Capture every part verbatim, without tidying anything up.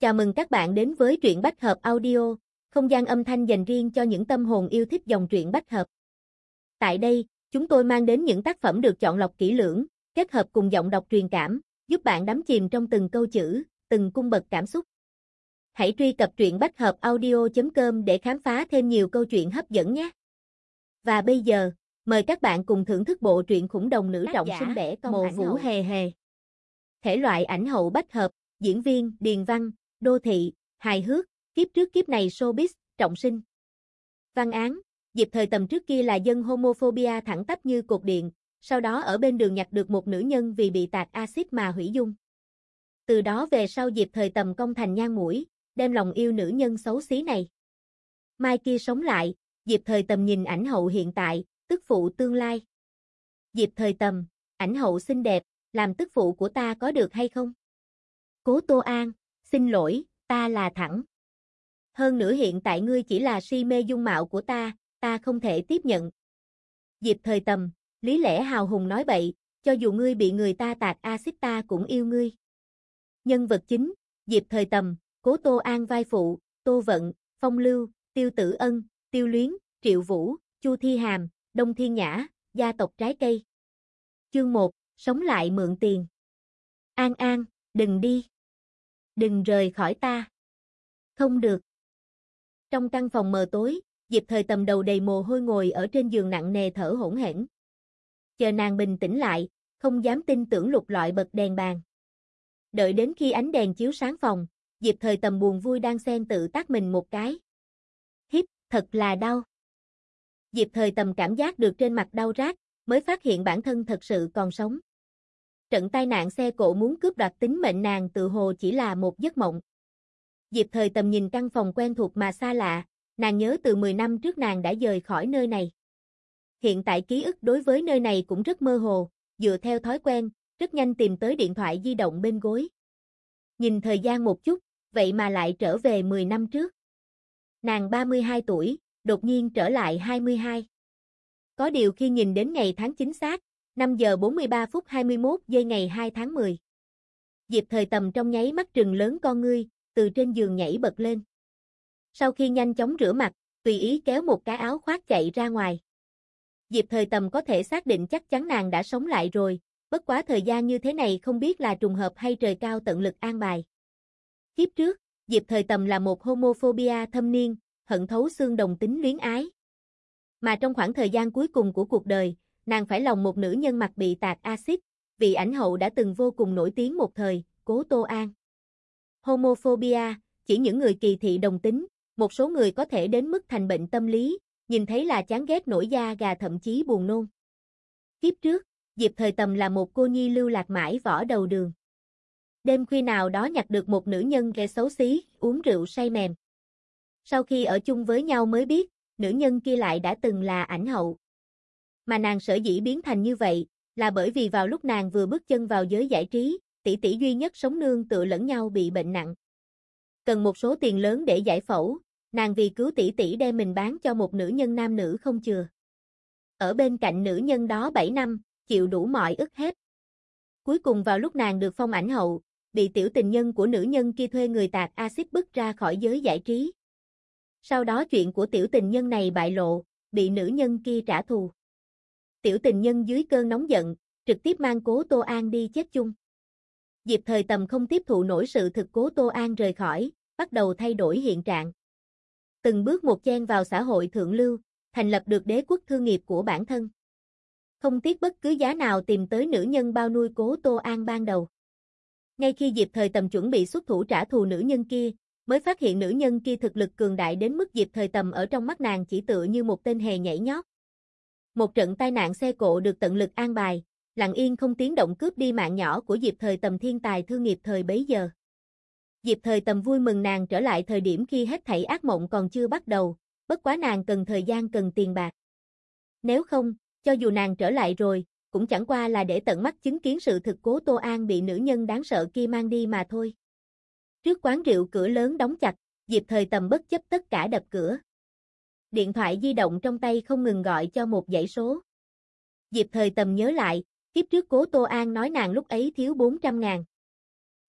Chào mừng các bạn đến với truyện bách hợp audio, không gian âm thanh dành riêng cho những tâm hồn yêu thích dòng truyện bách hợp. Tại đây, chúng tôi mang đến những tác phẩm được chọn lọc kỹ lưỡng, kết hợp cùng giọng đọc truyền cảm, giúp bạn đắm chìm trong từng câu chữ, từng cung bậc cảm xúc. Hãy truy cập truyện bách hợp audio chấm com để khám phá thêm nhiều câu chuyện hấp dẫn nhé. Và bây giờ, mời các bạn cùng thưởng thức bộ truyện khủng đồng nữ trọng sinh bẻ con Mộ Vũ Hề Hề. Thể loại ảnh hậu bách hợp, diễn viên, điền văn, đô thị, hài hước, kiếp trước kiếp này showbiz, trọng sinh. Văn án, Diệp Thời Tầm trước kia là dân homophobia thẳng tắp như cột điện, sau đó ở bên đường nhặt được một nữ nhân vì bị tạt axit mà hủy dung. Từ đó về sau Diệp Thời Tầm công thành nhang mũi, đem lòng yêu nữ nhân xấu xí này. Mai kia sống lại, Diệp Thời Tầm nhìn ảnh hậu hiện tại, tức phụ tương lai. Diệp Thời Tầm, ảnh hậu xinh đẹp, làm tức phụ của ta có được hay không? Cố Tô An, xin lỗi, ta là thẳng. Hơn nữa hiện tại ngươi chỉ là si mê dung mạo của ta, ta không thể tiếp nhận. Diệp Thời Tầm, lý lẽ hào hùng nói bậy, cho dù ngươi bị người ta tạt axit ta cũng yêu ngươi. Nhân vật chính, Diệp Thời Tầm, Cố Tô An vai phụ, Tô Vận, Phong Lưu, Tiêu Tử Ân, Tiêu Luyến, Triệu Vũ, Chu Thi Hàm, Đông Thiên Nhã, gia tộc trái cây. Chương một, sống lại mượn tiền. An An, đừng đi. Đừng rời khỏi ta. Không được. Trong căn phòng mờ tối, Diệp Thời Tầm đầu đầy mồ hôi ngồi ở trên giường nặng nề thở hổn hển. Chờ nàng bình tĩnh lại, không dám tin tưởng lục lọi bật đèn bàn. Đợi đến khi ánh đèn chiếu sáng phòng, Diệp Thời Tầm buồn vui đang xen tự tát mình một cái. Hít, thật là đau. Diệp Thời Tầm cảm giác được trên mặt đau rát, mới phát hiện bản thân thật sự còn sống. Trận tai nạn xe cộ muốn cướp đoạt tính mệnh nàng tự hồ chỉ là một giấc mộng. Diệp Thời Tầm nhìn căn phòng quen thuộc mà xa lạ, nàng nhớ từ mười năm trước nàng đã rời khỏi nơi này. Hiện tại ký ức đối với nơi này cũng rất mơ hồ, dựa theo thói quen, rất nhanh tìm tới điện thoại di động bên gối. Nhìn thời gian một chút, vậy mà lại trở về mười năm trước. Nàng ba mươi hai tuổi, đột nhiên trở lại hai mươi hai. Có điều khi nhìn đến ngày tháng chính xác, năm giờ bốn mươi ba phút hai mươi mốt giây ngày hai tháng mười. Diệp Thời Tầm trong nháy mắt trừng lớn con ngươi, từ trên giường nhảy bật lên. Sau khi nhanh chóng rửa mặt, tùy ý kéo một cái áo khoác chạy ra ngoài. Diệp Thời Tầm có thể xác định chắc chắn nàng đã sống lại rồi, bất quá thời gian như thế này không biết là trùng hợp hay trời cao tận lực an bài. Kiếp trước, Diệp Thời Tầm là một homophobia thâm niên, hận thấu xương đồng tính luyến ái. Mà trong khoảng thời gian cuối cùng của cuộc đời, nàng phải lòng một nữ nhân mặt bị tạt axit, vị ảnh hậu đã từng vô cùng nổi tiếng một thời, Cố Tô An. Homophobia, chỉ những người kỳ thị đồng tính, một số người có thể đến mức thành bệnh tâm lý, nhìn thấy là chán ghét nổi da gà thậm chí buồn nôn. Kiếp trước, Diệp Thời Tầm là một cô nhi lưu lạc mãi võ đầu đường. Đêm khuya nào đó nhặt được một nữ nhân ghê xấu xí, uống rượu say mềm. Sau khi ở chung với nhau mới biết, nữ nhân kia lại đã từng là ảnh hậu. Mà nàng sở dĩ biến thành như vậy, là bởi vì vào lúc nàng vừa bước chân vào giới giải trí, tỷ tỷ duy nhất sống nương tựa lẫn nhau bị bệnh nặng. Cần một số tiền lớn để giải phẫu, nàng vì cứu tỷ tỷ đem mình bán cho một nữ nhân nam nữ không chừa. Ở bên cạnh nữ nhân đó bảy năm, chịu đủ mọi ức hiếp. Cuối cùng vào lúc nàng được phong ảnh hậu, bị tiểu tình nhân của nữ nhân kia thuê người tạt axit bức ra khỏi giới giải trí. Sau đó chuyện của tiểu tình nhân này bại lộ, bị nữ nhân kia trả thù. Tiểu tình nhân dưới cơn nóng giận, trực tiếp mang Cố Tô An đi chết chung. Diệp Thời Tầm không tiếp thụ nổi sự thực Cố Tô An rời khỏi, bắt đầu thay đổi hiện trạng. Từng bước một chen vào xã hội thượng lưu, thành lập được đế quốc thương nghiệp của bản thân. Không tiếc bất cứ giá nào tìm tới nữ nhân bao nuôi Cố Tô An ban đầu. Ngay khi Diệp Thời Tầm chuẩn bị xuất thủ trả thù nữ nhân kia, mới phát hiện nữ nhân kia thực lực cường đại đến mức Diệp Thời Tầm ở trong mắt nàng chỉ tựa như một tên hề nhảy nhót. Một trận tai nạn xe cộ được tận lực an bài, lặng yên không tiếng động cướp đi mạng nhỏ của Diệp Thời Tầm thiên tài thương nghiệp thời bấy giờ. Diệp Thời Tầm vui mừng nàng trở lại thời điểm khi hết thảy ác mộng còn chưa bắt đầu, bất quá nàng cần thời gian cần tiền bạc. Nếu không, cho dù nàng trở lại rồi, cũng chẳng qua là để tận mắt chứng kiến sự thực Cố Tô An bị nữ nhân đáng sợ kia mang đi mà thôi. Trước quán rượu cửa lớn đóng chặt, Diệp Thời Tầm bất chấp tất cả đập cửa. Điện thoại di động trong tay không ngừng gọi cho một dãy số. Diệp Thời Tầm nhớ lại, kiếp trước Cố Tô An nói nàng lúc ấy thiếu bốn trăm ngàn.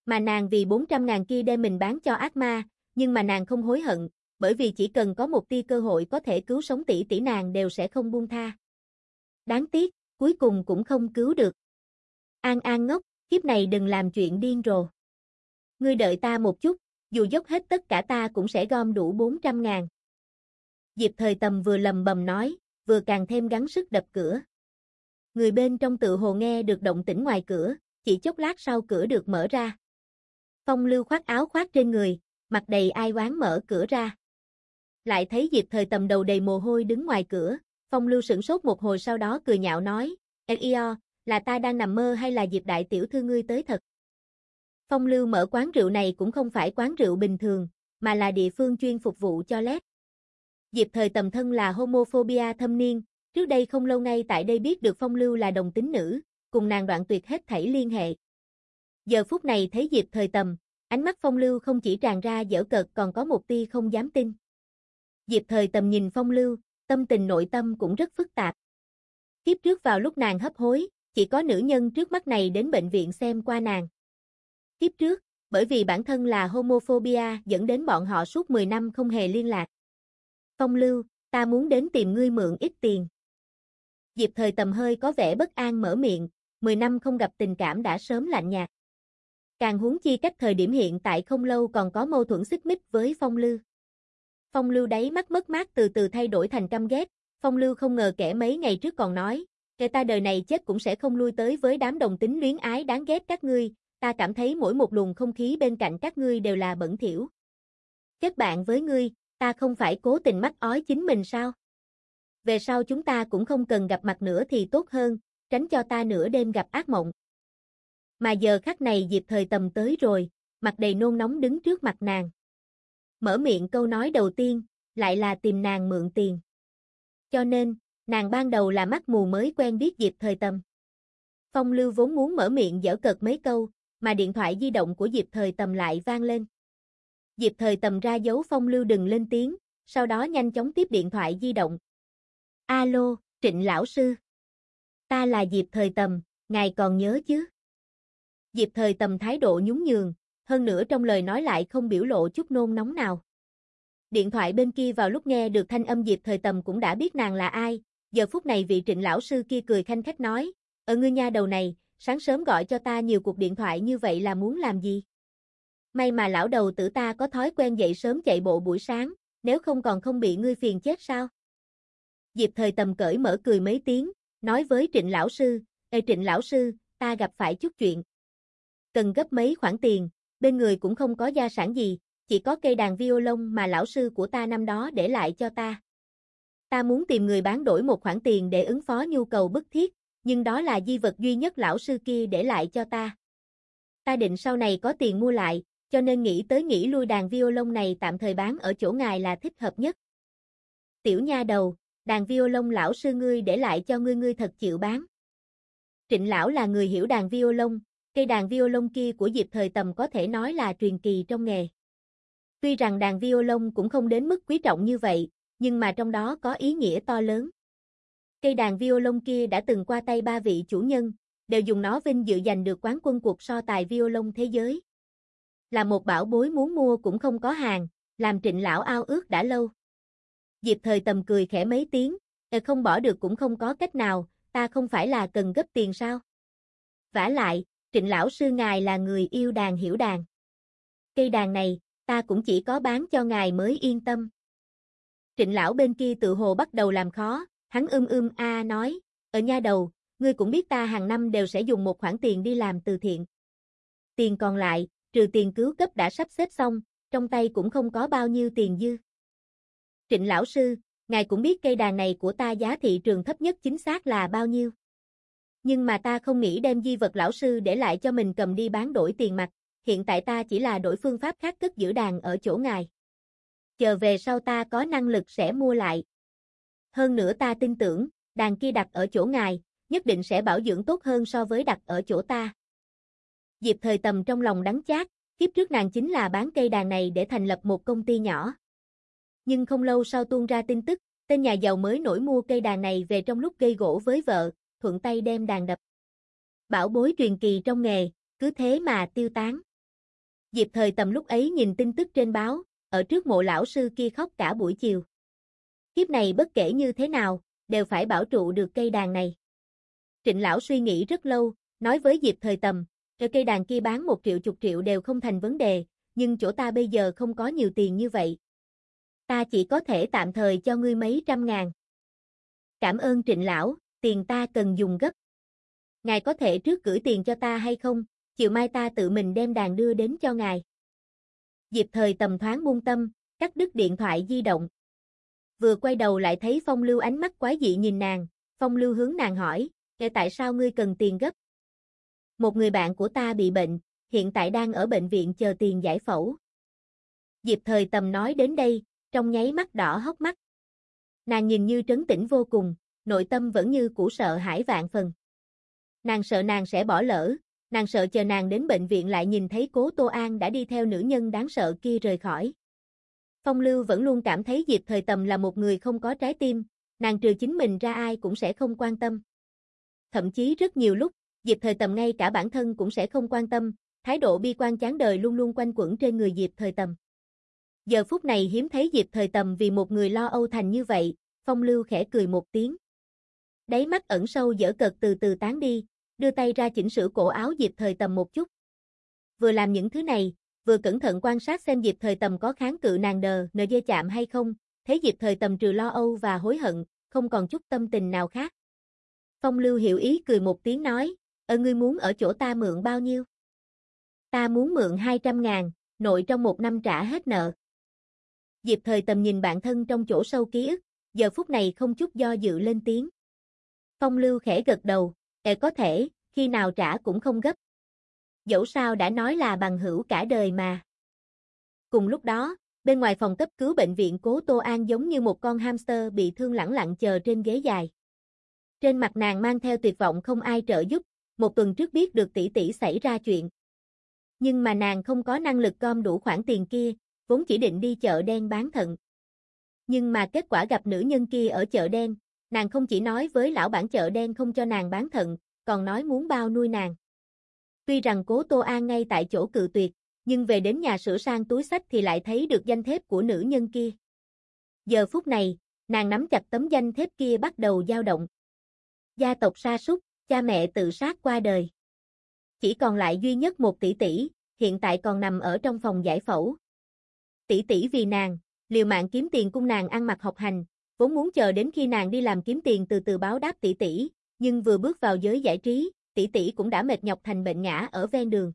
Mà nàng vì bốn trăm ngàn kia đem mình bán cho ác ma, nhưng mà nàng không hối hận, bởi vì chỉ cần có một tia cơ hội có thể cứu sống tỷ tỷ nàng đều sẽ không buông tha. Đáng tiếc, cuối cùng cũng không cứu được. An An ngốc, kiếp này đừng làm chuyện điên rồ. Ngươi đợi ta một chút, dù dốc hết tất cả ta cũng sẽ gom đủ bốn trăm ngàn. Diệp Thời Tầm vừa lầm bầm nói, vừa càng thêm gắng sức đập cửa. Người bên trong tự hồ nghe được động tĩnh ngoài cửa, chỉ chốc lát sau cửa được mở ra. Phong Lưu khoác áo khoác trên người, mặt đầy ai oán mở cửa ra. Lại thấy Diệp Thời Tầm đầu đầy mồ hôi đứng ngoài cửa, Phong Lưu sửng sốt một hồi sau đó cười nhạo nói, Ê io, là ta đang nằm mơ hay là Diệp đại tiểu thư ngươi tới thật? Phong Lưu mở quán rượu này cũng không phải quán rượu bình thường, mà là địa phương chuyên phục vụ cho lét. Diệp Thời Tầm thân là homophobia thâm niên, trước đây không lâu ngay tại đây biết được Phong Lưu là đồng tính nữ, cùng nàng đoạn tuyệt hết thảy liên hệ. Giờ phút này thấy Diệp Thời Tầm, ánh mắt Phong Lưu không chỉ tràn ra giễu cợt còn có một tia không dám tin. Diệp Thời Tầm nhìn Phong Lưu, tâm tình nội tâm cũng rất phức tạp. Kiếp trước vào lúc nàng hấp hối, chỉ có nữ nhân trước mắt này đến bệnh viện xem qua nàng. Kiếp trước, bởi vì bản thân là homophobia dẫn đến bọn họ suốt mười năm không hề liên lạc. Phong Lưu, ta muốn đến tìm ngươi mượn ít tiền. Diệp Thời Tầm hơi có vẻ bất an mở miệng, mười năm không gặp tình cảm đã sớm lạnh nhạt. Càng huống chi cách thời điểm hiện tại không lâu còn có mâu thuẫn xích mích với Phong Lưu. Phong Lưu đáy mắt mất mát từ từ thay đổi thành căm ghét, Phong Lưu không ngờ kẻ mấy ngày trước còn nói, kẻ ta đời này chết cũng sẽ không lui tới với đám đồng tính luyến ái đáng ghét các ngươi, ta cảm thấy mỗi một luồng không khí bên cạnh các ngươi đều là bẩn thỉu. Kết bạn với ngươi, ta không phải cố tình mắc ói chính mình sao? Về sau chúng ta cũng không cần gặp mặt nữa thì tốt hơn, tránh cho ta nửa đêm gặp ác mộng. Mà giờ khắc này Diệp Thời Tầm tới rồi, mặt đầy nôn nóng đứng trước mặt nàng. Mở miệng câu nói đầu tiên, lại là tìm nàng mượn tiền. Cho nên, nàng ban đầu là mắt mù mới quen biết Diệp Thời Tầm. Phong Lưu vốn muốn mở miệng giễu cợt mấy câu, mà điện thoại di động của Diệp Thời Tầm lại vang lên. Diệp Thời Tầm ra dấu Phong Lưu đừng lên tiếng, sau đó nhanh chóng tiếp điện thoại di động. Alo, Trịnh lão sư. Ta là Diệp Thời Tầm, ngài còn nhớ chứ? Diệp Thời Tầm thái độ nhún nhường, hơn nữa trong lời nói lại không biểu lộ chút nôn nóng nào. Điện thoại bên kia vào lúc nghe được thanh âm Diệp Thời Tầm cũng đã biết nàng là ai, giờ phút này vị Trịnh lão sư kia cười khanh khách nói, ở ngươi nha đầu này, sáng sớm gọi cho ta nhiều cuộc điện thoại như vậy là muốn làm gì? May mà lão đầu tử ta có thói quen dậy sớm chạy bộ buổi sáng, nếu không còn không bị ngươi phiền chết sao? Diệp Thời Tầm cởi mở cười mấy tiếng, nói với Trịnh lão sư, Ê Trịnh lão sư, ta gặp phải chút chuyện. Cần gấp mấy khoản tiền, bên người cũng không có gia sản gì, chỉ có cây đàn violon mà lão sư của ta năm đó để lại cho ta. Ta muốn tìm người bán đổi một khoản tiền để ứng phó nhu cầu bức thiết, nhưng đó là di vật duy nhất lão sư kia để lại cho ta. Ta định sau này có tiền mua lại, cho nên nghĩ tới nghĩ lui đàn violon này tạm thời bán ở chỗ ngài là thích hợp nhất. Tiểu nha đầu, đàn violon lão sư ngươi để lại cho ngươi ngươi thật chịu bán. Trịnh lão là người hiểu đàn violon, cây đàn violon kia của Diệp Thời Tầm có thể nói là truyền kỳ trong nghề. Tuy rằng đàn violon cũng không đến mức quý trọng như vậy, nhưng mà trong đó có ý nghĩa to lớn. Cây đàn violon kia đã từng qua tay ba vị chủ nhân, đều dùng nó vinh dự giành được quán quân cuộc so tài violon thế giới. Là một bảo bối muốn mua cũng không có hàng, làm Trịnh lão ao ước đã lâu. Diệp Thời Tầm cười khẽ mấy tiếng, e không bỏ được cũng không có cách nào, ta không phải là cần gấp tiền sao? Vả lại, Trịnh lão sư ngài là người yêu đàn hiểu đàn. Cây đàn này, ta cũng chỉ có bán cho ngài mới yên tâm. Trịnh lão bên kia tự hồ bắt đầu làm khó, hắn ưm ưm a nói, ở nha đầu, ngươi cũng biết ta hàng năm đều sẽ dùng một khoản tiền đi làm từ thiện. Tiền còn lại, trừ tiền cứu cấp đã sắp xếp xong, trong tay cũng không có bao nhiêu tiền dư. Trịnh lão sư, ngài cũng biết cây đàn này của ta giá thị trường thấp nhất chính xác là bao nhiêu. Nhưng mà ta không nghĩ đem di vật lão sư để lại cho mình cầm đi bán đổi tiền mặt, hiện tại ta chỉ là đổi phương pháp khác cất giữ đàn ở chỗ ngài. Chờ về sau ta có năng lực sẽ mua lại. Hơn nữa ta tin tưởng, đàn kia đặt ở chỗ ngài, nhất định sẽ bảo dưỡng tốt hơn so với đặt ở chỗ ta. Diệp Thời Tầm trong lòng đắng chát, kiếp trước nàng chính là bán cây đàn này để thành lập một công ty nhỏ. Nhưng không lâu sau tuôn ra tin tức, tên nhà giàu mới nổi mua cây đàn này về trong lúc gây gổ với vợ, thuận tay đem đàn đập. Bảo bối truyền kỳ trong nghề, cứ thế mà tiêu tán. Diệp Thời Tầm lúc ấy nhìn tin tức trên báo, ở trước mộ lão sư kia khóc cả buổi chiều. Kiếp này bất kể như thế nào, đều phải bảo trụ được cây đàn này. Trịnh lão suy nghĩ rất lâu, nói với Diệp Thời Tầm, ở cây đàn kia bán một triệu chục triệu đều không thành vấn đề, nhưng chỗ ta bây giờ không có nhiều tiền như vậy. Ta chỉ có thể tạm thời cho ngươi mấy trăm ngàn. Cảm ơn Trịnh lão, tiền ta cần dùng gấp. Ngài có thể trước gửi tiền cho ta hay không, chiều mai ta tự mình đem đàn đưa đến cho ngài. Diệp Thời Tầm thoáng buông tâm, cắt đứt điện thoại di động. Vừa quay đầu lại thấy Phong Lưu ánh mắt quái dị nhìn nàng, Phong Lưu hướng nàng hỏi, "Kể tại sao ngươi cần tiền gấp?" "Một người bạn của ta bị bệnh, hiện tại đang ở bệnh viện chờ tiền giải phẫu." Diệp Thời Tầm nói đến đây, trong nháy mắt đỏ hốc mắt. Nàng nhìn như trấn tĩnh vô cùng, nội tâm vẫn như cũ sợ hãi vạn phần. Nàng sợ nàng sẽ bỏ lỡ, nàng sợ chờ nàng đến bệnh viện lại nhìn thấy Cố Tô An đã đi theo nữ nhân đáng sợ kia rời khỏi. Phong Lưu vẫn luôn cảm thấy Diệp Thời Tầm là một người không có trái tim, nàng trừ chính mình ra ai cũng sẽ không quan tâm. Thậm chí rất nhiều lúc, Diệp Thời Tầm ngay cả bản thân cũng sẽ không quan tâm, thái độ bi quan chán đời luôn luôn quanh quẩn trên người Diệp Thời Tầm. Giờ phút này hiếm thấy Diệp Thời Tầm vì một người lo âu thành như vậy, Phong Lưu khẽ cười một tiếng. Đáy mắt ẩn sâu dở cợt từ từ tán đi, đưa tay ra chỉnh sửa cổ áo Diệp Thời Tầm một chút. Vừa làm những thứ này, vừa cẩn thận quan sát xem Diệp Thời Tầm có kháng cự nàng đờ nờ dê chạm hay không, thấy Diệp Thời Tầm trừ lo âu và hối hận, không còn chút tâm tình nào khác. Phong Lưu hiểu ý cười một tiếng nói, "Ờ ngươi muốn ở chỗ ta mượn bao nhiêu?" "Ta muốn mượn hai trăm ngàn, nội trong một năm trả hết nợ." Diệp Thời Tầm nhìn bạn thân trong chỗ sâu ký ức, giờ phút này không chút do dự lên tiếng. Phong Lưu khẽ gật đầu, "Ờ có thể, khi nào trả cũng không gấp. Dẫu sao đã nói là bằng hữu cả đời mà." Cùng lúc đó, bên ngoài phòng cấp cứu bệnh viện Cố Tô An giống như một con hamster bị thương lẳng lặng chờ trên ghế dài. Trên mặt nàng mang theo tuyệt vọng không ai trợ giúp, một tuần trước biết được tỷ tỷ xảy ra chuyện. Nhưng mà nàng không có năng lực gom đủ khoản tiền kia, vốn chỉ định đi chợ đen bán thận. Nhưng mà kết quả gặp nữ nhân kia ở chợ đen, nàng không chỉ nói với lão bản chợ đen không cho nàng bán thận, còn nói muốn bao nuôi nàng. Tuy rằng Cố Tô An ngay tại chỗ cự tuyệt, nhưng về đến nhà sửa sang túi xách thì lại thấy được danh thiếp của nữ nhân kia. Giờ phút này, nàng nắm chặt tấm danh thiếp kia bắt đầu dao động. Gia tộc sa sút, cha mẹ tự sát qua đời. Chỉ còn lại duy nhất một tỷ tỷ, hiện tại còn nằm ở trong phòng giải phẫu. Tỷ tỷ vì nàng, liều mạng kiếm tiền cung nàng ăn mặc học hành, vốn muốn chờ đến khi nàng đi làm kiếm tiền từ từ báo đáp tỷ tỷ, nhưng vừa bước vào giới giải trí, tỷ tỷ cũng đã mệt nhọc thành bệnh ngã ở ven đường.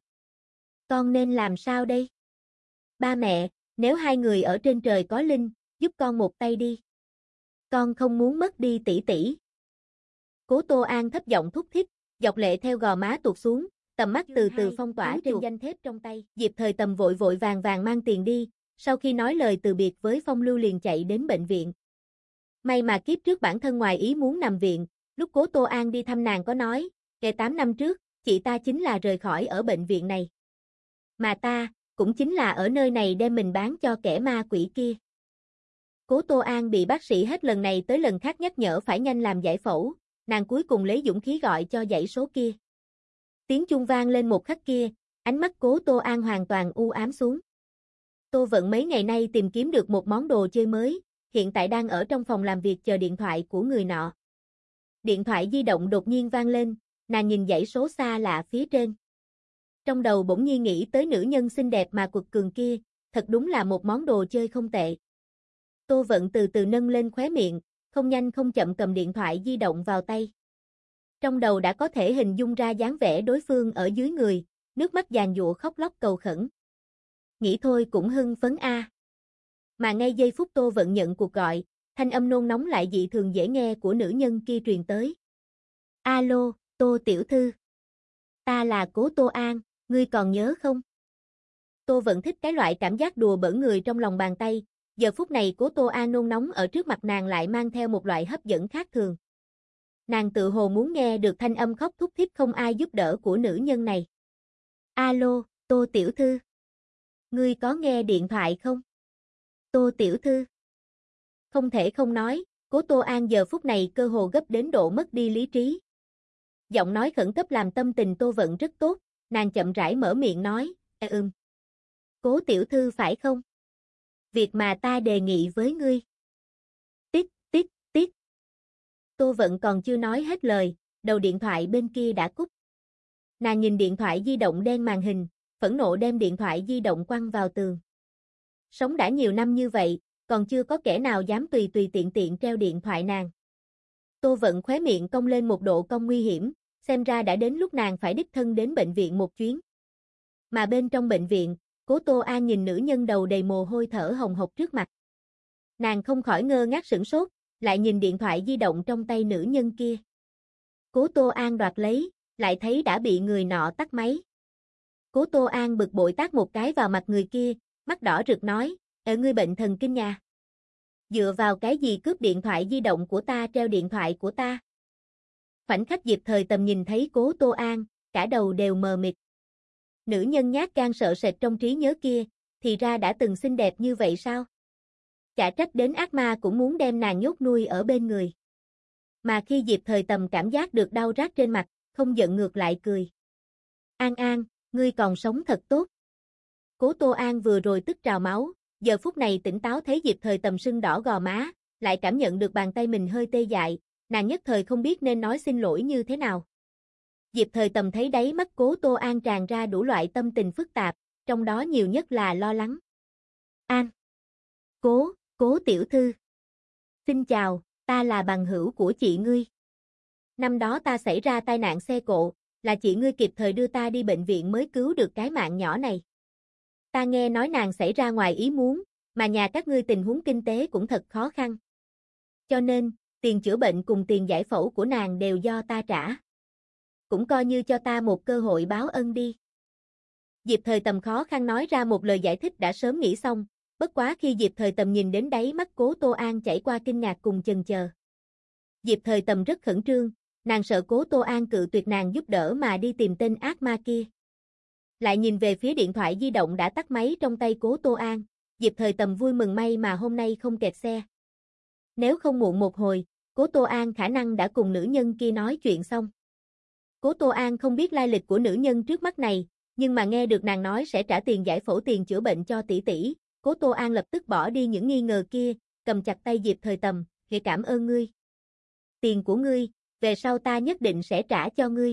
Con nên làm sao đây? Ba mẹ, nếu hai người ở trên trời có linh, giúp con một tay đi. Con không muốn mất đi tỷ tỷ. Cố Tô An thấp giọng thúc thích, dọc lệ theo gò má tuột xuống, tầm mắt từ từ phong tỏa trên danh thiếp trong tay. Diệp Thời Tầm vội vội vàng vàng mang tiền đi, sau khi nói lời từ biệt với Phong Lưu liền chạy đến bệnh viện. May mà kiếp trước bản thân ngoài ý muốn nằm viện, lúc Cố Tô An đi thăm nàng có nói, kể tám năm trước, chị ta chính là rời khỏi ở bệnh viện này. Mà ta, cũng chính là ở nơi này đem mình bán cho kẻ ma quỷ kia. Cố Tô An bị bác sĩ hết lần này tới lần khác nhắc nhở phải nhanh làm giải phẫu, nàng cuối cùng lấy dũng khí gọi cho dãy số kia. Tiếng chuông vang lên một khắc kia, ánh mắt Cố Tô An hoàn toàn u ám xuống. Tô Vận mấy ngày nay tìm kiếm được một món đồ chơi mới, hiện tại đang ở trong phòng làm việc chờ điện thoại của người nọ. Điện thoại di động đột nhiên vang lên, nàng nhìn dãy số xa lạ phía trên. Trong đầu bỗng nhiên nghĩ tới nữ nhân xinh đẹp mà quật cường kia, thật đúng là một món đồ chơi không tệ. Tô Vận từ từ nâng lên khóe miệng, không nhanh không chậm cầm điện thoại di động vào tay. Trong đầu đã có thể hình dung ra dáng vẻ đối phương ở dưới người, nước mắt giàn giụa khóc lóc cầu khẩn. Nghĩ thôi cũng hưng phấn a. Mà ngay giây phút Tô Vận nhận cuộc gọi, thanh âm nôn nóng lại dị thường dễ nghe của nữ nhân kia truyền tới. Alo, Tô tiểu thư. Ta là Cố Tô An, ngươi còn nhớ không? Tô Vận thích cái loại cảm giác đùa bỡn người trong lòng bàn tay, giờ phút này Cố Tô An nôn nóng ở trước mặt nàng lại mang theo một loại hấp dẫn khác thường. Nàng tự hồ muốn nghe được thanh âm khóc thút thít không ai giúp đỡ của nữ nhân này. Alo, Tô tiểu thư. Ngươi có nghe điện thoại không? Tô tiểu thư. Không thể không nói, Cố Tô An giờ phút này cơ hồ gấp đến độ mất đi lý trí. Giọng nói khẩn cấp làm tâm tình Tô Vận rất tốt, nàng chậm rãi mở miệng nói, "Ê ừm." Cố tiểu thư phải không? Việc mà ta đề nghị với ngươi. Tít, tít, tít. Tô Vận còn chưa nói hết lời, đầu điện thoại bên kia đã cúp. Nàng nhìn điện thoại di động đen màn hình, phẫn nộ đem điện thoại di động quăng vào tường. Sống đã nhiều năm như vậy, còn chưa có kẻ nào dám tùy tùy tiện tiện treo điện thoại nàng. Tô Vận khóe miệng cong lên một độ cong nguy hiểm, xem ra đã đến lúc nàng phải đích thân đến bệnh viện một chuyến. Mà bên trong bệnh viện, Cố Tô An nhìn nữ nhân đầu đầy mồ hôi thở hồng hộc trước mặt. Nàng không khỏi ngơ ngác sửng sốt, lại nhìn điện thoại di động trong tay nữ nhân kia. Cố Tô An đoạt lấy, lại thấy đã bị người nọ tắt máy. Cố Tô An bực bội tát một cái vào mặt người kia, mắt đỏ rực nói, "Ê ngươi bệnh thần kinh nhà. Dựa vào cái gì cướp điện thoại di động của ta treo điện thoại của ta?" Khoảnh khắc Diệp Thời Tầm nhìn thấy Cố Tô An, cả đầu đều mờ mịt. Nữ nhân nhát gan sợ sệt trong trí nhớ kia, thì ra đã từng xinh đẹp như vậy sao? Chả trách đến ác ma cũng muốn đem nàng nhốt nuôi ở bên người. Mà khi Diệp Thời Tầm cảm giác được đau rát trên mặt, không giận ngược lại cười. "An An, ngươi còn sống thật tốt." Cố Tô An vừa rồi tức trào máu, giờ phút này tỉnh táo thấy Diệp Thời Tầm sưng đỏ gò má, lại cảm nhận được bàn tay mình hơi tê dại, nàng nhất thời không biết nên nói xin lỗi như thế nào. Diệp Thời Tầm thấy đáy mắt Cố Tô An tràn ra đủ loại tâm tình phức tạp, trong đó nhiều nhất là lo lắng. "An, Cố, Cố tiểu thư. Xin chào, ta là bằng hữu của chị ngươi. Năm đó ta xảy ra tai nạn xe cộ, là chị ngươi kịp thời đưa ta đi bệnh viện mới cứu được cái mạng nhỏ này. Ta nghe nói nàng xảy ra ngoài ý muốn, mà nhà các ngươi tình huống kinh tế cũng thật khó khăn. Cho nên, tiền chữa bệnh cùng tiền giải phẫu của nàng đều do ta trả. Cũng coi như cho ta một cơ hội báo ân đi." Diệp Thời Tầm khó khăn nói ra một lời giải thích đã sớm nghĩ xong, bất quá khi Diệp Thời Tầm nhìn đến đáy mắt Cố Tô An chảy qua kinh ngạc cùng chần chờ. Diệp Thời Tầm rất khẩn trương, nàng sợ Cố Tô An cự tuyệt nàng giúp đỡ mà đi tìm tên ác ma kia. Lại nhìn về phía điện thoại di động đã tắt máy trong tay Cố Tô An, Diệp Thời Tầm vui mừng may mà hôm nay không kẹt xe. Nếu không muộn một hồi, Cố Tô An khả năng đã cùng nữ nhân kia nói chuyện xong. Cố Tô An không biết lai lịch của nữ nhân trước mắt này, nhưng mà nghe được nàng nói sẽ trả tiền giải phẫu tiền chữa bệnh cho tỷ tỷ, Cố Tô An lập tức bỏ đi những nghi ngờ kia, cầm chặt tay Diệp Thời Tầm, "Nghĩa cảm ơn ngươi. Tiền của ngươi, về sau ta nhất định sẽ trả cho ngươi."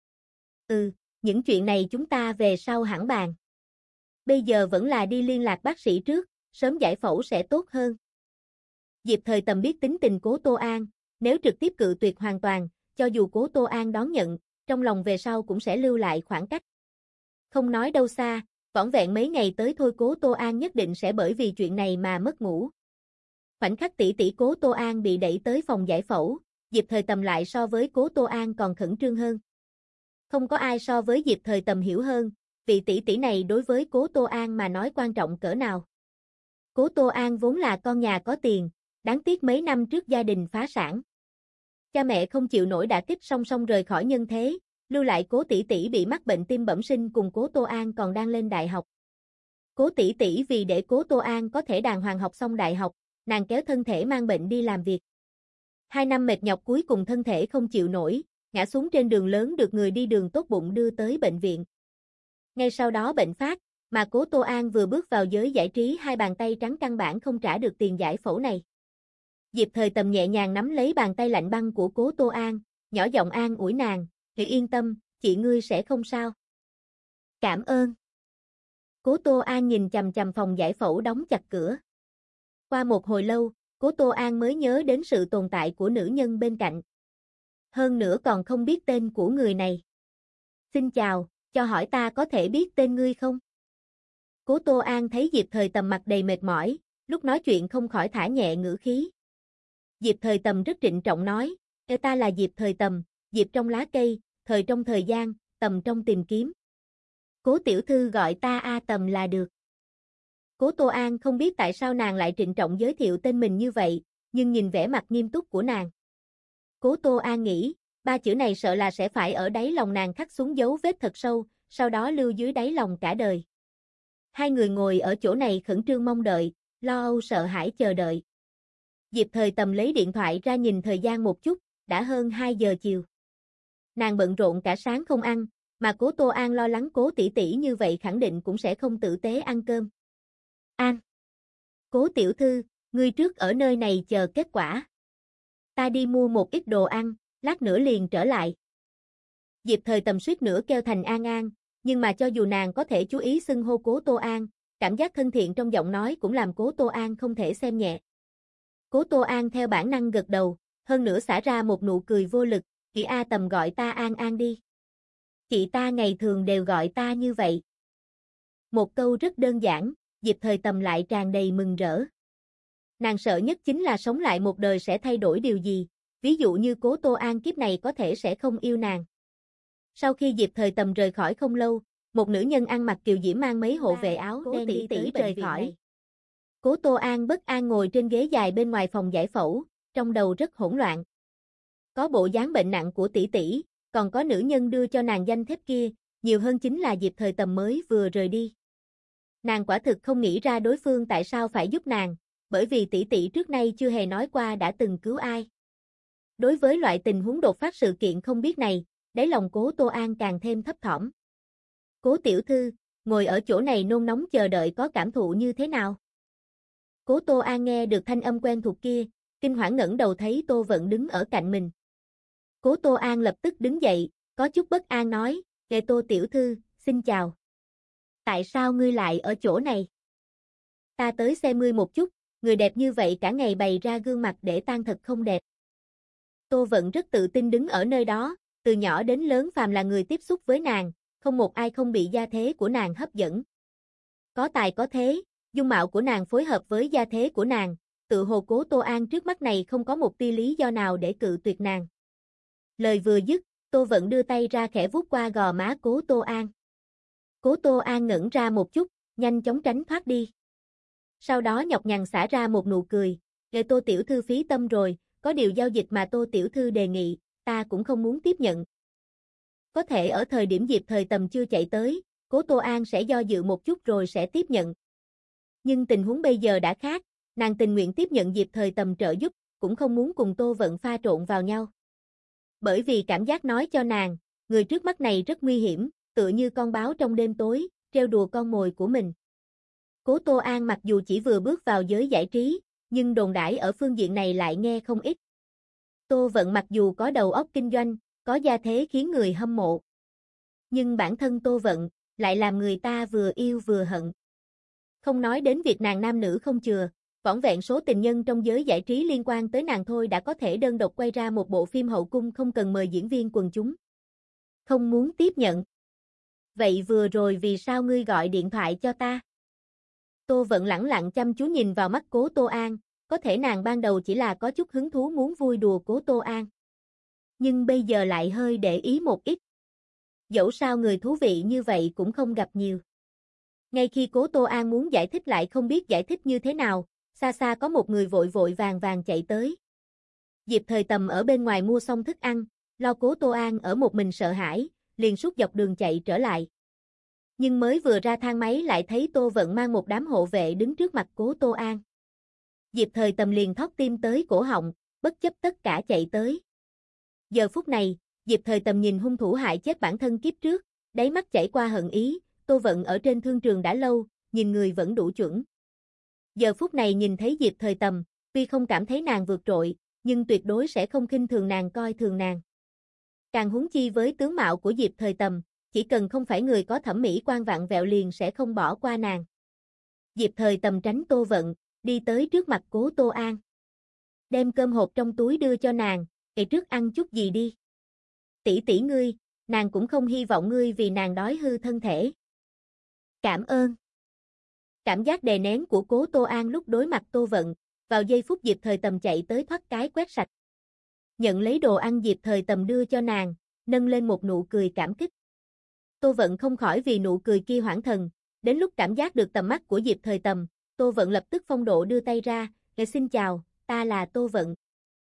"Ừ, những chuyện này chúng ta về sau hẳn bàn. Bây giờ vẫn là đi liên lạc bác sĩ trước, sớm giải phẫu sẽ tốt hơn." Diệp Thời Tầm biết tính tình Cố Tô An, nếu trực tiếp cự tuyệt hoàn toàn, cho dù Cố Tô An đón nhận, trong lòng về sau cũng sẽ lưu lại khoảng cách. Không nói đâu xa, vỏn vẹn mấy ngày tới thôi Cố Tô An nhất định sẽ bởi vì chuyện này mà mất ngủ. Khoảnh khắc tỷ tỷ Cố Tô An bị đẩy tới phòng giải phẫu, Diệp Thời Tầm lại so với Cố Tô An còn khẩn trương hơn. Không có ai so với Diệp Thời Tầm hiểu hơn, vị tỷ tỷ này đối với Cố Tô An mà nói quan trọng cỡ nào. Cố Tô An vốn là con nhà có tiền, đáng tiếc mấy năm trước gia đình phá sản. Cha mẹ không chịu nổi đả kích song song rời khỏi nhân thế, lưu lại Cố tỷ tỷ bị mắc bệnh tim bẩm sinh cùng Cố Tô An còn đang lên đại học. Cố tỷ tỷ vì để Cố Tô An có thể đàng hoàng học xong đại học, nàng kéo thân thể mang bệnh đi làm việc. Hai năm mệt nhọc cuối cùng thân thể không chịu nổi, ngã xuống trên đường lớn được người đi đường tốt bụng đưa tới bệnh viện. Ngay sau đó bệnh phát, mà Cố Tô An vừa bước vào giới giải trí hai bàn tay trắng căn bản không trả được tiền giải phẫu này. Diệp Thời Tầm nhẹ nhàng nắm lấy bàn tay lạnh băng của Cố Tô An, nhỏ giọng an ủi nàng, "Hãy yên tâm, chị ngươi sẽ không sao." "Cảm ơn." Cố Tô An nhìn chằm chằm phòng giải phẫu đóng chặt cửa. Qua một hồi lâu, Cố Tô An mới nhớ đến sự tồn tại của nữ nhân bên cạnh. Hơn nữa còn không biết tên của người này. "Xin chào, cho hỏi ta có thể biết tên ngươi không?" Cố Tô An thấy Diệp Thời Tầm mặt đầy mệt mỏi, lúc nói chuyện không khỏi thả nhẹ ngữ khí. Diệp Thời Tầm rất trịnh trọng nói, "Ê ta là Diệp Thời Tầm, Diệp trong lá cây, thời trong thời gian, Tầm trong tìm kiếm. Cố tiểu thư gọi ta A Tầm là được." Cố Tô An không biết tại sao nàng lại trịnh trọng giới thiệu tên mình như vậy, nhưng nhìn vẻ mặt nghiêm túc của nàng. Cố Tô An nghĩ, ba chữ này sợ là sẽ phải ở đáy lòng nàng khắc xuống dấu vết thật sâu, sau đó lưu dưới đáy lòng cả đời. Hai người ngồi ở chỗ này khẩn trương mong đợi, lo âu sợ hãi chờ đợi. Diệp Thời Tầm lấy điện thoại ra nhìn thời gian một chút, đã hơn hai giờ chiều. Nàng bận rộn cả sáng không ăn, mà Cố Tô An lo lắng Cố tỷ tỷ như vậy khẳng định cũng sẽ không tử tế ăn cơm. An. Cố tiểu thư, ngươi trước ở nơi này chờ kết quả. Ta đi mua một ít đồ ăn, lát nữa liền trở lại. Diệp Thời Tầm suýt nữa kêu thành An An, nhưng mà cho dù nàng có thể chú ý xưng hô Cố Tô An, cảm giác thân thiện trong giọng nói cũng làm Cố Tô An không thể xem nhẹ. Cố Tô An theo bản năng gật đầu, hơn nữa xả ra một nụ cười vô lực, "Chị A Tầm gọi ta An An đi. Chị ta ngày thường đều gọi ta như vậy." Một câu rất đơn giản, Diệp Thời Tầm lại tràn đầy mừng rỡ. Nàng sợ nhất chính là sống lại một đời sẽ thay đổi điều gì, ví dụ như Cố Tô An kiếp này có thể sẽ không yêu nàng. Sau khi Diệp Thời Tầm rời khỏi không lâu, một nữ nhân ăn mặc kiều diễm mang mấy hộ vệ áo đen đi tới rời khỏi. Cố Tô An bất an ngồi trên ghế dài bên ngoài phòng giải phẫu, trong đầu rất hỗn loạn. Có bộ dáng bệnh nặng của tỷ tỷ, còn có nữ nhân đưa cho nàng danh thiếp kia, nhiều hơn chính là Diệp Thời Tầm mới vừa rời đi. Nàng quả thực không nghĩ ra đối phương tại sao phải giúp nàng, bởi vì tỷ tỷ trước nay chưa hề nói qua đã từng cứu ai. Đối với loại tình huống đột phát sự kiện không biết này, đáy lòng Cố Tô An càng thêm thấp thỏm. Cố tiểu thư, ngồi ở chỗ này nôn nóng chờ đợi có cảm thụ như thế nào? Cố Tô An nghe được thanh âm quen thuộc kia, kinh hoảng ngẩng đầu thấy Tô Vận đứng ở cạnh mình. Cố Tô An lập tức đứng dậy, có chút bất an nói, "Kệ Tô tiểu thư, xin chào. Tại sao ngươi lại ở chỗ này? Ta tới xem ngươi một chút, người đẹp như vậy cả ngày bày ra gương mặt để tan thật không đẹp." Tô Vận rất tự tin đứng ở nơi đó, từ nhỏ đến lớn phàm là người tiếp xúc với nàng, không một ai không bị gia thế của nàng hấp dẫn. Có tài có thế, dung mạo của nàng phối hợp với gia thế của nàng, tự hồ Cố Tô An trước mắt này không có một tia lý do nào để cự tuyệt nàng. Lời vừa dứt, Tô Vận đưa tay ra khẽ vuốt qua gò má Cố Tô An. Cố Tô An ngẩn ra một chút, nhanh chóng tránh thoát đi. Sau đó nhọc nhằn xả ra một nụ cười, "Kệ Tô tiểu thư phí tâm rồi, có điều giao dịch mà Tô tiểu thư đề nghị, ta cũng không muốn tiếp nhận." Có thể ở thời điểm Diệp Thời Tầm chưa chạy tới, Cố Tô An sẽ do dự một chút rồi sẽ tiếp nhận. Nhưng tình huống bây giờ đã khác, nàng tình nguyện tiếp nhận Diệp Thời Tầm trợ giúp, cũng không muốn cùng Tô Vận pha trộn vào nhau. Bởi vì cảm giác nói cho nàng, người trước mắt này rất nguy hiểm, tựa như con báo trong đêm tối, trêu đùa con mồi của mình. Cố Tô An mặc dù chỉ vừa bước vào giới giải trí, nhưng đồn đãi ở phương diện này lại nghe không ít. Tô Vận mặc dù có đầu óc kinh doanh, có gia thế khiến người hâm mộ. Nhưng bản thân Tô Vận, lại làm người ta vừa yêu vừa hận. Không nói đến việc nàng nam nữ không chừa, vỏn vẹn số tình nhân trong giới giải trí liên quan tới nàng thôi đã có thể đơn độc quay ra một bộ phim hậu cung không cần mời diễn viên quần chúng. Không muốn tiếp nhận. Vậy vừa rồi vì sao ngươi gọi điện thoại cho ta? Tô Vận lẳng lặng chăm chú nhìn vào mắt Cố Tô An, có thể nàng ban đầu chỉ là có chút hứng thú muốn vui đùa Cố Tô An. Nhưng bây giờ lại hơi để ý một ít. Dẫu sao người thú vị như vậy cũng không gặp nhiều. Ngay khi Cố Tô An muốn giải thích lại không biết giải thích như thế nào, xa xa có một người vội vội vàng vàng chạy tới. Diệp Thời Tầm ở bên ngoài mua xong thức ăn, lo Cố Tô An ở một mình sợ hãi, liền suốt dọc đường chạy trở lại. Nhưng mới vừa ra thang máy lại thấy Tô Vận mang một đám hộ vệ đứng trước mặt Cố Tô An. Diệp Thời Tầm liền thót tim tới cổ họng, bất chấp tất cả chạy tới. Giờ phút này, Diệp Thời Tầm nhìn hung thủ hại chết bản thân kiếp trước, đáy mắt chảy qua hận ý, Tô Vận ở trên thương trường đã lâu, nhìn người vẫn đủ chuẩn. Giờ phút này nhìn thấy Diệp Thời Tầm, tuy không cảm thấy nàng vượt trội, nhưng tuyệt đối sẽ không khinh thường nàng coi thường nàng. Càng huống chi với tướng mạo của Diệp Thời Tầm, chỉ cần không phải người có thẩm mỹ quan vặn vẹo liền sẽ không bỏ qua nàng. Diệp Thời Tầm tránh Tô Vận, đi tới trước mặt Cố Tô An. Đem cơm hộp trong túi đưa cho nàng, "Kệ trước ăn chút gì đi. Tỷ tỷ ngươi, nàng cũng không hy vọng ngươi vì nàng đói hư thân thể." "Cảm ơn." Cảm giác đè nén của Cố Tô An lúc đối mặt Tô Vận, vào giây phút Diệp Thời Tầm chạy tới thoát cái quét sạch. Nhận lấy đồ ăn Diệp Thời Tầm đưa cho nàng, nâng lên một nụ cười cảm kích. Tô Vận không khỏi vì nụ cười kia hoảng thần, đến lúc cảm giác được tầm mắt của Diệp Thời Tầm, Tô Vận lập tức phong độ đưa tay ra, "Ngài xin chào, ta là Tô Vận."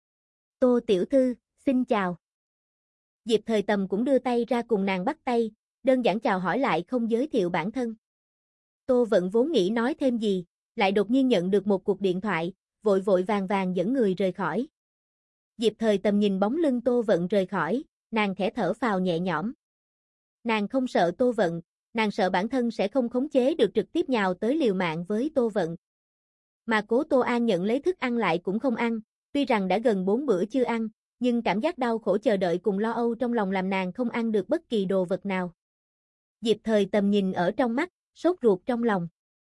"Tô tiểu thư, xin chào." Diệp Thời Tầm cũng đưa tay ra cùng nàng bắt tay, đơn giản chào hỏi lại không giới thiệu bản thân. Tô Vận vốn nghĩ nói thêm gì, lại đột nhiên nhận được một cuộc điện thoại, vội vội vàng vàng dẫn người rời khỏi. Diệp Thời Tầm nhìn bóng lưng Tô Vận rời khỏi, nàng khẽ thở phào nhẹ nhõm. Nàng không sợ Tô Vận, nàng sợ bản thân sẽ không khống chế được trực tiếp nhào tới liều mạng với Tô Vận. Mà Cố Tô An nhận lấy thức ăn lại cũng không ăn, tuy rằng đã gần bốn bữa chưa ăn, nhưng cảm giác đau khổ chờ đợi cùng lo âu trong lòng làm nàng không ăn được bất kỳ đồ vật nào. Diệp Thời Tầm nhìn ở trong mắt, sốt ruột trong lòng.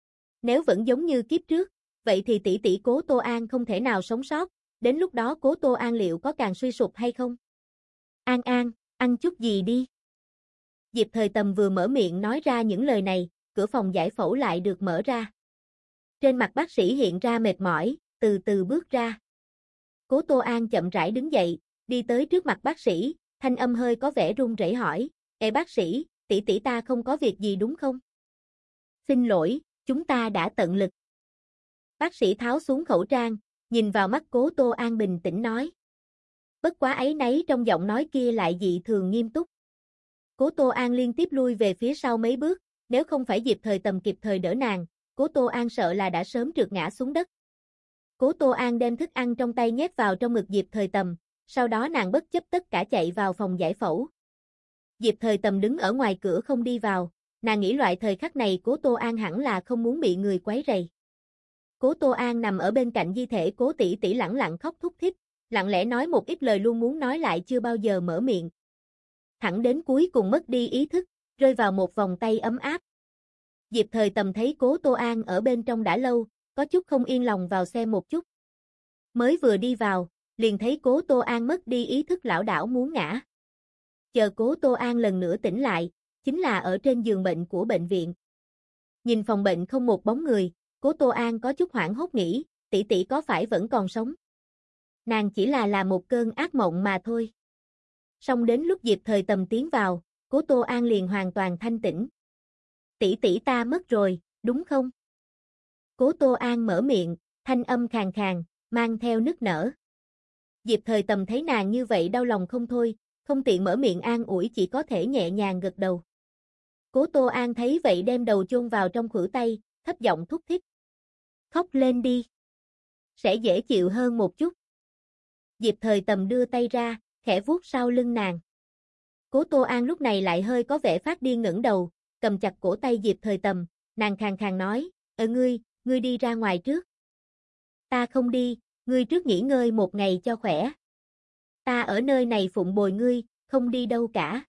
Nếu vẫn giống như kiếp trước, vậy thì tỷ tỷ Cố Tô An không thể nào sống sót, đến lúc đó Cố Tô An liệu có càng suy sụp hay không? An An, ăn chút gì đi. Diệp Thời Tầm vừa mở miệng nói ra những lời này, cửa phòng giải phẫu lại được mở ra. Trên mặt bác sĩ hiện ra mệt mỏi, từ từ bước ra. Cố Tô An chậm rãi đứng dậy, đi tới trước mặt bác sĩ, thanh âm hơi có vẻ run rẩy hỏi, "Ê bác sĩ, tỷ tỷ ta không có việc gì đúng không?" "Xin lỗi, chúng ta đã tận lực." Bác sĩ tháo xuống khẩu trang, nhìn vào mắt Cố Tô An bình tĩnh nói. Bất quá áy náy trong giọng nói kia lại dị thường nghiêm túc. Cố Tô An liên tiếp lui về phía sau mấy bước, nếu không phải Diệp Thời Tầm kịp thời đỡ nàng, Cố Tô An sợ là đã sớm trượt ngã xuống đất. Cố Tô An đem thức ăn trong tay nhét vào trong ngực Diệp Thời Tầm, sau đó nàng bất chấp tất cả chạy vào phòng giải phẫu. Diệp Thời Tầm đứng ở ngoài cửa không đi vào, nàng nghĩ loại thời khắc này Cố Tô An hẳn là không muốn bị người quấy rầy. Cố Tô An nằm ở bên cạnh di thể Cố tỷ tỷ lẳng lặng khóc thút thít, lặng lẽ nói một ít lời luôn muốn nói lại chưa bao giờ mở miệng. Thẳng đến cuối cùng mất đi ý thức, rơi vào một vòng tay ấm áp. Diệp Thời Tầm thấy Cố Tô An ở bên trong đã lâu, có chút không yên lòng vào xem một chút. Mới vừa đi vào, liền thấy Cố Tô An mất đi ý thức lảo đảo muốn ngã. Chờ Cố Tô An lần nữa tỉnh lại, chính là ở trên giường bệnh của bệnh viện. Nhìn phòng bệnh không một bóng người, Cố Tô An có chút hoảng hốt nghĩ, tỷ tỷ có phải vẫn còn sống? Nàng chỉ là là một cơn ác mộng mà thôi. Song đến lúc Diệp Thời Tầm tiến vào, Cố Tô An liền hoàn toàn thanh tỉnh. Tỷ tỷ ta mất rồi, đúng không? Cố Tô An mở miệng, thanh âm khàn khàn, mang theo nức nở. Diệp Thời Tầm thấy nàng như vậy đau lòng không thôi, không tiện mở miệng an ủi chỉ có thể nhẹ nhàng gật đầu. Cố Tô An thấy vậy đem đầu chôn vào trong khuỷu tay, thấp giọng thúc thích. Khóc lên đi. Sẽ dễ chịu hơn một chút. Diệp Thời Tầm đưa tay ra, khẽ vuốt sau lưng nàng. Cố Tô An lúc này lại hơi có vẻ phát điên ngẩng đầu, cầm chặt cổ tay Diệp Thời Tầm, nàng khàn khàn nói, "Ờ ngươi, ngươi đi ra ngoài trước." "Ta không đi, ngươi trước nghỉ ngơi một ngày cho khỏe. Ta ở nơi này phụng bồi ngươi, không đi đâu cả."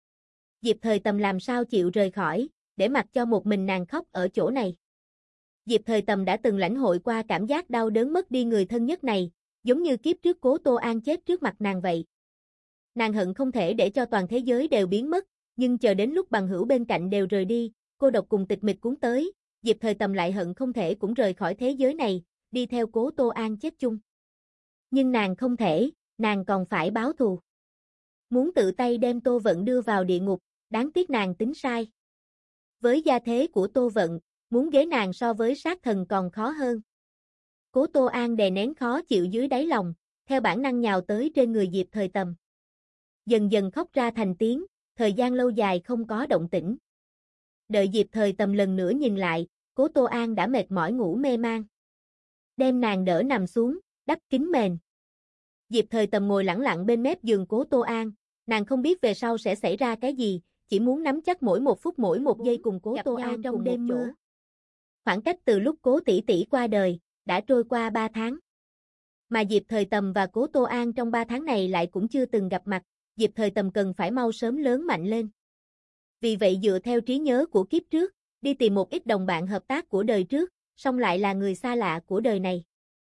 Diệp Thời Tầm làm sao chịu rời khỏi, để mặc cho một mình nàng khóc ở chỗ này. Diệp Thời Tầm đã từng lãnh hội qua cảm giác đau đớn mất đi người thân nhất này, giống như kiếp trước Cố Tô An chết trước mặt nàng vậy. Nàng hận không thể để cho toàn thế giới đều biến mất, nhưng chờ đến lúc bằng hữu bên cạnh đều rời đi, cô độc cùng tịch mịch cuốn tới, Diệp Thời Tầm lại hận không thể cũng rời khỏi thế giới này, đi theo Cố Tô An chết chung. Nhưng nàng không thể, nàng còn phải báo thù. Muốn tự tay đem Tô Vận đưa vào địa ngục, đáng tiếc nàng tính sai. Với gia thế của Tô Vận, muốn ghế nàng so với sát thần còn khó hơn. Cố Tô An đè nén khó chịu dưới đáy lòng, theo bản năng nhào tới trên người Diệp Thời Tầm. Dần dần khóc ra thành tiếng, thời gian lâu dài không có động tĩnh. Đợi Diệp Thời Tầm lần nữa nhìn lại, Cố Tô An đã mệt mỏi ngủ mê man. Đem nàng đỡ nằm xuống, đắp kín mền. Diệp Thời Tầm ngồi lẳng lặng bên mép giường Cố Tô An, nàng không biết về sau sẽ xảy ra cái gì, chỉ muốn nắm chắc mỗi một phút mỗi một giây cùng Cố Tô An trong đêm mưa. Khoảng cách từ lúc Cố tỷ tỷ qua đời, đã trôi qua ba tháng. Mà Diệp Thời Tầm và Cố Tô An trong ba tháng này lại cũng chưa từng gặp mặt, Diệp Thời Tầm cần phải mau sớm lớn mạnh lên. Vì vậy dựa theo trí nhớ của kiếp trước, đi tìm một ít đồng bạn hợp tác của đời trước, song lại là người xa lạ của đời này.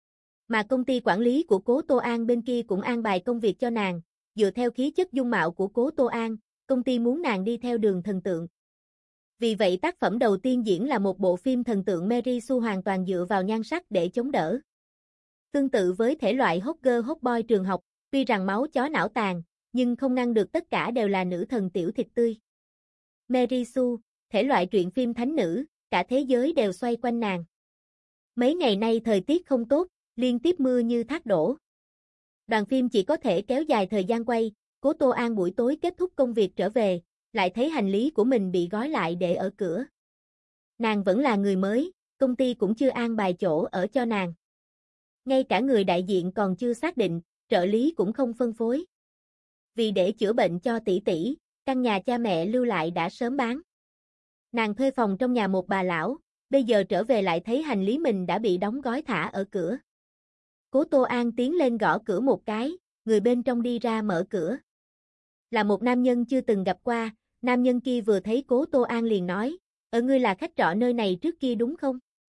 Mà công ty quản lý của Cố Tô An bên kia cũng an bài công việc cho nàng, dựa theo khí chất dung mạo của Cố Tô An, công ty muốn nàng đi theo đường thần tượng. Vì vậy tác phẩm đầu tiên diễn là một bộ phim thần tượng Mary Sue hoàn toàn dựa vào nhan sắc để chống đỡ. Tương tự với thể loại hot girl hot boy trường học, tuy rằng máu chó não tàn, nhưng không ngăn được tất cả đều là nữ thần tiểu thịt tươi. Mary Sue, thể loại truyện phim thánh nữ, cả thế giới đều xoay quanh nàng. Mấy ngày nay thời tiết không tốt, liên tiếp mưa như thác đổ. Đoàn phim chỉ có thể kéo dài thời gian quay, Cố Tô An buổi tối kết thúc công việc trở về, lại thấy hành lý của mình bị gói lại để ở cửa. Nàng vẫn là người mới, công ty cũng chưa an bài chỗ ở cho nàng. Ngay cả người đại diện còn chưa xác định, trợ lý cũng không phân phối. Vì để chữa bệnh cho tỷ tỷ, Căn nhà cha mẹ lưu lại đã sớm bán. Nàng thuê phòng trong nhà một bà lão, bây giờ trở về lại thấy hành lý mình đã bị đóng gói thả ở cửa. Cố Tô An tiến lên gõ cửa một cái, người bên trong đi ra mở cửa. Là một nam nhân chưa từng gặp qua, nam nhân kia vừa thấy Cố Tô An liền nói, ở ngươi là khách trọ nơi này trước kia đúng không?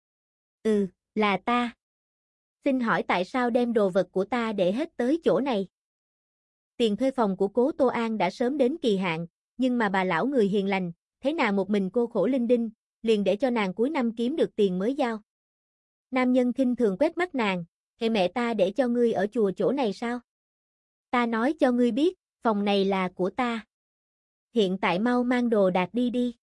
Ừ, là ta. Xin hỏi tại sao đem đồ vật của ta để hết tới chỗ này? Tiền thuê phòng của Cố Tô An đã sớm đến kỳ hạn, nhưng mà bà lão người hiền lành, thấy nàng một mình cô khổ linh đinh, liền để cho nàng cuối năm kiếm được tiền mới giao. Nam nhân khinh thường quét mắt nàng, hệ mẹ ta để cho ngươi ở chùa chỗ này sao? Ta nói cho ngươi biết, phòng này là của ta. Hiện tại mau mang đồ đạc đi đi.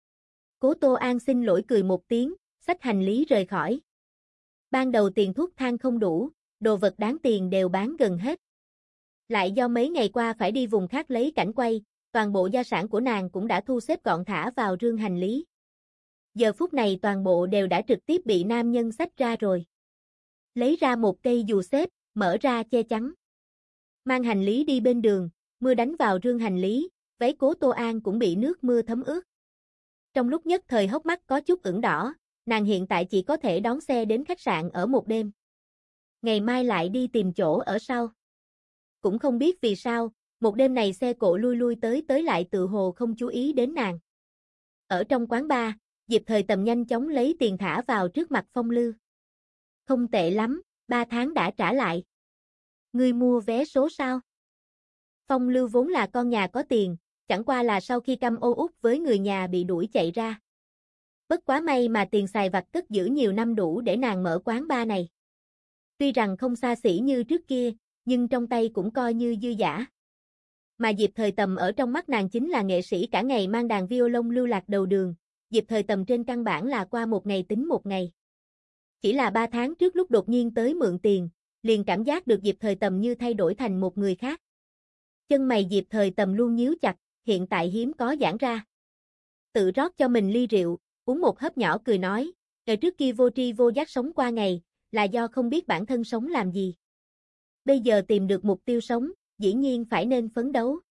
Cố Tô An xin lỗi cười một tiếng, xách hành lý rời khỏi. Ban đầu tiền thuốc thang không đủ, đồ vật đáng tiền đều bán gần hết. Lại do mấy ngày qua phải đi vùng khác lấy cảnh quay, toàn bộ gia sản của nàng cũng đã thu xếp gọn thả vào rương hành lý. Giờ phút này toàn bộ đều đã trực tiếp bị nam nhân xách ra rồi. Lấy ra một cây dù xếp, mở ra che chắn. Mang hành lý đi bên đường, mưa đánh vào rương hành lý, váy Cố Tô An cũng bị nước mưa thấm ướt. Trong lúc nhất thời hốc mắt có chút ửng đỏ, nàng hiện tại chỉ có thể đón xe đến khách sạn ở một đêm. Ngày mai lại đi tìm chỗ ở sau. Cũng không biết vì sao, một đêm này xe cộ lui lui tới tới lại tự hồ không chú ý đến nàng. Ở trong quán bar, Diệp Thời Tầm nhanh chóng lấy tiền thả vào trước mặt Phong Lư. Không tệ lắm, ba tháng đã trả lại. Ngươi mua vé số sao? Phong Lưu vốn là con nhà có tiền, chẳng qua là sau khi căm ô út với người nhà bị đuổi chạy ra. Bất quá may mà tiền xài vặt cất giữ nhiều năm đủ để nàng mở quán bar này. Tuy rằng không xa xỉ như trước kia, nhưng trong tay cũng coi như dư dả. Mà Diệp Thời Tầm ở trong mắt nàng chính là nghệ sĩ cả ngày mang đàn violon lưu lạc đầu đường, Diệp Thời Tầm trên căn bản là qua một ngày tính một ngày. Chỉ là ba tháng trước lúc đột nhiên tới mượn tiền, liền cảm giác được Diệp Thời Tầm như thay đổi thành một người khác. Chân mày Diệp Thời Tầm luôn nhíu chặt, hiện tại hiếm có giãn ra. Tự rót cho mình ly rượu, uống một hớp nhỏ cười nói, ngày trước kia vô tri vô giác sống qua ngày, là do không biết bản thân sống làm gì. Bây giờ tìm được mục tiêu sống, dĩ nhiên phải nên phấn đấu.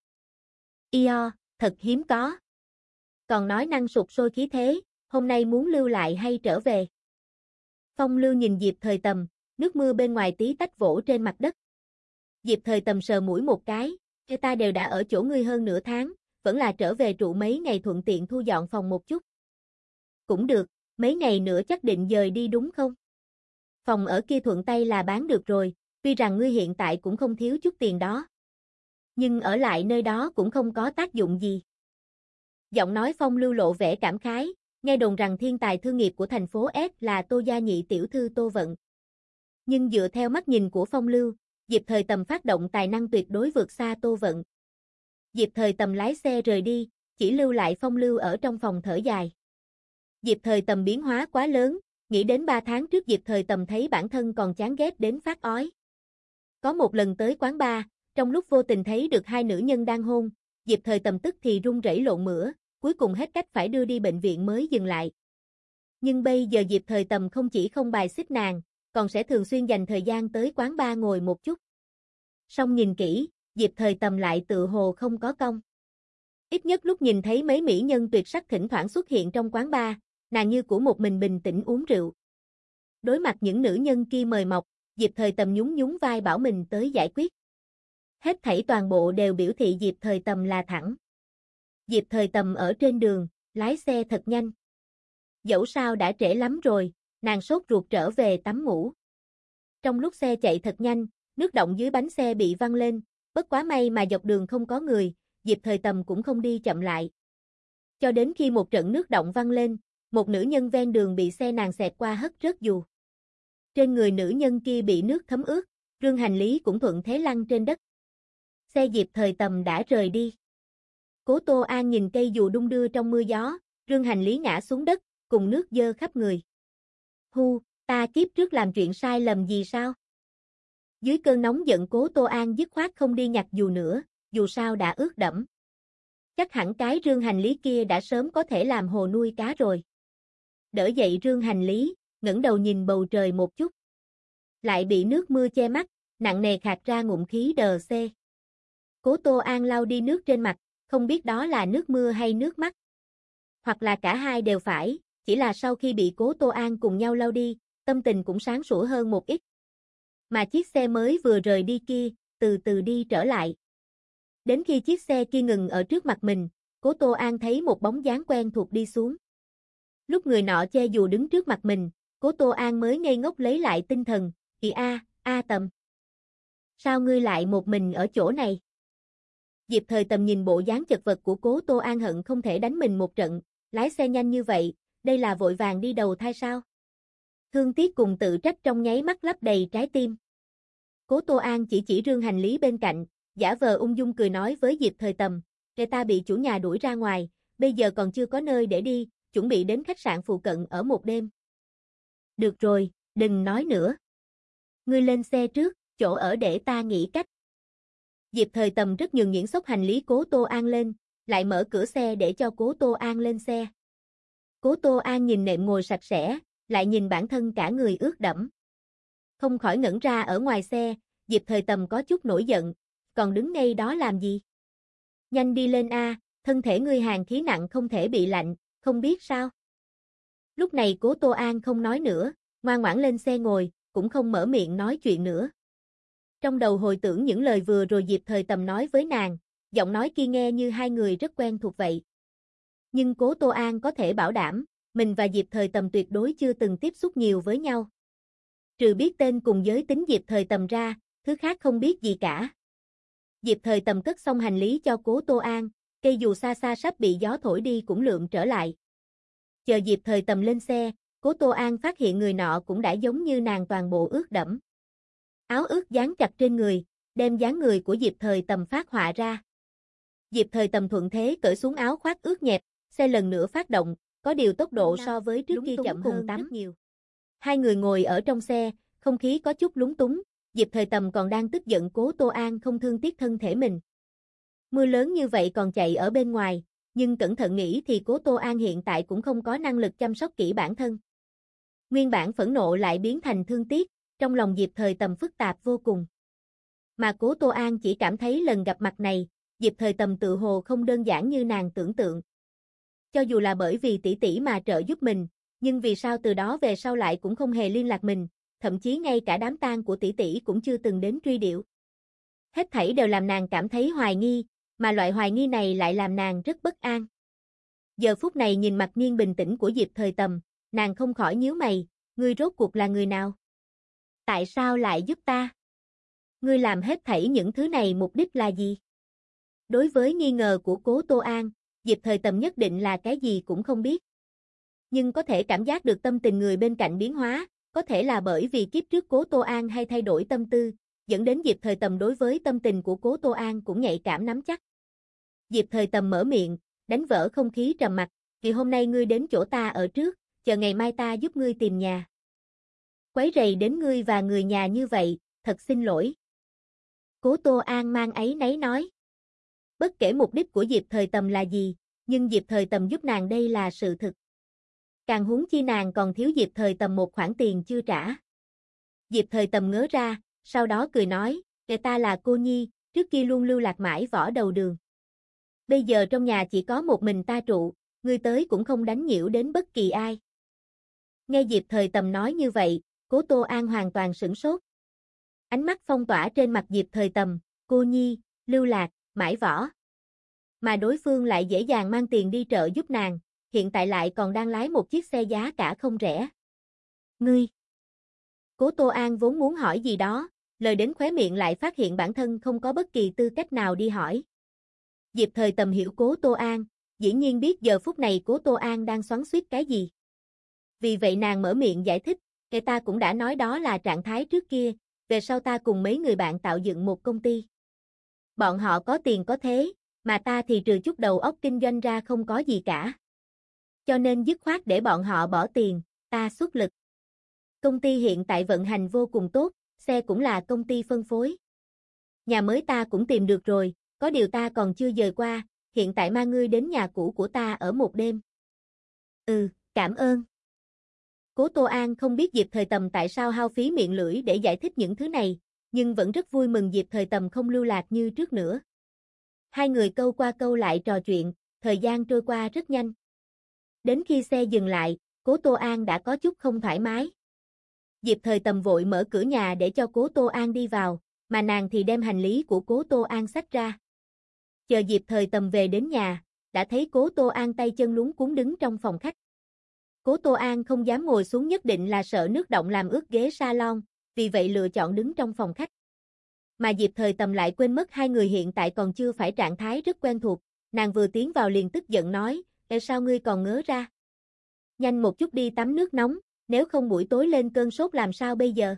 Io, thật hiếm có. Còn nói năng sục sôi khí thế, hôm nay muốn lưu lại hay trở về. Phong Lưu nhìn Diệp Thời Tầm, nước mưa bên ngoài tí tách vỗ trên mặt đất. Diệp Thời Tầm sờ mũi một cái, cho ta đều đã ở chỗ ngươi hơn nửa tháng, vẫn là trở về trụ mấy ngày thuận tiện thu dọn phòng một chút. Cũng được, mấy ngày nữa chắc định dời đi đúng không? Phòng ở kia thuận tay là bán được rồi, tuy rằng ngươi hiện tại cũng không thiếu chút tiền đó. Nhưng ở lại nơi đó cũng không có tác dụng gì. Giọng nói Phong Lưu lộ vẻ cảm khái, nghe đồn rằng thiên tài thương nghiệp của thành phố S là Tô Gia nhị tiểu thư Tô Vận. Nhưng dựa theo mắt nhìn của Phong Lưu, Diệp Thời Tầm phát động tài năng tuyệt đối vượt xa Tô Vận. Diệp Thời Tầm lái xe rời đi, chỉ lưu lại Phong Lưu ở trong phòng thở dài. Diệp Thời Tầm biến hóa quá lớn, nghĩ đến ba tháng trước Diệp Thời Tầm thấy bản thân còn chán ghét đến phát ói. Có một lần tới quán bar, trong lúc vô tình thấy được hai nữ nhân đang hôn, Diệp Thời Tầm tức thì run rẩy lộn mửa, cuối cùng hết cách phải đưa đi bệnh viện mới dừng lại. Nhưng bây giờ Diệp Thời Tầm không chỉ không bài xích nàng, còn sẽ thường xuyên dành thời gian tới quán bar ngồi một chút. Song nhìn kỹ, Diệp Thời Tầm lại tự hồ không có công. Ít nhất lúc nhìn thấy mấy mỹ nhân tuyệt sắc thỉnh thoảng xuất hiện trong quán bar, nàng như của một mình bình tĩnh uống rượu. Đối mặt những nữ nhân kia mời mọc, Diệp Thời Tầm nhún nhún vai bảo mình tới giải quyết. Hết thảy toàn bộ đều biểu thị Diệp Thời Tầm là thẳng. Diệp Thời Tầm ở trên đường, lái xe thật nhanh. Dẫu sao đã trễ lắm rồi, nàng sốt ruột trở về tắm ngủ. Trong lúc xe chạy thật nhanh, nước động dưới bánh xe bị văng lên, bất quá may mà dọc đường không có người, Diệp Thời Tầm cũng không đi chậm lại. Cho đến khi một trận nước động văng lên, một nữ nhân ven đường bị xe nàng xẹt qua hất rớt dù. Trên người nữ nhân kia bị nước thấm ướt, rương hành lý cũng thuận thế lăn trên đất. Xe Diệp Thời Tầm đã rời đi. Cố Tô An nhìn cây dù đung đưa trong mưa gió, rương hành lý ngã xuống đất, cùng nước dơ khắp người. Hu, ta kiếp trước làm chuyện sai lầm gì sao? Dưới cơn nóng giận Cố Tô An dứt khoát không đi nhặt dù nữa, dù sao đã ướt đẫm. Chắc hẳn cái rương hành lý kia đã sớm có thể làm hồ nuôi cá rồi. Đỡ dậy rương hành lý, ngẩng đầu nhìn bầu trời một chút. Lại bị nước mưa che mắt, nặng nề khạc ra ngụm khí đờ xê. Cố Tô An lau đi nước trên mặt, không biết đó là nước mưa hay nước mắt. Hoặc là cả hai đều phải, chỉ là sau khi bị Cố Tô An cùng nhau lau đi, tâm tình cũng sáng sủa hơn một ít. Mà chiếc xe mới vừa rời đi kia, từ từ đi trở lại. Đến khi chiếc xe kia ngừng ở trước mặt mình, Cố Tô An thấy một bóng dáng quen thuộc đi xuống. Lúc người nọ che dù đứng trước mặt mình, Cố Tô An mới ngây ngốc lấy lại tinh thần, "Kìa a, A Tầm. Sao ngươi lại một mình ở chỗ này?" Diệp Thời Tầm nhìn bộ dáng chật vật của Cố Tô An hận không thể đánh mình một trận, lái xe nhanh như vậy, đây là vội vàng đi đầu thai sao? Thương tiếc cùng tự trách trong nháy mắt lấp đầy trái tim. Cố Tô An chỉ chỉ rương hành lý bên cạnh, giả vờ ung dung cười nói với Diệp Thời Tầm, "Kẻ ta bị chủ nhà đuổi ra ngoài, bây giờ còn chưa có nơi để đi, chuẩn bị đến khách sạn phụ cận ở một đêm." "Được rồi, đừng nói nữa. Ngươi lên xe trước, chỗ ở để ta nghĩ cách." Diệp Thời Tầm rất nhường nhịn xốc hành lý Cố Tô An lên, lại mở cửa xe để cho Cố Tô An lên xe. Cố Tô An nhìn nệm ngồi sạch sẽ, lại nhìn bản thân cả người ướt đẫm. Không khỏi ngẩn ra ở ngoài xe, Diệp Thời Tầm có chút nổi giận, "Còn đứng ngay đó làm gì? Nhanh đi lên a, thân thể ngươi hàn khí nặng không thể bị lạnh, không biết sao?" Lúc này Cố Tô An không nói nữa, ngoan ngoãn lên xe ngồi, cũng không mở miệng nói chuyện nữa. Trong đầu hồi tưởng những lời vừa rồi Diệp Thời Tầm nói với nàng, giọng nói kia nghe như hai người rất quen thuộc vậy. Nhưng Cố Tô An có thể bảo đảm, mình và Diệp Thời Tầm tuyệt đối chưa từng tiếp xúc nhiều với nhau. Trừ biết tên cùng giới tính Diệp Thời Tầm ra, thứ khác không biết gì cả. Diệp Thời Tầm cất xong hành lý cho Cố Tô An, cây dù xa xa sắp bị gió thổi đi cũng lượm trở lại. Chờ Diệp Thời Tầm lên xe, Cố Tô An phát hiện người nọ cũng đã giống như nàng toàn bộ ướt đẫm. Áo ướt dán chặt trên người, đem dáng người của Diệp Thời Tầm phát họa ra. Diệp Thời Tầm thuận thế cởi xuống áo khoác ướt nhẹp, xe lần nữa phát động, có điều tốc độ so với trước kia chậm hơn rất nhiều. Hai người ngồi ở trong xe, không khí có chút lúng túng, Diệp Thời Tầm còn đang tức giận Cố Tô An không thương tiếc thân thể mình. Mưa lớn như vậy còn chạy ở bên ngoài, nhưng cẩn thận nghĩ thì Cố Tô An hiện tại cũng không có năng lực chăm sóc kỹ bản thân. Nguyên bản phẫn nộ lại biến thành thương tiếc, trong lòng Diệp Thời Tầm phức tạp vô cùng. Mà Cố Tô An chỉ cảm thấy lần gặp mặt này, Diệp Thời Tầm tự hồ không đơn giản như nàng tưởng tượng. Cho dù là bởi vì tỷ tỷ mà trợ giúp mình, nhưng vì sao từ đó về sau lại cũng không hề liên lạc mình, thậm chí ngay cả đám tang của tỷ tỷ cũng chưa từng đến truy điệu. Hết thảy đều làm nàng cảm thấy hoài nghi, mà loại hoài nghi này lại làm nàng rất bất an. Giờ phút này nhìn mặt nghiêng bình tĩnh của Diệp Thời Tầm, nàng không khỏi nhíu mày, "Ngươi rốt cuộc là người nào? Tại sao lại giúp ta? Ngươi làm hết thảy những thứ này mục đích là gì?" Đối với nghi ngờ của Cố Tô An, Diệp Thời Tầm nhất định là cái gì cũng không biết. Nhưng có thể cảm giác được tâm tình người bên cạnh biến hóa, có thể là bởi vì kiếp trước Cố Tô An hay thay đổi tâm tư, dẫn đến Diệp Thời Tầm đối với tâm tình của Cố Tô An cũng nhạy cảm nắm chắc. Diệp Thời Tầm mở miệng, đánh vỡ không khí trầm mặc, "Vì hôm nay ngươi đến chỗ ta ở trước, chờ ngày mai ta giúp ngươi tìm nhà. Quấy rầy đến ngươi và người nhà như vậy, thật xin lỗi." Cố Tô An mang áy náy nói. Bất kể mục đích của Diệp Thời Tầm là gì, nhưng Diệp Thời Tầm giúp nàng đây là sự thực. Càng huống chi nàng còn thiếu Diệp Thời Tầm một khoản tiền chưa trả. Diệp Thời Tầm ngớ ra, sau đó cười nói, "Kẻ ta là cô nhi, trước kia luôn lưu lạc mãi võ đầu đường. Bây giờ trong nhà chỉ có một mình ta trụ, ngươi tới cũng không đánh nhiễu đến bất kỳ ai." Nghe Diệp Thời Tầm nói như vậy, Cố Tô An hoàn toàn sửng sốt. Ánh mắt phong tỏa trên mặt Diệp Thời Tầm, cô nhi, lưu lạc, mãi võ. Mà đối phương lại dễ dàng mang tiền đi trợ giúp nàng, hiện tại lại còn đang lái một chiếc xe giá cả không rẻ. Ngươi! Cố Tô An vốn muốn hỏi gì đó, lời đến khóe miệng lại phát hiện bản thân không có bất kỳ tư cách nào đi hỏi. Diệp Thời Tầm hiểu Cố Tô An, dĩ nhiên biết giờ phút này Cố Tô An đang xoắn xuýt cái gì. Vì vậy nàng mở miệng giải thích, "Kẻ ta cũng đã nói đó là trạng thái trước kia, về sau ta cùng mấy người bạn tạo dựng một công ty. Bọn họ có tiền có thế, mà ta thì trừ chút đầu óc kinh doanh ra không có gì cả. Cho nên dứt khoát để bọn họ bỏ tiền, ta xuất lực. Công ty hiện tại vận hành vô cùng tốt, xe cũng là công ty phân phối. Nhà mới ta cũng tìm được rồi, có điều ta còn chưa dời qua, hiện tại mang ngươi đến nhà cũ của ta ở một đêm." "Ừ, cảm ơn." Cố Tô An không biết Diệp Thời Tầm tại sao hao phí miệng lưỡi để giải thích những thứ này, nhưng vẫn rất vui mừng Diệp Thời Tầm không lưu lạc như trước nữa. Hai người câu qua câu lại trò chuyện, thời gian trôi qua rất nhanh. Đến khi xe dừng lại, Cố Tô An đã có chút không thoải mái. Diệp Thời Tầm vội mở cửa nhà để cho Cố Tô An đi vào, mà nàng thì đem hành lý của Cố Tô An xách ra. Chờ Diệp Thời Tầm về đến nhà, đã thấy Cố Tô An tay chân luống cuống đứng trong phòng khách. Cố Tô An không dám ngồi xuống, nhất định là sợ nước động làm ướt ghế salon, vì vậy lựa chọn đứng trong phòng khách. Mà Diệp Thời Tầm lại quên mất hai người hiện tại còn chưa phải trạng thái rất quen thuộc, nàng vừa tiến vào liền tức giận nói, "Ê sao ngươi còn ngớ ra? Nhanh một chút đi tắm nước nóng, nếu không buổi tối lên cơn sốt làm sao bây giờ?"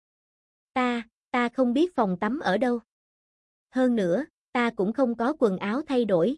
Ta, ta không biết phòng tắm ở đâu. Hơn nữa, ta cũng không có quần áo thay đổi.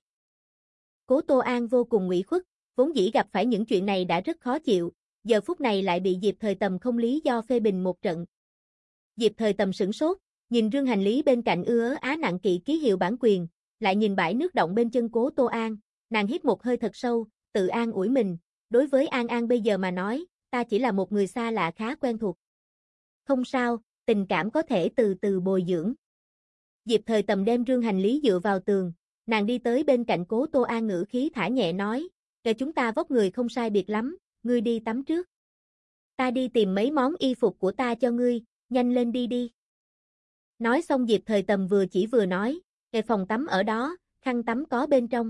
Cố Tô An vô cùng ủy khuất, vốn dĩ gặp phải những chuyện này đã rất khó chịu, giờ phút này lại bị Diệp Thời Tầm không lý do phê bình một trận. Diệp Thời Tầm sửng sốt, nhìn rương hành lý bên cạnh ư ớ á nặng kỵ ký hiệu bản quyền, lại nhìn bãi nước động bên chân Cố Tô An, nàng hít một hơi thật sâu, tự an ủi mình, đối với An An bây giờ mà nói, ta chỉ là một người xa lạ khá quen thuộc. Không sao, tình cảm có thể từ từ bồi dưỡng. Diệp Thời Tầm đem rương hành lý dựa vào tường, nàng đi tới bên cạnh Cố Tô An ngữ khí thả nhẹ nói, kể chúng ta vóc người không sai biệt lắm, ngươi đi tắm trước. Ta đi tìm mấy món y phục của ta cho ngươi, nhanh lên đi đi. Nói xong Diệp Thời Tầm vừa chỉ vừa nói, kệ phòng tắm ở đó, khăn tắm có bên trong.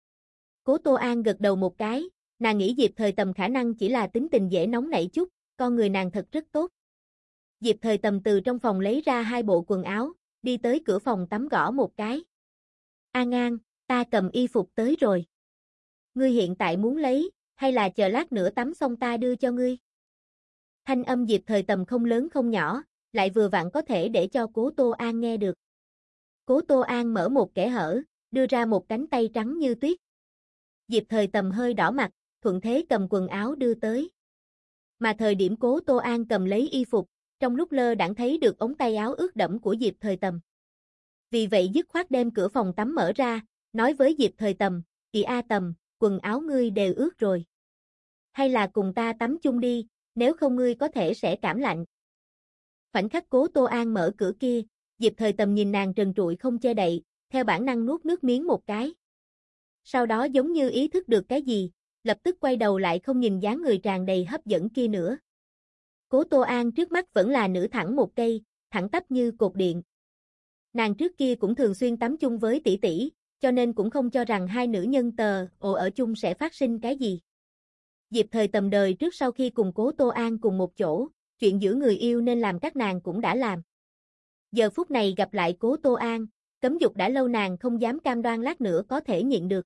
Cố Tô An gật đầu một cái, nàng nghĩ Diệp Thời Tầm khả năng chỉ là tính tình dễ nóng nảy chút, con người nàng thật rất tốt. Diệp Thời Tầm từ trong phòng lấy ra hai bộ quần áo, đi tới cửa phòng tắm gõ một cái. An An, ta cầm y phục tới rồi. Ngươi hiện tại muốn lấy, hay là chờ lát nữa tắm xong ta đưa cho ngươi? Thanh âm Diệp Thời Tầm không lớn không nhỏ, lại vừa vặn có thể để cho Cố Tô An nghe được. Cố Tô An mở một kẽ hở, đưa ra một cánh tay trắng như tuyết. Diệp Thời Tầm hơi đỏ mặt, thuận thế cầm quần áo đưa tới. Mà thời điểm Cố Tô An cầm lấy y phục, trong lúc lơ đãng thấy được ống tay áo ướt đẫm của Diệp Thời Tầm. Vì vậy dứt khoát đem cửa phòng tắm mở ra, nói với Diệp Thời Tầm, "Chị A Tầm, quần áo ngươi đều ướt rồi. Hay là cùng ta tắm chung đi, nếu không ngươi có thể sẽ cảm lạnh." Khoảnh khắc Cố Tô An mở cửa kia, Diệp Thời Tầm nhìn nàng trần trụi không che đậy, theo bản năng nuốt nước miếng một cái. Sau đó giống như ý thức được cái gì, lập tức quay đầu lại không nhìn dáng người tràn đầy hấp dẫn kia nữa. Cố Tô An trước mắt vẫn là nữ thẳng một cây, thẳng tắp như cột điện. Nàng trước kia cũng thường xuyên tắm chung với tỷ tỷ, cho nên cũng không cho rằng hai nữ nhân tờ ồ ở chung sẽ phát sinh cái gì. Diệp Thời Tầm đời trước sau khi cùng Cố Tô An cùng một chỗ, chuyện giữa người yêu nên làm các nàng cũng đã làm. Giờ phút này gặp lại Cố Tô An, cấm dục đã lâu nàng không dám cam đoan lát nữa có thể nhịn được.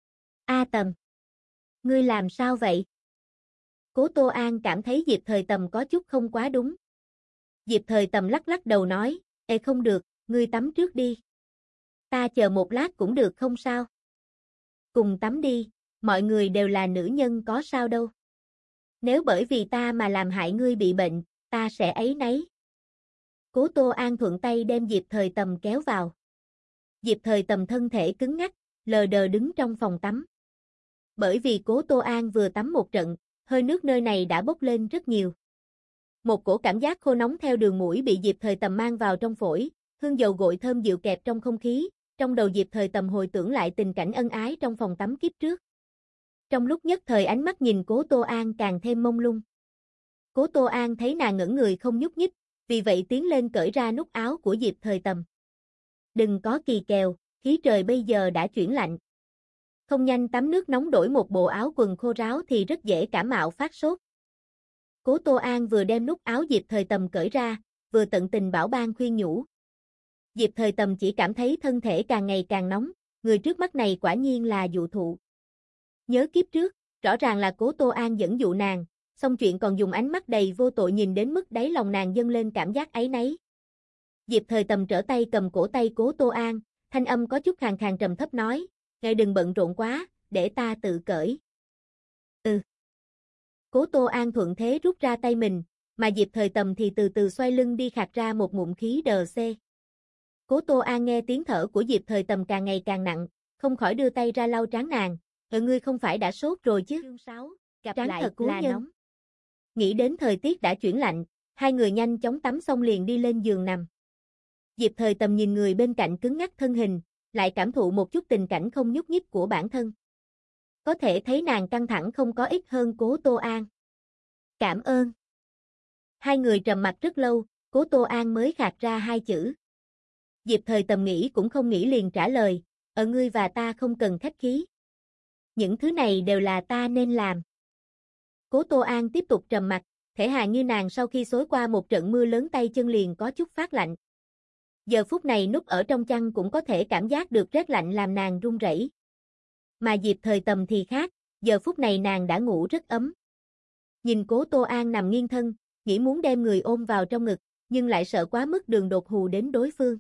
A Tầm, ngươi làm sao vậy? Cố Tô An cảm thấy Diệp Thời Tầm có chút không quá đúng. Diệp Thời Tầm lắc lắc đầu nói, "Ê không được, ngươi tắm trước đi. Ta chờ một lát cũng được không sao?" "Cùng tắm đi, mọi người đều là nữ nhân có sao đâu. Nếu bởi vì ta mà làm hại ngươi bị bệnh, ta sẽ áy náy." Cố Tô An thuận tay đem Diệp Thời Tầm kéo vào. Diệp Thời Tầm thân thể cứng ngắc, lờ đờ đứng trong phòng tắm. Bởi vì Cố Tô An vừa tắm một trận, hơi nước nơi này đã bốc lên rất nhiều. Một cổ cảm giác khô nóng theo đường mũi bị Diệp Thời Tầm mang vào trong phổi, hương dầu gội thơm dịu kẹp trong không khí, trong đầu Diệp Thời Tầm hồi tưởng lại tình cảnh ân ái trong phòng tắm kiếp trước. Trong lúc nhất thời ánh mắt nhìn Cố Tô An càng thêm mông lung. Cố Tô An thấy nàng ngẩn người không nhúc nhích, vì vậy tiến lên cởi ra nút áo của Diệp Thời Tầm. "Đừng có kỳ kèo, khí trời bây giờ đã chuyển lạnh. Không nhanh tắm nước nóng đổi một bộ áo quần khô ráo thì rất dễ cảm mạo phát sốt." Cố Tô An vừa đem nút áo Diệp Thời Tầm cởi ra, vừa tận tình bảo ban khuyên nhủ. Diệp Thời Tầm chỉ cảm thấy thân thể càng ngày càng nóng, người trước mắt này quả nhiên là dụ thụ. Nhớ kiếp trước, rõ ràng là Cố Tô An dẫn dụ nàng, xong chuyện còn dùng ánh mắt đầy vô tội nhìn đến mức đáy lòng nàng dâng lên cảm giác áy náy. Diệp Thời Tầm trở tay cầm cổ tay Cố Tô An, thanh âm có chút khàn khàn trầm thấp nói, "Ngài đừng bận rộn quá, để ta tự cởi." "Ừ." Cố Tô An thuận thế rút ra tay mình, mà Diệp Thời Tầm thì từ từ xoay lưng đi khạc ra một ngụm khí đờ xê. Cố Tô An nghe tiếng thở của Diệp Thời Tầm càng ngày càng nặng, không khỏi đưa tay ra lau trán nàng, "Ờ ngươi không phải đã sốt rồi chứ?" Chương sáu, gặp trán lại thật là nhân. Nóng. Nghĩ đến thời tiết đã chuyển lạnh, hai người nhanh chóng tắm xong liền đi lên giường nằm. Diệp Thời Tầm nhìn người bên cạnh cứng ngắc thân hình, lại cảm thụ một chút tình cảnh không nhúc nhích của bản thân. Có thể thấy nàng căng thẳng không có ít hơn Cố Tô An. Cảm ơn. Hai người trầm mặc rất lâu, Cố Tô An mới khạc ra hai chữ. Diệp Thời Tầm nghĩ cũng không nghĩ liền trả lời, ở ngươi và ta không cần khách khí. Những thứ này đều là ta nên làm. Cố Tô An tiếp tục trầm mặc, thể hài như nàng sau khi xối qua một trận mưa lớn tay chân liền có chút phát lạnh. Giờ phút này núp ở trong chăn cũng có thể cảm giác được rét lạnh làm nàng run rẩy. Mà Diệp Thời Tầm thì khác, giờ phút này nàng đã ngủ rất ấm. Nhìn Cố Tô An nằm nghiêng thân, nghĩ muốn đem người ôm vào trong ngực, nhưng lại sợ quá mức đường đột hù đến đối phương.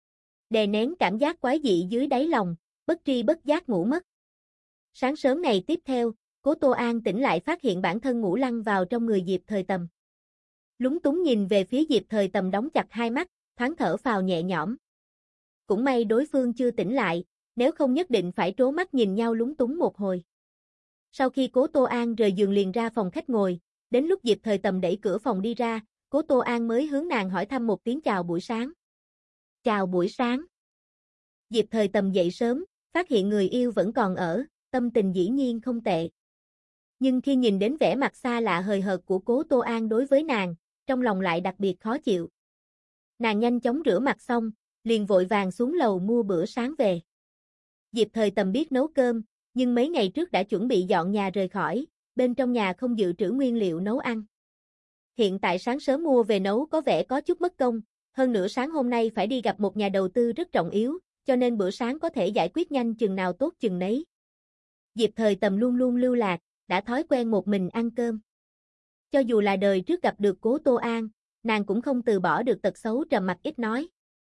Đè nén cảm giác quái dị dưới đáy lòng, bất tri bất giác ngủ mất. Sáng sớm ngày tiếp theo, Cố Tô An tỉnh lại phát hiện bản thân ngủ lăn vào trong người Diệp Thời Tầm. Lúng túng nhìn về phía Diệp Thời Tầm đóng chặt hai mắt, thoáng thở phào nhẹ nhõm. Cũng may đối phương chưa tỉnh lại, nếu không nhất định phải trố mắt nhìn nhau lúng túng một hồi. Sau khi Cố Tô An rời giường liền ra phòng khách ngồi, đến lúc Diệp Thời Tầm đẩy cửa phòng đi ra, Cố Tô An mới hướng nàng hỏi thăm một tiếng chào buổi sáng. Chào buổi sáng. Diệp Thời Tầm dậy sớm, phát hiện người yêu vẫn còn ở, tâm tình dĩ nhiên không tệ. Nhưng khi nhìn đến vẻ mặt xa lạ hời hợt của Cố Tô An đối với nàng, trong lòng lại đặc biệt khó chịu. Nàng nhanh chóng rửa mặt xong, liền vội vàng xuống lầu mua bữa sáng về. Diệp Thời Tầm biết nấu cơm, nhưng mấy ngày trước đã chuẩn bị dọn nhà rời khỏi, bên trong nhà không dự trữ nguyên liệu nấu ăn. Hiện tại sáng sớm mua về nấu có vẻ có chút mất công, hơn nữa sáng hôm nay phải đi gặp một nhà đầu tư rất trọng yếu, cho nên bữa sáng có thể giải quyết nhanh chừng nào tốt chừng nấy. Diệp Thời Tầm luôn luôn lưu lạc, đã thói quen một mình ăn cơm. Cho dù là đời trước gặp được Cố Tô An, nàng cũng không từ bỏ được tật xấu trầm mặc ít nói.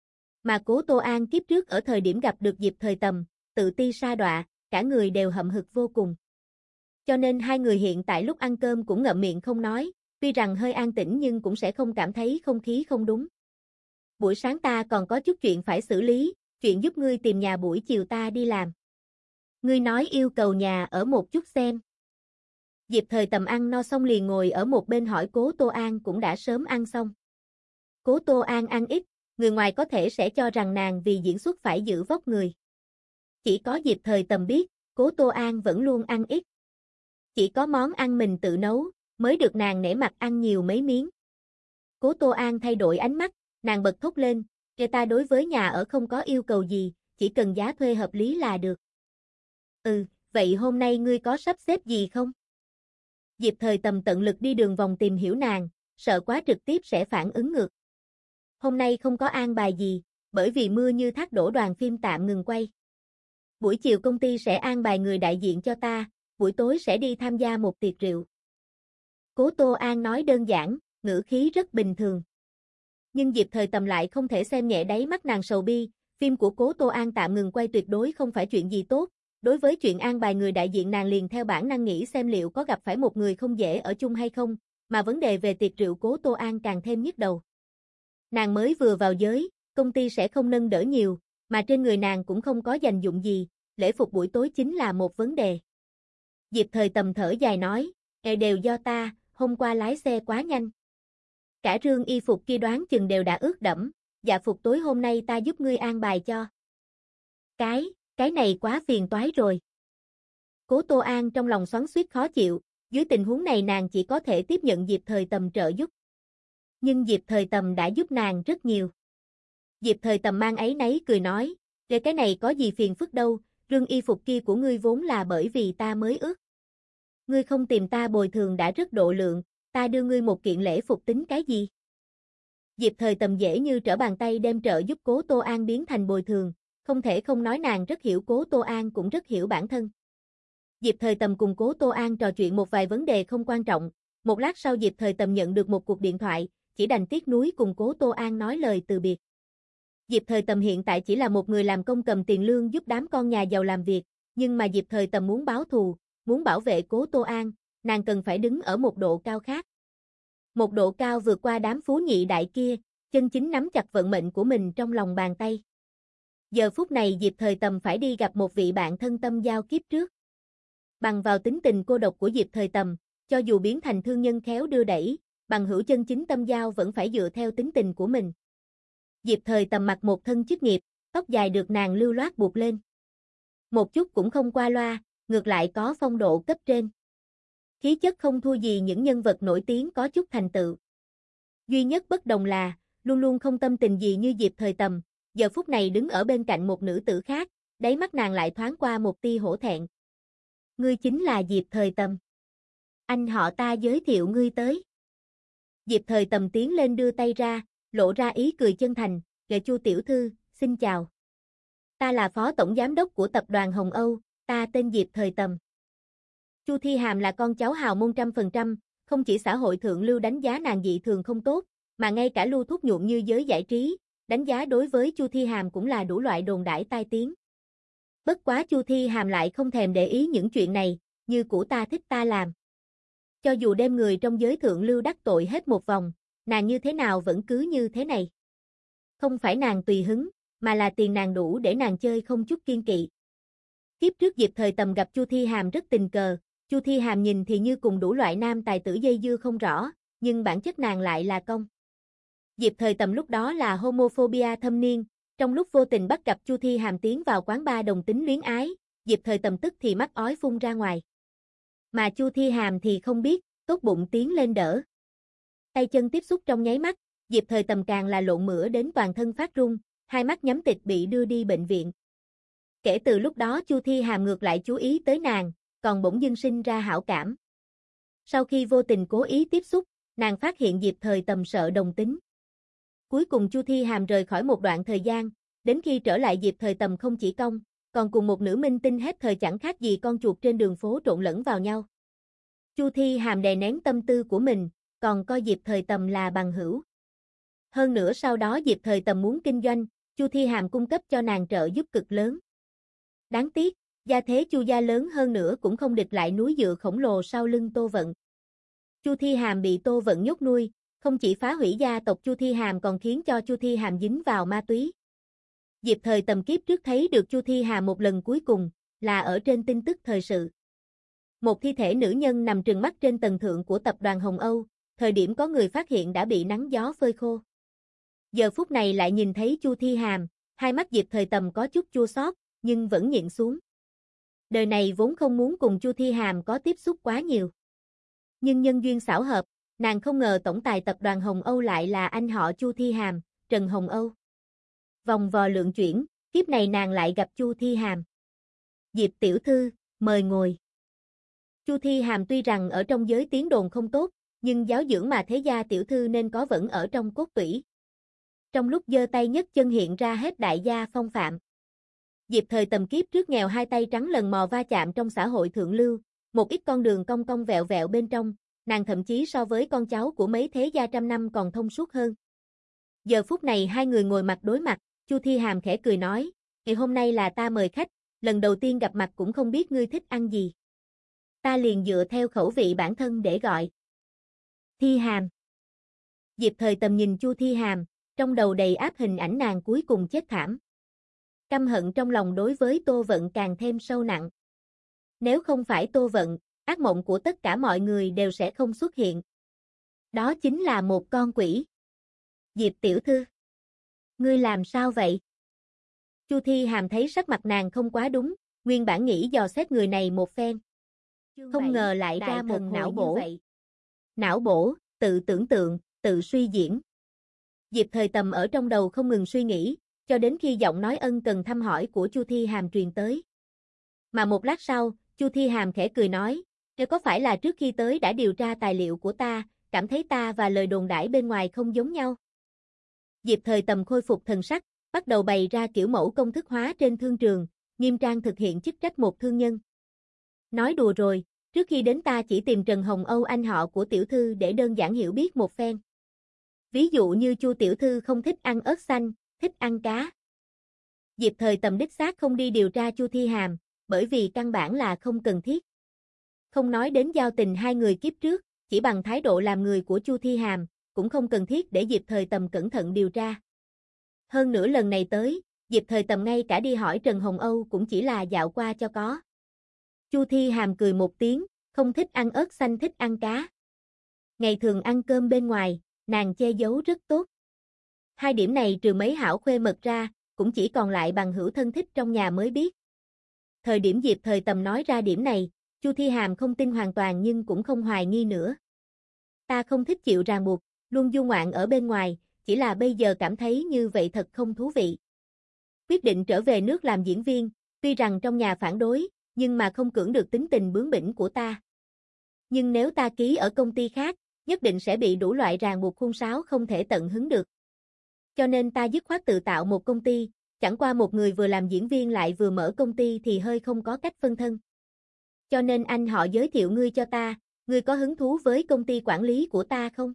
Mà Cố Tô An kiếp trước ở thời điểm gặp được Diệp Thời Tầm, tự ti sa đọa, cả người đều hậm hực vô cùng. Cho nên hai người hiện tại lúc ăn cơm cũng ngậm miệng không nói, tuy rằng hơi an tĩnh nhưng cũng sẽ không cảm thấy không khí không đúng. Buổi sáng ta còn có chút chuyện phải xử lý, chuyện giúp ngươi tìm nhà buổi chiều ta đi làm. Ngươi nói yêu cầu nhà ở một chút xem. Diệp Thời Tầm ăn no xong liền ngồi ở một bên hỏi Cố Tô An cũng đã sớm ăn xong. Cố Tô An ăn ít, người ngoài có thể sẽ cho rằng nàng vì diễn xuất phải giữ vóc người. Chỉ có Diệp Thời Tầm biết, Cố Tô An vẫn luôn ăn ít. Chỉ có món ăn mình tự nấu, mới được nàng nể mặt ăn nhiều mấy miếng. Cố Tô An thay đổi ánh mắt, nàng bật thốt lên, kể ta đối với nhà ở không có yêu cầu gì, chỉ cần giá thuê hợp lý là được. Ừ, vậy hôm nay ngươi có sắp xếp gì không? Diệp Thời Tầm tận lực đi đường vòng tìm hiểu nàng, sợ quá trực tiếp sẽ phản ứng ngược. Hôm nay không có an bài gì, bởi vì mưa như thác đổ đoàn phim tạm ngừng quay. Buổi chiều công ty sẽ an bài người đại diện cho ta, buổi tối sẽ đi tham gia một tiệc rượu. Cố Tô An nói đơn giản, ngữ khí rất bình thường. Nhưng Diệp Thời Tầm lại không thể xem nhẹ đáy mắt nàng sầu bi, phim của Cố Tô An tạm ngừng quay tuyệt đối không phải chuyện gì tốt. Đối với chuyện an bài người đại diện nàng liền theo bản năng nghĩ xem liệu có gặp phải một người không dễ ở chung hay không, mà vấn đề về tiệc rượu Cố Tô An càng thêm nhức đầu. Nàng mới vừa vào giới, công ty sẽ không nâng đỡ nhiều, mà trên người nàng cũng không có dành dụng gì, lễ phục buổi tối chính là một vấn đề. Diệp Thời Tầm thở dài nói, e đều do ta, hôm qua lái xe quá nhanh. Cả rương y phục kia đoán chừng đều đã ướt đẫm, dạ phục tối hôm nay ta giúp ngươi an bài cho. Cái, cái này quá phiền toái rồi. Cố Tô An trong lòng xoắn xuýt khó chịu, dưới tình huống này nàng chỉ có thể tiếp nhận Diệp Thời Tầm trợ giúp. Nhưng Diệp Thời Tầm đã giúp nàng rất nhiều. Diệp Thời Tầm mang áy náy cười nói, để cái này có gì phiền phức đâu, rương y phục kia của ngươi vốn là bởi vì ta mới ướt. Ngươi không tìm ta bồi thường đã rất độ lượng, ta đưa ngươi một kiện lễ phục tính cái gì? Diệp Thời Tầm dễ như trở bàn tay đem trợ giúp Cố Tô An biến thành bồi thường, không thể không nói nàng rất hiểu Cố Tô An cũng rất hiểu bản thân. Diệp Thời Tầm cùng Cố Tô An trò chuyện một vài vấn đề không quan trọng, một lát sau Diệp Thời Tầm nhận được một cuộc điện thoại, chỉ đành tiếc nuối cùng Cố Tô An nói lời từ biệt. Diệp Thời Tầm hiện tại chỉ là một người làm công cầm tiền lương giúp đám con nhà giàu làm việc, nhưng mà Diệp Thời Tầm muốn báo thù, muốn bảo vệ Cố Tô An, nàng cần phải đứng ở một độ cao khác. Một độ cao vượt qua đám phú nhị đại kia, chân chính nắm chặt vận mệnh của mình trong lòng bàn tay. Giờ phút này Diệp Thời Tầm phải đi gặp một vị bạn thân tâm giao kiếp trước. Bằng vào tính tình cô độc của Diệp Thời Tầm, cho dù biến thành thương nhân khéo đưa đẩy, bằng hữu chân chính tâm giao vẫn phải dựa theo tính tình của mình. Diệp Thời Tầm mặc một thân chức nghiệp, tóc dài được nàng lưu loát buộc lên. Một chút cũng không qua loa, ngược lại có phong độ cấp trên. Khí chất không thua gì những nhân vật nổi tiếng có chút thành tựu. Duy nhất bất đồng là, luôn luôn không tâm tình gì như Diệp Thời Tầm, giờ phút này đứng ở bên cạnh một nữ tử khác, đáy mắt nàng lại thoáng qua một tia hổ thẹn. Ngươi chính là Diệp Thời Tầm. Anh họ ta giới thiệu ngươi tới. Diệp Thời Tầm tiến lên đưa tay ra, lộ ra ý cười chân thành, "Gợi Chu tiểu thư, xin chào. Ta là phó tổng giám đốc của tập đoàn Hồng Âu, ta tên Diệp Thời Tầm." Chu Thi Hàm là con cháu hào môn trăm phần trăm, không chỉ xã hội thượng lưu đánh giá nàng dị thường không tốt, mà ngay cả lưu thuốc nhuộm như giới giải trí, đánh giá đối với Chu Thi Hàm cũng là đủ loại đồn đãi tai tiếng. Bất quá Chu Thi Hàm lại không thèm để ý những chuyện này, như của ta thích ta làm. Cho dù đem người trong giới thượng lưu đắc tội hết một vòng, nàng như thế nào vẫn cứ như thế này. Không phải nàng tùy hứng, mà là tiền nàng đủ để nàng chơi không chút kiên kỵ. Kiếp trước Diệp Thời Tầm gặp Chu Thi Hàm rất tình cờ, Chu Thi Hàm nhìn thì như cùng đủ loại nam tài tử dây dưa không rõ, nhưng bản chất nàng lại là công. Diệp Thời Tầm lúc đó là homophobia thâm niên, trong lúc vô tình bắt gặp Chu Thi Hàm tiến vào quán bar đồng tính luyến ái, Diệp Thời Tầm tức thì mắt ói phun ra ngoài. Mà Chu Thi Hàm thì không biết, tốt bụng tiến lên đỡ. Tay chân tiếp xúc trong nháy mắt, Diệp Thời Tầm càng là lộn mửa đến toàn thân phát run, hai mắt nhắm tịt bị đưa đi bệnh viện. Kể từ lúc đó Chu Thi Hàm ngược lại chú ý tới nàng, còn bỗng dưng sinh ra hảo cảm. Sau khi vô tình cố ý tiếp xúc, nàng phát hiện Diệp Thời Tầm sợ đồng tính. Cuối cùng Chu Thi Hàm rời khỏi một đoạn thời gian, đến khi trở lại Diệp Thời Tầm không chỉ công, còn cùng một nữ minh tinh hết thời chẳng khác gì con chuột trên đường phố trộn lẫn vào nhau. Chu Thi Hàm đè nén tâm tư của mình, còn coi Diệp Thời Tầm là bằng hữu. Hơn nữa sau đó Diệp Thời Tầm muốn kinh doanh, Chu Thi Hàm cung cấp cho nàng trợ giúp cực lớn. Đáng tiếc, gia thế Chu gia lớn hơn nữa cũng không địch lại núi dựa khổng lồ sau lưng Tô Vận. Chu Thi Hàm bị Tô Vận nhốt nuôi, không chỉ phá hủy gia tộc Chu Thi Hàm còn khiến cho Chu Thi Hàm dính vào ma túy. Diệp Thời Tầm kiếp trước thấy được Chu Thi Hàm một lần cuối cùng, là ở trên tin tức thời sự. Một thi thể nữ nhân nằm trừng mắt trên tầng thượng của tập đoàn Hồng Âu, thời điểm có người phát hiện đã bị nắng gió phơi khô. Giờ phút này lại nhìn thấy Chu Thi Hàm, hai mắt Diệp Thời Tầm có chút chua xót, nhưng vẫn nhịn xuống. Đời này vốn không muốn cùng Chu Thi Hàm có tiếp xúc quá nhiều. Nhưng nhân duyên xảo hợp, nàng không ngờ tổng tài tập đoàn Hồng Âu lại là anh họ Chu Thi Hàm, Trần Hồng Âu. Vòng vò lượng chuyển, kiếp này nàng lại gặp Chu Thi Hàm. Diệp tiểu thư, mời ngồi. Chu Thi Hàm tuy rằng ở trong giới tiếng đồn không tốt, nhưng giáo dưỡng mà thế gia tiểu thư nên có vẫn ở trong cốt tủy. Trong lúc giơ tay nhấc chân hiện ra hết đại gia phong phạm. Diệp Thời Tầm kiếp trước nghèo hai tay trắng lần mò va chạm trong xã hội thượng lưu, một ít con đường cong cong vẹo vẹo bên trong, nàng thậm chí so với con cháu của mấy thế gia trăm năm còn thông suốt hơn. Giờ phút này hai người ngồi mặt đối mặt, Chu Thi Hàm khẽ cười nói, ngày hôm nay là ta mời khách, lần đầu tiên gặp mặt cũng không biết ngươi thích ăn gì. Ta liền dựa theo khẩu vị bản thân để gọi. Thi Hàm. Diệp Thời Tầm nhìn Chu Thi Hàm, trong đầu đầy áp hình ảnh nàng cuối cùng chết thảm. Căm hận trong lòng đối với Tô Vận càng thêm sâu nặng. Nếu không phải Tô Vận, ác mộng của tất cả mọi người đều sẽ không xuất hiện. Đó chính là một con quỷ. Diệp tiểu thư. Ngươi làm sao vậy? Chu Thi Hàm thấy sắc mặt nàng không quá đúng, nguyên bản nghĩ dò xét người này một phen. Không ngờ lại ra một não bổ. Vậy. Não bổ, tự tưởng tượng, tự suy diễn. Diệp Thời Tầm ở trong đầu không ngừng suy nghĩ, cho đến khi giọng nói ân cần thăm hỏi của Chu Thi Hàm truyền tới. Mà một lát sau, Chu Thi Hàm khẽ cười nói, nếu có phải là trước khi tới đã điều tra tài liệu của ta, cảm thấy ta và lời đồn đãi bên ngoài không giống nhau. Diệp Thời Tầm khôi phục thần sắc, bắt đầu bày ra kiểu mẫu công thức hóa trên thương trường, nghiêm trang thực hiện chức trách một thương nhân. Nói đùa rồi, trước khi đến ta chỉ tìm Trần Hồng Âu anh họ của tiểu thư để đơn giản hiểu biết một phen. Ví dụ như Chu tiểu thư không thích ăn ớt xanh, thích ăn cá. Diệp Thời Tầm đích xác không đi điều tra Chu Thi Hàm, bởi vì căn bản là không cần thiết. Không nói đến giao tình hai người kiếp trước, chỉ bằng thái độ làm người của Chu Thi Hàm, cũng không cần thiết để Diệp Thời Tầm cẩn thận điều tra. Hơn nữa lần này tới, Diệp Thời Tầm ngay cả đi hỏi Trần Hồng Âu cũng chỉ là dạo qua cho có. Chu Thi Hàm cười một tiếng, không thích ăn ớt xanh thích ăn cá. Ngày thường ăn cơm bên ngoài, nàng che giấu rất tốt. Hai điểm này trừ mấy hảo khuê mật ra, cũng chỉ còn lại bằng hữu thân thích trong nhà mới biết. Thời điểm Diệp Thời Tầm nói ra điểm này, Chu Thi Hàm không tin hoàn toàn nhưng cũng không hoài nghi nữa. Ta không thích chịu ràng buộc, luôn du ngoạn ở bên ngoài, chỉ là bây giờ cảm thấy như vậy thật không thú vị. Quyết định trở về nước làm diễn viên, tuy rằng trong nhà phản đối, nhưng mà không cưỡng được tính tình bướng bỉnh của ta. Nhưng nếu ta ký ở công ty khác, nhất định sẽ bị đủ loại ràng buộc khuôn sáo không thể tận hứng được. Cho nên ta dứt khoát tự tạo một công ty, chẳng qua một người vừa làm diễn viên lại vừa mở công ty thì hơi không có cách phân thân. Cho nên anh họ giới thiệu ngươi cho ta, ngươi có hứng thú với công ty quản lý của ta không?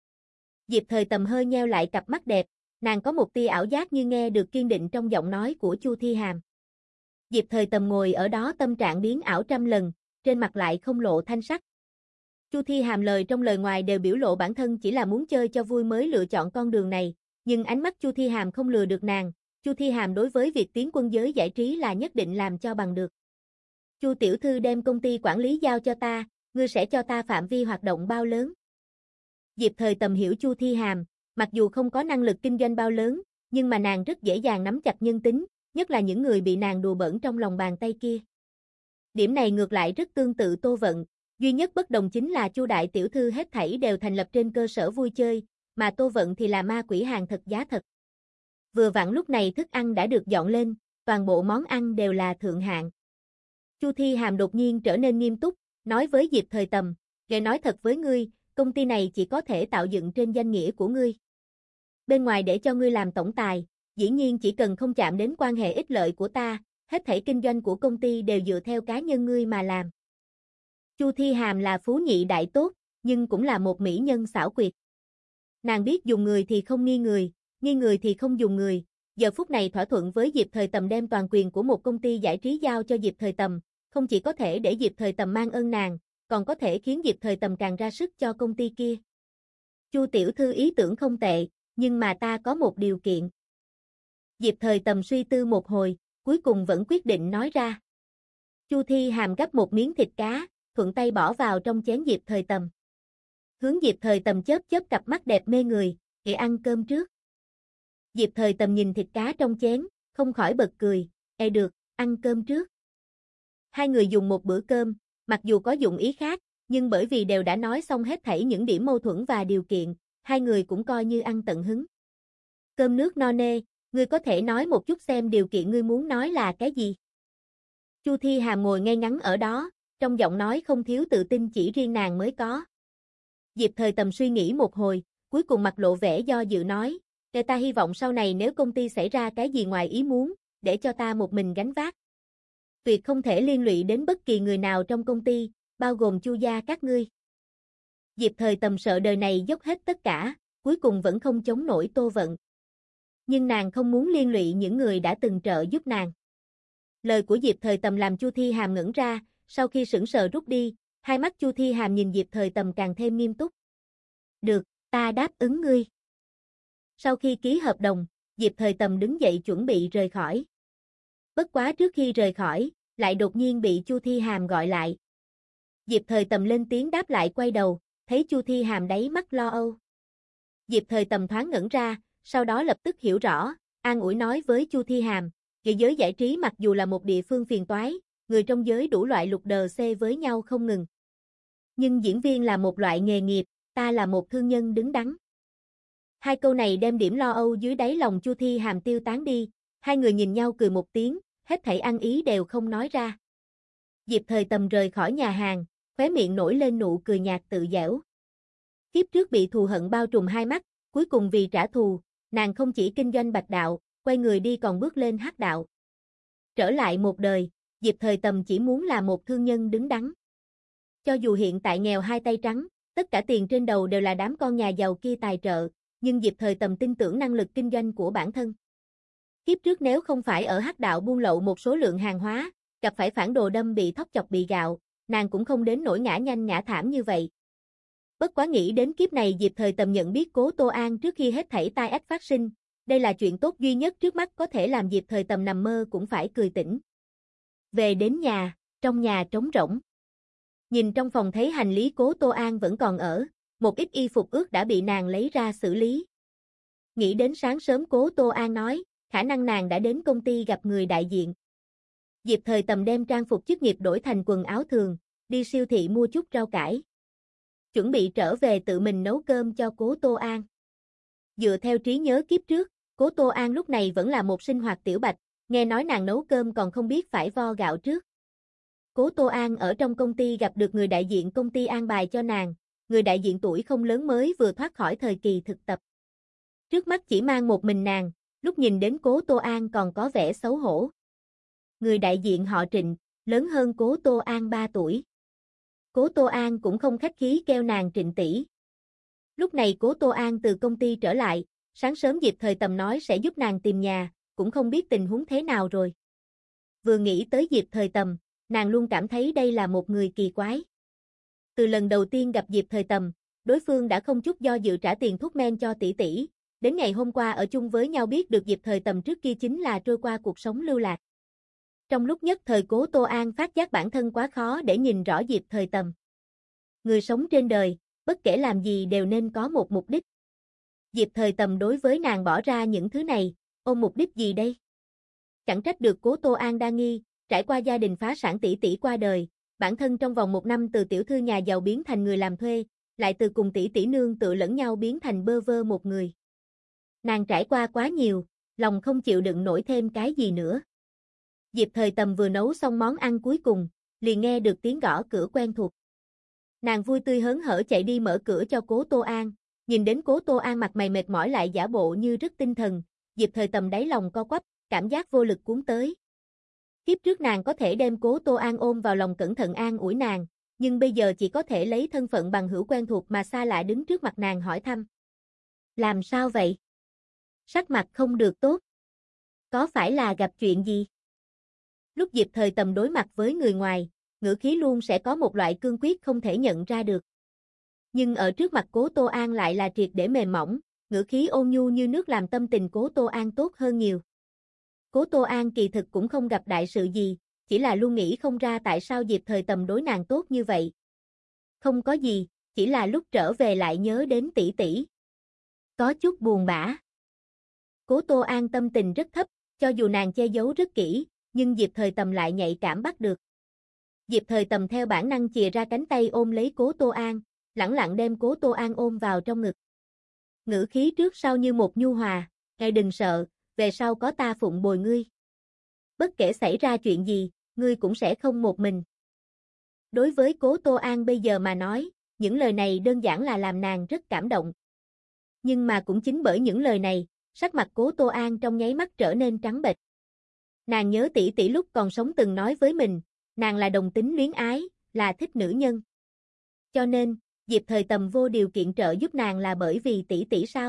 Diệp Thời Tầm hơi nheo lại cặp mắt đẹp, nàng có một tia ảo giác như nghe được kiên định trong giọng nói của Chu Thi Hàm. Diệp Thời Tầm ngồi ở đó tâm trạng biến ảo trăm lần, trên mặt lại không lộ thanh sắc. Chu Thi Hàm lời trong lời ngoài đều biểu lộ bản thân chỉ là muốn chơi cho vui mới lựa chọn con đường này, nhưng ánh mắt Chu Thi Hàm không lừa được nàng, Chu Thi Hàm đối với việc tiến quân giới giải trí là nhất định làm cho bằng được. Chu tiểu thư đem công ty quản lý giao cho ta, ngươi sẽ cho ta phạm vi hoạt động bao lớn? Diệp Thời Tầm hiểu Chu Thi Hàm, mặc dù không có năng lực kinh doanh bao lớn, nhưng mà nàng rất dễ dàng nắm chặt nhân tính, nhất là những người bị nàng đùa bỡn trong lòng bàn tay kia. Điểm này ngược lại rất tương tự Tô Vận, duy nhất bất đồng chính là Chu đại tiểu thư hết thảy đều thành lập trên cơ sở vui chơi, mà Tô Vận thì là ma quỷ hàng thật giá thật. Vừa vặn lúc này thức ăn đã được dọn lên, toàn bộ món ăn đều là thượng hạng. Chu Thi Hàm đột nhiên trở nên nghiêm túc, nói với Diệp Thời Tầm, "Nghe nói thật với ngươi, công ty này chỉ có thể tạo dựng trên danh nghĩa của ngươi. Bên ngoài để cho ngươi làm tổng tài, dĩ nhiên chỉ cần không chạm đến quan hệ ích lợi của ta, hết thảy kinh doanh của công ty đều dựa theo cá nhân ngươi mà làm." Chu Thi Hàm là phú nhị đại tốt, nhưng cũng là một mỹ nhân xảo quyệt. Nàng biết dùng người thì không nghi người, nghi người thì không dùng người, giờ phút này thỏa thuận với Diệp Thời Tầm đem toàn quyền của một công ty giải trí giao cho Diệp Thời Tầm, không chỉ có thể để Diệp Thời Tầm mang ơn nàng, còn có thể khiến Diệp Thời Tầm càng ra sức cho công ty kia. Chu tiểu thư ý tưởng không tệ, nhưng mà ta có một điều kiện. Diệp Thời Tầm suy tư một hồi, cuối cùng vẫn quyết định nói ra. Chu Thi Hàm gắp một miếng thịt cá, thuận tay bỏ vào trong chén Diệp Thời Tầm. Hướng Diệp Thời Tầm chớp chớp cặp mắt đẹp mê người, "Để ăn cơm trước." Diệp Thời Tầm nhìn thịt cá trong chén, không khỏi bật cười, "Ê được, ăn cơm trước." Hai người dùng một bữa cơm, mặc dù có dụng ý khác, nhưng bởi vì đều đã nói xong hết thảy những điểm mâu thuẫn và điều kiện, hai người cũng coi như ăn tận hứng. "Cơm nước no nê, ngươi có thể nói một chút xem điều kiện ngươi muốn nói là cái gì?" Chu Thi Hàm ngồi ngay ngắn ở đó, trong giọng nói không thiếu tự tin chỉ riêng nàng mới có. Diệp Thời Tầm suy nghĩ một hồi, cuối cùng mặt lộ vẻ do dự nói, "Để ta hy vọng sau này nếu công ty xảy ra cái gì ngoài ý muốn, để cho ta một mình gánh vác. Tuyệt không thể liên lụy đến bất kỳ người nào trong công ty, bao gồm Chu gia các ngươi." Diệp Thời Tầm sợ đời này dốc hết tất cả, cuối cùng vẫn không chống nổi Tô Vận. Nhưng nàng không muốn liên lụy những người đã từng trợ giúp nàng. Lời của Diệp Thời Tầm làm Chu Thi Hàm ngẩn ra, sau khi sững sờ rút đi, hai mắt Chu Thi Hàm nhìn Diệp Thời Tầm càng thêm nghiêm túc. "Được, ta đáp ứng ngươi." Sau khi ký hợp đồng, Diệp Thời Tầm đứng dậy chuẩn bị rời khỏi. Bất quá trước khi rời khỏi, lại đột nhiên bị Chu Thi Hàm gọi lại. Diệp Thời Tầm lên tiếng đáp lại quay đầu, thấy Chu Thi Hàm đáy mắt lo âu. Diệp Thời Tầm thoáng ngẩn ra, sau đó lập tức hiểu rõ, an ủi nói với Chu Thi Hàm, "Cái giới giải trí mặc dù là một địa phương phiền toái, người trong giới đủ loại lục đờ xê với nhau không ngừng. Nhưng diễn viên là một loại nghề nghiệp, ta là một thương nhân đứng đắn." Hai câu này đem điểm lo âu dưới đáy lòng Chu Thi Hàm tiêu tán đi, hai người nhìn nhau cười một tiếng, hết thảy ăn ý đều không nói ra. Diệp Thời Tầm rời khỏi nhà hàng, khóe miệng nổi lên nụ cười nhạt tự giễu. Kiếp trước bị thù hận bao trùm hai mắt, cuối cùng vì trả thù, nàng không chỉ kinh doanh bạch đạo, quay người đi còn bước lên hắc đạo. Trở lại một đời, Diệp Thời Tầm chỉ muốn là một thương nhân đứng đắn. Cho dù hiện tại nghèo hai tay trắng, tất cả tiền trên đầu đều là đám con nhà giàu kia tài trợ, nhưng Diệp Thời Tầm tin tưởng năng lực kinh doanh của bản thân. Kiếp trước nếu không phải ở hắc đạo buôn lậu một số lượng hàng hóa, gặp phải phản đồ đâm bị thóc chọc bị gạo, nàng cũng không đến nỗi ngã nhanh ngã thảm như vậy. Bất quá nghĩ đến kiếp này Diệp Thời Tầm nhận biết Cố Tô An trước khi hết thảy tai ách phát sinh, đây là chuyện tốt duy nhất trước mắt có thể làm Diệp Thời Tầm nằm mơ cũng phải cười tỉnh. Về đến nhà, trong nhà trống rỗng. Nhìn trong phòng thấy hành lý Cố Tô An vẫn còn ở, một ít y phục ướt đã bị nàng lấy ra xử lý. Nghĩ đến sáng sớm Cố Tô An nói, khả năng nàng đã đến công ty gặp người đại diện. Diệp Thời Tầm đem trang phục chức nghiệp đổi thành quần áo thường, đi siêu thị mua chút rau cải. Chuẩn bị trở về tự mình nấu cơm cho Cố Tô An. Dựa theo trí nhớ kiếp trước, Cố Tô An lúc này vẫn là một sinh hoạt tiểu bạch, nghe nói nàng nấu cơm còn không biết phải vo gạo trước. Cố Tô An ở trong công ty gặp được người đại diện công ty an bài cho nàng, người đại diện tuổi không lớn mới vừa thoát khỏi thời kỳ thực tập. Trước mắt chỉ mang một mình nàng, lúc nhìn đến Cố Tô An còn có vẻ xấu hổ. Người đại diện họ Trịnh, lớn hơn Cố Tô An ba tuổi. Cố Tô An cũng không khách khí kêu nàng Trịnh tỷ. Lúc này Cố Tô An từ công ty trở lại, sáng sớm Diệp Thời Tầm nói sẽ giúp nàng tìm nhà, cũng không biết tình huống thế nào rồi. Vừa nghĩ tới Diệp Thời Tầm, nàng luôn cảm thấy đây là một người kỳ quái. Từ lần đầu tiên gặp Diệp Thời Tầm, đối phương đã không chút do dự trả tiền thuốc men cho tỷ tỷ, đến ngày hôm qua ở chung với nhau biết được Diệp Thời Tầm trước kia chính là trôi qua cuộc sống lưu lạc. Trong lúc nhất thời Cố Tô An phát giác bản thân quá khó để nhìn rõ Diệp Thời Tầm. Người sống trên đời, bất kể làm gì đều nên có một mục đích. Diệp Thời Tầm đối với nàng bỏ ra những thứ này, ôm mục đích gì đây? Chẳng trách được Cố Tô An đa nghi, trải qua gia đình phá sản tỷ tỷ qua đời, bản thân trong vòng một năm từ tiểu thư nhà giàu biến thành người làm thuê, lại từ cùng tỷ tỷ nương tự lẫn nhau biến thành bơ vơ một người. Nàng trải qua quá nhiều, lòng không chịu đựng nổi thêm cái gì nữa. Diệp Thời Tầm vừa nấu xong món ăn cuối cùng, liền nghe được tiếng gõ cửa quen thuộc. Nàng vui tươi hớn hở chạy đi mở cửa cho Cố Tô An, nhìn đến Cố Tô An mặt mày mệt mỏi lại giả bộ như rất tinh thần, Diệp Thời Tầm đáy lòng co quắp, cảm giác vô lực cuốn tới. Kiếp trước nàng có thể đem Cố Tô An ôm vào lòng cẩn thận an ủi nàng, nhưng bây giờ chỉ có thể lấy thân phận bằng hữu quen thuộc mà xa lạ đứng trước mặt nàng hỏi thăm. Làm sao vậy? Sắc mặt không được tốt. Có phải là gặp chuyện gì? Lúc Diệp Thời Tầm đối mặt với người ngoài, ngữ khí luôn sẽ có một loại cương quyết không thể nhận ra được. Nhưng ở trước mặt Cố Tô An lại là triệt để mềm mỏng, ngữ khí ôn nhu như nước làm tâm tình Cố Tô An tốt hơn nhiều. Cố Tô An kỳ thực cũng không gặp đại sự gì, chỉ là luôn nghĩ không ra tại sao Diệp Thời Tầm đối nàng tốt như vậy. Không có gì, chỉ là lúc trở về lại nhớ đến tỷ tỷ. Có chút buồn bã. Cố Tô An tâm tình rất thấp, cho dù nàng che giấu rất kỹ, nhưng Diệp Thời Tầm lại nhạy cảm bắt được. Diệp Thời Tầm theo bản năng chìa ra cánh tay ôm lấy Cố Tô An, lẳng lặng đem Cố Tô An ôm vào trong ngực. Ngữ khí trước sau như một nhu hòa, "Ngài đừng sợ, về sau có ta phụng bồi ngươi. Bất kể xảy ra chuyện gì, ngươi cũng sẽ không một mình." Đối với Cố Tô An bây giờ mà nói, những lời này đơn giản là làm nàng rất cảm động. Nhưng mà cũng chính bởi những lời này, sắc mặt Cố Tô An trong nháy mắt trở nên trắng bệch. Nàng nhớ tỷ tỷ lúc còn sống từng nói với mình, nàng là đồng tính luyến ái, là thích nữ nhân. Cho nên, Diệp Thời Tầm vô điều kiện trợ giúp nàng là bởi vì tỷ tỷ sao?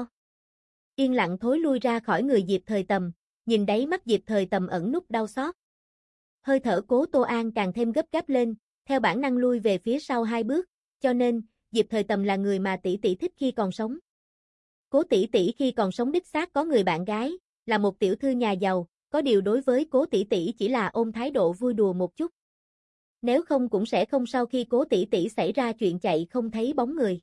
Yên lặng thối lui ra khỏi người Diệp Thời Tầm, nhìn đáy mắt Diệp Thời Tầm ẩn nút đau xót. Hơi thở Cố Tô An càng thêm gấp gáp lên, theo bản năng lui về phía sau hai bước, cho nên, Diệp Thời Tầm là người mà tỷ tỷ thích khi còn sống. Cố tỷ tỷ khi còn sống đích xác có người bạn gái, là một tiểu thư nhà giàu, có điều đối với Cố tỷ tỷ chỉ là ôm thái độ vui đùa một chút. Nếu không cũng sẽ không sau khi Cố tỷ tỷ xảy ra chuyện chạy không thấy bóng người.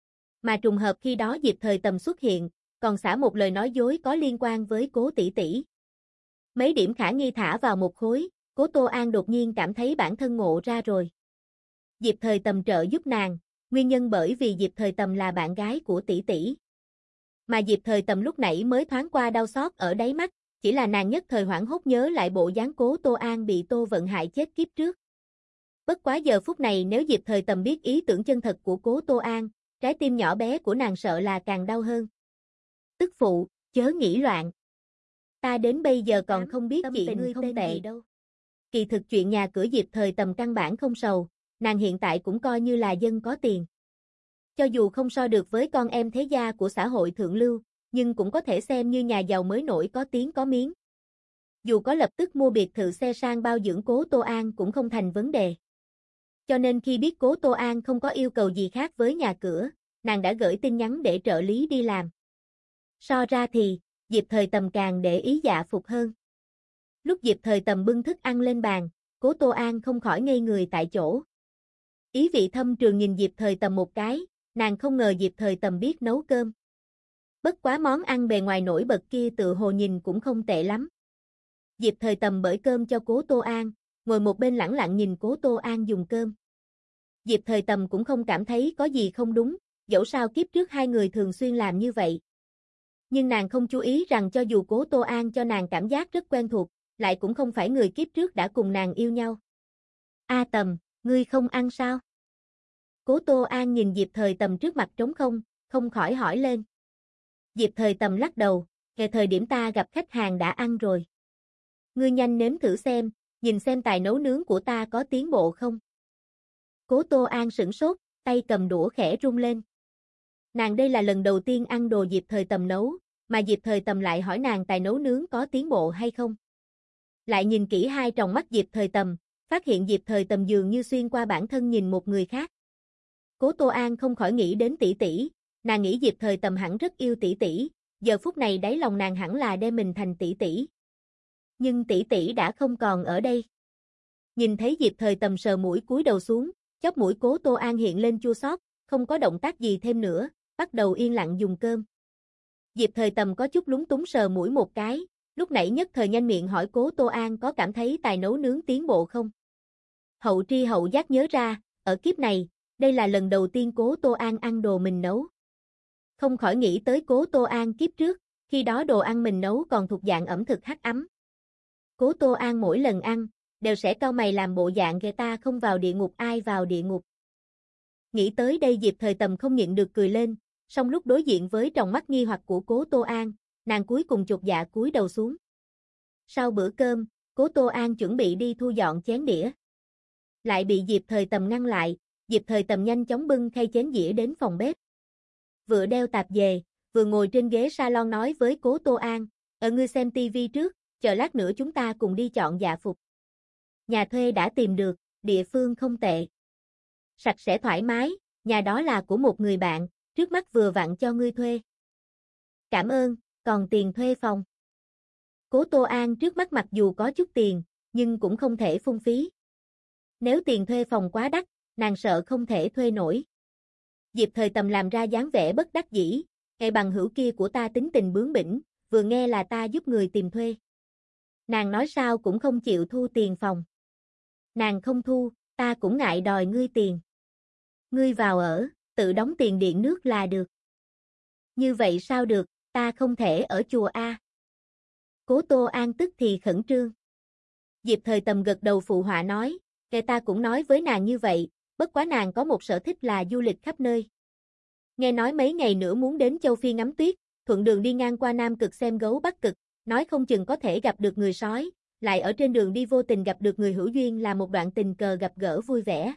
Mà trùng hợp khi đó Diệp Thời Tầm xuất hiện, còn xả một lời nói dối có liên quan với Cố tỷ tỷ. Mấy điểm khả nghi thả vào một khối, Cố Tô An đột nhiên cảm thấy bản thân ngộ ra rồi. Diệp Thời Tầm trợ giúp nàng, nguyên nhân bởi vì Diệp Thời Tầm là bạn gái của tỷ tỷ. Mà Diệp Thời Tầm lúc nãy mới thoáng qua đau xót ở đáy mắt, chỉ là nàng nhất thời hoảng hốt nhớ lại bộ dáng Cố Tô An bị Tô Vận hại chết kiếp trước. Bất quá giờ phút này nếu Diệp Thời Tầm biết ý tưởng chân thật của Cố Tô An, trái tim nhỏ bé của nàng sợ là càng đau hơn. Tức phụ, chớ nghĩ loạn. Ta đến bây giờ còn không biết chị ngươi không tệ đâu. Kỳ thực chuyện nhà cửa Diệp Thời Tầm căn bản không sầu, nàng hiện tại cũng coi như là dân có tiền. Cho dù không so được với con em thế gia của xã hội thượng lưu, nhưng cũng có thể xem như nhà giàu mới nổi có tiếng có miếng. Dù có lập tức mua biệt thự xe sang bao dưỡng Cố Tô An cũng không thành vấn đề. Cho nên khi biết Cố Tô An không có yêu cầu gì khác với nhà cửa, nàng đã gửi tin nhắn để trợ lý đi làm. So ra thì, Diệp Thời Tầm càng để ý dạ phục hơn. Lúc Diệp Thời Tầm bưng thức ăn lên bàn, Cố Tô An không khỏi ngây người tại chỗ. Ý vị thâm trường nhìn Diệp Thời Tầm một cái, nàng không ngờ Diệp Thời Tầm biết nấu cơm. Bất quá món ăn bề ngoài nổi bật kia tự hồ nhìn cũng không tệ lắm. Diệp Thời Tầm bởi cơm cho Cố Tô An, ngồi một bên lẳng lặng nhìn Cố Tô An dùng cơm. Diệp Thời Tầm cũng không cảm thấy có gì không đúng, dẫu sao kiếp trước hai người thường xuyên làm như vậy. Nhưng nàng không chú ý rằng cho dù Cố Tô An cho nàng cảm giác rất quen thuộc, lại cũng không phải người kiếp trước đã cùng nàng yêu nhau. A Tầm, ngươi không ăn sao? Cố Tô An nhìn Diệp Thời Tầm trước mặt trống không, không khỏi hỏi lên. Diệp Thời Tầm lắc đầu, kể thời điểm ta gặp khách hàng đã ăn rồi. Ngươi nhanh nếm thử xem, nhìn xem tài nấu nướng của ta có tiến bộ không? Cố Tô An sửng sốt, tay cầm đũa khẽ rung lên. Nàng đây là lần đầu tiên ăn đồ Diệp Thời Tầm nấu, mà Diệp Thời Tầm lại hỏi nàng tài nấu nướng có tiến bộ hay không. Lại nhìn kỹ hai tròng mắt Diệp Thời Tầm, phát hiện Diệp Thời Tầm dường như xuyên qua bản thân nhìn một người khác. Cố Tô An không khỏi nghĩ đến tỷ tỷ, nàng nghĩ Diệp Thời Tầm hẳn rất yêu tỷ tỷ, giờ phút này đáy lòng nàng hẳn là đem mình thành tỷ tỷ. Nhưng tỷ tỷ đã không còn ở đây. Nhìn thấy Diệp Thời Tầm sờ mũi cúi đầu xuống, chóp mũi Cố Tô An hiện lên chua xót, không có động tác gì thêm nữa, bắt đầu yên lặng dùng cơm. Diệp Thời Tầm có chút lúng túng sờ mũi một cái, lúc nãy nhất thời nhanh miệng hỏi Cố Tô An có cảm thấy tài nấu nướng tiến bộ không? Hậu tri hậu giác nhớ ra, ở kiếp này, đây là lần đầu tiên Cố Tô An ăn đồ mình nấu. Không khỏi nghĩ tới Cố Tô An kiếp trước, khi đó đồ ăn mình nấu còn thuộc dạng ẩm thực hắc ấm. Cố Tô An mỗi lần ăn, đều sẽ cau mày làm bộ dạng ghê ta không vào địa ngục ai vào địa ngục. Nghĩ tới đây Diệp Thời Tầm không nhịn được cười lên, song lúc đối diện với tròng mắt nghi hoặc của Cố Tô An, nàng cuối cùng chột dạ cúi đầu xuống. Sau bữa cơm, Cố Tô An chuẩn bị đi thu dọn chén đĩa. Lại bị Diệp Thời Tầm ngăn lại, Diệp Thời Tầm nhanh chóng bưng khay chén dĩa đến phòng bếp. Vừa đeo tạp dề, vừa ngồi trên ghế salon nói với Cố Tô An, ở ngươi xem tivi trước, chờ lát nữa chúng ta cùng đi chọn dạ phục. Nhà thuê đã tìm được, địa phương không tệ. Sạch sẽ thoải mái, nhà đó là của một người bạn, trước mắt vừa vặn cho ngươi thuê. Cảm ơn, còn tiền thuê phòng. Cố Tô An trước mắt mặc dù có chút tiền, nhưng cũng không thể phung phí. Nếu tiền thuê phòng quá đắt, nàng sợ không thể thuê nổi. Diệp Thời Tầm làm ra dáng vẻ bất đắc dĩ, "Ê bằng hữu kia của ta tính tình bướng bỉnh, vừa nghe là ta giúp người tìm thuê. Nàng nói sao cũng không chịu thu tiền phòng. Nàng không thu, ta cũng ngại đòi ngươi tiền. Ngươi vào ở, tự đóng tiền điện nước là được." Như vậy sao được, ta không thể ở chùa A. Cố Tô An tức thì khẩn trương. Diệp Thời Tầm gật đầu phụ họa nói, kể ta cũng nói với nàng như vậy, bất quá nàng có một sở thích là du lịch khắp nơi. Nghe nói mấy ngày nữa muốn đến châu Phi ngắm tuyết, thuận đường đi ngang qua Nam Cực xem gấu Bắc Cực, nói không chừng có thể gặp được người sói, lại ở trên đường đi vô tình gặp được người hữu duyên là một đoạn tình cờ gặp gỡ vui vẻ.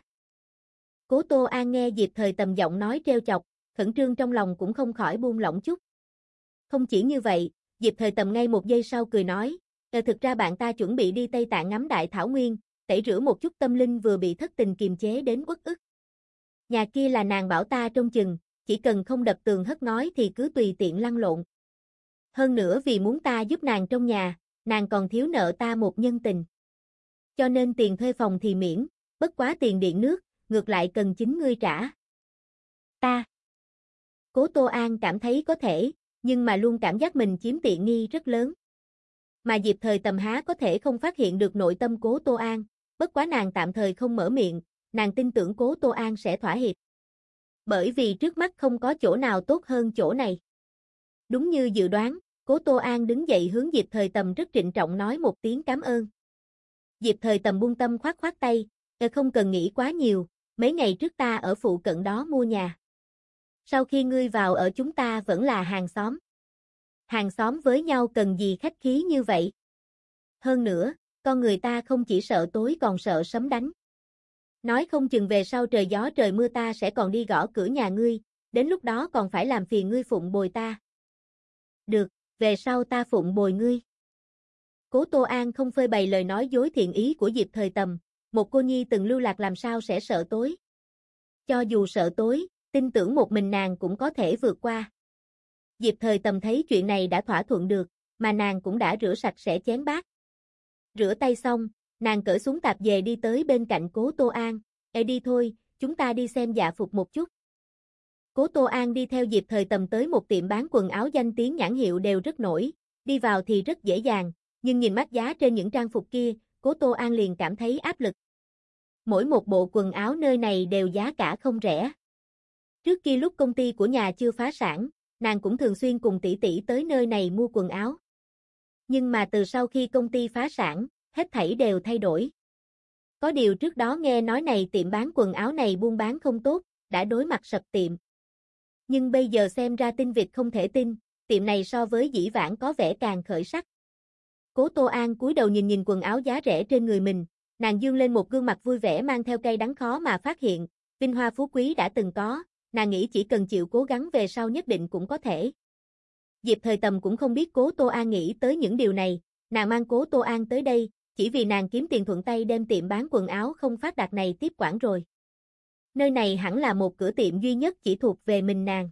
Cố Tô An nghe Diệp Thời Tầm giọng nói trêu chọc, khẩn trương trong lòng cũng không khỏi buông lỏng chút. Không chỉ như vậy, Diệp Thời Tầm ngay một giây sau cười nói, "Ờ thực ra bạn ta chuẩn bị đi Tây Tạng ngắm Đại Thảo Nguyên, tẩy rửa một chút tâm linh vừa bị thất tình kiềm chế đến uất ức. Nhà kia là nàng bảo ta trông chừng, chỉ cần không đập tường hất ngói thì cứ tùy tiện lăn lộn. Hơn nữa vì muốn ta giúp nàng trong nhà, nàng còn thiếu nợ ta một nhân tình. Cho nên tiền thuê phòng thì miễn, bất quá tiền điện nước, ngược lại cần chính ngươi trả." Ta. Cố Tô An cảm thấy có thể, nhưng mà luôn cảm giác mình chiếm tiện nghi rất lớn. Mà Diệp Thời Tầm há có thể không phát hiện được nội tâm Cố Tô An, bất quá nàng tạm thời không mở miệng, nàng tin tưởng Cố Tô An sẽ thỏa hiệp. Bởi vì trước mắt không có chỗ nào tốt hơn chỗ này. Đúng như dự đoán, Cố Tô An đứng dậy hướng Diệp Thời Tầm rất trịnh trọng nói một tiếng cảm ơn. Diệp Thời Tầm buông tâm khoát khoát tay, "Ờ không cần nghĩ quá nhiều, mấy ngày trước ta ở phụ cận đó mua nhà. Sau khi ngươi vào ở chúng ta vẫn là hàng xóm. Hàng xóm với nhau cần gì khách khí như vậy? Hơn nữa, con người ta không chỉ sợ tối còn sợ sấm đánh. Nói không chừng về sau trời gió trời mưa ta sẽ còn đi gõ cửa nhà ngươi, đến lúc đó còn phải làm phiền ngươi phụng bồi ta." "Được, về sau ta phụng bồi ngươi." Cố Tô An không phơi bày lời nói dối thiện ý của Diệp Thời Tầm, một cô nhi từng lưu lạc làm sao sẽ sợ tối. Cho dù sợ tối, tin tưởng một mình nàng cũng có thể vượt qua. Diệp Thời Tầm thấy chuyện này đã thỏa thuận được, mà nàng cũng đã rửa sạch sẽ chén bát. Rửa tay xong, nàng cởi xuống tạp dề đi tới bên cạnh Cố Tô An, "Ê đi thôi, chúng ta đi xem dạ phục một chút." Cố Tô An đi theo Diệp Thời Tầm tới một tiệm bán quần áo danh tiếng nhãn hiệu đều rất nổi, đi vào thì rất dễ dàng, nhưng nhìn mắt giá trên những trang phục kia, Cố Tô An liền cảm thấy áp lực. Mỗi một bộ quần áo nơi này đều giá cả không rẻ. Trước kia lúc công ty của nhà chưa phá sản, nàng cũng thường xuyên cùng tỷ tỷ tới nơi này mua quần áo. Nhưng mà từ sau khi công ty phá sản, hết thảy đều thay đổi. Có điều trước đó nghe nói này tiệm bán quần áo này buôn bán không tốt, đã đối mặt sập tiệm. Nhưng bây giờ xem ra tin vịt không thể tin, tiệm này so với dĩ vãng có vẻ càng khởi sắc. Cố Tô An cúi đầu nhìn nhìn quần áo giá rẻ trên người mình, nàng dương lên một gương mặt vui vẻ mang theo cay đắng khó mà phát hiện, vinh hoa phú quý đã từng có, nàng nghĩ chỉ cần chịu cố gắng về sau nhất định cũng có thể. Diệp Thời Tầm cũng không biết Cố Tô An nghĩ tới những điều này, nàng mang Cố Tô An tới đây, chỉ vì nàng kiếm tiền thuận tay đem tiệm bán quần áo không phát đạt này tiếp quản rồi. Nơi này hẳn là một cửa tiệm duy nhất chỉ thuộc về mình nàng.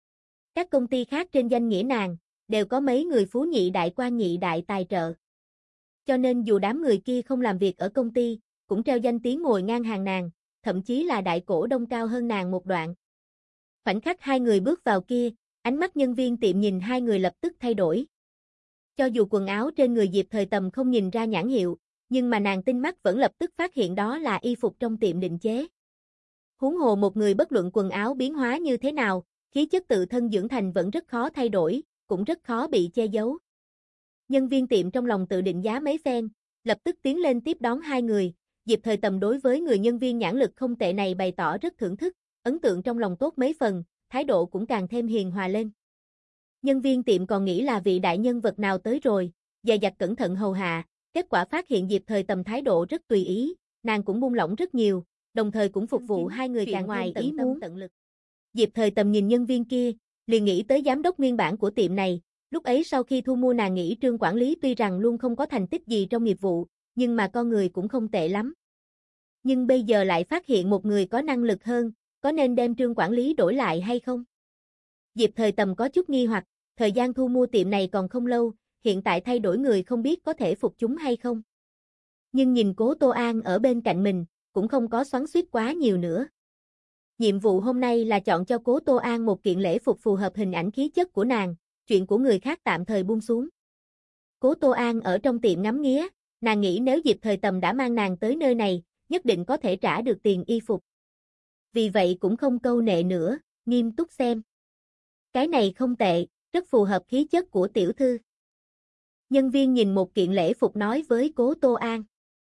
Các công ty khác trên danh nghĩa nàng, đều có mấy người phú nhị đại quan nhị đại tài trợ. Cho nên dù đám người kia không làm việc ở công ty, cũng treo danh tiếng ngồi ngang hàng nàng, thậm chí là đại cổ đông cao hơn nàng một đoạn. Khoảnh khắc hai người bước vào kia, ánh mắt nhân viên tiệm nhìn hai người lập tức thay đổi. Cho dù quần áo trên người Diệp Thời Tầm không nhìn ra nhãn hiệu, nhưng mà nàng tinh mắt vẫn lập tức phát hiện đó là y phục trong tiệm định chế. Huống hồ một người bất luận quần áo biến hóa như thế nào, khí chất tự thân dưỡng thành vẫn rất khó thay đổi, cũng rất khó bị che giấu. Nhân viên tiệm trong lòng tự định giá mấy phen, lập tức tiến lên tiếp đón hai người, Diệp Thời Tầm đối với người nhân viên nhãn lực không tệ này bày tỏ rất thưởng thức, ấn tượng trong lòng tốt mấy phần, thái độ cũng càng thêm hiền hòa lên. Nhân viên tiệm còn nghĩ là vị đại nhân vật nào tới rồi, dè dặt cẩn thận hầu hạ, kết quả phát hiện Diệp Thời Tầm thái độ rất tùy ý, nàng cũng buông lỏng rất nhiều, đồng thời cũng phục vụ hai người càng ngoài ý muốn. Diệp Thời Tầm nhìn nhân viên kia, liền nghĩ tới giám đốc nguyên bản của tiệm này, lúc ấy sau khi thu mua nàng nghĩ Trương quản lý tuy rằng luôn không có thành tích gì trong nghiệp vụ, nhưng mà con người cũng không tệ lắm. Nhưng bây giờ lại phát hiện một người có năng lực hơn, có nên đem Trương quản lý đổi lại hay không? Diệp Thời Tầm có chút nghi hoặc, thời gian thu mua tiệm này còn không lâu, hiện tại thay đổi người không biết có thể phục chúng hay không. Nhưng nhìn Cố Tô An ở bên cạnh mình, cũng không có xoắn xuýt quá nhiều nữa. Nhiệm vụ hôm nay là chọn cho Cố Tô An một kiện lễ phục phù hợp hình ảnh khí chất của nàng, chuyện của người khác tạm thời buông xuống. Cố Tô An ở trong tiệm ngắm nghía, nàng nghĩ nếu Diệp Thời Tầm đã mang nàng tới nơi này, nhất định có thể trả được tiền y phục. Vì vậy cũng không câu nệ nữa, nghiêm túc xem. Cái này không tệ, rất phù hợp khí chất của tiểu thư. Nhân viên nhìn một kiện lễ phục nói với Cố Tô An.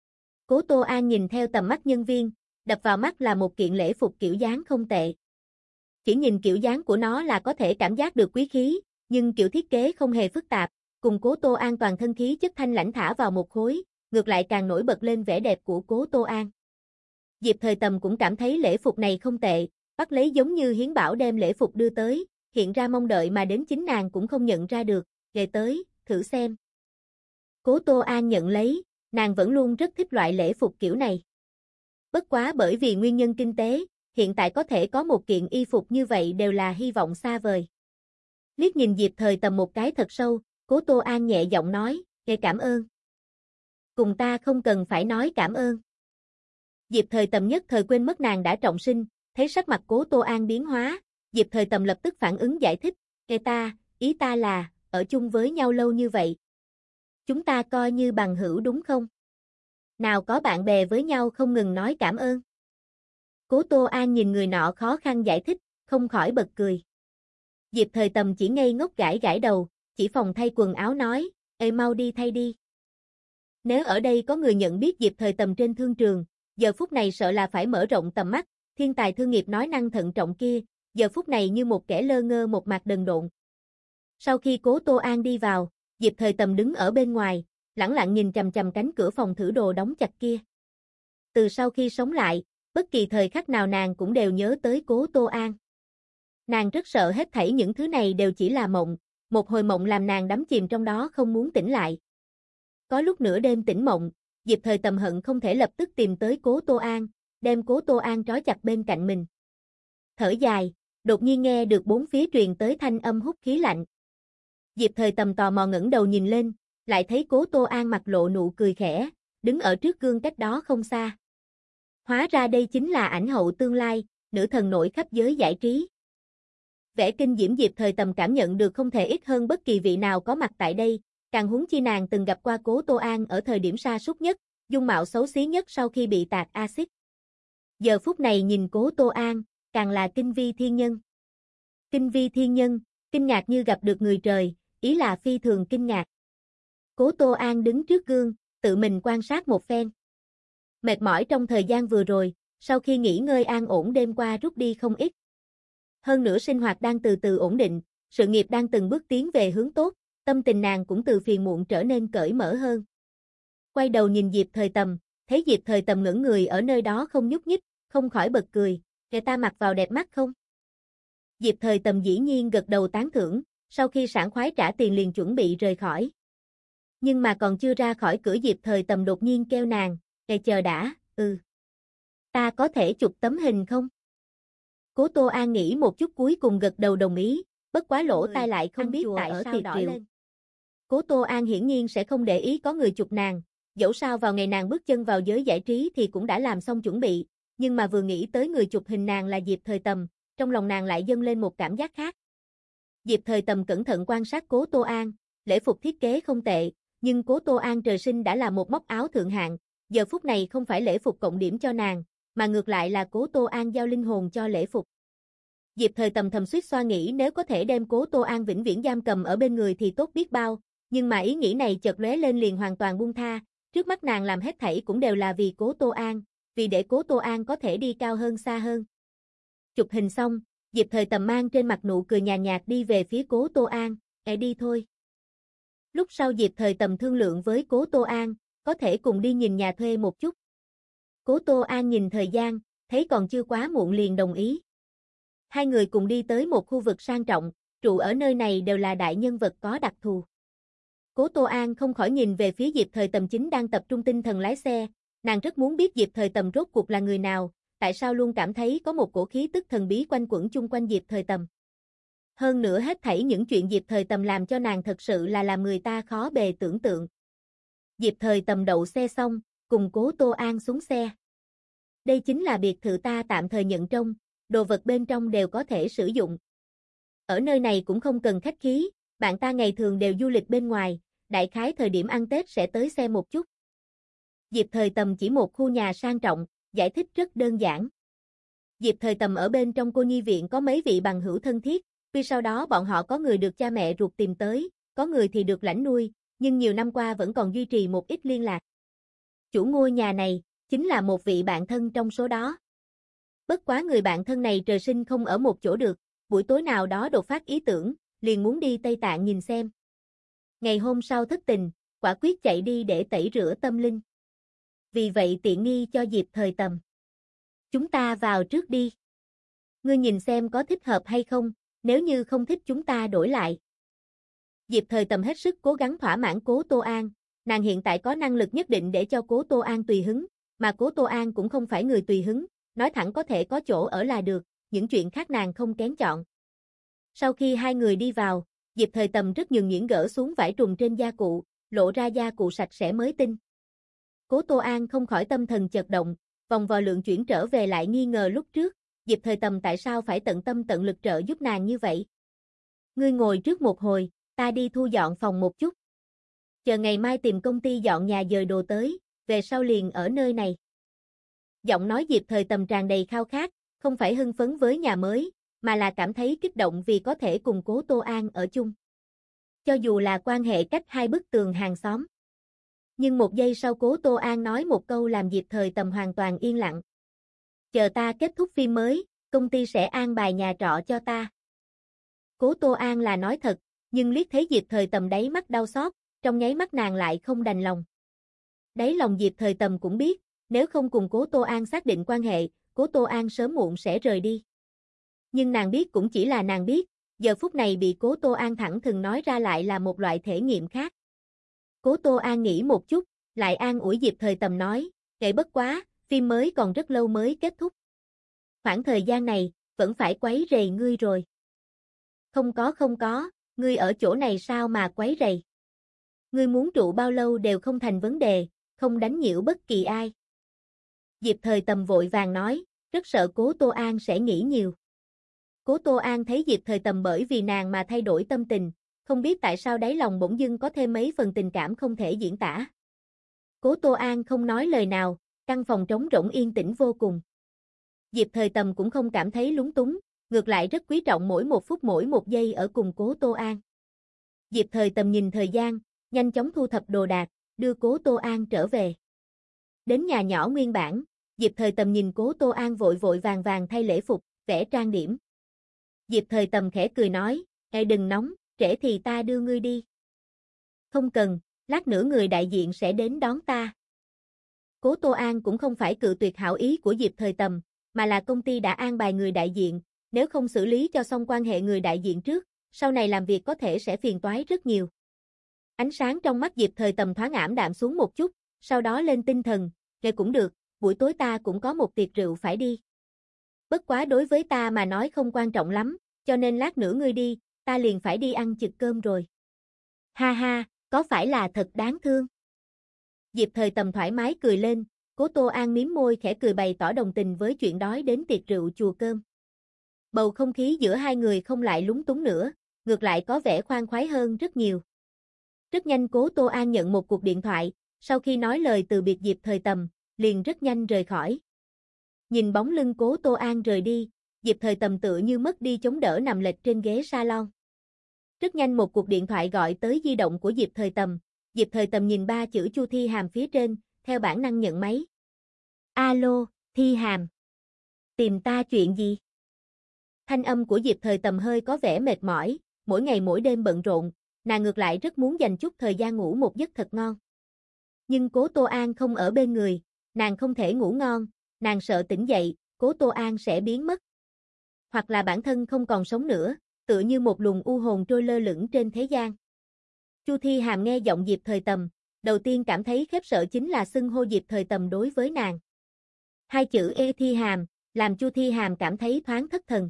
Cố Tô An nhìn theo tầm mắt nhân viên, đập vào mắt là một kiện lễ phục kiểu dáng không tệ. Chỉ nhìn kiểu dáng của nó là có thể cảm giác được quý khí, nhưng kiểu thiết kế không hề phức tạp, cùng Cố Tô An toàn thân khí chất thanh lãnh thả vào một khối, ngược lại càng nổi bật lên vẻ đẹp của Cố Tô An. Diệp Thời Tầm cũng cảm thấy lễ phục này không tệ, bắt lấy giống như hiến bảo đem lễ phục đưa tới, hiện ra mong đợi mà đến chính nàng cũng không nhận ra được, ghê tới, thử xem. Cố Tô An nhận lấy, nàng vẫn luôn rất thích loại lễ phục kiểu này. Bất quá bởi vì nguyên nhân kinh tế, hiện tại có thể có một kiện y phục như vậy đều là hy vọng xa vời. Liếc nhìn Diệp Thời Tầm một cái thật sâu, Cố Tô An nhẹ giọng nói, nghe cảm ơn. Cùng ta không cần phải nói cảm ơn. Diệp Thời Tầm nhất thời quên mất nàng đã trọng sinh, thấy sắc mặt Cố Tô An biến hóa, Diệp Thời Tầm lập tức phản ứng giải thích, nghe ta, ý ta là, ở chung với nhau lâu như vậy. Chúng ta coi như bằng hữu đúng không? Nào có bạn bè với nhau không ngừng nói cảm ơn. Cố Tô An nhìn người nọ khó khăn giải thích, không khỏi bật cười. Diệp Thời Tầm chỉ ngây ngốc gãi gãi đầu, chỉ phòng thay quần áo nói, ê mau đi thay đi. Nếu ở đây có người nhận biết Diệp Thời Tầm trên thương trường, giờ phút này sợ là phải mở rộng tầm mắt, thiên tài thương nghiệp nói năng thận trọng kia, giờ phút này như một kẻ lơ ngơ một mặt đần độn. Sau khi Cố Tô An đi vào, Diệp Thời Tầm đứng ở bên ngoài, lẳng lặng nhìn chằm chằm cánh cửa phòng thử đồ đóng chặt kia. Từ sau khi sống lại, bất kỳ thời khắc nào nàng cũng đều nhớ tới Cố Tô An. Nàng rất sợ hết thảy những thứ này đều chỉ là mộng, một hồi mộng làm nàng đắm chìm trong đó không muốn tỉnh lại. Có lúc nửa đêm tỉnh mộng, Diệp Thời Tầm hận không thể lập tức tìm tới Cố Tô An, đem Cố Tô An trói chặt bên cạnh mình. Thở dài, đột nhiên nghe được bốn phía truyền tới thanh âm hút khí lạnh. Diệp Thời Tầm tò mò ngẩng đầu nhìn lên, lại thấy Cố Tô An mặt lộ nụ cười khẽ, đứng ở trước gương cách đó không xa. Hóa ra đây chính là ảnh hậu tương lai, nữ thần nổi khắp giới giải trí. Vẻ kinh diễm Diệp Thời Tầm cảm nhận được không thể ít hơn bất kỳ vị nào có mặt tại đây, càng huống chi nàng từng gặp qua Cố Tô An ở thời điểm sa sút nhất, dung mạo xấu xí nhất sau khi bị tạt axit. Giờ phút này nhìn Cố Tô An, càng là kinh vi thiên nhân. Kinh vi thiên nhân, kinh ngạc như gặp được người trời, ý là phi thường kinh ngạc. Cố Tô An đứng trước gương, tự mình quan sát một phen. Mệt mỏi trong thời gian vừa rồi, sau khi nghỉ ngơi an ổn đêm qua rút đi không ít. Hơn nữa sinh hoạt đang từ từ ổn định, sự nghiệp đang từng bước tiến về hướng tốt, tâm tình nàng cũng từ phiền muộn trở nên cởi mở hơn. Quay đầu nhìn Diệp Thời Tầm, thấy Diệp Thời Tầm ngẩn người ở nơi đó không nhúc nhích, không khỏi bật cười, "Kẻ ta mặc vào đẹp mắt không?" Diệp Thời Tầm dĩ nhiên gật đầu tán thưởng, sau khi sảng khoái trả tiền liền chuẩn bị rời khỏi. Nhưng mà còn chưa ra khỏi cửa Diệp Thời Tầm đột nhiên kêu nàng, "Kẻ chờ đã, ừ. Ta có thể chụp tấm hình không?" Cố Tô An nghĩ một chút cuối cùng gật đầu đồng ý, bất quá lỗ tai lại không biết tại sao đỏ lên. Cố Tô An hiển nhiên sẽ không để ý có người chụp nàng, dẫu sao vào ngày nàng bước chân vào giới giải trí thì cũng đã làm xong chuẩn bị, nhưng mà vừa nghĩ tới người chụp hình nàng là Diệp Thời Tầm, trong lòng nàng lại dâng lên một cảm giác khác. Diệp Thời Tầm cẩn thận quan sát Cố Tô An, lễ phục thiết kế không tệ, nhưng Cố Tô An trời sinh đã là một móc áo thượng hạng, giờ phút này không phải lễ phục cộng điểm cho nàng, mà ngược lại là Cố Tô An giao linh hồn cho lễ phục. Diệp Thời Tầm thầm suýt xoa nghĩ nếu có thể đem Cố Tô An vĩnh viễn giam cầm ở bên người thì tốt biết bao, nhưng mà ý nghĩ này chợt lóe lên liền hoàn toàn buông tha, trước mắt nàng làm hết thảy cũng đều là vì Cố Tô An, vì để Cố Tô An có thể đi cao hơn xa hơn. Chụp hình xong, Diệp Thời Tầm mang trên mặt nụ cười nhàn nhạt đi về phía Cố Tô An, "E đi thôi." Lúc sau Diệp Thời Tầm thương lượng với Cố Tô An, có thể cùng đi nhìn nhà thuê một chút. Cố Tô An nhìn thời gian, thấy còn chưa quá muộn liền đồng ý. Hai người cùng đi tới một khu vực sang trọng, trụ ở nơi này đều là đại nhân vật có đặc thù. Cố Tô An không khỏi nhìn về phía Diệp Thời Tầm chính đang tập trung tinh thần lái xe, nàng rất muốn biết Diệp Thời Tầm rốt cuộc là người nào, tại sao luôn cảm thấy có một cổ khí tức thần bí quanh quẩn chung quanh Diệp Thời Tầm. Hơn nữa hết thảy những chuyện Diệp Thời Tầm làm cho nàng thật sự là làm người ta khó bề tưởng tượng. Diệp Thời Tầm đậu xe xong, cùng Cố Tô An xuống xe. Đây chính là biệt thự ta tạm thời nhận trông, đồ vật bên trong đều có thể sử dụng. Ở nơi này cũng không cần khách khí, bạn ta ngày thường đều du lịch bên ngoài, đại khái thời điểm ăn Tết sẽ tới xem một chút. Diệp Thời Tầm chỉ một khu nhà sang trọng, giải thích rất đơn giản. Diệp Thời Tầm ở bên trong cô nhi viện có mấy vị bằng hữu thân thiết, tuy sau đó bọn họ có người được cha mẹ ruột tìm tới, có người thì được lãnh nuôi, nhưng nhiều năm qua vẫn còn duy trì một ít liên lạc. Chủ ngôi nhà này, chính là một vị bạn thân trong số đó. Bất quá người bạn thân này trời sinh không ở một chỗ được, buổi tối nào đó đột phát ý tưởng, liền muốn đi Tây Tạng nhìn xem. Ngày hôm sau thất tình, quả quyết chạy đi để tẩy rửa tâm linh. Vì vậy tiện nghi cho Diệp Thời Tầm. "Chúng ta vào trước đi. Ngươi nhìn xem có thích hợp hay không, nếu như không thích chúng ta đổi lại." Diệp Thời Tầm hết sức cố gắng thỏa mãn Cố Tô An, nàng hiện tại có năng lực nhất định để cho Cố Tô An tùy hứng, mà Cố Tô An cũng không phải người tùy hứng, nói thẳng có thể có chỗ ở là được, những chuyện khác nàng không kén chọn. Sau khi hai người đi vào, Diệp Thời Tầm rất nhường nhuyễn gỡ xuống vải trùng trên da cụ, lộ ra da cụ sạch sẽ mới tinh. Cố Tô An không khỏi tâm thần chợt động, vòng vò lượng chuyển trở về lại nghi ngờ lúc trước, Diệp Thời Tầm tại sao phải tận tâm tận lực trợ giúp nàng như vậy. "Ngươi ngồi trước một hồi, ta đi thu dọn phòng một chút. Chờ ngày mai tìm công ty dọn nhà dời đồ tới, về sau liền ở nơi này." Giọng nói Diệp Thời Tầm tràn đầy khao khát, không phải hưng phấn với nhà mới, mà là cảm thấy kích động vì có thể cùng Cố Tô An ở chung. Cho dù là quan hệ cách hai bức tường hàng xóm. Nhưng một giây sau Cố Tô An nói một câu làm Diệp Thời Tầm hoàn toàn yên lặng. "Chờ ta kết thúc phim mới, công ty sẽ an bài nhà trọ cho ta." Cố Tô An là nói thật, nhưng liếc thấy Diệp Thời Tầm đáy mắt đau xót, trong nháy mắt nàng lại không đành lòng. Đáy lòng Diệp Thời Tầm cũng biết, nếu không cùng Cố Tô An xác định quan hệ, Cố Tô An sớm muộn sẽ rời đi. Nhưng nàng biết cũng chỉ là nàng biết, giờ phút này bị Cố Tô An thẳng thừng nói ra lại là một loại thể nghiệm khác. Cố Tô An nghĩ một chút, lại an ủi Diệp Thời Tầm nói, "Kệ bất quá, phim mới còn rất lâu mới kết thúc. Khoảng thời gian này, vẫn phải quấy rầy ngươi rồi." "Không có không có, ngươi ở chỗ này sao mà quấy rầy? Ngươi muốn trụ bao lâu đều không thành vấn đề, không đánh nhiễu bất kỳ ai." Diệp Thời Tầm vội vàng nói, rất sợ Cố Tô An sẽ nghĩ nhiều. Cố Tô An thấy Diệp Thời Tầm bởi vì nàng mà thay đổi tâm tình, không biết tại sao đáy lòng bỗng dưng có thêm mấy phần tình cảm không thể diễn tả. Cố Tô An không nói lời nào, căn phòng trống rỗng yên tĩnh vô cùng. Diệp Thời Tầm cũng không cảm thấy lúng túng, ngược lại rất quý trọng mỗi một phút mỗi một giây ở cùng Cố Tô An. Diệp Thời Tầm nhìn thời gian, nhanh chóng thu thập đồ đạc, đưa Cố Tô An trở về. Đến nhà nhỏ nguyên bản, Diệp Thời Tầm nhìn Cố Tô An vội vội vàng vàng thay lễ phục, vẽ trang điểm. Diệp Thời Tầm khẽ cười nói, "Ê đừng nóng, trễ thì ta đưa ngươi đi." "Không cần, lát nữa người đại diện sẽ đến đón ta." Cố Tô An cũng không phải cự tuyệt hảo ý của Diệp Thời Tầm, mà là công ty đã an bài người đại diện, nếu không xử lý cho xong quan hệ người đại diện trước, sau này làm việc có thể sẽ phiền toái rất nhiều. Ánh sáng trong mắt Diệp Thời Tầm thoáng ảm đạm xuống một chút, sau đó lên tinh thần, "Kệ cũng được, buổi tối ta cũng có một tiệc rượu phải đi. Bất quá đối với ta mà nói không quan trọng lắm, cho nên lát nữa ngươi đi, ta liền phải đi ăn trực cơm rồi." "Ha ha, có phải là thật đáng thương?" Diệp Thời Tầm thoải mái cười lên, Cố Tô An mím môi khẽ cười bày tỏ đồng tình với chuyện đói đến tiệc rượu chùa cơm. Bầu không khí giữa hai người không lại lúng túng nữa, ngược lại có vẻ khoan khoái hơn rất nhiều. Rất nhanh Cố Tô An nhận một cuộc điện thoại, sau khi nói lời từ biệt Diệp Thời Tầm, liền rất nhanh rời khỏi. Nhìn bóng lưng Cố Tô An rời đi, Diệp Thời Tầm tựa như mất đi chống đỡ nằm lệch trên ghế salon. Rất nhanh một cuộc điện thoại gọi tới di động của Diệp Thời Tầm, Diệp Thời Tầm nhìn ba chữ Chu Thi Hàm phía trên, theo bản năng nhận máy. "Alo, Thi Hàm. Tìm ta chuyện gì?" Thanh âm của Diệp Thời Tầm hơi có vẻ mệt mỏi, mỗi ngày mỗi đêm bận rộn, nàng ngược lại rất muốn dành chút thời gian ngủ một giấc thật ngon. Nhưng Cố Tô An không ở bên người, nàng không thể ngủ ngon, nàng sợ tỉnh dậy, Cố Tô An sẽ biến mất. Hoặc là bản thân không còn sống nữa, tựa như một luồng u hồn trôi lơ lửng trên thế gian. Chu Thi Hàm nghe giọng Diệp Thời Tầm, đầu tiên cảm thấy khiếp sợ chính là xưng hô Diệp Thời Tầm đối với nàng. Hai chữ "Ê Thi Hàm", làm Chu Thi Hàm cảm thấy thoáng thất thần.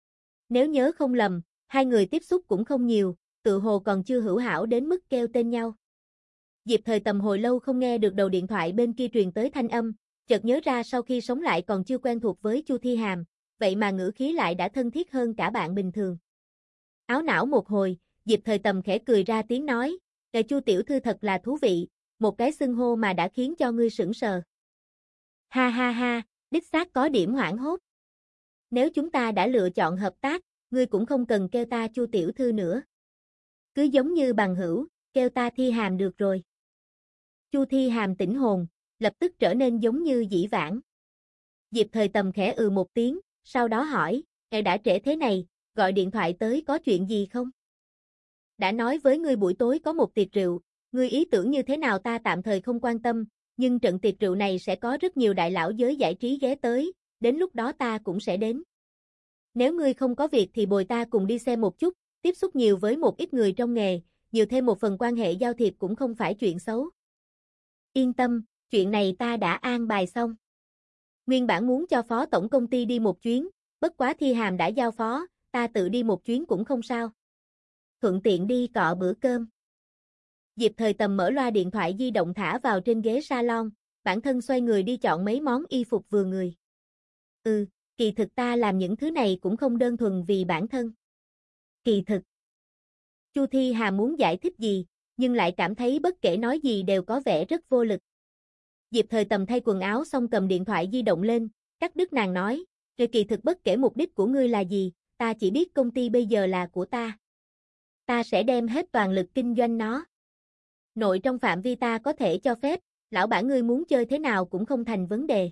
Nếu nhớ không lầm, hai người tiếp xúc cũng không nhiều, tự hồ còn chưa hữu hảo đến mức kêu tên nhau. Diệp Thời Tầm hồi lâu không nghe được đầu điện thoại bên kia truyền tới thanh âm, chợt nhớ ra sau khi sống lại còn chưa quen thuộc với Chu Thi Hàm, vậy mà ngữ khí lại đã thân thiết hơn cả bạn bình thường. Áo não một hồi, Diệp Thời Tầm khẽ cười ra tiếng nói, "Kệ Chu tiểu thư thật là thú vị, một cái xưng hô mà đã khiến cho ngươi sững sờ." "Ha ha ha, đích xác có điểm hoảng hốt. Nếu chúng ta đã lựa chọn hợp tác, ngươi cũng không cần kêu ta Chu tiểu thư nữa. Cứ giống như bằng hữu, kêu ta Thi Hàm được rồi." Chu Thi Hàm tỉnh hồn, lập tức trở nên giống như dĩ vãng. Diệp Thời Tầm khẽ ừ một tiếng, sau đó hỏi, "Ngài đã trễ thế này, gọi điện thoại tới có chuyện gì không?" "Đã nói với ngươi buổi tối có một tiệc rượu, ngươi ý tưởng như thế nào ta tạm thời không quan tâm, nhưng trận tiệc rượu này sẽ có rất nhiều đại lão giới giải trí ghé tới, đến lúc đó ta cũng sẽ đến. Nếu ngươi không có việc thì bồi ta cùng đi xem một chút, tiếp xúc nhiều với một ít người trong nghề, nhiều thêm một phần quan hệ giao thiệp cũng không phải chuyện xấu." "Yên tâm, chuyện này ta đã an bài xong. Nguyên bản muốn cho phó tổng công ty đi một chuyến, bất quá Thi Hàm đã giao phó, ta tự đi một chuyến cũng không sao. Thuận tiện đi cọ bữa cơm." Diệp Thời Tầm mở loa điện thoại di động thả vào trên ghế salon, bản thân xoay người đi chọn mấy món y phục vừa người. "Ừ, kỳ thực ta làm những thứ này cũng không đơn thuần vì bản thân." "Kỳ thực." Chu Thi Hàm muốn giải thích gì, nhưng lại cảm thấy bất kể nói gì đều có vẻ rất vô lực. Diệp Thời Tầm thay quần áo xong cầm điện thoại di động lên, cắt đứt nàng nói, "Kỳ kỳ thực bất kể mục đích của ngươi là gì, ta chỉ biết công ty bây giờ là của ta. Ta sẽ đem hết toàn lực kinh doanh nó. Nội trong phạm vi ta có thể cho phép, lão bản ngươi muốn chơi thế nào cũng không thành vấn đề."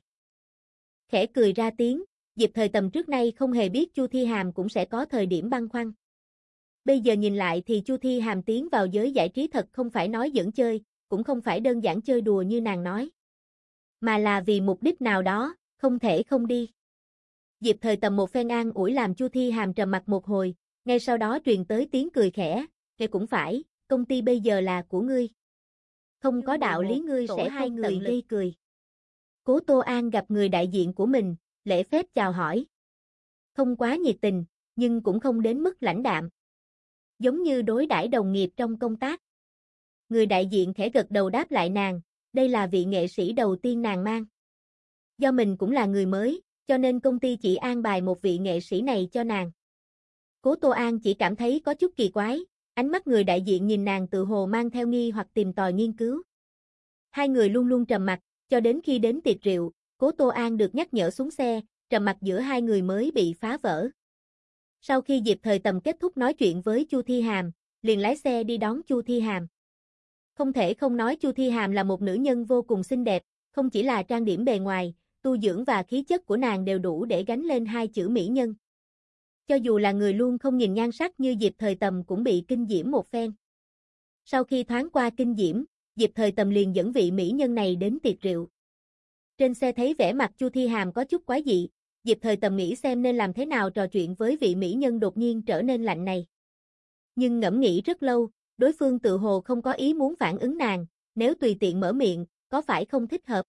Khẽ cười ra tiếng, Diệp Thời Tầm trước nay không hề biết Chu Thi Hàm cũng sẽ có thời điểm băn khoăn. Bây giờ nhìn lại thì Chu Thi Hàm tiến vào giới giải trí thật không phải nói giỡn chơi, cũng không phải đơn giản chơi đùa như nàng nói, mà là vì mục đích nào đó, không thể không đi. Diệp Thời Tầm một phen an ủi làm Chu Thi Hàm trầm mặt một hồi, ngay sau đó truyền tới tiếng cười khẽ, "Kệ cũng phải, công ty bây giờ là của ngươi. Không có đạo lý ngươi sẽ hai người gây cười." Cố Tô An gặp người đại diện của mình, lễ phép chào hỏi. Không quá nhiệt tình, nhưng cũng không đến mức lãnh đạm. Giống như đối đãi đồng nghiệp trong công tác. Người đại diện khẽ gật đầu đáp lại nàng, đây là vị nghệ sĩ đầu tiên nàng mang. Do mình cũng là người mới, cho nên công ty chỉ an bài một vị nghệ sĩ này cho nàng. Cố Tô An chỉ cảm thấy có chút kỳ quái, ánh mắt người đại diện nhìn nàng tự hồ mang theo nghi hoặc tìm tòi nghiên cứu. Hai người luôn luôn trầm mặc, cho đến khi đến tiệc rượu, Cố Tô An được nhắc nhở xuống xe, trầm mặc giữa hai người mới bị phá vỡ. Sau khi Diệp Thời Tầm kết thúc nói chuyện với Chu Thi Hàm, liền lái xe đi đón Chu Thi Hàm. Không thể không nói Chu Thi Hàm là một nữ nhân vô cùng xinh đẹp, không chỉ là trang điểm bề ngoài, tu dưỡng và khí chất của nàng đều đủ để gánh lên hai chữ mỹ nhân. Cho dù là người luôn không nhìn nhan sắc như Diệp Thời Tầm cũng bị kinh diễm một phen. Sau khi thoáng qua kinh diễm, Diệp Thời Tầm liền dẫn vị mỹ nhân này đến tiệc rượu. Trên xe thấy vẻ mặt Chu Thi Hàm có chút quái dị, Diệp Thời Tầm nghĩ xem nên làm thế nào trò chuyện với vị mỹ nhân đột nhiên trở nên lạnh này. Nhưng ngẫm nghĩ rất lâu, đối phương tự hồ không có ý muốn phản ứng nàng, nếu tùy tiện mở miệng, có phải không thích hợp.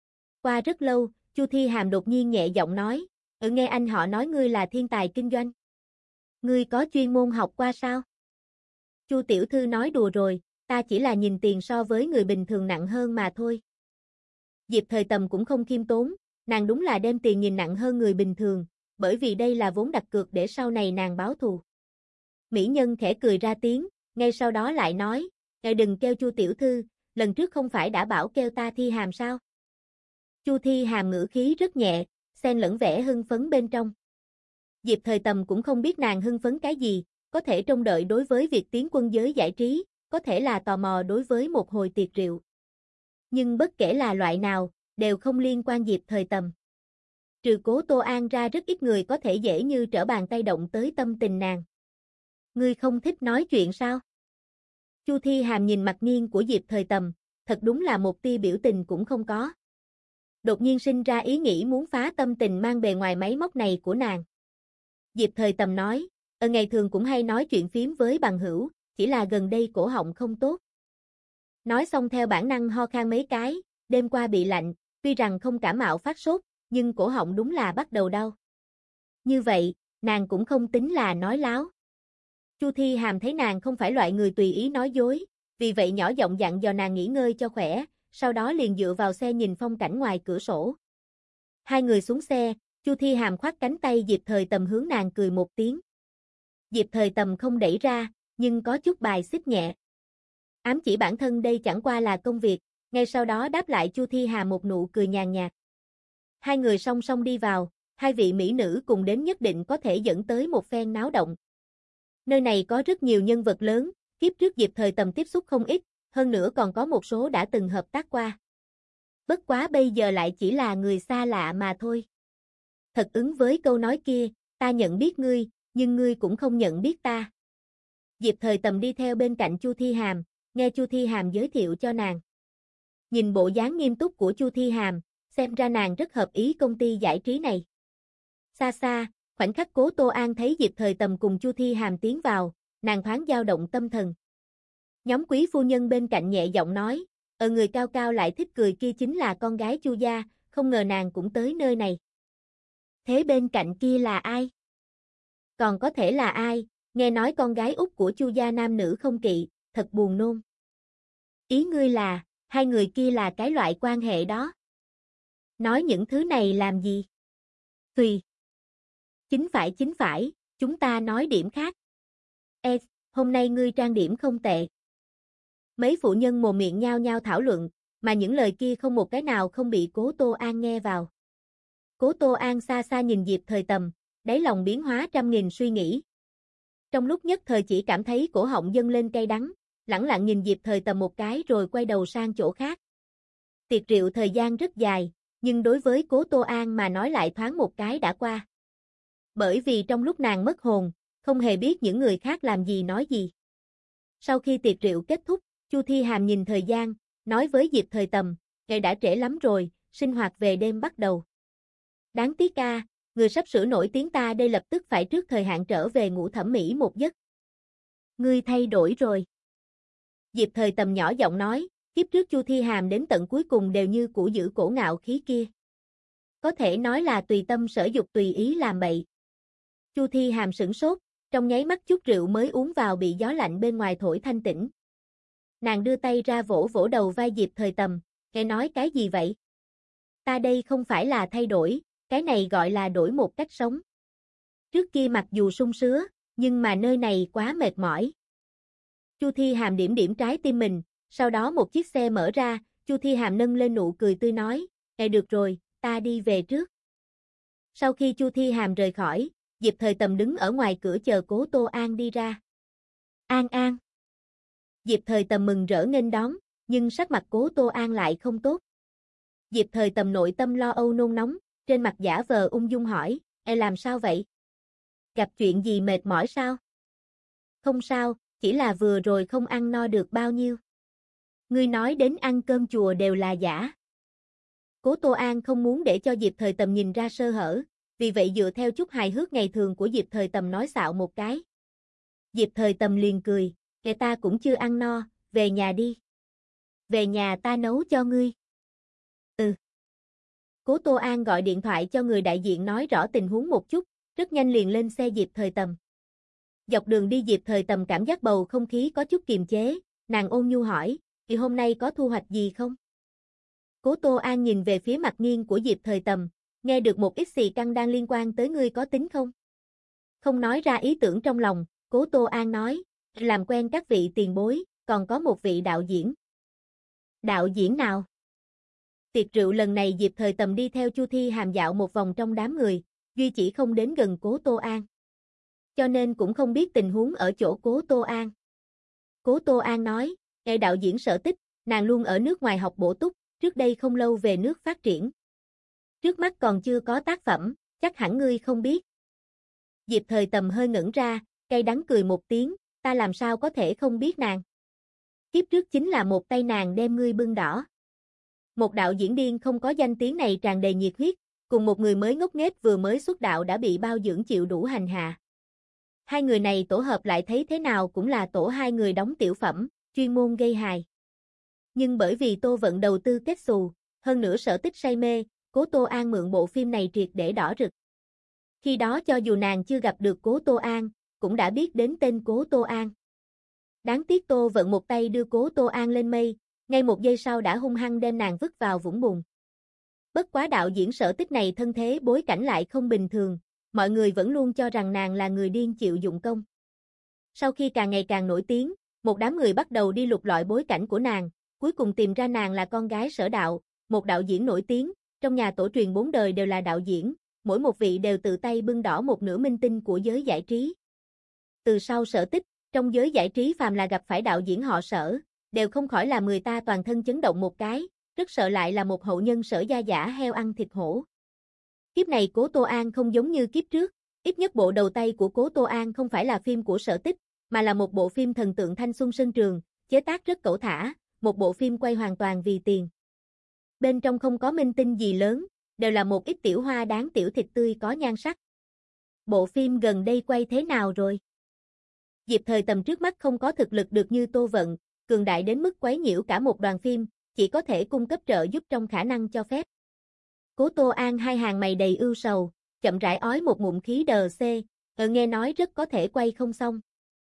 Qua rất lâu, Chu Thi Hàm đột nhiên nhẹ giọng nói, "Ừ, nghe anh họ nói ngươi là thiên tài kinh doanh. Ngươi có chuyên môn học qua sao?" Chu tiểu thư nói đùa rồi, ta chỉ là nhìn tiền so với người bình thường nặng hơn mà thôi. Diệp Thời Tầm cũng không khiêm tốn, nàng đúng là đem tiền nhìn nặng hơn người bình thường, bởi vì đây là vốn đặt cược để sau này nàng báo thù. Mỹ nhân khẽ cười ra tiếng, ngay sau đó lại nói, "Ngài đừng kêu Chu tiểu thư, lần trước không phải đã bảo kêu ta Thi Hàm sao?" Chu Thi Hàm ngữ khí rất nhẹ, xen lẫn vẻ hưng phấn bên trong. Diệp Thời Tầm cũng không biết nàng hưng phấn cái gì, có thể trông đợi đối với việc tiến quân giới giải trí, có thể là tò mò đối với một hồi tiệc rượu. Nhưng bất kể là loại nào, đều không liên quan Diệp Thời Tầm. Trừ Cố Tô An ra rất ít người có thể dễ như trở bàn tay động tới tâm tình nàng. Ngươi không thích nói chuyện sao? Chu Thi Hàm nhìn mặt nghiêng của Diệp Thời Tầm, thật đúng là một tia biểu tình cũng không có. Đột nhiên sinh ra ý nghĩ muốn phá tâm tình mang bề ngoài máy móc này của nàng. Diệp Thời Tầm nói, ở ngày thường cũng hay nói chuyện phím với bằng hữu, chỉ là gần đây cổ họng không tốt. Nói xong theo bản năng ho khan mấy cái, đêm qua bị lạnh, tuy rằng không cảm mạo phát sốt, nhưng cổ họng đúng là bắt đầu đau. Như vậy, nàng cũng không tính là nói láo. Chu Thi Hàm thấy nàng không phải loại người tùy ý nói dối, vì vậy nhỏ giọng dặn dò nàng nghỉ ngơi cho khỏe, sau đó liền dựa vào xe nhìn phong cảnh ngoài cửa sổ. Hai người xuống xe, Chu Thi Hàm khoác cánh tay Diệp Thời Tầm hướng nàng cười một tiếng. Diệp Thời Tầm không đẩy ra, nhưng có chút bài xích nhẹ. Ám chỉ bản thân đây chẳng qua là công việc, ngay sau đó đáp lại Chu Thi Hàm một nụ cười nhàn nhạt. Hai người song song đi vào, hai vị mỹ nữ cùng đến nhất định có thể dẫn tới một phen náo động. Nơi này có rất nhiều nhân vật lớn, kiếp trước Diệp Thời Tầm tiếp xúc không ít, hơn nữa còn có một số đã từng hợp tác qua. Bất quá bây giờ lại chỉ là người xa lạ mà thôi. Thật ứng với câu nói kia, ta nhận biết ngươi, nhưng ngươi cũng không nhận biết ta. Diệp Thời Tầm đi theo bên cạnh Chu Thi Hàm, nghe Chu Thi Hàm giới thiệu cho nàng. Nhìn bộ dáng nghiêm túc của Chu Thi Hàm, xem ra nàng rất hợp ý công ty giải trí này. Xa xa, khoảnh khắc Cố Tô An thấy Diệp Thời Tầm cùng Chu Thi Hàm tiến vào, nàng thoáng dao động tâm thần. Nhóm quý phu nhân bên cạnh nhẹ giọng nói, ở người cao cao lại thích cười kia chính là con gái Chu gia, không ngờ nàng cũng tới nơi này. Thế bên cạnh kia là ai? Còn có thể là ai, nghe nói con gái út của Chu gia nam nữ không kỵ, thật buồn nôn. Ý ngươi là, hai người kia là cái loại quan hệ đó. Nói những thứ này làm gì? Tùy. Chính phải chính phải, chúng ta nói điểm khác. Ê, hôm nay ngươi trang điểm không tệ. Mấy phụ nhân mồm miệng nhao nhao thảo luận, mà những lời kia không một cái nào không bị Cố Tô An nghe vào. Cố Tô An xa xa nhìn Diệp Thời Tầm, đáy lòng biến hóa trăm nghìn suy nghĩ. Trong lúc nhất thời chỉ cảm thấy cổ họng dâng lên cay đắng, lẳng lặng nhìn Diệp Thời Tầm một cái rồi quay đầu sang chỗ khác. Tiệc rượu thời gian rất dài, nhưng đối với Cố Tô An mà nói lại thoáng một cái đã qua. Bởi vì trong lúc nàng mất hồn, không hề biết những người khác làm gì nói gì. Sau khi tiệc rượu kết thúc, Chu Thi Hàm nhìn thời gian, nói với Diệp Thời Tầm, ngày đã trễ lắm rồi, sinh hoạt về đêm bắt đầu. Đáng tiếc a, người sắp sửa nổi tiếng ta đây lập tức phải trước thời hạn trở về ngủ thẩm mỹ một giấc. Ngươi thay đổi rồi. Diệp Thời Tầm nhỏ giọng nói, kiếp trước Chu Thi Hàm đến tận cuối cùng đều như cũ giữ cổ ngạo khí kia. Có thể nói là tùy tâm sở dục tùy ý làm bậy. Chu Thi Hàm sửng sốt, trong nháy mắt chút rượu mới uống vào bị gió lạnh bên ngoài thổi thanh tĩnh. Nàng đưa tay ra vỗ vỗ đầu vai Diệp Thời Tầm, nghe nói cái gì vậy? Ta đây không phải là thay đổi, cái này gọi là đổi một cách sống. Trước kia mặc dù sung sướng, Nhưng mà nơi này quá mệt mỏi. Chu Thi Hàm điểm điểm trái tim mình, sau đó một chiếc xe mở ra, Chu Thi Hàm nâng lên nụ cười tươi nói, "Ê được rồi, ta đi về trước." Sau khi Chu Thi Hàm rời khỏi, Diệp Thời Tầm đứng ở ngoài cửa chờ Cố Tô An đi ra. "An An." Diệp Thời Tầm mừng rỡ nghênh đón, nhưng sắc mặt Cố Tô An lại không tốt. Diệp Thời Tầm nội tâm lo âu nôn nóng, trên mặt giả vờ ung dung hỏi, "Ê làm sao vậy? Gặp chuyện gì mệt mỏi sao?" "Không sao, chỉ là vừa rồi không ăn no được bao nhiêu." "Ngươi nói đến ăn cơm chùa đều là giả." Cố Tô An không muốn để cho Diệp Thời Tầm nhìn ra sơ hở, vì vậy dựa theo chút hài hước ngày thường của Diệp Thời Tầm nói xạo một cái. Diệp Thời Tầm liền cười, "Kệ ta cũng chưa ăn no, về nhà đi." "Về nhà ta nấu cho ngươi." "Ừ." Cố Tô An gọi điện thoại cho người đại diện nói rõ tình huống một chút, rất nhanh liền lên xe Diệp Thời Tầm. Dọc đường đi Diệp Thời Tầm cảm giác bầu không khí có chút kiềm chế, nàng ôn nhu hỏi, "Thì hôm nay có thu hoạch gì không?" Cố Tô An nhìn về phía mặt nghiêng của Diệp Thời Tầm, nghe được một ít xì căng đang liên quan tới ngươi có tính không? Không nói ra ý tưởng trong lòng, Cố Tô An nói, làm quen các vị tiền bối, còn có một vị đạo diễn. Đạo diễn nào? Tiệc rượu lần này Diệp Thời Tầm đi theo Chu Thi Hàm dạo một vòng trong đám người, duy chỉ không đến gần Cố Tô An. Cho nên cũng không biết tình huống ở chỗ Cố Tô An. Cố Tô An nói, "Ê đạo diễn Sở Tích, nàng luôn ở nước ngoài học bổ túc, trước đây không lâu về nước phát triển. Trước mắt còn chưa có tác phẩm, chắc hẳn ngươi không biết." Diệp Thời Tầm hơi ngẩn ra, cay đắng cười một tiếng, "Ta làm sao có thể không biết nàng? Kiếp trước chính là một tay nàng đem ngươi bưng đỏ." Một đạo diễn điên không có danh tiếng này tràn đầy nhiệt huyết, cùng một người mới ngốc nghếch vừa mới xuất đạo đã bị bao dưỡng chịu đủ hành hạ. Hai người này tổ hợp lại thấy thế nào cũng là tổ hai người đóng tiểu phẩm, chuyên môn gây hài. Nhưng bởi vì Tô Vận đầu tư kết xù, hơn nữa Sở Tích say mê, Cố Tô An mượn bộ phim này triệt để đỏ rực. Khi đó cho dù nàng chưa gặp được Cố Tô An, cũng đã biết đến tên Cố Tô An. Đáng tiếc Tô Vận một tay đưa Cố Tô An lên mây, ngay một giây sau đã hung hăng đem nàng vứt vào vũng bùn. Bất quá đạo diễn Sở Tích này thân thế bối cảnh lại không bình thường, mọi người vẫn luôn cho rằng nàng là người điên chịu dụng công. Sau khi càng ngày càng nổi tiếng, một đám người bắt đầu đi lục lọi bối cảnh của nàng, cuối cùng tìm ra nàng là con gái Sở Đạo, một đạo diễn nổi tiếng, trong nhà tổ truyền bốn đời đều là đạo diễn, mỗi một vị đều tự tay bưng đỏ một nửa minh tinh của giới giải trí. Từ sau Sở Tích, trong giới giải trí phàm là gặp phải đạo diễn họ Sở, đều không khỏi làm người ta toàn thân chấn động một cái, rất sợ lại là một hậu nhân Sở gia giả heo ăn thịt hổ. Kiếp này Cố Tô An không giống như kiếp trước, ít nhất bộ đầu tay của Cố Tô An không phải là phim của Sở Tích, mà là một bộ phim thần tượng thanh xuân sân trường, chế tác rất cẩu thả, một bộ phim quay hoàn toàn vì tiền. Bên trong không có minh tinh gì lớn, đều là một ít tiểu hoa đáng tiểu thịt tươi có nhan sắc. Bộ phim gần đây quay thế nào rồi? Diệp Thời Tầm trước mắt không có thực lực được như Tô Vận, cường đại đến mức quấy nhiễu cả một đoàn phim, chỉ có thể cung cấp trợ giúp trong khả năng cho phép. Cố Tô An hai hàng mày đầy ưu sầu, chậm rãi ói một ngụm khí đờ xê, ờ nghe nói rất có thể quay không xong.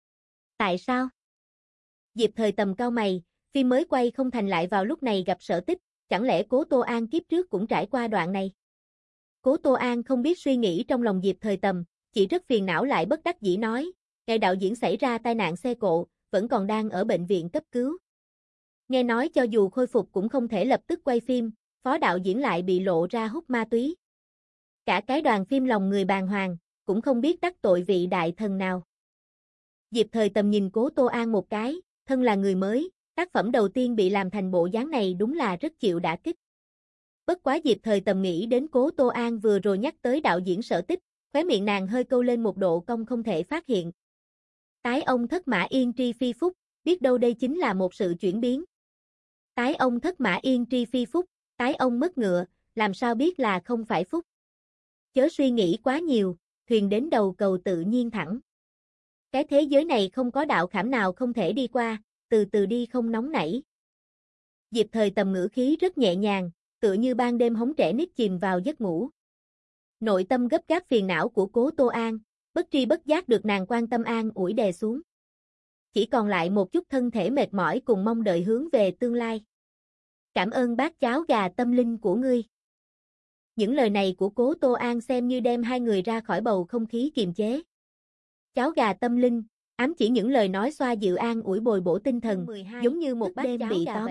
Tại sao? Diệp Thời Tầm cau mày, phim mới quay không thành lại vào lúc này gặp Sở Tích, chẳng lẽ Cố Tô An kiếp trước cũng trải qua đoạn này? Cố Tô An không biết suy nghĩ trong lòng Diệp Thời Tầm, chỉ rất phiền não lại bất đắc dĩ nói, "Ngày đạo diễn xảy ra tai nạn xe cộ, vẫn còn đang ở bệnh viện cấp cứu. Nghe nói cho dù khôi phục cũng không thể lập tức quay phim, phó đạo diễn lại bị lộ ra hút ma túy. Cả cái đoàn phim lòng người bàng hoàng, cũng không biết đắc tội vị đại thần nào." Diệp Thời Tầm nhìn Cố Tô An một cái, thân là người mới, tác phẩm đầu tiên bị làm thành bộ dáng này đúng là rất chịu đả kích. Bất quá Diệp Thời Tầm nghĩ đến Cố Tô An vừa rồi nhắc tới đạo diễn Sở Tích, khóe miệng nàng hơi câu lên một độ cong không thể phát hiện. Tái ông thất mã yên tri phi phúc, biết đâu đây chính là một sự chuyển biến. Tái ông thất mã yên tri phi phúc, tái ông mất ngựa, làm sao biết là không phải phúc. Chớ suy nghĩ quá nhiều, thuyền đến đầu cầu tự nhiên thẳng. Cái thế giới này không có đạo khảm nào không thể đi qua, từ từ đi không nóng nảy. Diệp Thời Tầm ngữ khí rất nhẹ nhàng, tựa như ban đêm hóng trẻ nít chìm vào giấc ngủ. Nội tâm gấp gáp phiền não của Cố Tô An, bất tri bất giác được nàng quan tâm an ủi đè xuống. Chỉ còn lại một chút thân thể mệt mỏi cùng mong đợi hướng về tương lai. Cảm ơn bát cháo gà tâm linh của ngươi. Những lời này của Cố Tô An xem như đem hai người ra khỏi bầu không khí kiềm chế. cháo gà tâm linh, ám chỉ những lời nói xoa dịu an ủi bồi bổ tinh thần, giống như một bát đêm bị tóm.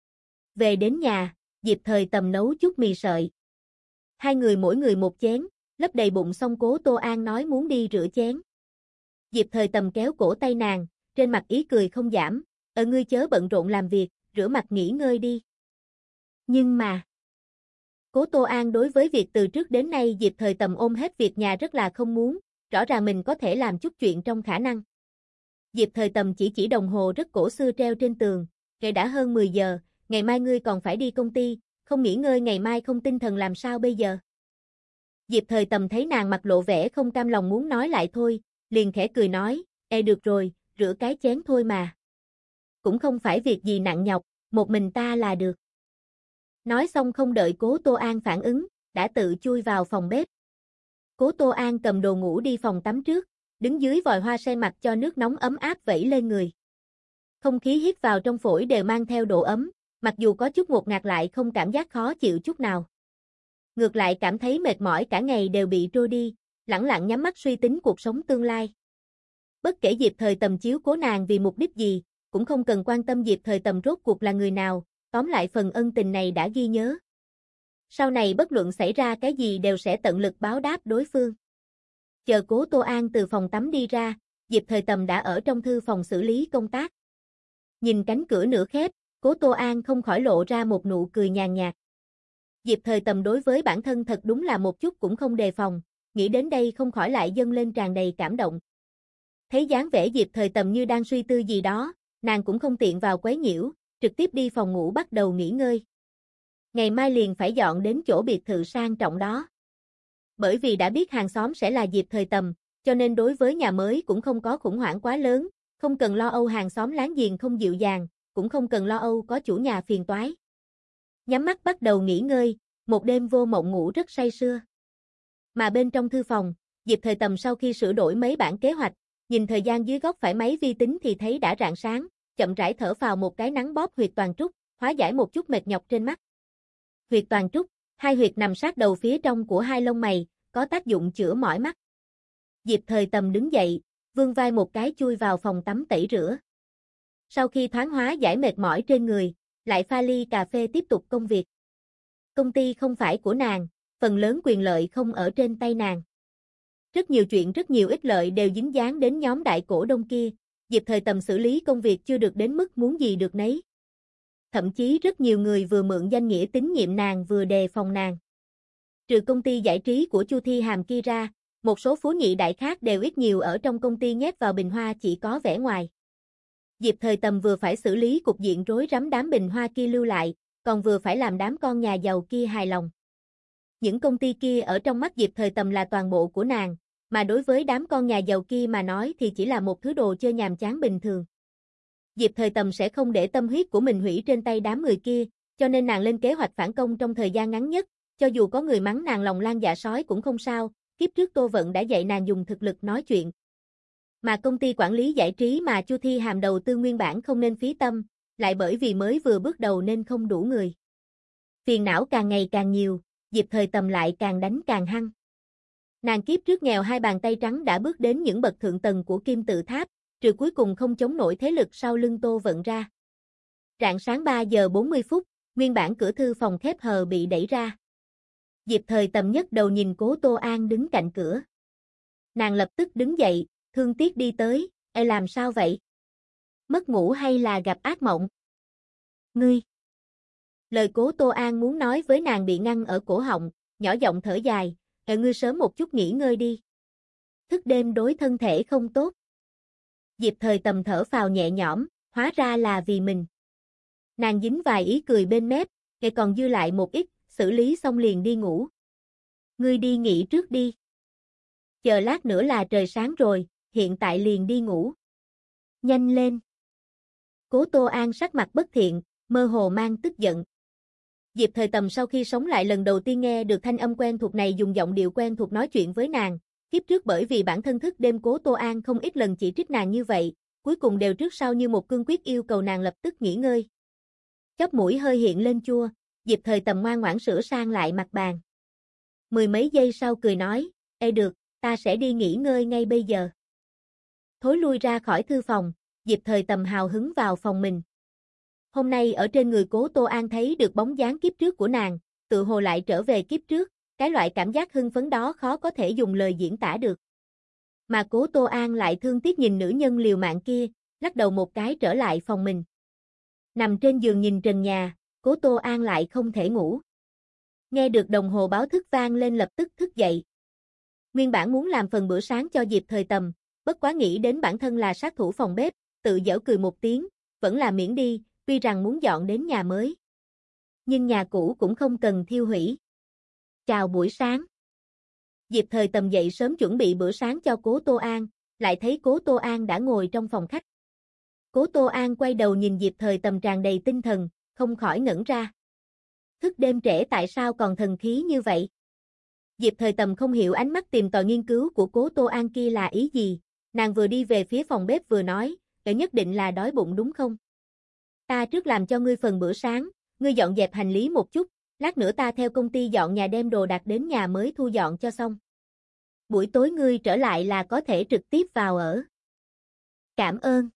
Về đến nhà, Diệp Thời Tầm nấu chút mì sợi. Hai người mỗi người một chén, lấp đầy bụng xong Cố Tô An nói muốn đi rửa chén. Diệp Thời Tầm kéo cổ tay nàng, trên mặt ý cười không giảm, "Ờ ngươi chớ bận rộn làm việc, rửa mặt nghỉ ngơi đi." Nhưng mà, Cố Tô An đối với việc từ trước đến nay Diệp Thời Tầm ôm hết việc nhà rất là không muốn, rõ ràng mình có thể làm chút chuyện trong khả năng. Diệp Thời Tầm chỉ chỉ đồng hồ rất cổ xưa treo trên tường, "Ngày đã hơn mười giờ, ngày mai ngươi còn phải đi công ty, không nghỉ ngơi ngày mai không tinh thần làm sao bây giờ?" Diệp Thời Tầm thấy nàng mặt lộ vẻ không cam lòng muốn nói lại thôi, liền khẽ cười nói, "Ê được rồi, rửa cái chén thôi mà. Cũng không phải việc gì nặng nhọc, một mình ta là được." Nói xong không đợi Cố Tô An phản ứng, đã tự chui vào phòng bếp. Cố Tô An cầm đồ ngủ đi phòng tắm trước, đứng dưới vòi hoa sen mặc cho nước nóng ấm áp vẩy lên người. Không khí hít vào trong phổi đều mang theo độ ấm, mặc dù có chút ngột ngạt lại không cảm giác khó chịu chút nào. Ngược lại cảm thấy mệt mỏi cả ngày đều bị trôi đi, lẳng lặng nhắm mắt suy tính cuộc sống tương lai. Bất kể Diệp Thời Tầm chiếu cố nàng vì mục đích gì, cũng không cần quan tâm Diệp Thời Tầm rốt cuộc là người nào, tóm lại phần ân tình này đã ghi nhớ. Sau này bất luận xảy ra cái gì đều sẽ tận lực báo đáp đối phương. Chờ Cố Tô An từ phòng tắm đi ra, Diệp Thời Tầm đã ở trong thư phòng xử lý công tác. Nhìn cánh cửa nửa khép, Cố Tô An không khỏi lộ ra một nụ cười nhàn nhạt. Diệp Thời Tầm đối với bản thân thật đúng là một chút cũng không đề phòng, nghĩ đến đây không khỏi lại dâng lên tràn đầy cảm động. Thấy dáng vẻ Diệp Thời Tầm như đang suy tư gì đó, nàng cũng không tiện vào quấy nhiễu, trực tiếp đi phòng ngủ bắt đầu nghỉ ngơi. Ngày mai liền phải dọn đến chỗ biệt thự sang trọng đó. Bởi vì đã biết hàng xóm sẽ là Diệp Thời Tầm, cho nên đối với nhà mới cũng không có khủng hoảng quá lớn, không cần lo âu hàng xóm láng giềng không dịu dàng, cũng không cần lo âu có chủ nhà phiền toái. Nhắm mắt bắt đầu nghỉ ngơi, một đêm vô mộng ngủ rất say sưa. Mà bên trong thư phòng, Diệp Thời Tầm sau khi sửa đổi mấy bản kế hoạch, nhìn thời gian dưới góc phải máy vi tính thì thấy đã rạng sáng, chậm rãi thở phào một cái nắng bóp huyệt toàn trúc, hóa giải một chút mệt nhọc trên mắt. Huyệt toàn trúc, hai huyệt nằm sát đầu phía trong của hai lông mày, có tác dụng chữa mỏi mắt. Diệp Thời Tầm đứng dậy, vươn vai một cái chui vào phòng tắm tẩy rửa. Sau khi thoáng hóa giải mệt mỏi trên người, lại pha ly cà phê tiếp tục công việc. Công ty không phải của nàng, phần lớn quyền lợi không ở trên tay nàng. Rất nhiều chuyện rất nhiều ích lợi đều dính dáng đến nhóm đại cổ đông kia, Diệp Thời Tầm xử lý công việc chưa được đến mức muốn gì được nấy. Thậm chí rất nhiều người vừa mượn danh nghĩa tín nhiệm nàng vừa đề phòng nàng. Trừ công ty giải trí của Chu Thi Hàm kia ra, một số phú nhị đại khác đều ít nhiều ở trong công ty nhét vào bình hoa chỉ có vẻ ngoài. Diệp Thời Tầm vừa phải xử lý cục diện rối rắm đám bình hoa kia lưu lại, còn vừa phải làm đám con nhà giàu kia hài lòng. Những công ty kia ở trong mắt Diệp Thời Tầm là toàn bộ của nàng, mà đối với đám con nhà giàu kia mà nói thì chỉ là một thứ đồ chơi nhàm chán bình thường. Diệp Thời Tầm sẽ không để tâm huyết của mình hủy trên tay đám người kia, cho nên nàng lên kế hoạch phản công trong thời gian ngắn nhất, cho dù có người mắng nàng lòng lan dạ sói cũng không sao, kiếp trước Tô Vận đã dạy nàng dùng thực lực nói chuyện. Mà công ty quản lý giải trí mà Chu Thi Hàm đầu tư nguyên bản không nên phí tâm, lại bởi vì mới vừa bước đầu nên không đủ người. Phiền não càng ngày càng nhiều, Diệp Thời Tầm lại càng đánh càng hăng. Nàng kiếp trước nghèo hai bàn tay trắng đã bước đến những bậc thượng tầng của kim tự tháp, trừ cuối cùng không chống nổi thế lực sau lưng Tô Vận ra. Rạng sáng ba giờ bốn mươi phút, nguyên bản cửa thư phòng khép hờ bị đẩy ra. Diệp Thời Tầm nhấc đầu nhìn Cố Tô An đứng cạnh cửa. Nàng lập tức đứng dậy, thương tiếc đi tới, "Ê làm sao vậy? Mất ngủ hay là gặp ác mộng?" "Ngươi." Lời Cố Tô An muốn nói với nàng bị ngăn ở cổ họng, nhỏ giọng thở dài, "Ê ngươi sớm một chút nghỉ ngơi đi. Thức đêm đối thân thể không tốt." Diệp Thời Tầm thở phào nhẹ nhõm, hóa ra là vì mình. Nàng dính vài ý cười bên mép, "Ngày còn dư lại một ít, xử lý xong liền đi ngủ. Ngươi đi nghỉ trước đi. Chờ lát nữa là trời sáng rồi, hiện tại liền đi ngủ. Nhanh lên." Cố Tô An sắc mặt bất thiện, mơ hồ mang tức giận. Diệp Thời Tầm sau khi sống lại lần đầu tiên nghe được thanh âm quen thuộc này dùng giọng điệu quen thuộc nói chuyện với nàng, kiếp trước bởi vì bản thân thức đêm Cố Tô An không ít lần chỉ trích nàng như vậy, cuối cùng đều trước sau như một cương quyết yêu cầu nàng lập tức nghỉ ngơi. Chóp mũi hơi hiện lên chua, Diệp Thời Tầm ngoan ngoãn sửa sang lại mặt bàn. Mười mấy giây sau cười nói, "Ê được, ta sẽ đi nghỉ ngơi ngay bây giờ." thối lui ra khỏi thư phòng, Diệp Thời Tầm hào hứng vào phòng mình. Hôm nay ở trên người Cố Tô An thấy được bóng dáng kiếp trước của nàng, tự hồ lại trở về kiếp trước, cái loại cảm giác hưng phấn đó khó có thể dùng lời diễn tả được. Mà Cố Tô An lại thương tiếc nhìn nữ nhân liều mạng kia, lắc đầu một cái trở lại phòng mình. Nằm trên giường nhìn trần nhà, Cố Tô An lại không thể ngủ. Nghe được đồng hồ báo thức vang lên lập tức thức dậy. Nguyên bản muốn làm phần bữa sáng cho Diệp Thời Tầm, bất quá nghĩ đến bản thân là sát thủ phòng bếp, tự giễu cười một tiếng, vẫn là miễn đi, tuy rằng muốn dọn đến nhà mới. Nhưng nhà cũ cũng không cần thiêu hủy. Chào buổi sáng. Diệp Thời Tầm dậy sớm chuẩn bị bữa sáng cho Cố Tô An, lại thấy Cố Tô An đã ngồi trong phòng khách. Cố Tô An quay đầu nhìn Diệp Thời Tầm tràn đầy tinh thần, không khỏi ngẩn ra. Thức đêm trễ tại sao còn thần khí như vậy? Diệp Thời Tầm không hiểu ánh mắt tìm tòi nghiên cứu của Cố Tô An kia là ý gì, nàng vừa đi về phía phòng bếp vừa nói, "Cậu nhất định là đói bụng đúng không? Ta trước làm cho ngươi phần bữa sáng, ngươi dọn dẹp hành lý một chút, lát nữa ta theo công ty dọn nhà đem đồ đạc đến nhà mới thu dọn cho xong. Buổi tối ngươi trở lại là có thể trực tiếp vào ở." "Cảm ơn."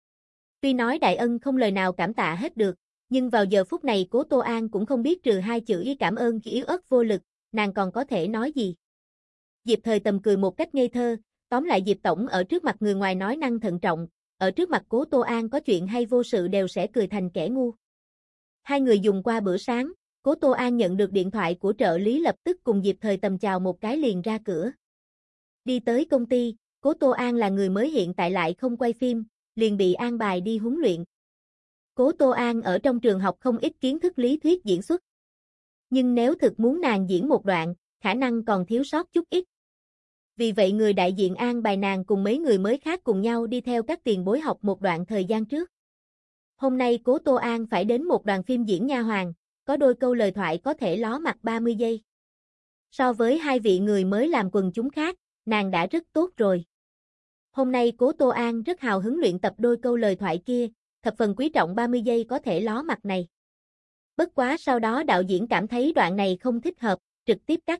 Tuy nói đại ân không lời nào cảm tạ hết được, nhưng vào giờ phút này Cố Tô An cũng không biết trừ hai chữ ý cảm ơn khi yếu ớt vô lực, nàng còn có thể nói gì. Diệp Thời Tầm cười một cách ngây thơ, tóm lại Diệp Tổng ở trước mặt người ngoài nói năng thận trọng, ở trước mặt Cố Tô An có chuyện hay vô sự đều sẽ cười thành kẻ ngu. Hai người dùng qua bữa sáng, Cố Tô An nhận được điện thoại của trợ lý lập tức cùng Diệp Thời Tầm chào một cái liền ra cửa. Đi tới công ty, Cố Tô An là người mới hiện tại lại không quay phim, liền bị an bài đi huấn luyện. Cố Tô An ở trong trường học không ít kiến thức lý thuyết diễn xuất. Nhưng nếu thực muốn nàng diễn một đoạn, khả năng còn thiếu sót chút ít. Vì vậy người đại diện an bài nàng cùng mấy người mới khác cùng nhau đi theo các tiền bối học một đoạn thời gian trước. Hôm nay Cố Tô An phải đến một đoàn phim diễn nha hoàn, có đôi câu lời thoại có thể ló mặt ba mươi giây. So với hai vị người mới làm quần chúng khác, nàng đã rất tốt rồi. Hôm nay Cố Tô An rất hào hứng luyện tập đôi câu lời thoại kia, thập phần quý trọng ba mươi giây có thể ló mặt này. Bất quá sau đó đạo diễn cảm thấy đoạn này không thích hợp, trực tiếp cắt.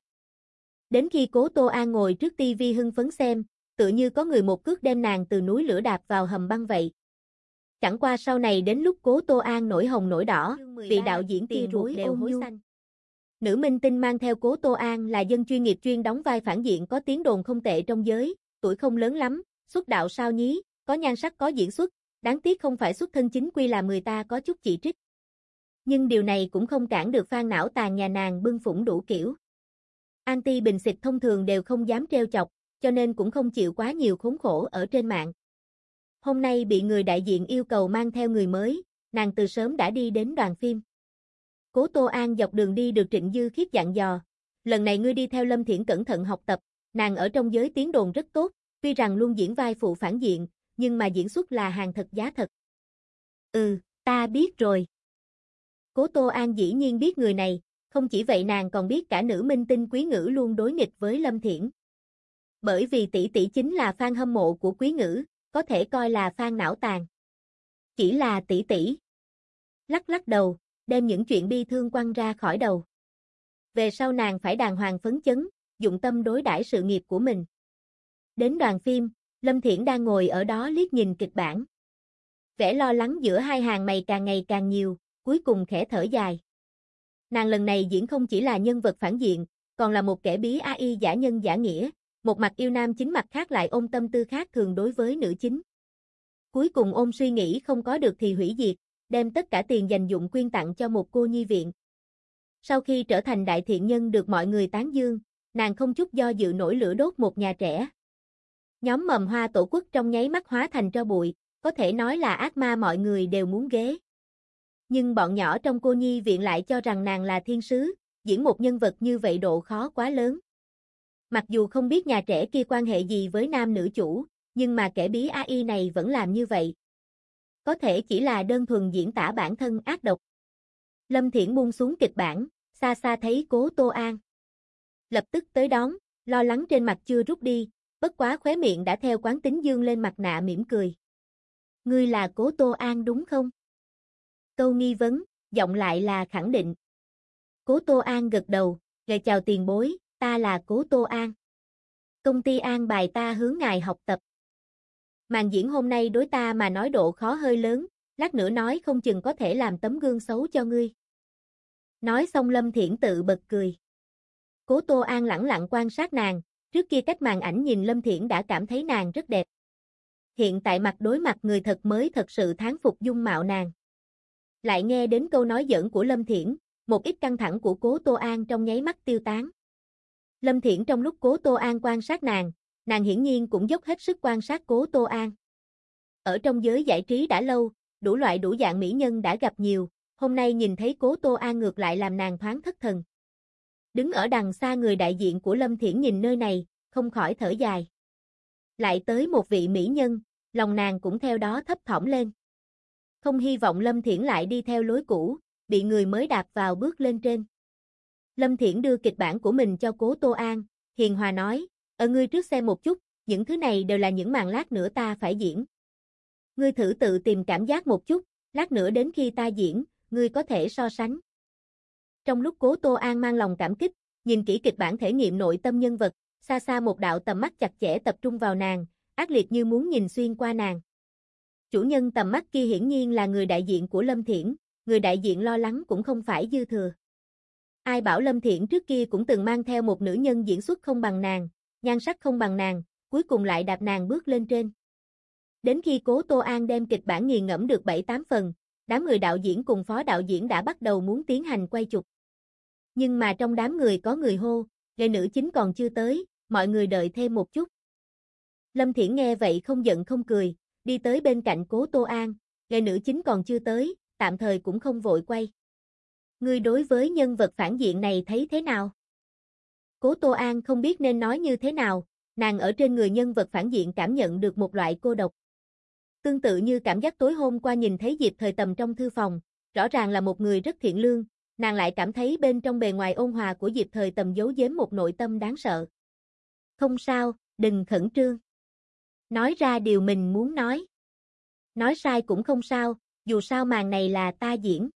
Đến khi Cố Tô An ngồi trước tivi hưng phấn xem, tự như có người một cước đem nàng từ núi lửa đạp vào hầm băng vậy. Chẳng qua sau này đến lúc Cố Tô An nổi hồng nổi đỏ, vị đạo diễn kia ruột đều hối xanh. Nữ minh tinh mang theo Cố Tô An là dân chuyên nghiệp chuyên đóng vai phản diện có tiếng đồn không tệ trong giới, tuổi không lớn lắm, xuất đạo sao nhí, có nhan sắc có diễn xuất, đáng tiếc không phải xuất thân chính quy làm người ta có chút chỉ trích. Nhưng điều này cũng không cản được fan não tàn nhà nàng bưng phủng đủ kiểu. Anti bình xịt thông thường đều không dám trêu chọc, cho nên cũng không chịu quá nhiều khốn khổ ở trên mạng. Hôm nay bị người đại diện yêu cầu mang theo người mới, nàng từ sớm đã đi đến đoàn phim. Cố Tô An dọc đường đi được Trịnh Dư Khiết dặn dò, lần này ngươi đi theo Lâm Thiển cẩn thận học tập, nàng ở trong giới tiếng đồn rất tốt, tuy rằng luôn diễn vai phụ phản diện, nhưng mà diễn xuất là hàng thật giá thật. Ừ, ta biết rồi. Cố Tô An dĩ nhiên biết người này, không chỉ vậy nàng còn biết cả nữ minh tinh Quý Ngữ luôn đối nghịch với Lâm Thiển. Bởi vì tỷ tỷ chính là fan hâm mộ của Quý Ngữ, có thể coi là fan não tàn. Chỉ là tỷ tỷ. Lắc lắc đầu, đem những chuyện bi thương quăng ra khỏi đầu. Về sau nàng phải đàng hoàng phấn chấn, dụng tâm đối đãi sự nghiệp của mình. Đến đoàn phim, Lâm Thiển đang ngồi ở đó liếc nhìn kịch bản. Vẻ lo lắng giữa hai hàng mày càng ngày càng nhiều, cuối cùng khẽ thở dài. Nàng lần này diễn không chỉ là nhân vật phản diện, còn là một kẻ bí a i giả nhân giả nghĩa, một mặt yêu nam chính mặt khác lại ôm tâm tư khác thường đối với nữ chính. Cuối cùng ôm suy nghĩ không có được thì hủy diệt, đem tất cả tiền dành dụng quyên tặng cho một cô nhi viện. Sau khi trở thành đại thiện nhân được mọi người tán dương, nàng không chút do dự nổi lửa đốt một nhà trẻ. Nhóm mầm hoa tổ quốc trong nháy mắt hóa thành tro bụi, có thể nói là ác ma mọi người đều muốn ghé. Nhưng bọn nhỏ trong cô nhi viện lại cho rằng nàng là thiên sứ, diễn một nhân vật như vậy độ khó quá lớn. Mặc dù không biết nhà trẻ kia quan hệ gì với nam nữ chủ, nhưng mà kẻ bí a i này vẫn làm như vậy. Có thể chỉ là đơn thuần diễn tả bản thân ác độc. Lâm Thiển buông xuống kịch bản, xa xa thấy Cố Tô An. Lập tức tới đón, lo lắng trên mặt chưa rút đi, bất quá khóe miệng đã theo quán tính dương lên mặt nạ mỉm cười. Ngươi là Cố Tô An đúng không? Câu nghi vấn, giọng lại là khẳng định. Cố Tô An gật đầu, gật chào tiền bối, ta là Cố Tô An. Công ty an bài ta hướng ngài học tập. Màn diễn hôm nay đối ta mà nói độ khó hơi lớn, lát nữa nói không chừng có thể làm tấm gương xấu cho ngươi. Nói xong Lâm Thiển tự bật cười. Cố Tô An lẳng lặng quan sát nàng, trước kia cách màn ảnh nhìn Lâm Thiển đã cảm thấy nàng rất đẹp. Hiện tại mặt đối mặt người thật mới thật sự thán phục dung mạo nàng. Lại nghe đến câu nói giỡn của Lâm Thiển, một ít căng thẳng của Cố Tô An trong nháy mắt tiêu tán. Lâm Thiển trong lúc Cố Tô An quan sát nàng, nàng hiển nhiên cũng dốc hết sức quan sát Cố Tô An. Ở trong giới giải trí đã lâu, đủ loại đủ dạng mỹ nhân đã gặp nhiều, hôm nay nhìn thấy Cố Tô An ngược lại làm nàng thoáng thất thần. Đứng ở đằng xa người đại diện của Lâm Thiển nhìn nơi này, không khỏi thở dài. Lại tới một vị mỹ nhân, lòng nàng cũng theo đó thấp thỏm lên. Không hy vọng Lâm Thiển lại đi theo lối cũ, bị người mới đạp vào bước lên trên. Lâm Thiển đưa kịch bản của mình cho Cố Tô An, hiền hòa nói, ở ngươi trước xem một chút, những thứ này đều là những màn lát nữa ta phải diễn. Ngươi thử tự tìm cảm giác một chút, lát nữa đến khi ta diễn, ngươi có thể so sánh. Trong lúc Cố Tô An mang lòng cảm kích, nhìn kỹ kịch bản thể nghiệm nội tâm nhân vật, xa xa một đạo tầm mắt chặt chẽ tập trung vào nàng, ác liệt như muốn nhìn xuyên qua nàng. Chủ nhân tầm mắt kia hiển nhiên là người đại diện của Lâm Thiển, người đại diện lo lắng cũng không phải dư thừa. Ai bảo Lâm Thiển trước kia cũng từng mang theo một nữ nhân diễn xuất không bằng nàng, nhan sắc không bằng nàng, cuối cùng lại đạp nàng bước lên trên. Đến khi Cố Tô An đem kịch bản nghiền ngẫm được bảy tám phần, đám người đạo diễn cùng phó đạo diễn đã bắt đầu muốn tiến hành quay chụp. Nhưng mà trong đám người có người hô, người nữ chính còn chưa tới, mọi người đợi thêm một chút. Lâm Thiển nghe vậy không giận không cười, đi tới bên cạnh Cố Tô An, người nữ chính còn chưa tới, tạm thời cũng không vội quay. Ngươi đối với nhân vật phản diện này thấy thế nào? Cố Tô An không biết nên nói như thế nào, nàng ở trên người nhân vật phản diện cảm nhận được một loại cô độc. Tương tự như cảm giác tối hôm qua nhìn thấy Diệp Thời Tầm trong thư phòng, rõ ràng là một người rất thiện lương, nàng lại cảm thấy bên trong bề ngoài ôn hòa của Diệp Thời Tầm giấu giếm một nội tâm đáng sợ. Không sao, đừng khẩn trương. Nói ra điều mình muốn nói. Nói sai cũng không sao, dù sao màn này là ta diễn.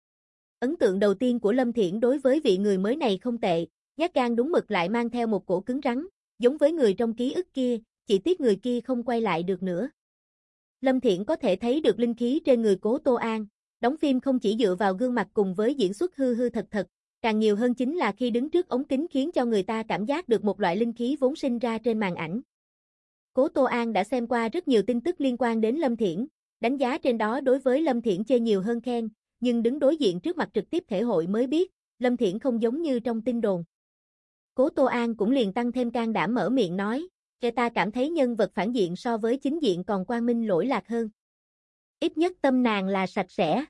Ấn tượng đầu tiên của Lâm Thiển đối với vị người mới này không tệ, nhát gan đúng mực lại mang theo một cổ cứng rắn, giống với người trong ký ức kia, chỉ tiếc người kia không quay lại được nữa. Lâm Thiển có thể thấy được linh khí trên người Cố Tô An, đóng phim không chỉ dựa vào gương mặt cùng với diễn xuất hư hư thật thật, càng nhiều hơn chính là khi đứng trước ống kính khiến cho người ta cảm giác được một loại linh khí vốn sinh ra trên màn ảnh. Cố Tô An đã xem qua rất nhiều tin tức liên quan đến Lâm Thiển, đánh giá trên đó đối với Lâm Thiển chê nhiều hơn khen, nhưng đứng đối diện trước mặt trực tiếp thể hội mới biết, Lâm Thiển không giống như trong tin đồn. Cố Tô An cũng liền tăng thêm can đảm mở miệng nói, kẻ ta cảm thấy nhân vật phản diện so với chính diện còn quang minh lỗi lạc hơn. Ít nhất tâm nàng là sạch sẽ.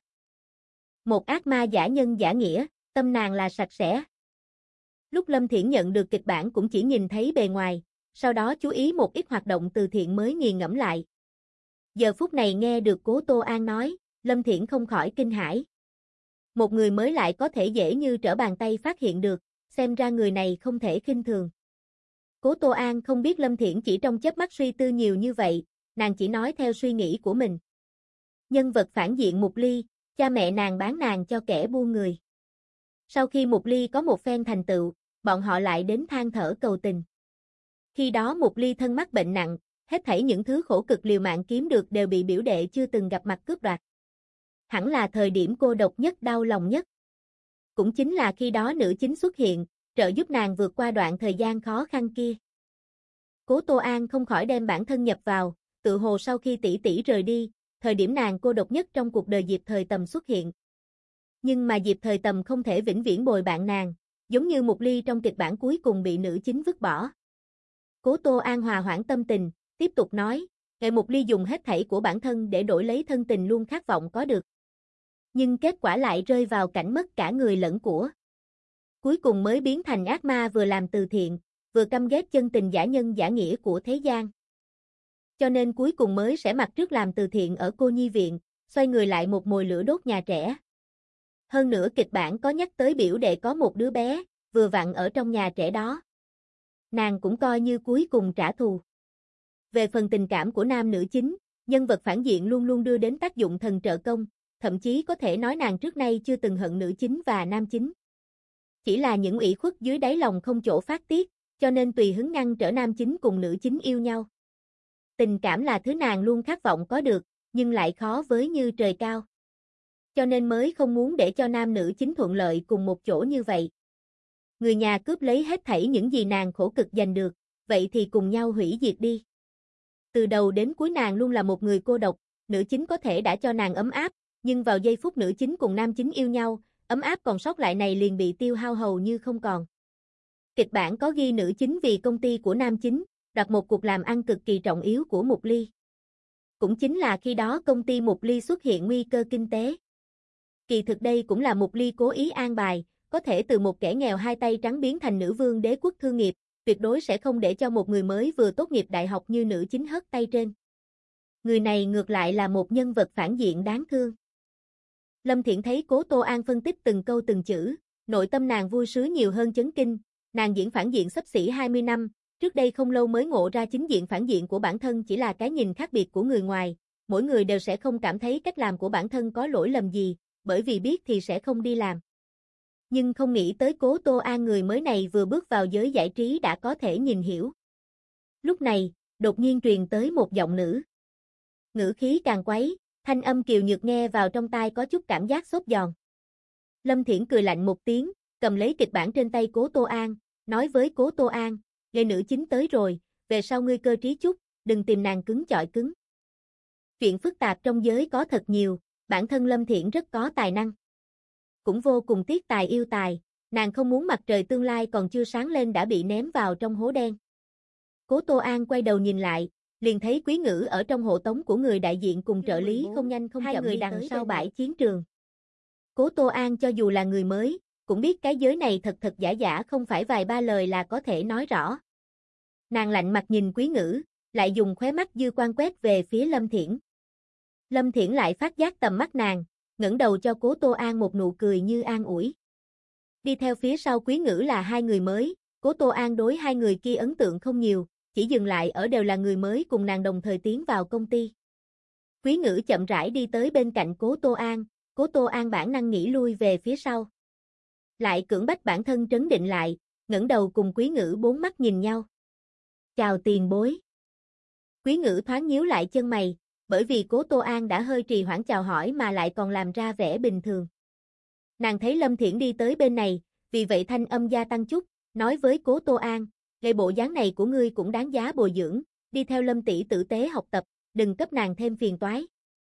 Một ác ma giả nhân giả nghĩa, tâm nàng là sạch sẽ. Lúc Lâm Thiển nhận được kịch bản cũng chỉ nhìn thấy bề ngoài, sau đó chú ý một ít hoạt động từ thiện mới nghiền ngẫm lại. Giờ phút này nghe được Cố Tô An nói, Lâm Thiển không khỏi kinh hãi. Một người mới lại có thể dễ như trở bàn tay phát hiện được, xem ra người này không thể khinh thường. Cố Tô An không biết Lâm Thiển chỉ trong chớp mắt suy tư nhiều như vậy, nàng chỉ nói theo suy nghĩ của mình. Nhân vật phản diện Mục Ly, cha mẹ nàng bán nàng cho kẻ buôn người. Sau khi Mục Ly có một phen thành tựu, bọn họ lại đến than thở cầu tình. Khi đó Mục Ly thân mắc bệnh nặng, hết thảy những thứ khổ cực liều mạng kiếm được đều bị biểu đệ chưa từng gặp mặt cướp đoạt. Hẳn là thời điểm cô độc nhất đau lòng nhất. Cũng chính là khi đó nữ chính xuất hiện, trợ giúp nàng vượt qua đoạn thời gian khó khăn kia. Cố Tô An không khỏi đem bản thân nhập vào, tự hồ sau khi tỷ tỷ rời đi, thời điểm nàng cô độc nhất trong cuộc đời Diệp Thời Tầm xuất hiện. Nhưng mà Diệp Thời Tầm không thể vĩnh viễn bồi bạn nàng, giống như Mục Ly trong kịch bản cuối cùng bị nữ chính vứt bỏ. Cố Tô An hòa hoãn tâm tình, tiếp tục nói, ngày Mục Ly dùng hết thảy của bản thân để đổi lấy thân tình luôn khát vọng có được. Nhưng kết quả lại rơi vào cảnh mất cả người lẫn của. Cuối cùng mới biến thành ác ma vừa làm từ thiện, vừa căm ghét chân tình giả nhân giả nghĩa của thế gian. Cho nên cuối cùng mới sẽ mặc trước làm từ thiện ở cô nhi viện, xoay người lại một mồi lửa đốt nhà trẻ. Hơn nữa kịch bản có nhắc tới biểu đệ có một đứa bé, vừa vặn ở trong nhà trẻ đó. Nàng cũng coi như cuối cùng trả thù. Về phần tình cảm của nam nữ chính, nhân vật phản diện luôn luôn đưa đến tác dụng thần trợ công, thậm chí có thể nói nàng trước nay chưa từng hận nữ chính và nam chính. Chỉ là những ủy khuất dưới đáy lòng không chỗ phát tiết, cho nên tùy hứng ngăn trở nam chính cùng nữ chính yêu nhau. Tình cảm là thứ nàng luôn khát vọng có được, nhưng lại khó với như trời cao. Cho nên mới không muốn để cho nam nữ chính thuận lợi cùng một chỗ như vậy. Người nhà cướp lấy hết thảy những gì nàng khổ cực giành được, vậy thì cùng nhau hủy diệt đi. Từ đầu đến cuối nàng luôn là một người cô độc, nữ chính có thể đã cho nàng ấm áp, nhưng vào giây phút nữ chính cùng nam chính yêu nhau, ấm áp còn sót lại này liền bị tiêu hao hầu như không còn. Kịch bản có ghi nữ chính vì công ty của nam chính, đặt một cuộc làm ăn cực kỳ trọng yếu của Mục Ly. Cũng chính là khi đó công ty Mục Ly xuất hiện nguy cơ kinh tế. Kỳ thực đây cũng là Mục Ly cố ý an bài, có thể từ một kẻ nghèo hai tay trắng biến thành nữ vương đế quốc thương nghiệp, tuyệt đối sẽ không để cho một người mới vừa tốt nghiệp đại học như nữ chính hất tay trên. Người này ngược lại là một nhân vật phản diện đáng thương. Lâm Thiển thấy Cố Tô An phân tích từng câu từng chữ, nội tâm nàng vui sướng nhiều hơn chấn kinh, nàng diễn phản diện xấp xỉ hai mươi năm, trước đây không lâu mới ngộ ra chính diện phản diện của bản thân chỉ là cái nhìn khác biệt của người ngoài, mỗi người đều sẽ không cảm thấy cách làm của bản thân có lỗi lầm gì, bởi vì biết thì sẽ không đi làm. Nhưng không nghĩ tới Cố Tô An người mới này vừa bước vào giới giải trí đã có thể nhìn hiểu. Lúc này, đột nhiên truyền tới một giọng nữ. Ngữ khí càng quấy, thanh âm kiều nhược nghe vào trong tai có chút cảm giác xốp giòn. Lâm Thiển cười lạnh một tiếng, cầm lấy kịch bản trên tay Cố Tô An, nói với Cố Tô An, nghề nữ chính tới rồi, về sau ngươi cơ trí chút, đừng tìm nàng cứng chọi cứng. Chuyện phức tạp trong giới có thật nhiều, bản thân Lâm Thiển rất có tài năng. Cũng vô cùng tiếc tài yêu tài, nàng không muốn mặt trời tương lai còn chưa sáng lên đã bị ném vào trong hố đen. Cố Tô An quay đầu nhìn lại, liền thấy Quý Ngữ ở trong hộ tống của người đại diện cùng trợ lý không nhanh không chậm đi đằng sau bãi chiến trường. Cố Tô An cho dù là người mới, cũng biết cái giới này thật thật giả giả không phải vài ba lời là có thể nói rõ. Nàng lạnh mặt nhìn Quý Ngữ, lại dùng khóe mắt dư quan quét về phía Lâm Thiển. Lâm Thiển lại phát giác tầm mắt nàng, ngẩng đầu cho Cố Tô An một nụ cười như an ủi. Đi theo phía sau Quý Ngữ là hai người mới, Cố Tô An đối hai người kia ấn tượng không nhiều, chỉ dừng lại ở đều là người mới cùng nàng đồng thời tiến vào công ty. Quý Ngữ chậm rãi đi tới bên cạnh Cố Tô An, Cố Tô An bản năng nghĩ lui về phía sau. Lại cưỡng bách bản thân trấn định lại, ngẩng đầu cùng Quý Ngữ bốn mắt nhìn nhau. Chào tiền bối. Quý Ngữ thoáng nhíu lại chân mày, bởi vì Cố Tô An đã hơi trì hoãn chào hỏi mà lại còn làm ra vẻ bình thường. Nàng thấy Lâm Thiển đi tới bên này, vì vậy thanh âm gia tăng chút, nói với Cố Tô An, gây bộ dáng này của ngươi cũng đáng giá bồi dưỡng, đi theo Lâm tỷ tử tế học tập, đừng cấp nàng thêm phiền toái.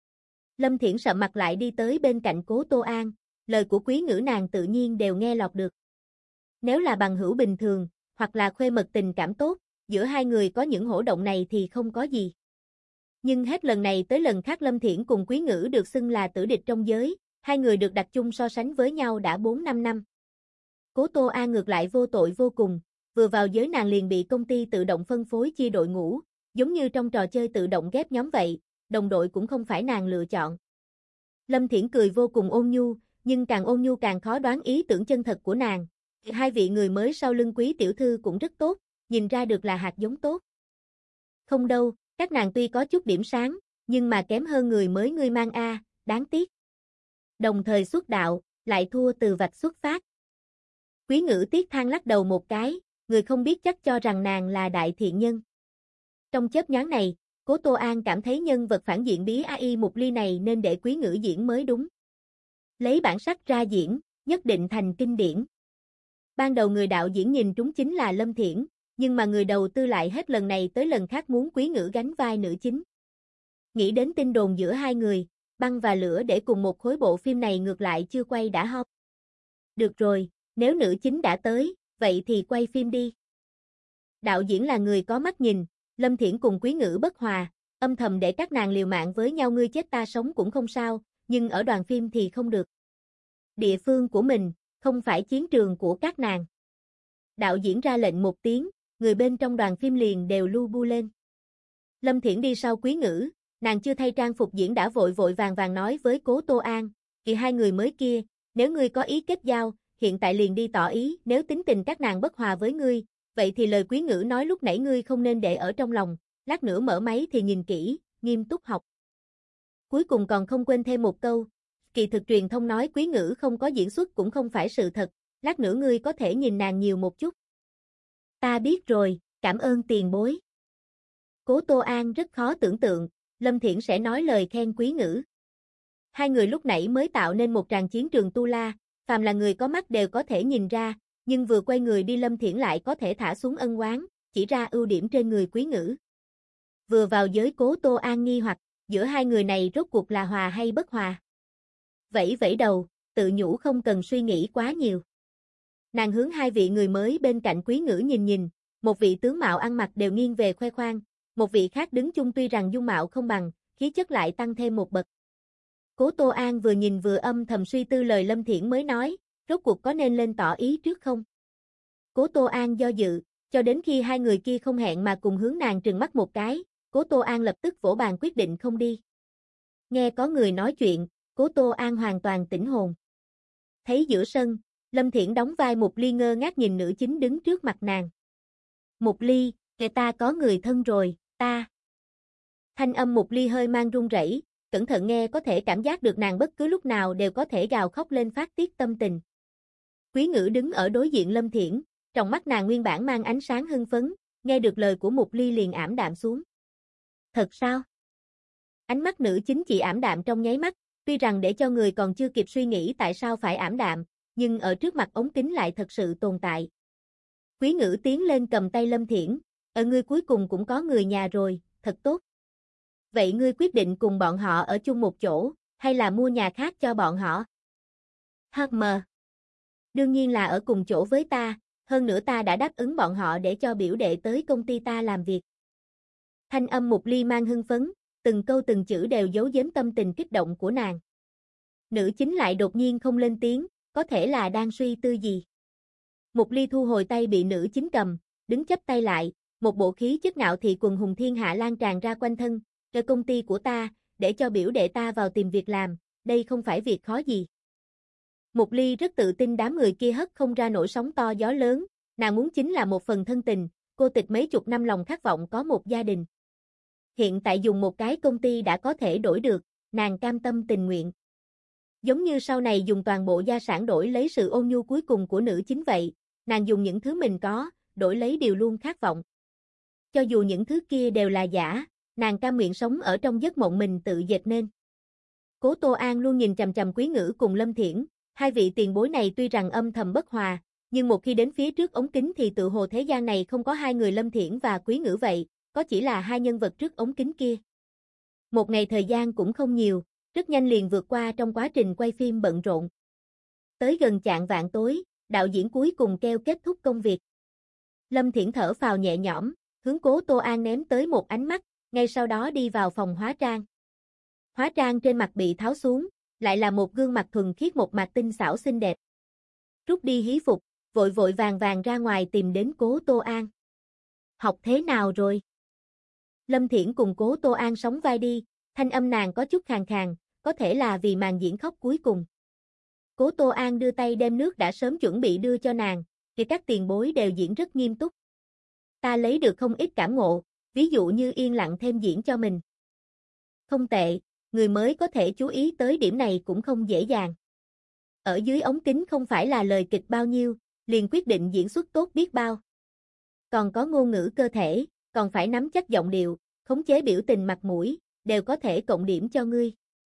Lâm Thiển sậm mặt lại đi tới bên cạnh Cố Tô An, lời của Quý Ngữ nàng tự nhiên đều nghe lọt được. Nếu là bằng hữu bình thường, hoặc là khuê mật tình cảm tốt, giữa hai người có những hổ động này thì không có gì. Nhưng hết lần này tới lần khác Lâm Thiển cùng Quý Ngữ được xưng là tử địch trong giới, hai người được đặt chung so sánh với nhau đã bốn năm năm. Cố Tô An ngược lại vô tội vô cùng, vừa vào giới nàng liền bị công ty tự động phân phối chia đội ngũ, giống như trong trò chơi tự động ghép nhóm vậy, đồng đội cũng không phải nàng lựa chọn. Lâm Thiển cười vô cùng ôn nhu, nhưng càng ôn nhu càng khó đoán ý tưởng chân thật của nàng. Hai vị người mới sau lưng Quý tiểu thư cũng rất tốt, nhìn ra được là hạt giống tốt. Không đâu, các nàng tuy có chút điểm sáng, nhưng mà kém hơn người mới ngươi mang a, đáng tiếc. Đồng thời xuất đạo, lại thua từ vạch xuất phát. Quý Ngữ tiếc than lắc đầu một cái, người không biết chắc cho rằng nàng là đại thiện nhân. Trong chớp nhoáng này, Cố Tô An cảm thấy nhân vật phản diện bí a i Mục Ly này nên để Quý Ngữ diễn mới đúng. Lấy bản sắc ra diễn, nhất định thành kinh điển. Ban đầu người đạo diễn nhìn trúng chính là Lâm Thiển, nhưng mà người đầu tư lại hết lần này tới lần khác muốn Quý Ngữ gánh vai nữ chính. Nghĩ đến tin đồn giữa hai người, băng và lửa để cùng một khối bộ phim này ngược lại chưa quay đã hot. Được rồi, nếu nữ chính đã tới, vậy thì quay phim đi. Đạo diễn là người có mắt nhìn, Lâm Thiển cùng Quý Ngữ bất hòa, âm thầm để các nàng liều mạng với nhau ngươi chết ta sống cũng không sao, nhưng ở đoàn phim thì không được. Địa phương của mình, không phải chiến trường của các nàng. Đạo diễn ra lệnh một tiếng, người bên trong đoàn phim liền đều lu bu lên. Lâm Thiển đi sau Quý Ngữ, nàng chưa thay trang phục diễn đã vội vội vàng vàng nói với Cố Tô An, kỳ hai người mới kia, nếu ngươi có ý kết giao, hiện tại liền đi tỏ ý, nếu tính tình các nàng bất hòa với ngươi, vậy thì lời Quý Ngữ nói lúc nãy ngươi không nên để ở trong lòng, lát nữa mở máy thì nhìn kỹ, nghiêm túc học. Cuối cùng còn không quên thêm một câu, kỳ thực truyền thông nói Quý Ngữ không có diễn xuất cũng không phải sự thật, lát nữa ngươi có thể nhìn nàng nhiều một chút. Ta biết rồi, cảm ơn tiền bối. Cố Tô An rất khó tưởng tượng, Lâm Thiển sẽ nói lời khen quý ngữ. Hai người lúc nãy mới tạo nên một tràng chiến trường tu la, phàm là người có mắt đều có thể nhìn ra, nhưng vừa quay người đi Lâm Thiển lại có thể thả xuống ân oán, chỉ ra ưu điểm trên người quý ngữ. Vừa vào giới Cố Tô An nghi hoặc, giữa hai người này rốt cuộc là hòa hay bất hòa. Vẫy vẫy đầu, tự nhủ không cần suy nghĩ quá nhiều. Nàng hướng hai vị người mới bên cạnh quý ngữ nhìn nhìn, một vị tướng mạo ăn mặc đều nghiêng về khoe khoang, một vị khác đứng chung tuy rằng dung mạo không bằng, khí chất lại tăng thêm một bậc. Cố Tô An vừa nhìn vừa âm thầm suy tư lời Lâm Thiển mới nói, rốt cuộc có nên lên tỏ ý trước không? Cố Tô An do dự, cho đến khi hai người kia không hẹn mà cùng hướng nàng trừng mắt một cái, Cố Tô An lập tức vỗ bàn quyết định không đi. Nghe có người nói chuyện, Cố Tô An hoàn toàn tỉnh hồn. Thấy giữa sân, Lâm Thiển đóng vai Mục Ly ngơ ngác nhìn nữ chính đứng trước mặt nàng. Mục Ly, kìa ta có người thân rồi, ta. Thanh âm Mục Ly hơi mang run rẩy, cẩn thận nghe có thể cảm giác được nàng bất cứ lúc nào đều có thể gào khóc lên phát tiết tâm tình. Quý ngữ đứng ở đối diện Lâm Thiển, trong mắt nàng nguyên bản mang ánh sáng hưng phấn, nghe được lời của Mục Ly liền ảm đạm xuống. Thật sao? Ánh mắt nữ chính chỉ ảm đạm trong nháy mắt, tuy rằng để cho người còn chưa kịp suy nghĩ tại sao phải ảm đạm, nhưng ở trước mặt ống kính lại thật sự tồn tại. Quý ngữ tiến lên cầm tay Lâm Thiển, ở ngươi cuối cùng cũng có người nhà rồi, thật tốt. Vậy ngươi quyết định cùng bọn họ ở chung một chỗ, hay là mua nhà khác cho bọn họ? hát em. Đương nhiên là ở cùng chỗ với ta, hơn nữa ta đã đáp ứng bọn họ để cho biểu đệ tới công ty ta làm việc. Thanh âm Mục Ly mang hưng phấn, từng câu từng chữ đều giấu giếm tâm tình kích động của nàng. Nữ chính lại đột nhiên không lên tiếng, có thể là đang suy tư gì. Mục Ly thu hồi tay bị nữ chính cầm, đứng chắp tay lại, một bộ khí chất ngạo thị quần hùng thiên hạ lan tràn ra quanh thân, "Ở công ty của ta, để cho biểu đệ ta vào tìm việc làm, đây không phải việc khó gì." Mục Ly rất tự tin đám người kia hất không ra nổi sóng to gió lớn, nàng muốn chính là một phần thân tình, cô tịch mấy chục năm lòng khát vọng có một gia đình. Hiện tại dùng một cái công ty đã có thể đổi được, nàng cam tâm tình nguyện. Giống như sau này dùng toàn bộ gia sản đổi lấy sự ôn nhu cuối cùng của nữ chính vậy, nàng dùng những thứ mình có, đổi lấy điều luôn khát vọng. Cho dù những thứ kia đều là giả, nàng cam nguyện sống ở trong giấc mộng mình tự dệt nên. Cố Tô An luôn nhìn chằm chằm Quý Ngữ cùng Lâm Thiển, hai vị tiền bối này tuy rằng âm thầm bất hòa, nhưng một khi đến phía trước ống kính thì tự hồ thế gian này không có hai người Lâm Thiển và Quý Ngữ vậy, có chỉ là hai nhân vật trước ống kính kia. Một ngày thời gian cũng không nhiều, rất nhanh liền vượt qua trong quá trình quay phim bận rộn. Tới gần chạng vạng tối, đạo diễn cuối cùng kêu kết thúc công việc. Lâm Thiển thở phào nhẹ nhõm, hướng Cố Tô An ném tới một ánh mắt, ngay sau đó đi vào phòng hóa trang. Hóa trang trên mặt bị tháo xuống, lại là một gương mặt thuần khiết một mặt tinh xảo xinh đẹp. Rút đi hí phục, vội vội vàng vàng ra ngoài tìm đến Cố Tô An. Học thế nào rồi? Lâm Thiển cùng Cố Tô An sóng vai đi, thanh âm nàng có chút khàn khàn, có thể là vì màn diễn khóc cuối cùng. Cố Tô An đưa tay đem nước đã sớm chuẩn bị đưa cho nàng, thì các tiền bối đều diễn rất nghiêm túc. Ta lấy được không ít cảm ngộ, ví dụ như yên lặng thêm diễn cho mình. Không tệ, người mới có thể chú ý tới điểm này cũng không dễ dàng. Ở dưới ống kính không phải là lời kịch bao nhiêu, liền quyết định diễn xuất tốt biết bao. Còn có ngôn ngữ cơ thể, còn phải nắm chắc giọng điệu, khống chế biểu tình mặt mũi, đều có thể cộng điểm cho ngươi.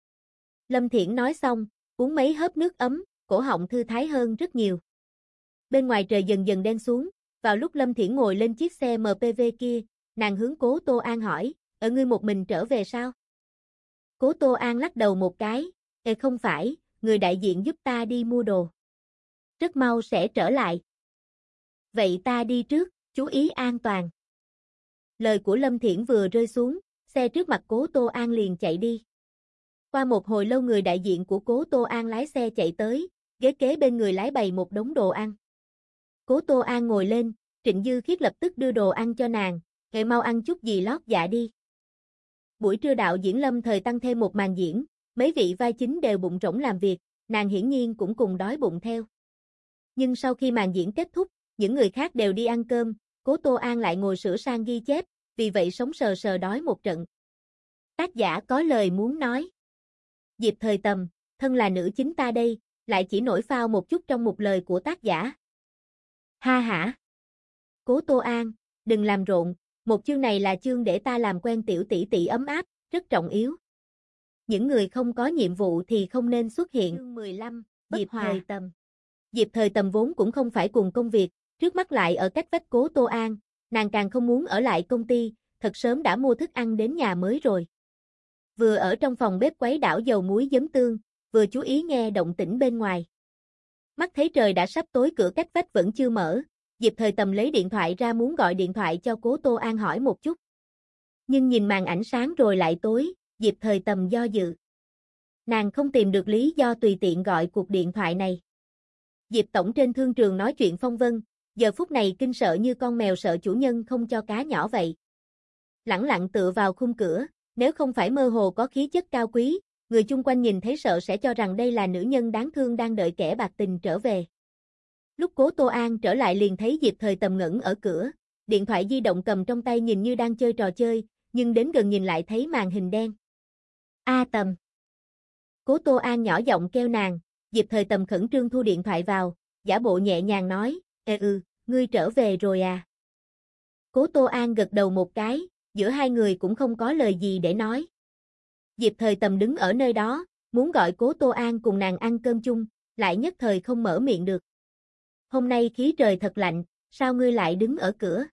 Lâm Thiển nói xong, uống mấy hớp nước ấm, cổ họng thư thái hơn rất nhiều. Bên ngoài trời dần dần đen xuống, vào lúc Lâm Thiển ngồi lên chiếc xe em pê vê kia, nàng hướng Cố Tô An hỏi, ở ngươi một mình trở về sao? Cố Tô An lắc đầu một cái, Ê không phải, người đại diện giúp ta đi mua đồ. Rất mau sẽ trở lại. Vậy ta đi trước, chú ý an toàn. Lời của Lâm Thiển vừa rơi xuống, xe trước mặt Cố Tô An liền chạy đi. Qua một hồi lâu người đại diện của Cố Tô An lái xe chạy tới, ghế kế bên người lái bày một đống đồ ăn. Cố Tô An ngồi lên, Trịnh Dư Khiết lập tức đưa đồ ăn cho nàng, "Kệ mau ăn chút gì lót dạ đi." Buổi trưa đạo diễn Lâm thời tăng thêm một màn diễn, mấy vị vai chính đều bụng rỗng làm việc, nàng hiển nhiên cũng cùng đói bụng theo. Nhưng sau khi màn diễn kết thúc, những người khác đều đi ăn cơm, Cố Tô An lại ngồi sửa sang ghi chép, vì vậy sống sờ sờ đói một trận. Tác giả có lời muốn nói. Dịp thời tầm, thân là nữ chính ta đây, lại chỉ nổi phao một chút trong một lời của tác giả. Ha hả. Cố Tô An, đừng làm rộn, Một chương này là chương để ta làm quen tiểu tỷ tỷ ấm áp, rất trọng yếu. Những người không có nhiệm vụ thì không nên xuất hiện. Chương mười lăm, Diệp Thời Tầm. Diệp Thời Tầm vốn cũng không phải cùng công việc, trước mắt lại ở cách vách Cố Tô An, nàng càng không muốn ở lại công ty, thật sớm đã mua thức ăn đến nhà mới rồi. Vừa ở trong phòng bếp quấy đảo dầu muối giấm tương, vừa chú ý nghe động tĩnh bên ngoài. Mắt thấy trời đã sắp tối, cửa cách vách vẫn chưa mở, Diệp Thời Tầm lấy điện thoại ra muốn gọi điện thoại cho Cố Tô An hỏi một chút. Nhưng nhìn màn ảnh sáng rồi lại tối, Diệp Thời Tầm do dự. Nàng không tìm được lý do tùy tiện gọi cuộc điện thoại này. Diệp tổng trên thương trường nói chuyện phong vân, giờ phút này kinh sợ như con mèo sợ chủ nhân không cho cá nhỏ vậy. Lẳng lặng tựa vào khung cửa, nếu không phải mơ hồ có khí chất cao quý, người chung quanh nhìn thấy sợ sẽ cho rằng đây là nữ nhân đáng thương đang đợi kẻ bạc tình trở về. Lúc Cố Tô An trở lại liền thấy Diệp Thời Tầm ngẩn ở cửa, điện thoại di động cầm trong tay nhìn như đang chơi trò chơi, nhưng đến gần nhìn lại thấy màn hình đen. A Tầm. Cố Tô An nhỏ giọng kêu nàng, Diệp Thời Tầm khẩn trương thu điện thoại vào, giả bộ nhẹ nhàng nói, ê ừ, ngươi trở về rồi à. Cố Tô An gật đầu một cái, giữa hai người cũng không có lời gì để nói. Diệp Thời Tầm đứng ở nơi đó, muốn gọi Cố Tô An cùng nàng ăn cơm chung, lại nhất thời không mở miệng được. Hôm nay khí trời thật lạnh, sao ngươi lại đứng ở cửa?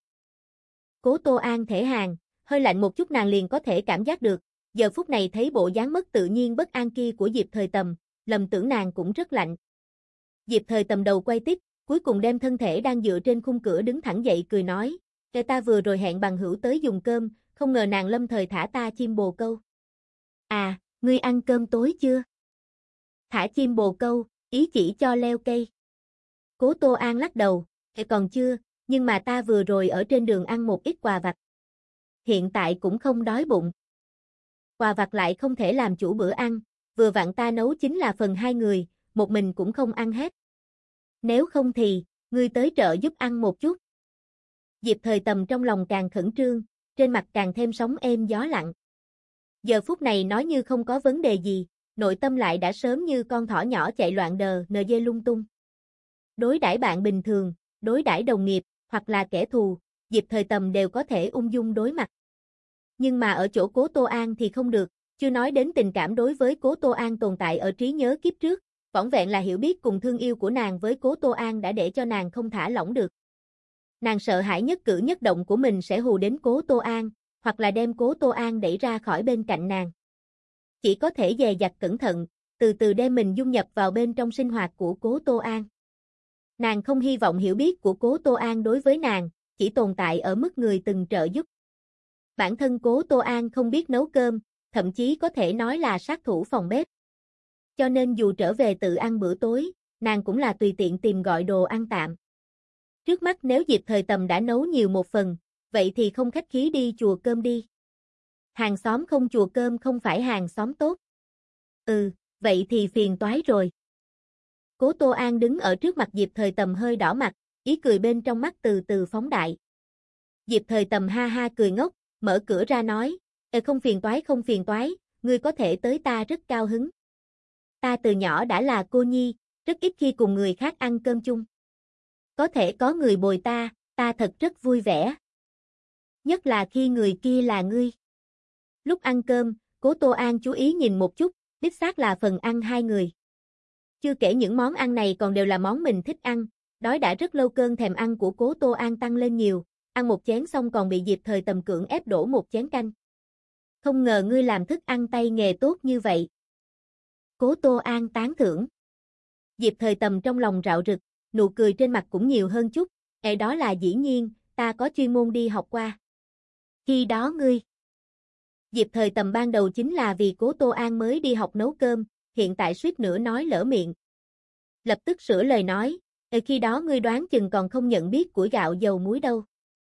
Cố Tô An thể hàng, hơi lạnh một chút nàng liền có thể cảm giác được, giờ phút này thấy bộ dáng mất tự nhiên bất an kia của Diệp Thời Tầm, lầm tưởng nàng cũng rất lạnh. Diệp Thời Tầm đầu quay tít, cuối cùng đem thân thể đang dựa trên khung cửa đứng thẳng dậy cười nói, kể ta vừa rồi hẹn bằng hữu tới dùng cơm, không ngờ nàng lâm thời thả ta chim bồ câu. À, ngươi ăn cơm tối chưa? Thả chim bồ câu, ý chỉ cho leo cây. Cố Tô An lắc đầu, e còn chưa, nhưng mà ta vừa rồi ở trên đường ăn một ít quà vặt. Hiện tại cũng không đói bụng. Quà vặt lại không thể làm chủ bữa ăn, vừa vặn ta nấu chính là phần hai người, một mình cũng không ăn hết. Nếu không thì, ngươi tới trợ giúp ăn một chút. Diệp Thời Tầm trong lòng càng khẩn trương, trên mặt càng thêm sóng êm gió lặng. Giờ phút này nói như không có vấn đề gì, nội tâm lại đã sớm như con thỏ nhỏ chạy loạn đờ nờ dê lung tung. Đối đãi bạn bình thường, đối đãi đồng nghiệp, hoặc là kẻ thù, Diệp Thời Tầm đều có thể ung dung đối mặt. Nhưng mà ở chỗ Cố Tô An thì không được, chưa nói đến tình cảm đối với Cố Tô An tồn tại ở trí nhớ kiếp trước, vỏn vẹn là hiểu biết cùng thương yêu của nàng với Cố Tô An đã để cho nàng không thả lỏng được. Nàng sợ hãi nhất cử nhất động của mình sẽ hù đến Cố Tô An, hoặc là đem Cố Tô An đẩy ra khỏi bên cạnh nàng. Chỉ có thể dè dặt cẩn thận, từ từ đem mình dung nhập vào bên trong sinh hoạt của Cố Tô An. Nàng không hy vọng hiểu biết của Cố Tô An đối với nàng, chỉ tồn tại ở mức người từng trợ giúp. Bản thân Cố Tô An không biết nấu cơm, thậm chí có thể nói là sát thủ phòng bếp. Cho nên dù trở về tự ăn bữa tối, nàng cũng là tùy tiện tìm gọi đồ ăn tạm. Trước mắt nếu Diệp Thời Tầm đã nấu nhiều một phần, vậy thì không khách khí đi chùa cơm đi. Hàng xóm không chùa cơm không phải hàng xóm tốt. Ừ, vậy thì phiền toái rồi. Cố Tô An đứng ở trước mặt Diệp Thời Tầm hơi đỏ mặt, ý cười bên trong mắt từ từ phóng đại. Diệp Thời Tầm ha ha cười ngốc, mở cửa ra nói, Ê không phiền toái không phiền toái, ngươi có thể tới ta rất cao hứng. Ta từ nhỏ đã là cô nhi, rất ít khi cùng người khác ăn cơm chung. Có thể có người bồi ta, ta thật rất vui vẻ. Nhất là khi người kia là ngươi. Lúc ăn cơm, Cố Tô An chú ý nhìn một chút, đích xác là phần ăn hai người. Chưa kể những món ăn này còn đều là món mình thích ăn, đói đã rất lâu cơn thèm ăn của Cố Tô An tăng lên nhiều, ăn một chén xong còn bị Diệp Thời Tầm cưỡng ép đổ một chén canh. Không ngờ ngươi làm thức ăn tay nghề tốt như vậy. Cố Tô An tán thưởng. Diệp Thời Tầm trong lòng rạo rực, nụ cười trên mặt cũng nhiều hơn chút, e đó là dĩ nhiên, ta có chuyên môn đi học qua. Khi đó ngươi. Diệp Thời Tầm ban đầu chính là vì Cố Tô An mới đi học nấu cơm, hiện tại suýt nữa nói lỡ miệng. Lập tức sửa lời nói, e khi đó ngươi đoán chừng còn không nhận biết củi gạo dầu muối đâu.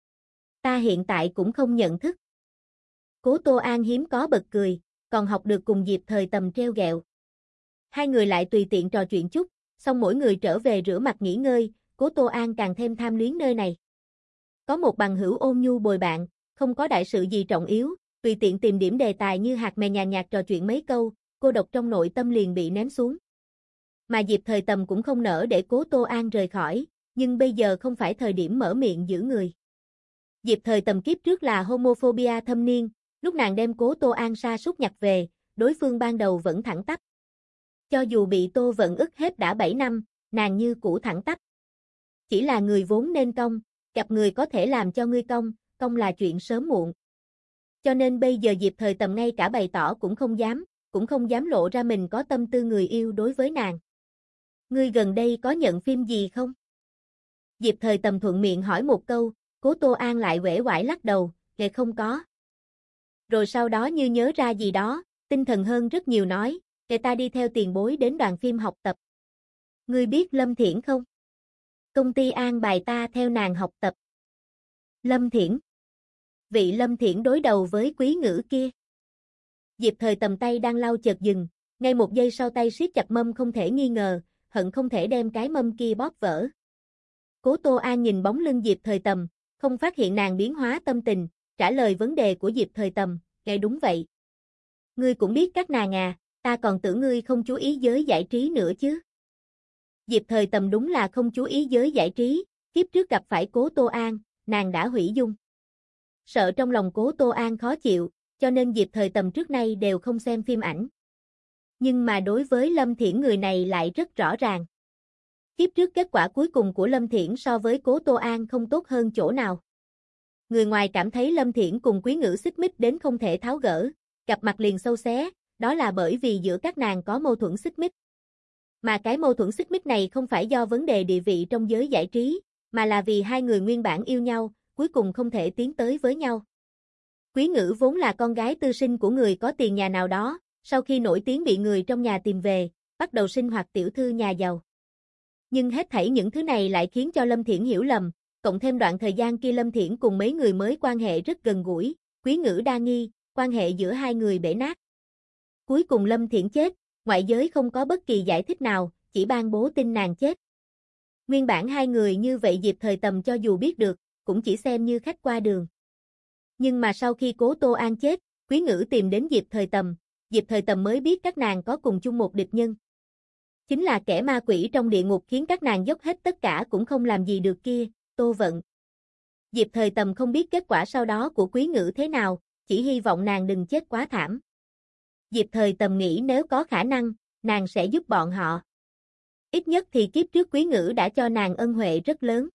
Ta hiện tại cũng không nhận thức. Cố Tô An hiếm có bật cười, còn học được cùng Diệp Thời Tầm treo gẹo. Hai người lại tùy tiện trò chuyện chút, xong mỗi người trở về rửa mặt nghỉ ngơi, Cố Tô An càng thêm tham luyến nơi này. Có một bằng hữu ôn nhu bồi bạn, không có đại sự gì trọng yếu, tùy tiện tìm điểm đề tài như hạt mè nhàn nhạt trò chuyện mấy câu, cô độc trong nội tâm liền bị ném xuống. Mà Diệp Thời Tầm cũng không nỡ để Cố Tô An rời khỏi, nhưng bây giờ không phải thời điểm mở miệng giữ người. Diệp Thời Tầm kiếp trước là homophobia thâm niên, lúc nàng đem Cố Tô An sa sút nhặt về, đối phương ban đầu vẫn thẳng tắp. Cho dù bị Tô Vận ức hiếp đã bảy năm, nàng như cũ thẳng tắp. Chỉ là người vốn nên cong, gặp người có thể làm cho ngươi cong, cong là chuyện sớm muộn. Cho nên bây giờ Diệp Thời Tầm ngay cả bày tỏ cũng không dám, cũng không dám lộ ra mình có tâm tư người yêu đối với nàng. Ngươi gần đây có nhận phim gì không? Diệp Thời Tầm thuận miệng hỏi một câu, Cố Tô An lại uể oải lắc đầu, "Kệ không có." Rồi sau đó như nhớ ra gì đó, tinh thần hơn rất nhiều nói, "Kệ ta đi theo tiền bối đến đoàn phim học tập. Ngươi biết Lâm Thiển không? Công ty an bài ta theo nàng học tập." Lâm Thiển? Vị Lâm Thiển đối đầu với Quý Ngữ kia. Diệp Thời Tầm tay đang lau chợt dừng, ngay một giây sau tay siết chặt mâm không thể nghi ngờ, hận không thể đem cái mâm kia bóp vỡ. Cố Tô An nhìn bóng lưng Diệp Thời Tầm, không phát hiện nàng biến hóa tâm tình, trả lời vấn đề của Diệp Thời Tầm, "Nghe đúng vậy. Ngươi cũng biết các nàng à, ta còn tưởng ngươi không chú ý giới giải trí nữa chứ." Diệp Thời Tầm đúng là không chú ý giới giải trí, kiếp trước gặp phải Cố Tô An, nàng đã hủy dung. Sợ trong lòng Cố Tô An khó chịu, cho nên Diệp Thời Tầm trước nay đều không xem phim ảnh. Nhưng mà đối với Lâm Thiển người này lại rất rõ ràng. Kiếp trước kết quả cuối cùng của Lâm Thiển so với Cố Tô An không tốt hơn chỗ nào. Người ngoài cảm thấy Lâm Thiển cùng Quý Ngữ xích mích đến không thể tháo gỡ, gặp mặt liền sâu xé, đó là bởi vì giữa các nàng có mâu thuẫn xích mích. Mà cái mâu thuẫn xích mích này không phải do vấn đề địa vị trong giới giải trí, mà là vì hai người nguyên bản yêu nhau, cuối cùng không thể tiến tới với nhau. Quý Ngữ vốn là con gái tư sinh của người có tiền nhà nào đó, sau khi nổi tiếng bị người trong nhà tìm về, bắt đầu sinh hoạt tiểu thư nhà giàu. Nhưng hết thảy những thứ này lại khiến cho Lâm Thiển hiểu lầm, cộng thêm đoạn thời gian kia Lâm Thiển cùng mấy người mới quan hệ rất gần gũi, Quý Ngữ đa nghi, quan hệ giữa hai người bể nát. Cuối cùng Lâm Thiển chết, ngoại giới không có bất kỳ giải thích nào, chỉ ban bố tin nàng chết. Nguyên bản hai người như vậy Diệp Thời Tầm cho dù biết được, cũng chỉ xem như khách qua đường. Nhưng mà sau khi Cố Tô An chết, Quý Ngữ tìm đến Diệp Thời Tầm, Diệp Thời Tầm mới biết các nàng có cùng chung một địch nhân. Chính là kẻ ma quỷ trong địa ngục khiến các nàng dốc hết tất cả cũng không làm gì được kia, Tô Vận. Diệp Thời Tầm không biết kết quả sau đó của Quý Ngữ thế nào, chỉ hy vọng nàng đừng chết quá thảm. Diệp Thời Tầm nghĩ nếu có khả năng, nàng sẽ giúp bọn họ. Ít nhất thì kiếp trước Quý Ngữ đã cho nàng ân huệ rất lớn.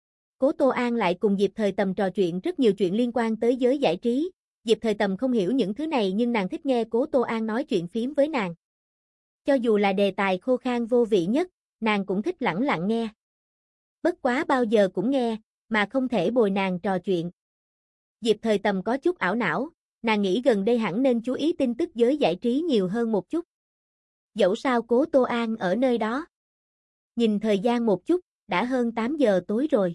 Cố Tô An lại cùng Diệp Thời Tầm trò chuyện rất nhiều chuyện liên quan tới giới giải trí. Diệp Thời Tầm không hiểu những thứ này nhưng nàng thích nghe Cố Tô An nói chuyện phím với nàng. Cho dù là đề tài khô khan vô vị nhất, nàng cũng thích lẳng lặng nghe. Bất quá bao giờ cũng nghe, mà không thể bồi nàng trò chuyện. Diệp Thời Tầm có chút ảo não, nàng nghĩ gần đây hẳn nên chú ý tin tức giới giải trí nhiều hơn một chút. Dẫu sao Cố Tô An ở nơi đó. Nhìn thời gian một chút, đã hơn tám giờ tối rồi.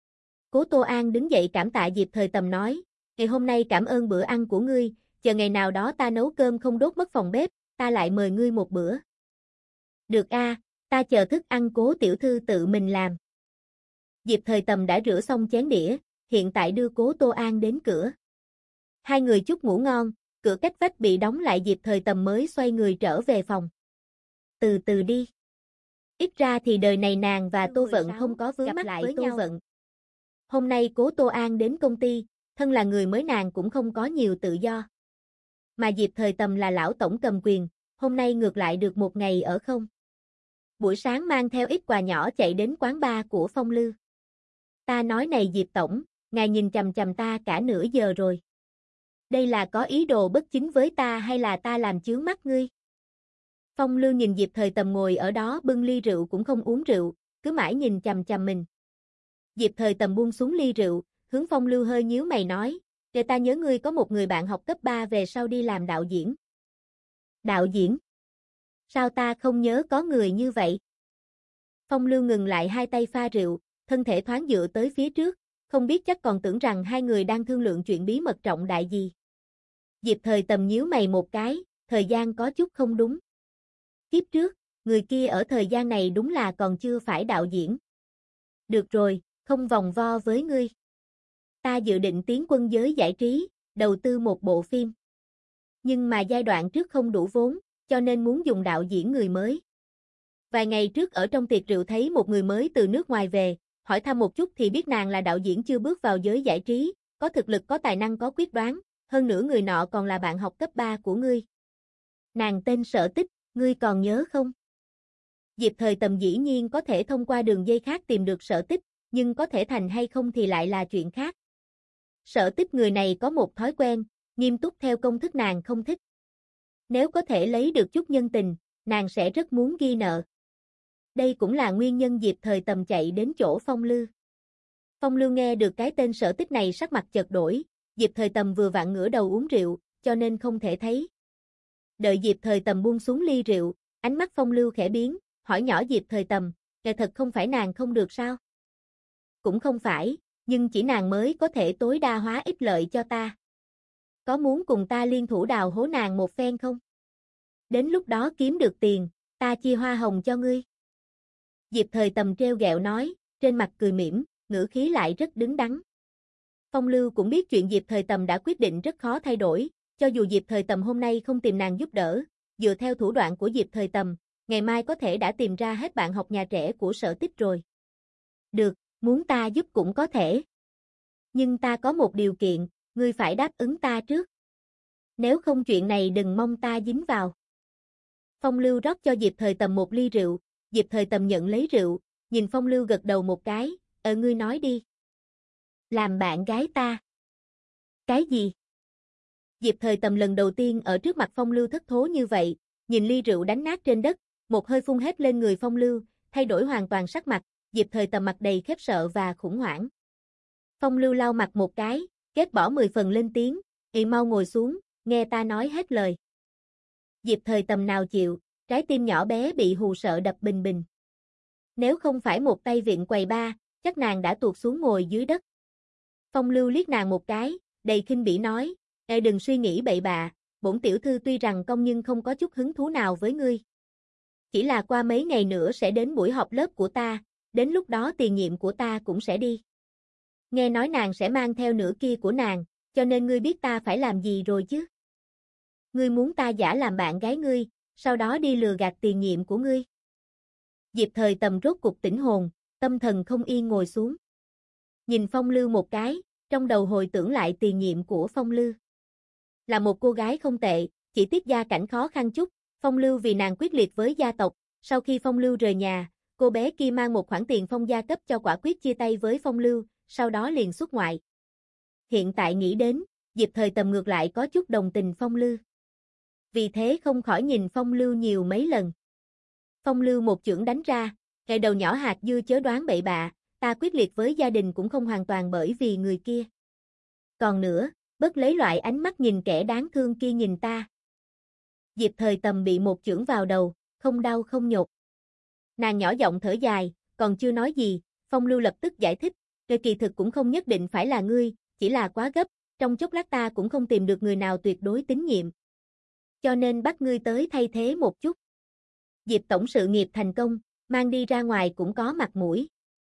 Cố Tô An đứng dậy cảm tạ Diệp Thời Tầm nói, "Ngày hôm nay cảm ơn bữa ăn của ngươi, chờ ngày nào đó ta nấu cơm không đốt mất phòng bếp, ta lại mời ngươi một bữa." "Được a, ta chờ thức ăn Cố tiểu thư tự mình làm." Diệp Thời Tầm đã rửa xong chén đĩa, hiện tại đưa Cố Tô An đến cửa. Hai người chúc ngủ ngon, cửa cách vách bị đóng lại Diệp Thời Tầm mới xoay người trở về phòng. "Từ từ đi. Ít ra thì đời này nàng và Tô Vận không có vướng mắc với Tô Vận. Hôm nay Cố Tô An đến công ty, thân là người mới nàng cũng không có nhiều tự do. Mà Diệp Thời Tầm là lão tổng cầm quyền, hôm nay ngược lại được một ngày ở không. Buổi sáng mang theo ít quà nhỏ chạy đến quán bar của Phong Lư. Ta nói này Diệp tổng, ngài nhìn chằm chằm ta cả nửa giờ rồi. Đây là có ý đồ bất chính với ta hay là ta làm chướng mắt ngươi? Phong Lư nhìn Diệp Thời Tầm ngồi ở đó bưng ly rượu cũng không uống rượu, cứ mãi nhìn chằm chằm mình. Diệp Thời Tầm buông xuống ly rượu, hướng Phong Lư hơi nhíu mày nói, "Để ta nhớ ngươi có một người bạn học cấp ba về sau đi làm đạo diễn." "Đạo diễn? Sao ta không nhớ có người như vậy?" Phong Lư ngừng lại hai tay pha rượu, thân thể thoáng dựa tới phía trước, không biết chắc còn tưởng rằng hai người đang thương lượng chuyện bí mật trọng đại gì. Diệp Thời Tầm nhíu mày một cái, thời gian có chút không đúng. Kiếp trước, người kia ở thời gian này đúng là còn chưa phải đạo diễn. Được rồi, không vòng vo với ngươi. Ta dự định tiến quân giới giải trí, đầu tư một bộ phim. Nhưng mà giai đoạn trước không đủ vốn, cho nên muốn dùng đạo diễn người mới. Vài ngày trước ở trong tiệc rượu thấy một người mới từ nước ngoài về, hỏi thăm một chút thì biết nàng là đạo diễn chưa bước vào giới giải trí, có thực lực có tài năng có quyết đoán, hơn nữa người nọ còn là bạn học cấp ba của ngươi. Nàng tên Sở Tích, ngươi còn nhớ không? Diệp Thời Tầm dĩ nhiên có thể thông qua đường dây khác tìm được Sở Tích, nhưng có thể thành hay không thì lại là chuyện khác. Sở Tích người này có một thói quen, nghiêm túc theo công thức nàng không thích. Nếu có thể lấy được chút nhân tình, nàng sẽ rất muốn ghi nợ. Đây cũng là nguyên nhân Diệp Thời Tầm chạy đến chỗ Phong Lư. Phong Lư nghe được cái tên Sở Tích này sắc mặt chợt đổi, Diệp Thời Tầm vừa vặn ngửa đầu uống rượu, cho nên không thể thấy. Đợi Diệp Thời Tầm buông xuống ly rượu, ánh mắt Phong Lư khẽ biến, hỏi nhỏ Diệp Thời Tầm, "Kẻ thật không phải nàng không được sao?" "Cũng không phải, nhưng chỉ nàng mới có thể tối đa hóa ích lợi cho ta. Có muốn cùng ta liên thủ đào hố nàng một phen không? Đến lúc đó kiếm được tiền, ta chia hoa hồng cho ngươi." Diệp Thời Tầm trêu ghẹo nói, trên mặt cười mỉm, ngữ khí lại rất đứng đắn. Phong Lưu cũng biết chuyện Diệp Thời Tầm đã quyết định rất khó thay đổi, cho dù Diệp Thời Tầm hôm nay không tìm nàng giúp đỡ, dựa theo thủ đoạn của Diệp Thời Tầm, ngày mai có thể đã tìm ra hết bạn học nhà trẻ của Sở Tích rồi. "Được, muốn ta giúp cũng có thể. Nhưng ta có một điều kiện, ngươi phải đáp ứng ta trước. Nếu không chuyện này đừng mong ta dính vào." Phong Lưu rót cho Diệp Thời Tầm một ly rượu, Diệp Thời Tầm nhận lấy rượu, nhìn Phong Lưu gật đầu một cái, "Ờ ngươi nói đi." "Làm bạn gái ta." "Cái gì?" Diệp Thời Tầm lần đầu tiên ở trước mặt Phong Lưu thất thố như vậy, nhìn ly rượu đánh nát trên đất, một hơi phun hết lên người Phong Lưu, thay đổi hoàn toàn sắc mặt, Diệp Thời Tầm mặt đầy khiếp sợ và khủng hoảng. Phong Lưu lau mặt một cái, kết bỏ mười phần lên tiếng, "Ị mau ngồi xuống, nghe ta nói hết lời." Diệp Thời Tầm nào chịu, trái tim nhỏ bé bị hù sợ đập bình bình. Nếu không phải một tay viện quầy ba, chắc nàng đã tuột xuống ngồi dưới đất. Phong Lưu liếc nàng một cái, đầy khinh bỉ nói, "Ê đừng suy nghĩ bậy bạ, bổn tiểu thư tuy rằng công nhưng không có chút hứng thú nào với ngươi. Chỉ là qua mấy ngày nữa sẽ đến buổi họp lớp của ta, đến lúc đó tiền nhiệm của ta cũng sẽ đi. Nghe nói nàng sẽ mang theo nửa kia của nàng, cho nên ngươi biết ta phải làm gì rồi chứ? Ngươi muốn ta giả làm bạn gái ngươi, sau đó đi lừa gạt tiền nhiệm của ngươi." Diệp Thời Tầm rốt cục tỉnh hồn, tâm thần không yên ngồi xuống. Nhìn Phong Lưu một cái, trong đầu hồi tưởng lại tiền nhiệm của Phong Lưu. Là một cô gái không tệ, chỉ tiếc gia cảnh khó khăn chút, Phong Lưu vì nàng quyết liệt với gia tộc, sau khi Phong Lưu rời nhà, cô bé kia mang một khoản tiền Phong gia cấp cho quả quyết chia tay với Phong Lưu, sau đó liền xuất ngoại. Hiện tại nghĩ đến, Diệp Thời Tầm ngược lại có chút đồng tình Phong Lưu. Vì thế không khỏi nhìn Phong Lưu nhiều mấy lần. Phong Lưu một chưởng đánh ra, "Cái đầu nhỏ hạt dưa chớ đoán bậy bạ, ta quyết liệt với gia đình cũng không hoàn toàn bởi vì người kia. Còn nữa, bớt lấy loại ánh mắt nhìn kẻ đáng thương kia nhìn ta." Diệp Thời Tầm bị một chưởng vào đầu, không đau không nhột. Nàng nhỏ giọng thở dài, còn chưa nói gì, Phong Lưu lập tức giải thích, "Cái kỳ thực cũng không nhất định phải là ngươi, chỉ là quá gấp, trong chốc lát ta cũng không tìm được người nào tuyệt đối tín nhiệm. Cho nên bắt ngươi tới thay thế một chút. Diệp tổng sự nghiệp thành công, mang đi ra ngoài cũng có mặt mũi.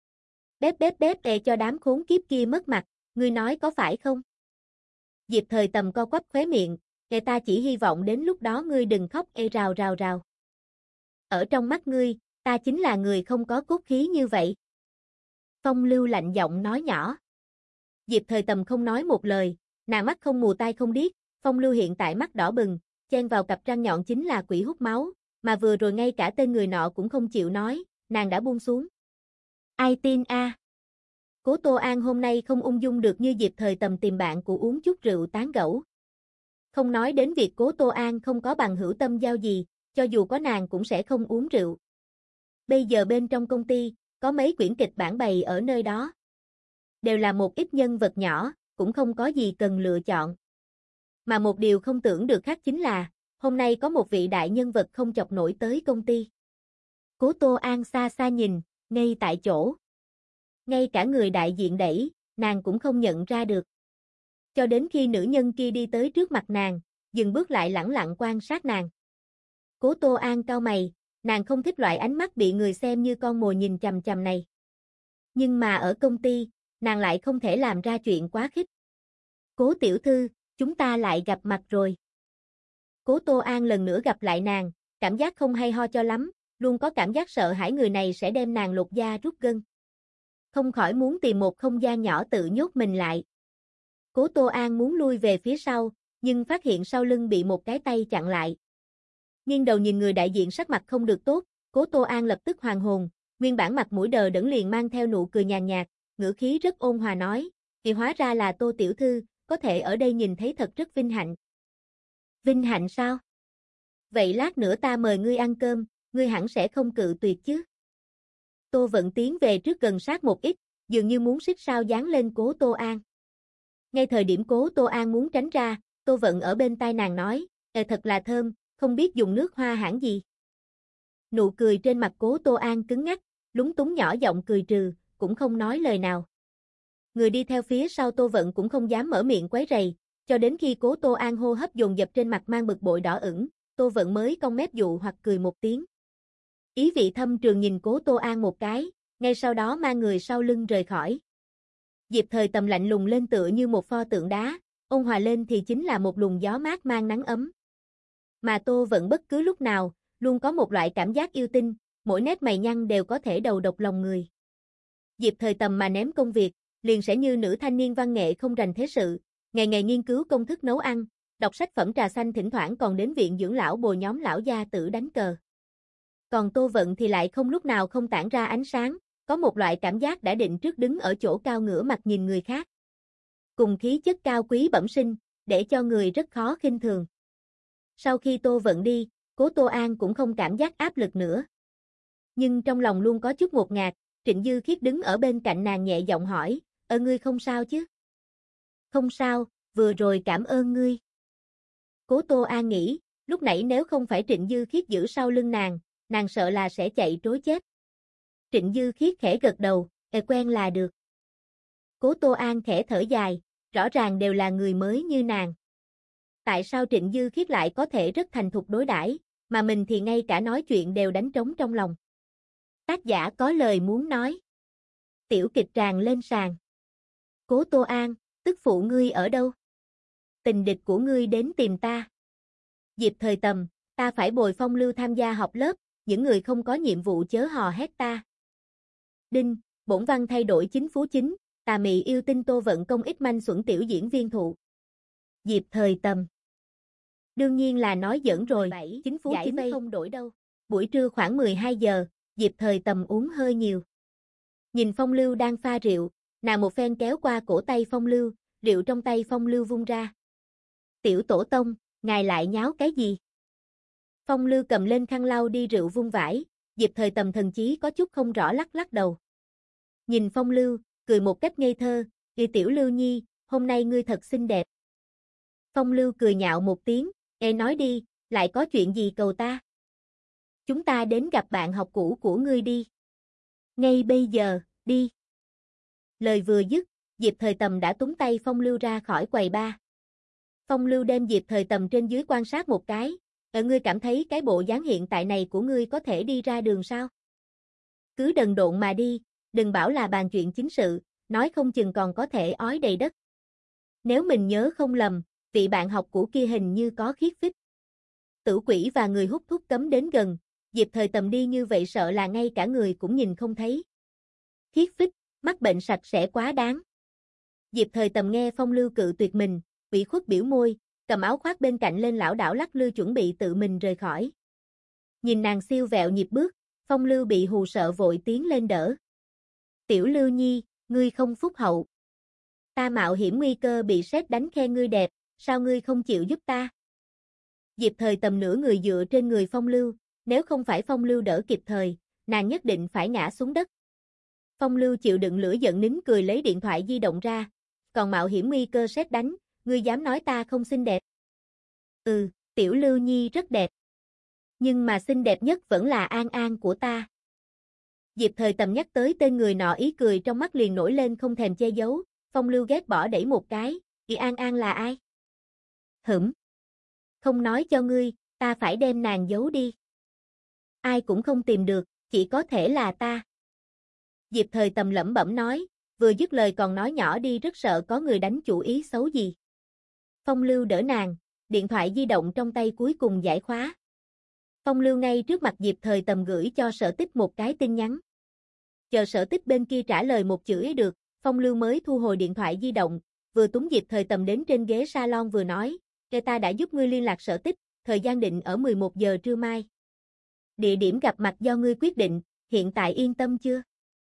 Bếp bếp bếp e cho đám khốn kiếp kia mất mặt, ngươi nói có phải không?" Diệp Thời Tầm co quắp khóe miệng, "Kẻ ta chỉ hy vọng đến lúc đó ngươi đừng khóc ê rào rào rào. Ở trong mắt ngươi, ta chính là người không có cốt khí như vậy." Phong Lưu lạnh giọng nói nhỏ. Diệp Thời Tầm không nói một lời, nàng mắt không mù tai không điếc, Phong Lưu hiện tại mắt đỏ bừng, chen vào cặp răng nhọn chính là quỷ hút máu, mà vừa rồi ngay cả tên người nọ cũng không chịu nói, nàng đã buông xuống. Ai tin a? À? Cố Tô An hôm nay không ung dung được như Diệp Thời Tầm tìm bạn của uống chút rượu tán gẫu. Không nói đến việc Cố Tô An không có bằng hữu tâm giao gì, cho dù có nàng cũng sẽ không uống rượu. Bây giờ bên trong công ty, có mấy quyển kịch bản bày ở nơi đó. Đều là một ít nhân vật nhỏ, cũng không có gì cần lựa chọn. Mà một điều không tưởng được khác chính là, hôm nay có một vị đại nhân vật không chọc nổi tới công ty. Cố Tô An xa xa nhìn, ngay tại chỗ. Ngay cả người đại diện đẩy, nàng cũng không nhận ra được. Cho đến khi nữ nhân kia đi tới trước mặt nàng, dừng bước lại lẳng lặng quan sát nàng. Cố Tô An cau mày, nàng không thích loại ánh mắt bị người xem như con mồi nhìn chằm chằm này. Nhưng mà ở công ty, nàng lại không thể làm ra chuyện quá khích. "Cố tiểu thư, chúng ta lại gặp mặt rồi." Cố Tô An lần nữa gặp lại nàng, cảm giác không hay ho cho lắm, luôn có cảm giác sợ hãi người này sẽ đem nàng lột da rút gân. không khỏi muốn tìm một không gian nhỏ tự nhốt mình lại. Cố Tô An muốn lui về phía sau, nhưng phát hiện sau lưng bị một cái tay chặn lại. Nghiêng đầu nhìn người đại diện sắc mặt không được tốt, Cố Tô An lập tức hoàn hồn, nguyên bản mặt mũi đờ đẫn liền mang theo nụ cười nhàn nhạt, ngữ khí rất ôn hòa nói, thì hóa ra là Tô tiểu thư, có thể ở đây nhìn thấy thật rất vinh hạnh. Vinh hạnh sao? Vậy lát nữa ta mời ngươi ăn cơm, ngươi hẳn sẽ không cự tuyệt chứ? Tô Vận tiến về trước gần sát một ít, dường như muốn xích sao dán lên Cố Tô An. Ngay thời điểm Cố Tô An muốn tránh ra, Tô Vận ở bên tai nàng nói, "Ê thật là thơm, không biết dùng nước hoa hãng gì." Nụ cười trên mặt Cố Tô An cứng ngắc, lúng túng nhỏ giọng cười trừ, cũng không nói lời nào. Người đi theo phía sau Tô Vận cũng không dám mở miệng quấy rầy, cho đến khi Cố Tô An hô hấp dồn dập trên mặt mang bực bội đỏ ửng, Tô Vận mới cong mép dụ hoặc cười một tiếng. Ý vị thâm trường nhìn Cố Tô An một cái, ngay sau đó mang người sau lưng rời khỏi. Diệp Thời Tầm lạnh lùng lên tựa như một pho tượng đá, ôn hòa lên thì chính là một luồng gió mát mang nắng ấm. Mà Tô Vận bất cứ lúc nào, luôn có một loại cảm giác yêu tinh, mỗi nét mày nhăn đều có thể đầu độc lòng người. Diệp Thời Tầm mà ném công việc, liền sẽ như nữ thanh niên văn nghệ không rành thế sự, ngày ngày nghiên cứu công thức nấu ăn, đọc sách phẩm trà xanh, thỉnh thoảng còn đến viện dưỡng lão bồi nhóm lão gia tử đánh cờ. Còn Tô Vận thì lại không lúc nào không tản ra ánh sáng, có một loại cảm giác đã định trước đứng ở chỗ cao ngửa mặt nhìn người khác. Cùng khí chất cao quý bẩm sinh, để cho người rất khó khinh thường. Sau khi Tô Vận đi, Cố Tô An cũng không cảm giác áp lực nữa. Nhưng trong lòng luôn có chút ngột ngạt, Trịnh Dư Khiết đứng ở bên cạnh nàng nhẹ giọng hỏi, "Ơ ngươi không sao chứ?" "Không sao, vừa rồi cảm ơn ngươi." Cố Tô An nghĩ, lúc nãy nếu không phải Trịnh Dư Khiết giữ sau lưng nàng, nàng sợ là sẽ chạy trối chết. Trịnh Dư Khiết khẽ gật đầu, "Ê quen là được." Cố Tô An khẽ thở dài, rõ ràng đều là người mới như nàng. Tại sao Trịnh Dư Khiết lại có thể rất thành thục đối đãi, mà mình thì ngay cả nói chuyện đều đánh trống trong lòng. Tác giả có lời muốn nói. Tiểu kịch tràng lên sàn. Cố Tô An, tức phụ ngươi ở đâu? Tình địch của ngươi đến tìm ta. Diệp Thời Tầm, ta phải bồi Phong Lưu tham gia học lớp, những người không có nhiệm vụ chớ hò hét ta. Đinh, bổn văn thay đổi chính phú chính, tà mị yêu tinh Tô Vận công ích manh xuẩn tiểu diễn viên thụ. Diệp Thời Tầm. Đương nhiên là nói giỡn rồi, chính phú chính không đổi đâu. Buổi trưa khoảng mười hai giờ, Diệp Thời Tầm uống hơi nhiều. Nhìn Phong Lưu đang pha rượu, nàng một phen kéo qua cổ tay Phong Lưu, rượu trong tay Phong Lưu vung ra. "Tiểu tổ tông, ngài lại nháo cái gì?" Phong Lưu cầm lên khăn lau đi rượu vung vãi, Diệp Thời Tầm thần chí có chút không rõ lắc lắc đầu. Nhìn Phong Lưu, cười một cách ngây thơ, "Ê tiểu Lưu Nhi, hôm nay ngươi thật xinh đẹp." Phong Lưu cười nhạo một tiếng, "Ê nói đi, lại có chuyện gì cầu ta?" "Chúng ta đến gặp bạn học cũ của ngươi đi. Ngay bây giờ, đi." Lời vừa dứt, Diệp Thời Tầm đã túm tay Phong Lưu ra khỏi quầy bar. Phong Lưu đem Diệp Thời Tầm trên dưới quan sát một cái, "Ở ngươi cảm thấy cái bộ dáng hiện tại này của ngươi có thể đi ra đường sao? Cứ đần độn mà đi, đừng bảo là bàn chuyện chính sự, nói không chừng còn có thể ói đầy đất. Nếu mình nhớ không lầm, vị bạn học cũ kia hình như có khiết phích. Tử quỷ và người hút thuốc cấm đến gần, Diệp Thời Tầm đi như vậy sợ là ngay cả người cũng nhìn không thấy. Khiết phích, mắc bệnh sạch sẽ quá đáng." Diệp Thời Tầm nghe Phong Lưu cự tuyệt mình, ủy khuất biểu môi, cầm áo khoác bên cạnh lên lảo đảo lắc lư chuẩn bị tự mình rời khỏi. Nhìn nàng siêu vẹo nhịp bước, Phong Lưu bị hù sợ vội tiến lên đỡ. "Tiểu Lưu Nhi, ngươi không phúc hậu. Ta mạo hiểm nguy cơ bị sét đánh khen ngươi đẹp, sao ngươi không chịu giúp ta?" Diệp Thời Tầm nửa người dựa trên người Phong Lưu, nếu không phải Phong Lưu đỡ kịp thời, nàng nhất định phải ngã xuống đất. Phong Lưu chịu đựng lửa giận nín cười lấy điện thoại di động ra, "Còn mạo hiểm nguy cơ sét đánh, ngươi dám nói ta không xinh đẹp?" "Ừ, tiểu Lưu Nhi rất đẹp. Nhưng mà xinh đẹp nhất vẫn là An An của ta." Diệp Thời Tầm nhắc tới tên người nọ ý cười trong mắt liền nổi lên không thèm che giấu, Phong Lưu ghét bỏ đẩy một cái, "Ý An An là ai?" "Hửm. Không nói cho ngươi, ta phải đem nàng giấu đi. Ai cũng không tìm được, chỉ có thể là ta." Diệp Thời Tầm lẩm bẩm nói, vừa dứt lời còn nói nhỏ đi rất sợ có người đánh chủ ý xấu gì. Phong Lưu đỡ nàng, điện thoại di động trong tay cuối cùng giải khóa. Phong Lưu ngay trước mặt Diệp Thời Tầm gửi cho Sở Tích một cái tin nhắn. Chờ Sở Tích bên kia trả lời một chữ ấy được, Phong Lưu mới thu hồi điện thoại di động, vừa túng Diệp Thời Tầm đến trên ghế salon vừa nói, "Kẻ ta đã giúp ngươi liên lạc Sở Tích, thời gian định ở mười một giờ trưa mai. Địa điểm gặp mặt do ngươi quyết định, hiện tại yên tâm chưa?"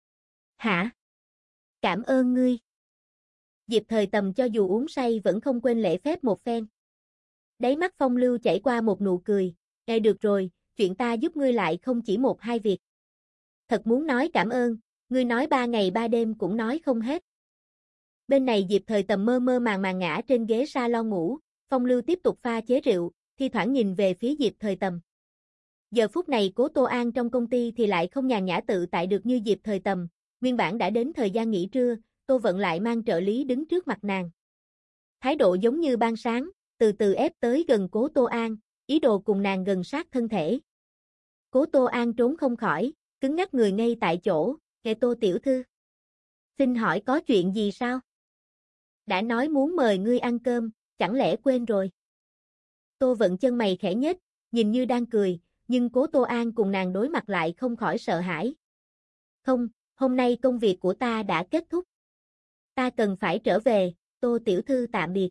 "Hả? Cảm ơn ngươi." Diệp Thời Tầm cho dù uống say vẫn không quên lễ phép một phen. Đáy mắt Phong Lưu chảy qua một nụ cười, "Ê được rồi, chuyện ta giúp ngươi lại không chỉ một hai việc. Thật muốn nói cảm ơn, ngươi nói ba ngày ba đêm cũng nói không hết." Bên này Diệp Thời Tầm mơ mơ màng màng ngã trên ghế salon ngủ, Phong Lưu tiếp tục pha chế rượu, thi thoảng nhìn về phía Diệp Thời Tầm. Giờ phút này Cố Tô An trong công ty thì lại không nhàn nhã tự tại được như Diệp Thời Tầm, nguyên bản đã đến thời gian nghỉ trưa, Tô Vận lại mang trợ lý đứng trước mặt nàng. Thái độ giống như ban sáng, từ từ ép tới gần Cố Tô An, ý đồ cùng nàng gần sát thân thể. Cố Tô An trốn không khỏi, cứng ngắc người ngay tại chỗ, "Nghe Tô tiểu thư, xin hỏi có chuyện gì sao? Đã nói muốn mời ngươi ăn cơm, chẳng lẽ quên rồi?" Tô Vận chân mày khẽ nhếch, nhìn như đang cười, nhưng Cố Tô An cùng nàng đối mặt lại không khỏi sợ hãi. "Không, hôm nay công việc của ta đã kết thúc. Ta cần phải trở về, Tô tiểu thư tạm biệt."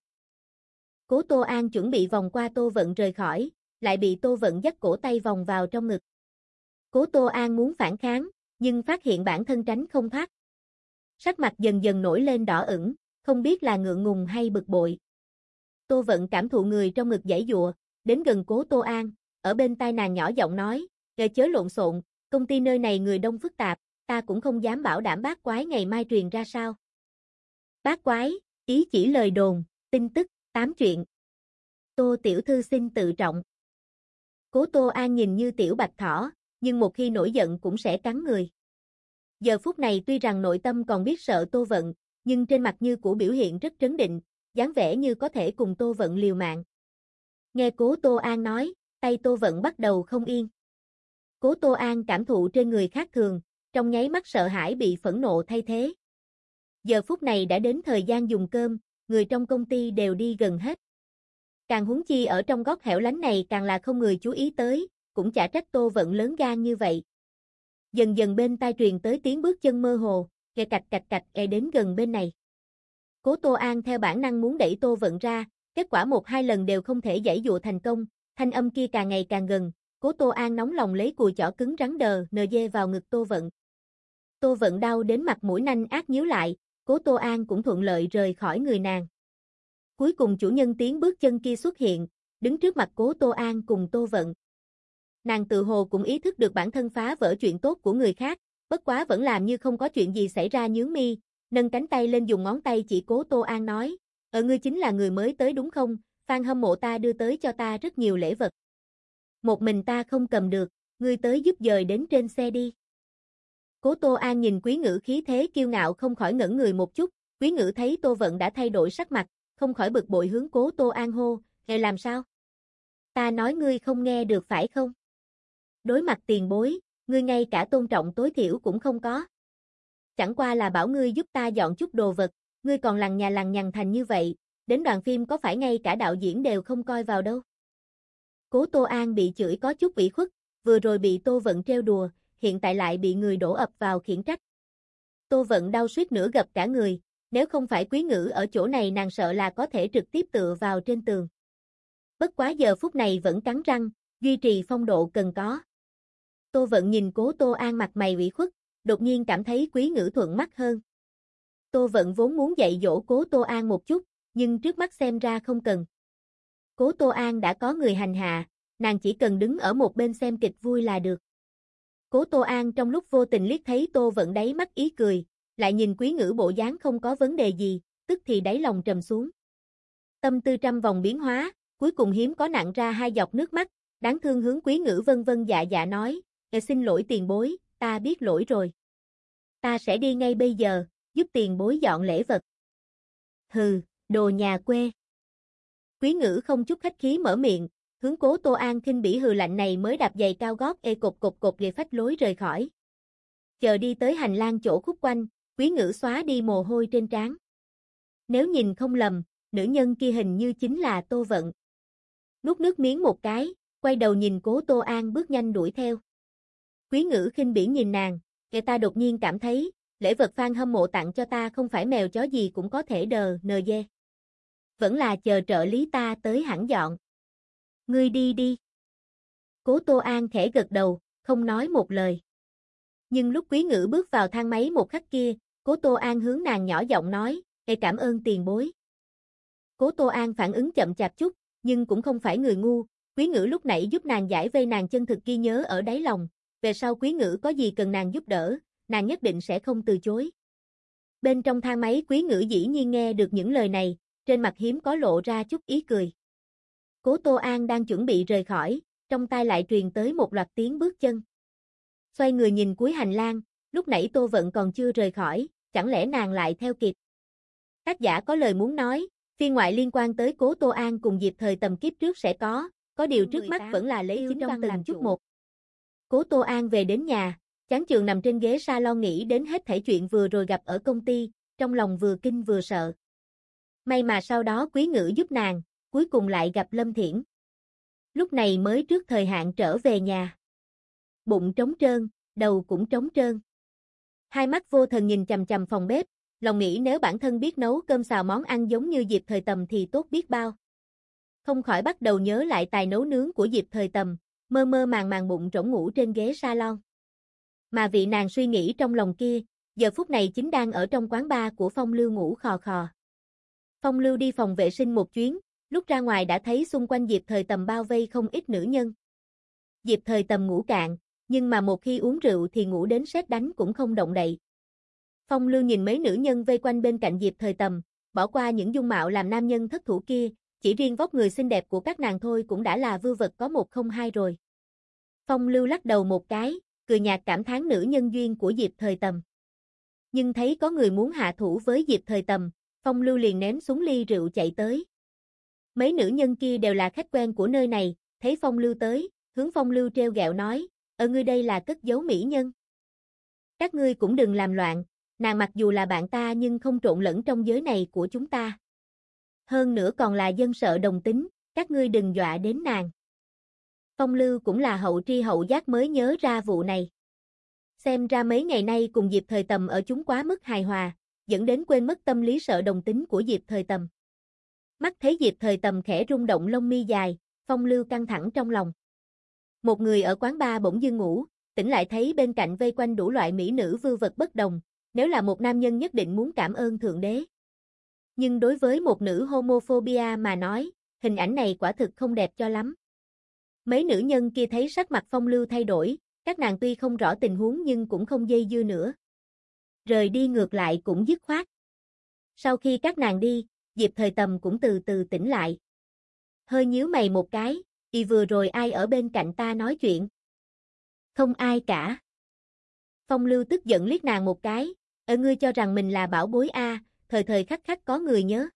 Cố Tô An chuẩn bị vòng qua Tô Vận rời khỏi, lại bị Tô Vận dắt cổ tay vòng vào trong ngực. Cố Tô An muốn phản kháng, nhưng phát hiện bản thân tránh không thoát. Sắc mặt dần dần nổi lên đỏ ửng, không biết là ngượng ngùng hay bực bội. Tô Vận cảm thụ người trong ngực giãy giụa, đến gần Cố Tô An, ở bên tai nàng nhỏ giọng nói, "Kệ chớ lộn xộn, công ty nơi này người đông phức tạp, ta cũng không dám bảo đảm bát quái ngày mai truyền ra sao." Bát quái, ý chỉ lời đồn, tin tức, tám chuyện. "Tô tiểu thư xin tự trọng." Cố Tô An nhìn như tiểu bạch thỏ, nhưng một khi nổi giận cũng sẽ cắn người. Giờ phút này tuy rằng nội tâm còn biết sợ Tô Vận, nhưng trên mặt như cũ biểu hiện rất trấn định, dáng vẻ như có thể cùng Tô Vận liều mạng. Nghe Cố Tô An nói, tay Tô Vận bắt đầu không yên. Cố Tô An cảm thụ trên người khác thường, trong nháy mắt sợ hãi bị phẫn nộ thay thế. Giờ phút này đã đến thời gian dùng cơm, người trong công ty đều đi gần hết. Càng huống chi ở trong góc hẻo lánh này càng là không người chú ý tới, cũng chả trách Tô Vận lớn gan như vậy. Dần dần bên tai truyền tới tiếng bước chân mơ hồ, kè cạch cạch cạch e đến gần bên này. Cố Tô An theo bản năng muốn đẩy Tô Vận ra, kết quả một hai lần đều không thể giãy dụa thành công, thanh âm kia càng ngày càng gần, Cố Tô An nóng lòng lấy cùi chỏ cứng rắn đờ nờ dê vào ngực Tô Vận. Tô Vận đau đến mặt mũi nanh ác nhíu lại, Cố Tô An cũng thuận lợi rời khỏi người nàng. Cuối cùng chủ nhân tiếng bước chân kia xuất hiện, đứng trước mặt Cố Tô An cùng Tô Vận. Nàng tự hồ cũng ý thức được bản thân phá vỡ chuyện tốt của người khác, bất quá vẫn làm như không có chuyện gì xảy ra nhướng mi, nâng cánh tay lên dùng ngón tay chỉ Cố Tô An nói, "Ở ngươi chính là người mới tới đúng không? Fan hâm mộ ta đưa tới cho ta rất nhiều lễ vật. Một mình ta không cầm được, ngươi tới giúp dời đến trên xe đi." Cố Tô An nhìn Quý Ngữ khí thế kiêu ngạo không khỏi ngẩn người một chút, Quý Ngữ thấy Tô Vận đã thay đổi sắc mặt, không khỏi bực bội hướng Cố Tô An hô, "Nghe làm sao? Ta nói ngươi không nghe được phải không? Đối mặt tiền bối, ngươi ngay cả tôn trọng tối thiểu cũng không có. Chẳng qua là bảo ngươi giúp ta dọn chút đồ vật, ngươi còn lằng nhà lằng nhằng thành như vậy, đến đoàn phim có phải ngay cả đạo diễn đều không coi vào đâu." Cố Tô An bị chửi có chút ủy khuất, vừa rồi bị Tô Vận trêu đùa, hiện tại lại bị người đổ ập vào khiển trách. Tô Vận đau suýt nữa gập cả người, nếu không phải Quý Ngữ ở chỗ này nàng sợ là có thể trực tiếp tựa vào trên tường. Bất quá giờ phút này vẫn cắn răng, duy trì phong độ cần có. Tô Vận nhìn Cố Tô An mặt mày ủy khuất, đột nhiên cảm thấy Quý Ngữ thuận mắt hơn. Tô Vận vốn muốn dạy dỗ Cố Tô An một chút, nhưng trước mắt xem ra không cần. Cố Tô An đã có người hành hạ, nàng chỉ cần đứng ở một bên xem kịch vui là được. Cố Tô An trong lúc vô tình liếc thấy Tô Vận đáy mắt ý cười, lại nhìn Quý Ngữ bộ dáng không có vấn đề gì, tức thì đáy lòng trầm xuống. Tâm tư trăm vòng biến hóa, cuối cùng hiếm có nặn ra hai giọt nước mắt, đáng thương hướng Quý Ngữ vân vân dạ dạ nói, "Ờ, xin lỗi tiền bối, ta biết lỗi rồi. Ta sẽ đi ngay bây giờ, giúp tiền bối dọn lễ vật." "Hừ, đồ nhà quê." Quý Ngữ không chút khách khí mở miệng, hướng Cố Tô An khinh bỉ hừ lạnh này mới đạp giày cao gót ê cột cột cột ghề phách lối rời khỏi. Chờ đi tới hành lang chỗ khúc quanh, Quý Ngữ xóa đi mồ hôi trên trán. Nếu nhìn không lầm, nữ nhân kia hình như chính là Tô Vận. Nuốt nước miếng một cái, quay đầu nhìn Cố Tô An bước nhanh đuổi theo. Quý Ngữ khinh bỉ nhìn nàng, Kẻ ta đột nhiên cảm thấy, lễ vật fan hâm mộ tặng cho ta không phải mèo chó gì cũng có thể đờ nờ dê. Vẫn là chờ trợ lý ta tới hẳn dọn. Ngươi đi đi. Cố Tô An khẽ gật đầu, không nói một lời. Nhưng lúc Quý Ngữ bước vào thang máy một khắc kia, Cố Tô An hướng nàng nhỏ giọng nói, "Ê cảm ơn tiền bối." Cố Tô An phản ứng chậm chạp chút, nhưng cũng không phải người ngu, Quý Ngữ lúc nãy giúp nàng giải vây nàng chân thực ghi nhớ ở đáy lòng, về sau Quý Ngữ có gì cần nàng giúp đỡ, nàng nhất định sẽ không từ chối. Bên trong thang máy Quý Ngữ dĩ nhiên nghe được những lời này, trên mặt hiếm có lộ ra chút ý cười. Cố Tô An đang chuẩn bị rời khỏi, trong tai lại truyền tới một loạt tiếng bước chân. Xoay người nhìn cuối hành lang, lúc nãy Tô Vận còn chưa rời khỏi, chẳng lẽ nàng lại theo kịp. Tác giả có lời muốn nói, phiên ngoại liên quan tới Cố Tô An cùng Diệp Thời Tầm kiếp trước sẽ có, có điều trước mắt vẫn là lấy chính văn từng chút một. Cố Tô An về đến nhà, chán chường nằm trên ghế salon nghĩ đến hết thảy chuyện vừa rồi gặp ở công ty, trong lòng vừa kinh vừa sợ. May mà sau đó Quý Ngữ giúp nàng, cuối cùng lại gặp Lâm Thiển. Lúc này mới trước thời hạn trở về nhà. Bụng trống trơn, đầu cũng trống trơn. Hai mắt vô thần nhìn chằm chằm phòng bếp, lòng nghĩ nếu bản thân biết nấu cơm xào món ăn giống như Diệp Thời Tầm thì tốt biết bao. Không khỏi bắt đầu nhớ lại tài nấu nướng của Diệp Thời Tầm, mơ mơ màng màng bụng rỗng ngủ trên ghế salon. Mà vị nàng suy nghĩ trong lòng kia, giờ phút này chính đang ở trong quán bar của Phong Lưu ngủ khò khò. Phong Lưu đi phòng vệ sinh một chuyến, lúc ra ngoài đã thấy xung quanh Diệp Thời Tầm bao vây không ít nữ nhân. Diệp Thời Tầm ngủ cạn, nhưng mà một khi uống rượu thì ngủ đến sét đánh cũng không động đậy. Phong Lưu nhìn mấy nữ nhân vây quanh bên cạnh Diệp Thời Tầm, bỏ qua những dung mạo làm nam nhân thất thủ kia, chỉ riêng vóc người xinh đẹp của các nàng thôi cũng đã là vưu vật có một không hai rồi. Phong Lưu lắc đầu một cái, cười nhạt cảm thán nữ nhân duyên của Diệp Thời Tầm. Nhưng thấy có người muốn hạ thủ với Diệp Thời Tầm, Phong Lưu liền ném xuống ly rượu chạy tới. Mấy nữ nhân kia đều là khách quen của nơi này, thấy Phong Lưu tới, hướng Phong Lưu treo gẹo nói, ở ngươi đây là cất giấu mỹ nhân. Các ngươi cũng đừng làm loạn, nàng mặc dù là bạn ta nhưng không trộn lẫn trong giới này của chúng ta. Hơn nữa còn là dân sợ đồng tính, các ngươi đừng dọa đến nàng. Phong Lưu cũng là hậu tri hậu giác mới nhớ ra vụ này. Xem ra mấy ngày nay cùng Diệp Thời Tầm ở chúng quá mức hài hòa, dẫn đến quên mất tâm lý sợ đồng tính của Diệp Thời Tầm. Mắt thấy Diệp Thời Tầm khẽ rung động lông mi dài, Phong Lưu căng thẳng trong lòng. Một người ở quán bar bỗng dưng ngủ, tỉnh lại thấy bên cạnh vây quanh đủ loại mỹ nữ vưu vật bất đồng, nếu là một nam nhân nhất định muốn cảm ơn Thượng Đế. Nhưng đối với một nữ homophobia mà nói, hình ảnh này quả thực không đẹp cho lắm. Mấy nữ nhân kia thấy sắc mặt Phong Lưu thay đổi, các nàng tuy không rõ tình huống nhưng cũng không dây dưa nữa. Rời đi ngược lại cũng dứt khoát. Sau khi các nàng đi, Diệp Thời Tầm cũng từ từ tỉnh lại. Hơi nhíu mày một cái, y vừa rồi ai ở bên cạnh ta nói chuyện? Không ai cả. Phong Lưu tức giận liếc nàng một cái, ở ngươi cho rằng mình là bảo bối a, thời thời khắc khắc có người nhớ.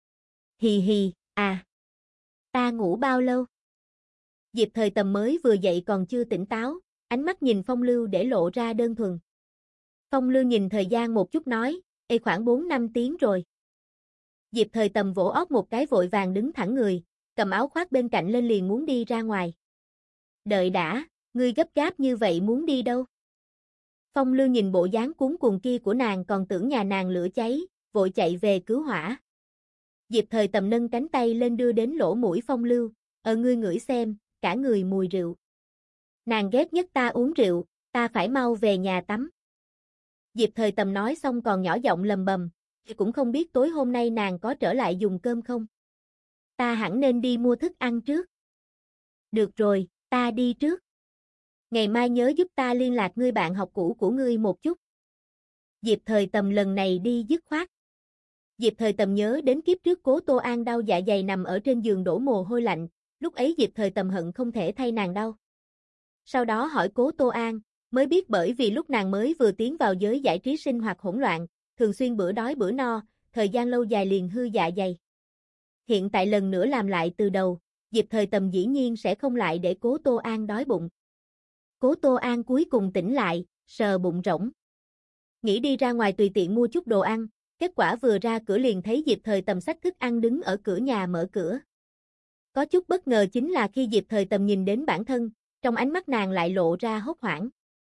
Hì hì, à. Ta ngủ bao lâu? Diệp Thời Tầm mới vừa dậy còn chưa tỉnh táo, ánh mắt nhìn Phong Lưu để lộ ra đơn thuần. Phong Lưu nhìn thời gian một chút nói, ê khoảng bốn năm tiếng rồi. Diệp Thời Tầm vỗ óc một cái vội vàng đứng thẳng người, cầm áo khoác bên cạnh lên liền muốn đi ra ngoài. Đợi đã, ngươi gấp gáp như vậy muốn đi đâu? Phong Lưu nhìn bộ dáng cuống cuồng kia của nàng còn tưởng nhà nàng lửa cháy, vội chạy về cứu hỏa. Diệp Thời Tầm nâng cánh tay lên đưa đến lỗ mũi Phong Lưu, ở ngươi ngửi xem, cả người mùi rượu. Nàng ghét nhất ta uống rượu, ta phải mau về nhà tắm. Diệp Thời Tầm nói xong còn nhỏ giọng lầm bầm, cũng không biết tối hôm nay nàng có trở lại dùng cơm không? Ta hẳn nên đi mua thức ăn trước. Được rồi, ta đi trước. Ngày mai nhớ giúp ta liên lạc ngươi bạn học cũ của ngươi một chút. Diệp Thời Tầm lần này đi dứt khoát. Diệp Thời Tầm nhớ đến kiếp trước Cố Tô An đau dạ dày nằm ở trên giường đổ mồ hôi lạnh, lúc ấy Diệp Thời Tầm hận không thể thay nàng đau. Sau đó hỏi Cố Tô An, mới biết bởi vì lúc nàng mới vừa tiến vào giới giải trí sinh hoạt hỗn loạn, thường xuyên bữa đói bữa no, thời gian lâu dài liền hư dạ dày. Hiện tại lần nữa làm lại từ đầu, Diệp Thời Tầm dĩ nhiên sẽ không lại để Cố Tô An đói bụng. Cố Tô An cuối cùng tỉnh lại, sờ bụng rỗng. Nghĩ đi ra ngoài tùy tiện mua chút đồ ăn, kết quả vừa ra cửa liền thấy Diệp Thời Tầm xách thức ăn đứng ở cửa nhà mở cửa. Có chút bất ngờ chính là khi Diệp Thời Tầm nhìn đến bản thân, trong ánh mắt nàng lại lộ ra hốt hoảng.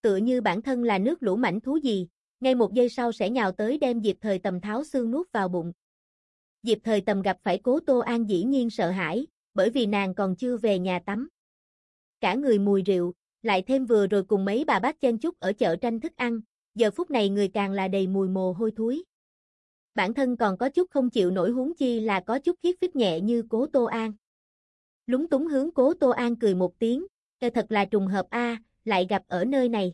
tựa như bản thân là nước lũ mãnh thú gì, ngay một giây sau sẽ nhào tới đem Diệp Thời Tầm tháo xương nuốt vào bụng. Diệp Thời Tầm gặp phải Cố Tô An dĩ nhiên sợ hãi, bởi vì nàng còn chưa về nhà tắm. Cả người mùi rượu, lại thêm vừa rồi cùng mấy bà bác chen chúc ở chợ tranh thức ăn, giờ phút này người càng là đầy mùi mồ hôi thối. Bản thân còn có chút không chịu nổi, huống chi là có chút khiếp phích nhẹ như Cố Tô An. Lúng túng hướng Cố Tô An cười một tiếng, "Ê, thật là trùng hợp a, lại gặp ở nơi này."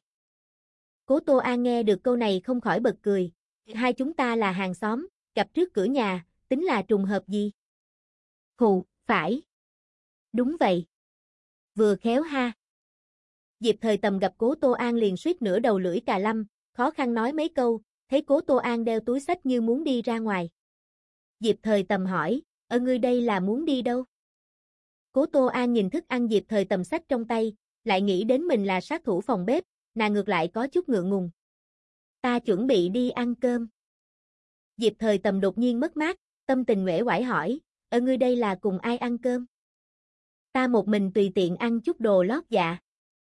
Cố Tô An nghe được câu này không khỏi bật cười, "Hai chúng ta là hàng xóm, gặp trước cửa nhà, tính là trùng hợp gì?" "Hù, phải." "Đúng vậy." "Vừa khéo ha." Diệp Thời Tầm gặp Cố Tô An liền suýt nửa đầu lưỡi cà lâm, khó khăn nói mấy câu, thấy Cố Tô An đeo túi xách như muốn đi ra ngoài. Diệp Thời Tầm hỏi, "Ơ ngươi đây là muốn đi đâu?" Cố Tô An nhìn thức ăn Diệp Thời Tầm xách trong tay, lại nghĩ đến mình là sát thủ phòng bếp, nàng ngược lại có chút ngượng ngùng. "Ta chuẩn bị đi ăn cơm." Diệp Thời Tầm đột nhiên mất mát, tâm tình uể oải hỏi, "Ơ ngươi đây là cùng ai ăn cơm?" "Ta một mình tùy tiện ăn chút đồ lót dạ."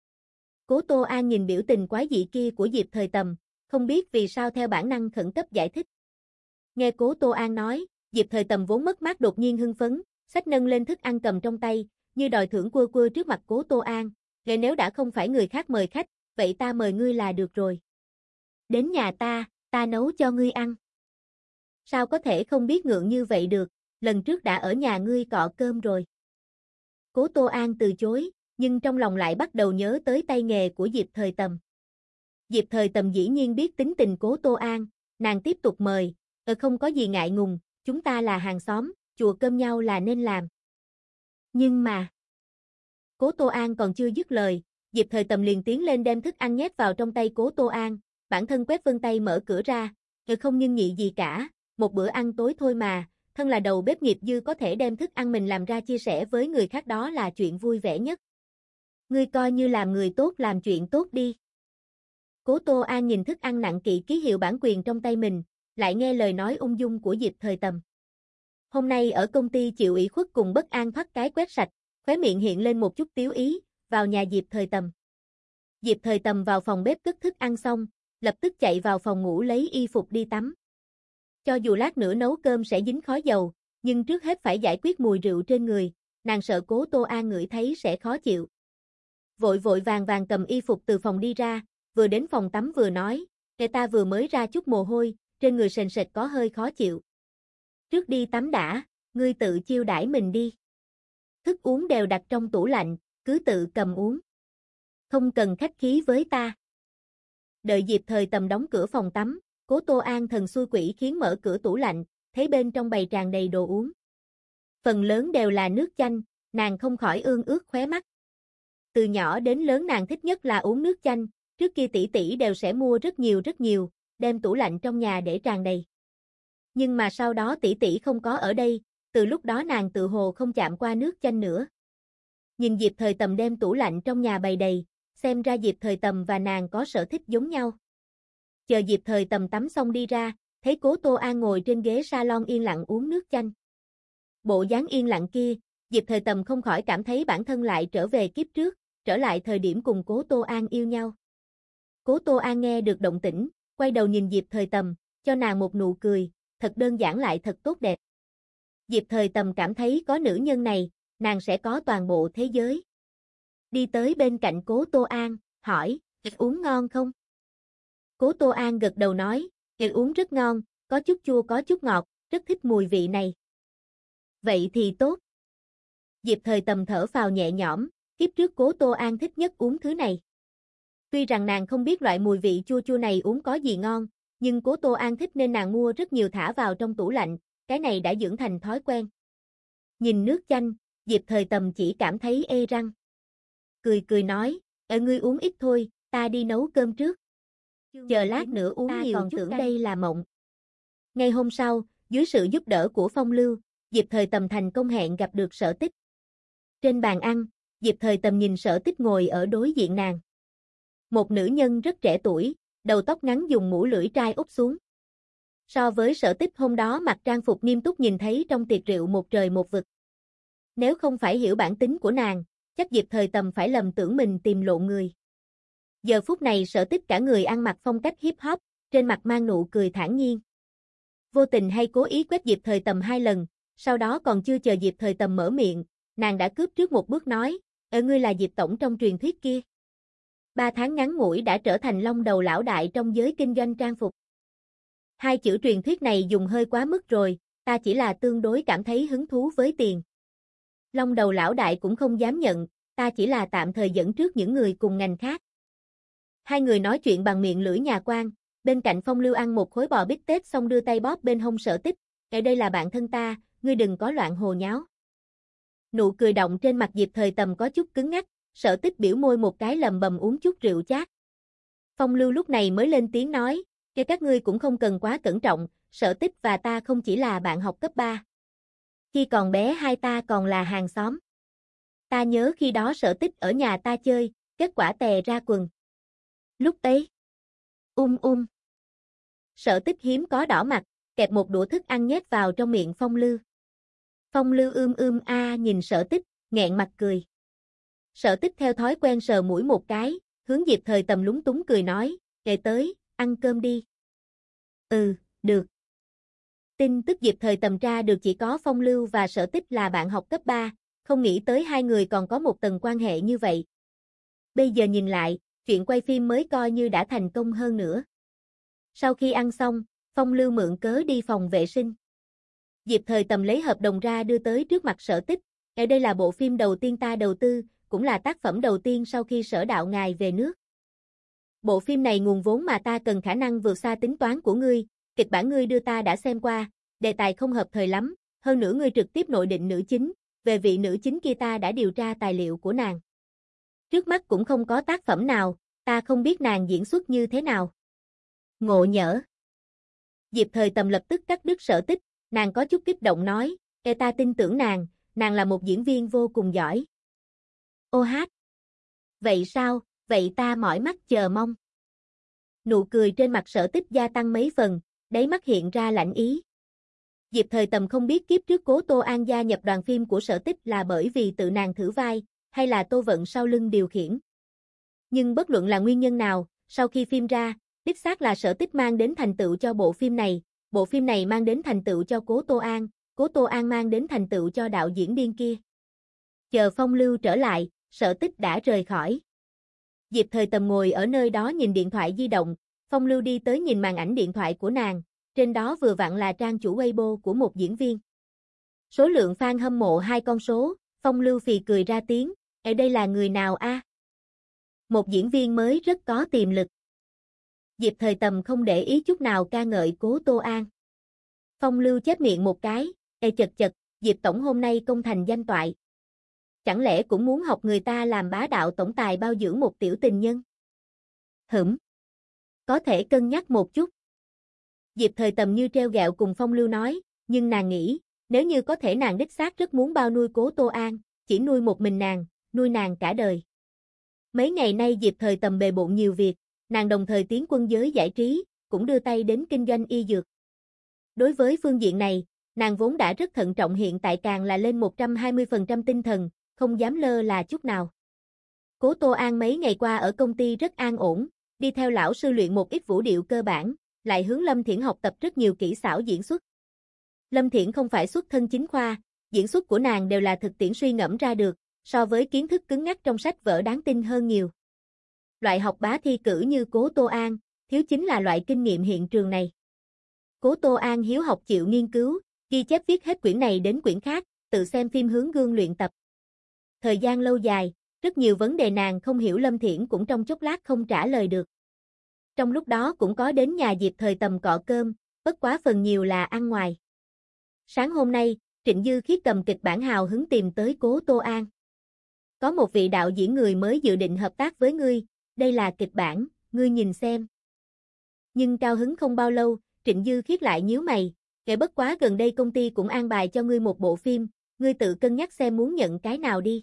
Cố Tô An nhìn biểu tình quái dị kia của Diệp Thời Tầm, không biết vì sao theo bản năng khẩn cấp giải thích. Nghe Cố Tô An nói, Diệp Thời Tầm vốn mất mát đột nhiên hưng phấn, xách nâng lên thức ăn cầm trong tay, như đòi thưởng quơ quơ trước mặt Cố Tô An, "Vậy nếu đã không phải người khác mời khách, vậy ta mời ngươi là được rồi. Đến nhà ta, ta nấu cho ngươi ăn." "Sao có thể không biết ngượng như vậy được, lần trước đã ở nhà ngươi cọ cơm rồi." Cố Tô An từ chối, nhưng trong lòng lại bắt đầu nhớ tới tay nghề của Diệp Thời Tầm. Diệp Thời Tầm dĩ nhiên biết tính tình Cố Tô An, nàng tiếp tục mời, "Ờ không có gì ngại ngùng, chúng ta là hàng xóm, chùa cơm nhau là nên làm." "Nhưng mà..." Cố Tô An còn chưa dứt lời, Diệp Thời Tầm liền tiến lên đem thức ăn nhét vào trong tay Cố Tô An, bản thân quét vân tay mở cửa ra, "Ờ không nhưng nhị gì cả, một bữa ăn tối thôi mà, thân là đầu bếp nghiệp dư có thể đem thức ăn mình làm ra chia sẻ với người khác đó là chuyện vui vẻ nhất. Ngươi coi như làm người tốt làm chuyện tốt đi." Cố Tô An nhìn thức ăn nặng kỵ ký hiệu bản quyền trong tay mình, lại nghe lời nói ung dung của Diệp Thời Tầm. Hôm nay ở công ty chịu ủy khuất cùng bất an thoát cái quét sạch, khóe miệng hiện lên một chút tiếu ý, vào nhà Diệp Thời Tầm. Diệp Thời Tầm vào phòng bếp cất thức ăn xong, lập tức chạy vào phòng ngủ lấy y phục đi tắm. Cho dù lát nữa nấu cơm sẽ dính khói dầu, nhưng trước hết phải giải quyết mùi rượu trên người, nàng sợ Cố Tô An ngửi thấy sẽ khó chịu. Vội vội vàng vàng cầm y phục từ phòng đi ra, vừa đến phòng tắm vừa nói, "Người ta vừa mới ra chút mồ hôi, trên người sền sệt có hơi khó chịu. Trước đi tắm đã, ngươi tự chiêu đãi mình đi. Thức uống đều đặt trong tủ lạnh, cứ tự cầm uống. Không cần khách khí với ta." Đợi Diệp Thời Tầm đóng cửa phòng tắm, Cố Tô An thần xui quỷ khiến mở cửa tủ lạnh, thấy bên trong bày tràn đầy đồ uống. Phần lớn đều là nước chanh, nàng không khỏi ương ướt khóe mắt. Từ nhỏ đến lớn nàng thích nhất là uống nước chanh, trước kia tỷ tỷ đều sẽ mua rất nhiều rất nhiều, đem tủ lạnh trong nhà để tràn đầy. Nhưng mà sau đó tỷ tỷ không có ở đây, từ lúc đó nàng tự hồ không chạm qua nước chanh nữa. Nhìn Diệp Thời Tầm đem tủ lạnh trong nhà bày đầy, xem ra Diệp Thời Tầm và nàng có sở thích giống nhau. Chờ Diệp Thời Tầm tắm xong đi ra, thấy Cố Tô An ngồi trên ghế salon yên lặng uống nước chanh. Bộ dáng yên lặng kia, Diệp Thời Tầm không khỏi cảm thấy bản thân lại trở về kiếp trước, trở lại thời điểm cùng Cố Tô An yêu nhau. Cố Tô An nghe được động tĩnh, quay đầu nhìn Diệp Thời Tầm, cho nàng một nụ cười, thật đơn giản lại thật tốt đẹp. Diệp Thời Tầm cảm thấy có nữ nhân này, nàng sẽ có toàn bộ thế giới. Đi tới bên cạnh Cố Tô An, hỏi, "Uống ngon không?" Cố Tô An gật đầu nói, "Uống rất ngon, có chút chua có chút ngọt, rất thích mùi vị này." "Vậy thì tốt." Diệp Thời Tầm thở phào nhẹ nhõm, kiếp trước Cố Tô An thích nhất uống thứ này. Tuy rằng nàng không biết loại mùi vị chua chua này uống có gì ngon, nhưng Cố Tô An thích nên nàng mua rất nhiều thả vào trong tủ lạnh, cái này đã dưỡng thành thói quen. Nhìn nước chanh, Diệp Thời Tầm chỉ cảm thấy ê răng. Cười cười nói, "Ở ngươi uống ít thôi, ta đi nấu cơm trước. Chờ lát nữa uống ta nhiều còn chút tưởng canh. Đây là mộng." Ngày hôm sau, dưới sự giúp đỡ của Phong Lưu, Diệp Thời Tầm thành công hẹn gặp được Sở Tích. Trên bàn ăn, Diệp Thời Tầm nhìn Sở Tích ngồi ở đối diện nàng. Một nữ nhân rất trẻ tuổi, đầu tóc ngắn dùng mũ lưỡi trai úp xuống. So với Sở Tích hôm đó mặc trang phục nghiêm túc nhìn thấy trong tiệc rượu một trời một vực. Nếu không phải hiểu bản tính của nàng, chắc Diệp Thời Tầm phải lầm tưởng mình tìm lộn người. Giờ phút này Sở Tích cả người ăn mặc phong cách hip hop, trên mặt mang nụ cười thản nhiên. Vô tình hay cố ý quét Diệp Thời Tầm hai lần, sau đó còn chưa chờ Diệp Thời Tầm mở miệng, nàng đã cướp trước một bước nói, ở ngươi là Diệp tổng trong truyền thuyết kia. Ba tháng ngắn ngủi đã trở thành long đầu lão đại trong giới kinh doanh trang phục. Hai chữ truyền thuyết này dùng hơi quá mức rồi, ta chỉ là tương đối cảm thấy hứng thú với tiền. Long đầu lão đại cũng không dám nhận, ta chỉ là tạm thời dẫn trước những người cùng ngành khác. Hai người nói chuyện bằng miệng lưỡi nhà quan, bên cạnh Phong Lưu ăn một khối bò bít tết xong đưa tay bóp bên hông Sở Tích, "Ở đây là bạn thân ta, ngươi đừng có loạn hồ nháo." Nụ cười động trên mặt Diệp Thời Tầm có chút cứng ngắc, Sở Tích biểu môi một cái lầm bầm uống chút rượu chát. Phong Lưu lúc này mới lên tiếng nói, "Kể các ngươi cũng không cần quá cẩn trọng, Sở Tích và ta không chỉ là bạn học cấp ba. Khi còn bé hai ta còn là hàng xóm. Ta nhớ khi đó Sở Tích ở nhà ta chơi, kết quả tè ra quần. Lúc ấy, um um." Sở Tích hiếm có đỏ mặt, kẹp một đũa thức ăn nhét vào trong miệng Phong Lưu. Phong Lưu ưm ưm a nhìn Sở Tích, nghẹn mặt cười. Sở Tích theo thói quen sờ mũi một cái, hướng Diệp Thời Tầm lúng túng cười nói, "Kể tới, ăn cơm đi." "Ừ, được." Tin tức Diệp Thời Tầm tra được chỉ có Phong Lưu và Sở Tích là bạn học cấp ba, không nghĩ tới hai người còn có một tầng quan hệ như vậy. Bây giờ nhìn lại, chuyện quay phim mới coi như đã thành công hơn nữa. Sau khi ăn xong, Phong Lưu mượn cớ đi phòng vệ sinh. Diệp Thời Tầm lấy hợp đồng ra đưa tới trước mặt Sở Tích, "Ở đây là bộ phim đầu tiên ta đầu tư, cũng là tác phẩm đầu tiên sau khi Sở đạo ngài về nước. Bộ phim này nguồn vốn mà ta cần khả năng vượt xa tính toán của ngươi, kịch bản ngươi đưa ta đã xem qua, đề tài không hợp thời lắm, hơn nữa ngươi trực tiếp nội định nữ chính, về vị nữ chính kia ta đã điều tra tài liệu của nàng. Trước mắt cũng không có tác phẩm nào, ta không biết nàng diễn xuất như thế nào." Ngộ nhỡ. Diệp Thời Tầm lập tức cắt đứt Sở Tích, nàng có chút kích động nói, "Ê ta tin tưởng nàng, nàng là một diễn viên vô cùng giỏi." "Ô hát. Vậy sao, vậy ta mỏi mắt chờ mong." Nụ cười trên mặt Sở Tích gia tăng mấy phần, đáy mắt hiện ra lạnh ý. Diệp Thời Tầm không biết kiếp trước Cố Tô An gia nhập đoàn phim của Sở Tích là bởi vì tự nàng thử vai, hay là Tô Vận sau lưng điều khiển. Nhưng bất luận là nguyên nhân nào, sau khi phim ra, đích xác là Sở Tích mang đến thành tựu cho bộ phim này, bộ phim này mang đến thành tựu cho Cố Tô An, Cố Tô An mang đến thành tựu cho đạo diễn điên kia. Chờ Phong Lưu trở lại, Sở Tích đã rời khỏi. Diệp Thời Tầm ngồi ở nơi đó nhìn điện thoại di động, Phong Lưu đi tới nhìn màn ảnh điện thoại của nàng, trên đó vừa vặn là trang chủ Weibo của một diễn viên. Số lượng fan hâm mộ hai con số, Phong Lưu phì cười ra tiếng, "Ở đây là người nào a?" "Một diễn viên mới rất có tiềm lực." Diệp Thời Tầm không để ý chút nào ca ngợi Cố Tô An. Phong Lưu chép miệng một cái, "Ê chật chật, Diệp tổng hôm nay công thành danh toại. Chẳng lẽ cũng muốn học người ta làm bá đạo tổng tài bao dưỡng một tiểu tình nhân?" "Hửm. Có thể cân nhắc một chút." Diệp Thời Tầm như treo gẹo cùng Phong Lưu nói, nhưng nàng nghĩ, nếu như có thể nàng đích xác rất muốn bao nuôi Cố Tô An, chỉ nuôi một mình nàng, nuôi nàng cả đời. Mấy ngày nay Diệp Thời Tầm bề bộn nhiều việc, nàng đồng thời tiến quân giới giải trí, cũng đưa tay đến kinh doanh y dược. Đối với phương diện này, nàng vốn đã rất thận trọng, hiện tại càng là lên một trăm hai mươi phần trăm tinh thần, không dám lơ là chút nào. Cố Tô An mấy ngày qua ở công ty rất an ổn, đi theo lão sư luyện một ít vũ điệu cơ bản, lại hướng Lâm Thiển học tập rất nhiều kỹ xảo diễn xuất. Lâm Thiển không phải xuất thân chính khoa, diễn xuất của nàng đều là thực tiễn suy ngẫm ra được, so với kiến thức cứng nhắc trong sách vở đáng tin hơn nhiều. Loại học bá thi cử như Cố Tô An, thiếu chính là loại kinh nghiệm hiện trường này. Cố Tô An hiếu học chịu nghiên cứu, ghi chép viết hết quyển này đến quyển khác, tự xem phim hướng gương luyện tập. Thời gian lâu dài, rất nhiều vấn đề nàng không hiểu Lâm Thiển cũng trong chốc lát không trả lời được. Trong lúc đó cũng có đến nhà Diệp Thời Tầm cọ cơm, bất quá phần nhiều là ăn ngoài. Sáng hôm nay, Trịnh Dư Khiết cầm kịch bản hào hứng tìm tới Cố Tô An. "Có một vị đạo diễn người mới dự định hợp tác với ngươi, đây là kịch bản, ngươi nhìn xem." Nhưng cao hứng không bao lâu, Trịnh Dư Khiết lại nhíu mày, "Kể bất quá gần đây công ty cũng an bài cho ngươi một bộ phim, ngươi tự cân nhắc xem muốn nhận cái nào đi."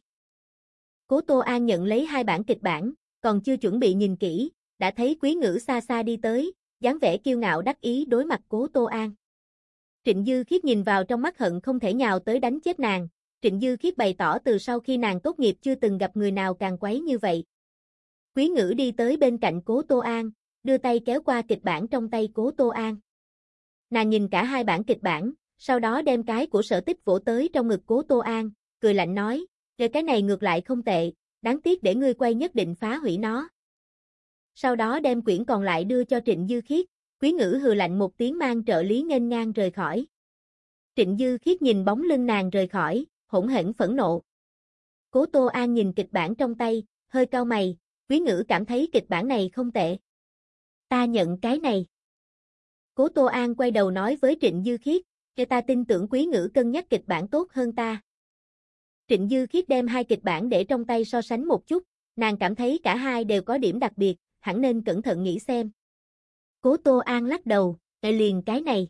Cố Tô An nhận lấy hai bản kịch bản, còn chưa chuẩn bị nhìn kỹ, đã thấy Quý Ngữ xa xa đi tới, dáng vẻ kiêu ngạo đắc ý đối mặt Cố Tô An. Trịnh Dư Khiết nhìn vào trong mắt hận không thể nhào tới đánh chết nàng. Trịnh Dư Khiết bày tỏ từ sau khi nàng tốt nghiệp chưa từng gặp người nào càng quấy như vậy. Quý Ngữ đi tới bên cạnh Cố Tô An, đưa tay kéo qua kịch bản trong tay Cố Tô An. Nàng nhìn cả hai bản kịch bản, sau đó đem cái của Sở Tích vỗ tới trong ngực Cố Tô An, cười lạnh nói, "Kể cái này ngược lại không tệ, đáng tiếc để ngươi quay nhất định phá hủy nó." Sau đó đem quyển còn lại đưa cho Trịnh Dư Khiết, Quý Ngữ hừ lạnh một tiếng mang trợ lý nghênh ngang rời khỏi. Trịnh Dư Khiết nhìn bóng lưng nàng rời khỏi, hỗn hển phẫn nộ. Cố Tô An nhìn kịch bản trong tay, hơi cau mày, Quý Ngữ cảm thấy kịch bản này không tệ. Ta nhận cái này. Cố Tô An quay đầu nói với Trịnh Dư Khiết, "Cho ta tin tưởng Quý Ngữ cân nhắc kịch bản tốt hơn ta." Trịnh Dư Khiết đem hai kịch bản để trong tay so sánh một chút, nàng cảm thấy cả hai đều có điểm đặc biệt, hẳn nên cẩn thận nghĩ xem. Cố Tô An lắc đầu, "Ê liền cái này."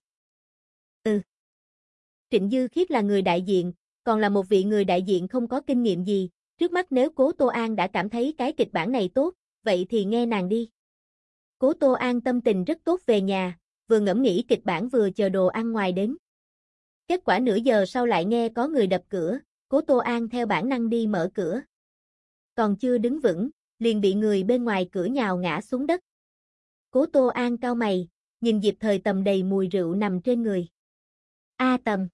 Ừ. Trịnh Dư Khiết là người đại diện, còn là một vị người đại diện không có kinh nghiệm gì, trước mắt nếu Cố Tô An đã cảm thấy cái kịch bản này tốt, vậy thì nghe nàng đi. Cố Tô An tâm tình rất tốt về nhà, vừa ngẫm nghĩ kịch bản vừa chờ đồ ăn ngoài đến. Kết quả nửa giờ sau lại nghe có người đập cửa, Cố Tô An theo bản năng đi mở cửa. Còn chưa đứng vững, liền bị người bên ngoài cửa nhào ngã xuống đất. Cố Tô An cau mày, nhìn Diệp Thời Tầm đầy mùi rượu nằm trên người. A Tầm.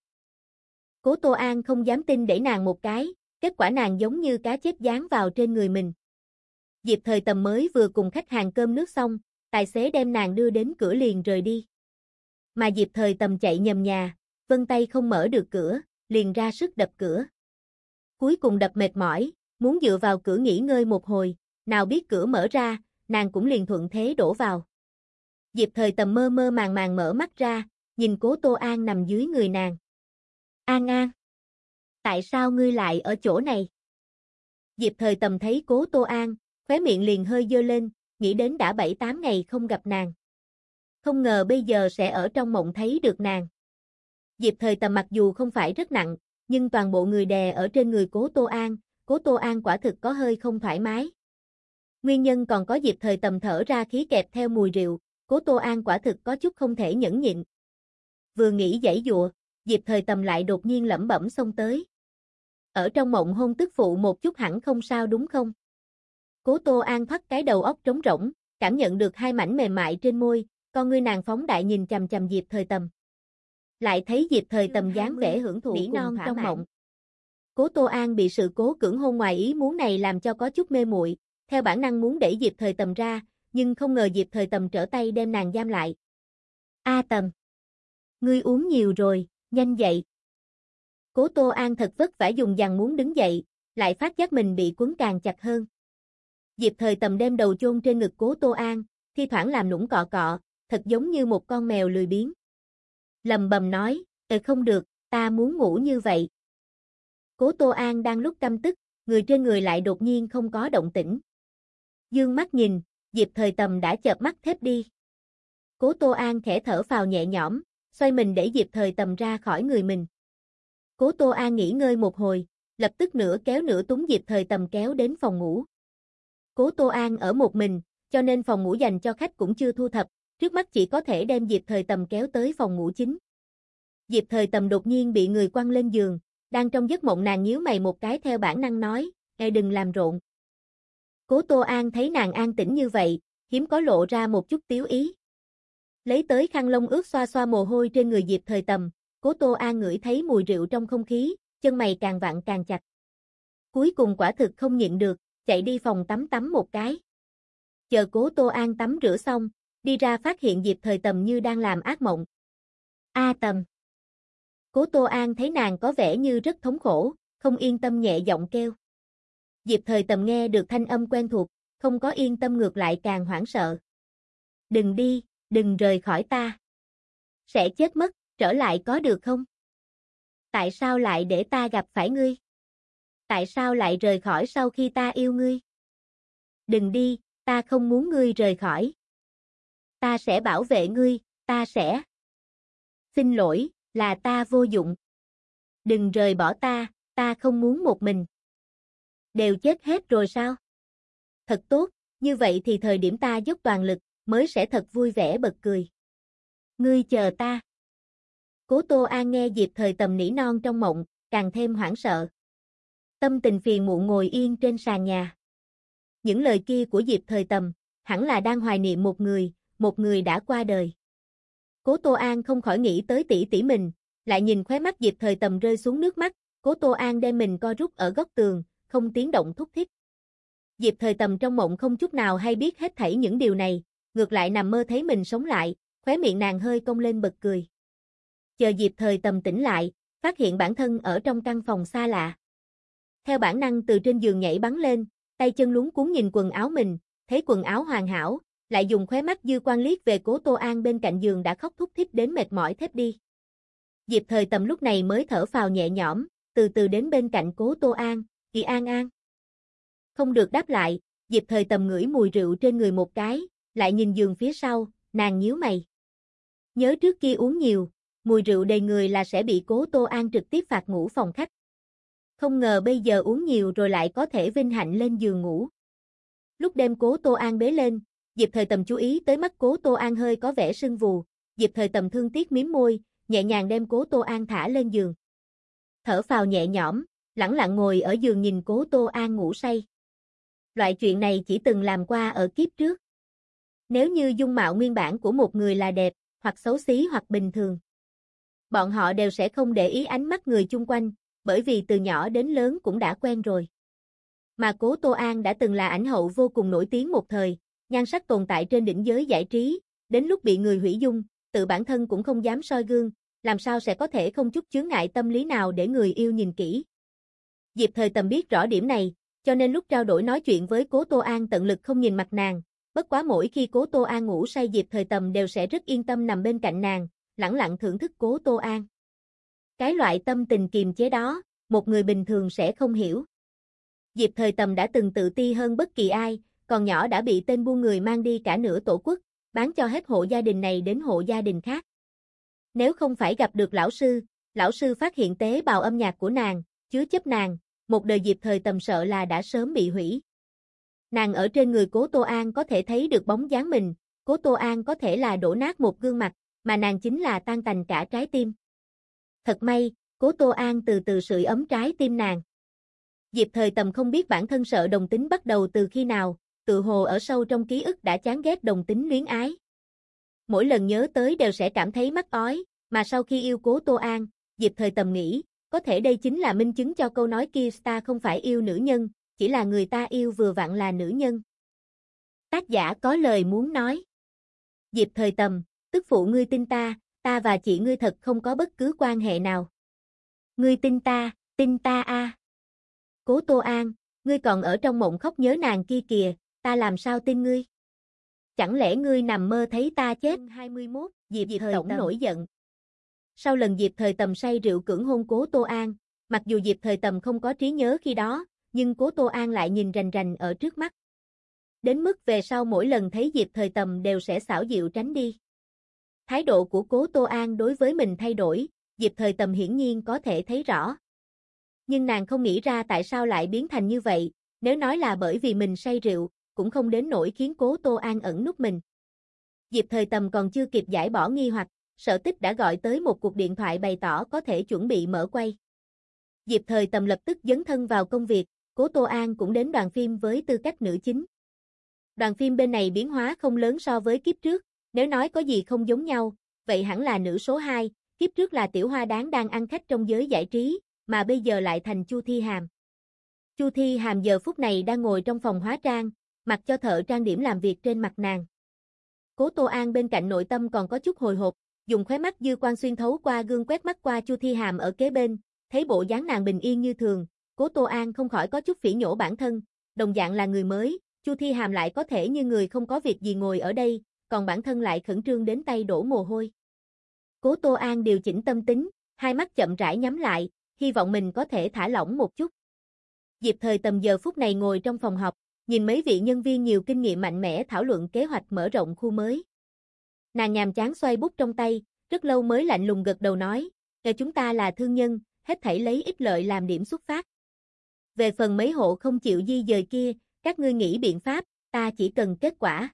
Cố Tô An không dám tin đẩy nàng một cái, kết quả nàng giống như cá chép dán vào trên người mình. Diệp Thời Tầm mới vừa cùng khách hàng cơm nước xong, tài xế đem nàng đưa đến cửa liền rời đi. Mà Diệp Thời Tầm chạy nhầm nhà, vân tay không mở được cửa, liền ra sức đập cửa. Cuối cùng đập mệt mỏi, muốn dựa vào cửa nghỉ ngơi một hồi, nào biết cửa mở ra, nàng cũng liền thuận thế đổ vào. Diệp Thời Tầm mơ mơ màng màng mở mắt ra, nhìn Cố Tô An nằm dưới người nàng. "An An, tại sao ngươi lại ở chỗ này?" Diệp Thời Tầm thấy Cố Tô An, khóe miệng liền hơi dơ lên, nghĩ đến đã bảy tám ngày không gặp nàng. Không ngờ bây giờ sẽ ở trong mộng thấy được nàng. Diệp Thời Tầm mặc dù không phải rất nặng, nhưng toàn bộ người đè ở trên người Cố Tô An, Cố Tô An quả thực có hơi không thoải mái. Nguyên nhân còn có Diệp Thời Tầm thở ra khí kẹp theo mùi rượu, Cố Tô An quả thực có chút không thể nhẫn nhịn. Vừa nghĩ giãy giụa, Diệp Thời Tầm lại đột nhiên lẩm bẩm xông tới. Ở trong mộng hôn tức phụ một chút hẳn không sao đúng không? Cố Tô An thoát cái đầu óc trống rỗng, cảm nhận được hai mảnh mềm mại trên môi, con ngươi nàng phóng đại nhìn chằm chằm Diệp Thời Tầm. Lại thấy Diệp Thời Tầm dáng vẻ hưởng thụ nỉ non trong mộng. Cố Tô An bị sự cố cưỡng hôn ngoài ý muốn này làm cho có chút mê muội, theo bản năng muốn đẩy Diệp Thời Tầm ra, nhưng không ngờ Diệp Thời Tầm trở tay đem nàng giam lại. "A Tầm, ngươi uống nhiều rồi, nhanh dậy." Cố Tô An thật vất vả dùng dằng muốn đứng dậy, lại phát giác mình bị quấn càng chặt hơn. Diệp Thời Tầm đem đầu chôn trên ngực Cố Tô An, thi thoảng làm nũng cọ cọ, thật giống như một con mèo lười biếng. Lầm bầm nói, "Ờ không được, ta muốn ngủ như vậy." Cố Tô An đang lúc căm tức, người trên người lại đột nhiên không có động tĩnh. Dương mắt nhìn, Diệp Thời Tầm đã chợp mắt thép đi. Cố Tô An khẽ thở phào nhẹ nhõm, xoay mình để Diệp Thời Tầm ra khỏi người mình. Cố Tô An nghỉ ngơi một hồi, lập tức nửa kéo nửa túng Diệp Thời Tầm kéo đến phòng ngủ. Cố Tô An ở một mình, cho nên phòng ngủ dành cho khách cũng chưa thu thập, trước mắt chỉ có thể đem Diệp Thời Tầm kéo tới phòng ngủ chính. Diệp Thời Tầm đột nhiên bị người quăng lên giường, đang trong giấc mộng nàng nhíu mày một cái theo bản năng nói, "Ê đừng làm rộn." Cố Tô An thấy nàng an tĩnh như vậy, hiếm có lộ ra một chút tiếu ý. Lấy tới khăn lông ướt xoa xoa mồ hôi trên người Diệp Thời Tầm, Cố Tô An ngửi thấy mùi rượu trong không khí, chân mày càng vặn càng chặt. Cuối cùng quả thực không nhịn được, chạy đi phòng tắm tắm một cái. Chờ Cố Tô An tắm rửa xong, đi ra phát hiện Diệp Thời Tầm như đang làm ác mộng. "A Tầm." Cố Tô An thấy nàng có vẻ như rất thống khổ, không yên tâm nhẹ giọng kêu. Diệp Thời Tầm nghe được thanh âm quen thuộc, không có yên tâm ngược lại càng hoảng sợ. "Đừng đi, đừng rời khỏi ta. Sẽ chết mất, trở lại có được không? Tại sao lại để ta gặp phải ngươi? Tại sao lại rời khỏi sau khi ta yêu ngươi? Đừng đi, ta không muốn ngươi rời khỏi. Ta sẽ bảo vệ ngươi, ta sẽ. Xin lỗi, là ta vô dụng. Đừng rời bỏ ta, ta không muốn một mình." Đều chết hết rồi sao? Thật tốt, như vậy thì thời điểm ta dốc toàn lực, mới sẽ thật vui vẻ bật cười. Ngươi chờ ta. Cố Tô An nghe Diệp Thời Tầm nỉ non trong mộng, càng thêm hoảng sợ. Tâm tình phiền muộn ngồi yên trên sàn nhà. những lời kia của Diệp Thời Tầm, hẳn là đang hoài niệm một người, một người đã qua đời. Cố Tô An không khỏi nghĩ tới tỷ tỷ mình, lại nhìn khóe mắt Diệp Thời Tầm rơi xuống nước mắt, Cố Tô An đem mình co rút ở góc tường, không tiếng động thúc thích. Diệp Thời Tầm trong mộng không chút nào hay biết hết thảy những điều này, ngược lại nằm mơ thấy mình sống lại, khóe miệng nàng hơi cong lên bật cười. Chờ Diệp Thời Tầm tỉnh lại, phát hiện bản thân ở trong căn phòng xa lạ. Theo bản năng từ trên giường nhảy bắn lên, tay chân luống cuống nhìn quần áo mình, thấy quần áo hoàn hảo, lại dùng khóe mắt dư quan liếc về Cố Tô An bên cạnh giường đã khóc thúc thích đến mệt mỏi thếp đi. Diệp Thời Tầm lúc này mới thở phào nhẹ nhõm, từ từ đến bên cạnh Cố Tô An, "Chị An An." Không được đáp lại, Diệp Thời Tầm ngửi mùi rượu trên người một cái, lại nhìn giường phía sau, nàng nhíu mày. Nhớ trước kia uống nhiều, mùi rượu đầy người là sẽ bị Cố Tô An trực tiếp phạt ngủ phòng khách. Không ngờ bây giờ uống nhiều rồi lại có thể vinh hạnh lên giường ngủ. Lúc đem Cố Tô An bế lên, Diệp Thời Tầm chú ý tới mắt Cố Tô An hơi có vẻ sưng vù, Diệp Thời Tầm thương tiếc mím môi, nhẹ nhàng đem Cố Tô An thả lên giường. Thở phào nhẹ nhõm, lẳng lặng ngồi ở giường nhìn Cố Tô An ngủ say. Loại chuyện này chỉ từng làm qua ở kiếp trước. Nếu như dung mạo nguyên bản của một người là đẹp, hoặc xấu xí hoặc bình thường, bọn họ đều sẽ không để ý ánh mắt người chung quanh, bởi vì từ nhỏ đến lớn cũng đã quen rồi. Mà Cố Tô An đã từng là ảnh hậu vô cùng nổi tiếng một thời, nhan sắc tồn tại trên đỉnh giới giải trí, đến lúc bị người hủy dung, tự bản thân cũng không dám soi gương, làm sao sẽ có thể không chút chướng ngại tâm lý nào để người yêu nhìn kỹ. Diệp Thời Tầm biết rõ điểm này, cho nên lúc trao đổi nói chuyện với Cố Tô An tận lực không nhìn mặt nàng, bất quá mỗi khi Cố Tô An ngủ say Diệp Thời Tầm đều sẽ rất yên tâm nằm bên cạnh nàng, lẳng lặng thưởng thức Cố Tô An. Cái loại tâm tình kiềm chế đó, một người bình thường sẽ không hiểu. Diệp Thời Tầm đã từng tự ti hơn bất kỳ ai, còn nhỏ đã bị tên buôn người mang đi cả nửa tổ quốc, bán cho hết hộ gia đình này đến hộ gia đình khác. Nếu không phải gặp được lão sư, lão sư phát hiện tế bào âm nhạc của nàng, chứa chấp nàng, một đời Diệp Thời Tầm sợ là đã sớm bị hủy. Nàng ở trên người Cố Tô An có thể thấy được bóng dáng mình, Cố Tô An có thể là đổ nát một gương mặt, mà nàng chính là tan tành cả trái tim. Thật may, Cố Tô An từ từ sưởi ấm trái tim nàng. Diệp Thời Tầm không biết bản thân sợ đồng tính bắt đầu từ khi nào, tự hồ ở sâu trong ký ức đã chán ghét đồng tính luyến ái. Mỗi lần nhớ tới đều sẽ cảm thấy mắc ói, mà sau khi yêu Cố Tô An, Diệp Thời Tầm nghĩ, có thể đây chính là minh chứng cho câu nói kia ta không phải yêu nữ nhân, chỉ là người ta yêu vừa vặn là nữ nhân. Tác giả có lời muốn nói. Diệp Thời Tầm, tức phụ ngươi tin ta, ta và chị ngươi thật không có bất cứ quan hệ nào. Ngươi tin ta, tin ta a. À. Cố Tô An, ngươi còn ở trong mộng khóc nhớ nàng kia kìa, ta làm sao tin ngươi? Chẳng lẽ ngươi nằm mơ thấy ta chết? hai mươi mốt, Diệp, Diệp Thời Tổng nổi giận. Sau lần Diệp Thời Tầm say rượu cưỡng hôn Cố Tô An, mặc dù Diệp Thời Tầm không có trí nhớ khi đó, nhưng Cố Tô An lại nhìn rành rành ở trước mắt. Đến mức về sau mỗi lần thấy Diệp Thời Tầm đều sẽ xảo diệu tránh đi. Thái độ của Cố Tô An đối với mình thay đổi, Diệp Thời Tầm hiển nhiên có thể thấy rõ. Nhưng nàng không nghĩ ra tại sao lại biến thành như vậy, nếu nói là bởi vì mình say rượu, cũng không đến nỗi khiến Cố Tô An ẩn núp mình. Diệp Thời Tầm còn chưa kịp giải bỏ nghi hoặc, Sở Tích đã gọi tới một cuộc điện thoại bày tỏ có thể chuẩn bị mở quay. Diệp Thời Tầm lập tức dấn thân vào công việc, Cố Tô An cũng đến đoàn phim với tư cách nữ chính. Đoàn phim bên này biến hóa không lớn so với kiếp trước, nếu nói có gì không giống nhau, vậy hẳn là nữ số hai, kiếp trước là Tiểu Hoa Đáng đang ăn khách trong giới giải trí, mà bây giờ lại thành Chu Thi Hàm. Chu Thi Hàm giờ phút này đang ngồi trong phòng hóa trang, mặc cho thợ trang điểm làm việc trên mặt nàng. Cố Tô An bên cạnh nội tâm còn có chút hồi hộp, dùng khóe mắt dư quan xuyên thấu qua gương quét mắt qua Chu Thi Hàm ở kế bên, thấy bộ dáng nàng bình yên như thường, Cố Tô An không khỏi có chút phỉ nhổ bản thân, đồng dạng là người mới, Chu Thi Hàm lại có thể như người không có việc gì ngồi ở đây, còn bản thân lại khẩn trương đến tay đổ mồ hôi. Cố Tô An điều chỉnh tâm tính, hai mắt chậm rãi nhắm lại, hy vọng mình có thể thả lỏng một chút. Diệp Thời Tầm giờ phút này ngồi trong phòng họp, nhìn mấy vị nhân viên nhiều kinh nghiệm mạnh mẽ thảo luận kế hoạch mở rộng khu mới. Nàng nhàm chán xoay bút trong tay, rất lâu mới lạnh lùng gật đầu nói, "Kể chúng ta là thương nhân, hết thảy lấy ích lợi làm điểm xuất phát. Về phần mấy hộ không chịu di dời kia, các ngươi nghĩ biện pháp, ta chỉ cần kết quả."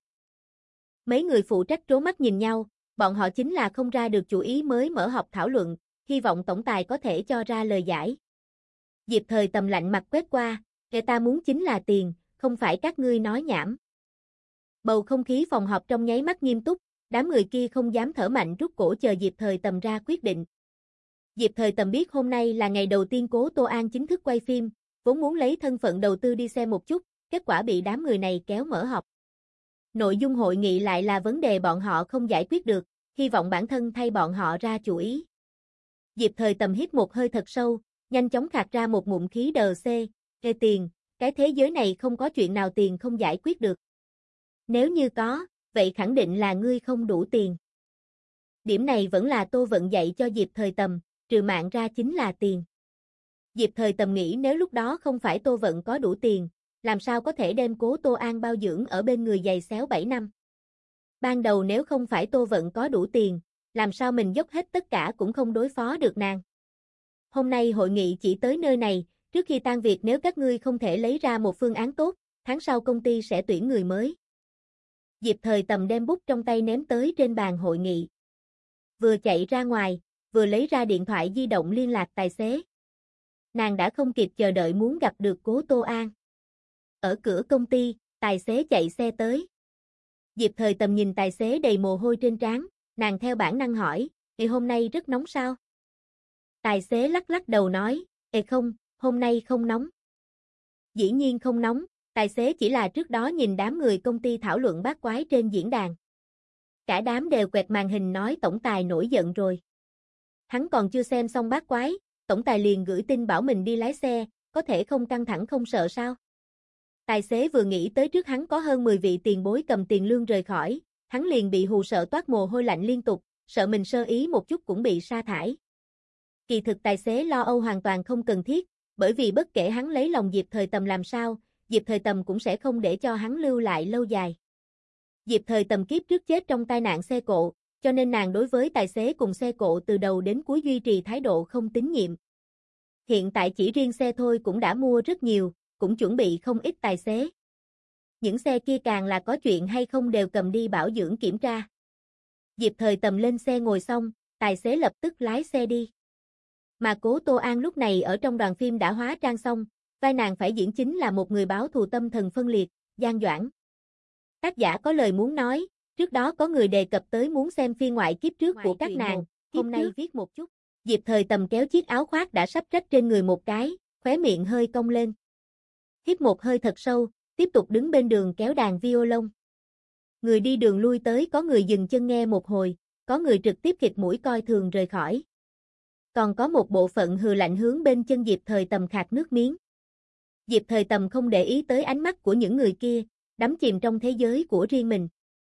Mấy người phụ trách trố mắt nhìn nhau, bọn họ chính là không ra được chủ ý mới mở họp thảo luận, hy vọng tổng tài có thể cho ra lời giải. Diệp Thời Tầm lạnh mặt quét qua, "Kẻ ta muốn chính là tiền, không phải các ngươi nói nhảm. Bầu không khí phòng họp trong nháy mắt nghiêm túc, đám người kia không dám thở mạnh rút cổ chờ Diệp Thời Tầm ra quyết định. Diệp Thời Tầm biết hôm nay là ngày đầu tiên Cố Tô An chính thức quay phim, vốn muốn lấy thân phận đầu tư đi xem một chút, kết quả bị đám người này kéo mở họp. Nội dung hội nghị lại là vấn đề bọn họ không giải quyết được, hy vọng bản thân thay bọn họ ra chủ ý. Diệp Thời Tầm hít một hơi thật sâu, nhanh chóng khạc ra một ngụm khí đờ xê, "Ê tiền, cái thế giới này không có chuyện nào tiền không giải quyết được. Nếu như có, vậy khẳng định là ngươi không đủ tiền." Điểm này vẫn là Tô Vận dạy cho Diệp Thời Tầm, trừ mạng ra chính là tiền. Diệp Thời Tầm nghĩ nếu lúc đó không phải Tô Vận có đủ tiền, làm sao có thể đem Cố Tô An bao dưỡng ở bên người giày xéo bảy năm. Ban đầu nếu không phải Tô Vận có đủ tiền, làm sao mình dốc hết tất cả cũng không đối phó được nàng. Hôm nay hội nghị chỉ tới nơi này, trước khi tan việc nếu các ngươi không thể lấy ra một phương án tốt, tháng sau công ty sẽ tuyển người mới. Diệp Thời Tầm đem bút trong tay ném tới trên bàn hội nghị. Vừa chạy ra ngoài, vừa lấy ra điện thoại di động liên lạc tài xế. Nàng đã không kịp chờ đợi muốn gặp được Cố Tô An. Ở cửa công ty, tài xế chạy xe tới. Diệp Thời Tầm nhìn tài xế đầy mồ hôi trên trán, nàng theo bản năng hỏi, "Ê hôm nay rất nóng sao?" Tài xế lắc lắc đầu nói, "Ê không, hôm nay không nóng." Dĩ nhiên không nóng, tài xế chỉ là trước đó nhìn đám người công ty thảo luận bát quái trên diễn đàn. Cả đám đều quẹt màn hình nói tổng tài nổi giận rồi. Hắn còn chưa xem xong bát quái, tổng tài liền gửi tin bảo mình đi lái xe, có thể không căng thẳng không sợ sao? Tài xế vừa nghĩ tới trước hắn có hơn mười vị tiền bối cầm tiền lương rời khỏi, hắn liền bị hù sợ toát mồ hôi lạnh liên tục, sợ mình sơ ý một chút cũng bị sa thải. Kỳ thực tài xế lo âu hoàn toàn không cần thiết, bởi vì bất kể hắn lấy lòng Diệp Thời Tầm làm sao, Diệp Thời Tầm cũng sẽ không để cho hắn lưu lại lâu dài. Diệp Thời Tầm kiếp trước chết trong tai nạn xe cộ, cho nên nàng đối với tài xế cùng xe cộ từ đầu đến cuối duy trì thái độ không tín nhiệm. Hiện tại chỉ riêng xe thôi cũng đã mua rất nhiều, cũng chuẩn bị không ít tài xế. Những xe kia càng là có chuyện hay không đều cầm đi bảo dưỡng kiểm tra. Diệp Thời Tầm lên xe ngồi xong, tài xế lập tức lái xe đi. Mà Cố Tô An lúc này ở trong đoàn phim đã hóa trang xong, vai nàng phải diễn chính là một người báo thù tâm thần phân liệt, Giang Doãn. Tác giả có lời muốn nói, trước đó có người đề cập tới muốn xem phiên ngoại kiếp trước của các nàng, hôm nay viết một chút. Diệp Thời Tầm kéo chiếc áo khoác đã sắp rách trên người một cái, khóe miệng hơi cong lên. Hít một hơi thật sâu, tiếp tục đứng bên đường kéo đàn violon. Người đi đường lui tới có người dừng chân nghe một hồi, có người trực tiếp khịt mũi coi thường rời khỏi. Còn có một bộ phận hừ lạnh hướng bên chân Diệp Thời Tầm khạc nước miếng. Diệp Thời Tầm không để ý tới ánh mắt của những người kia, đắm chìm trong thế giới của riêng mình.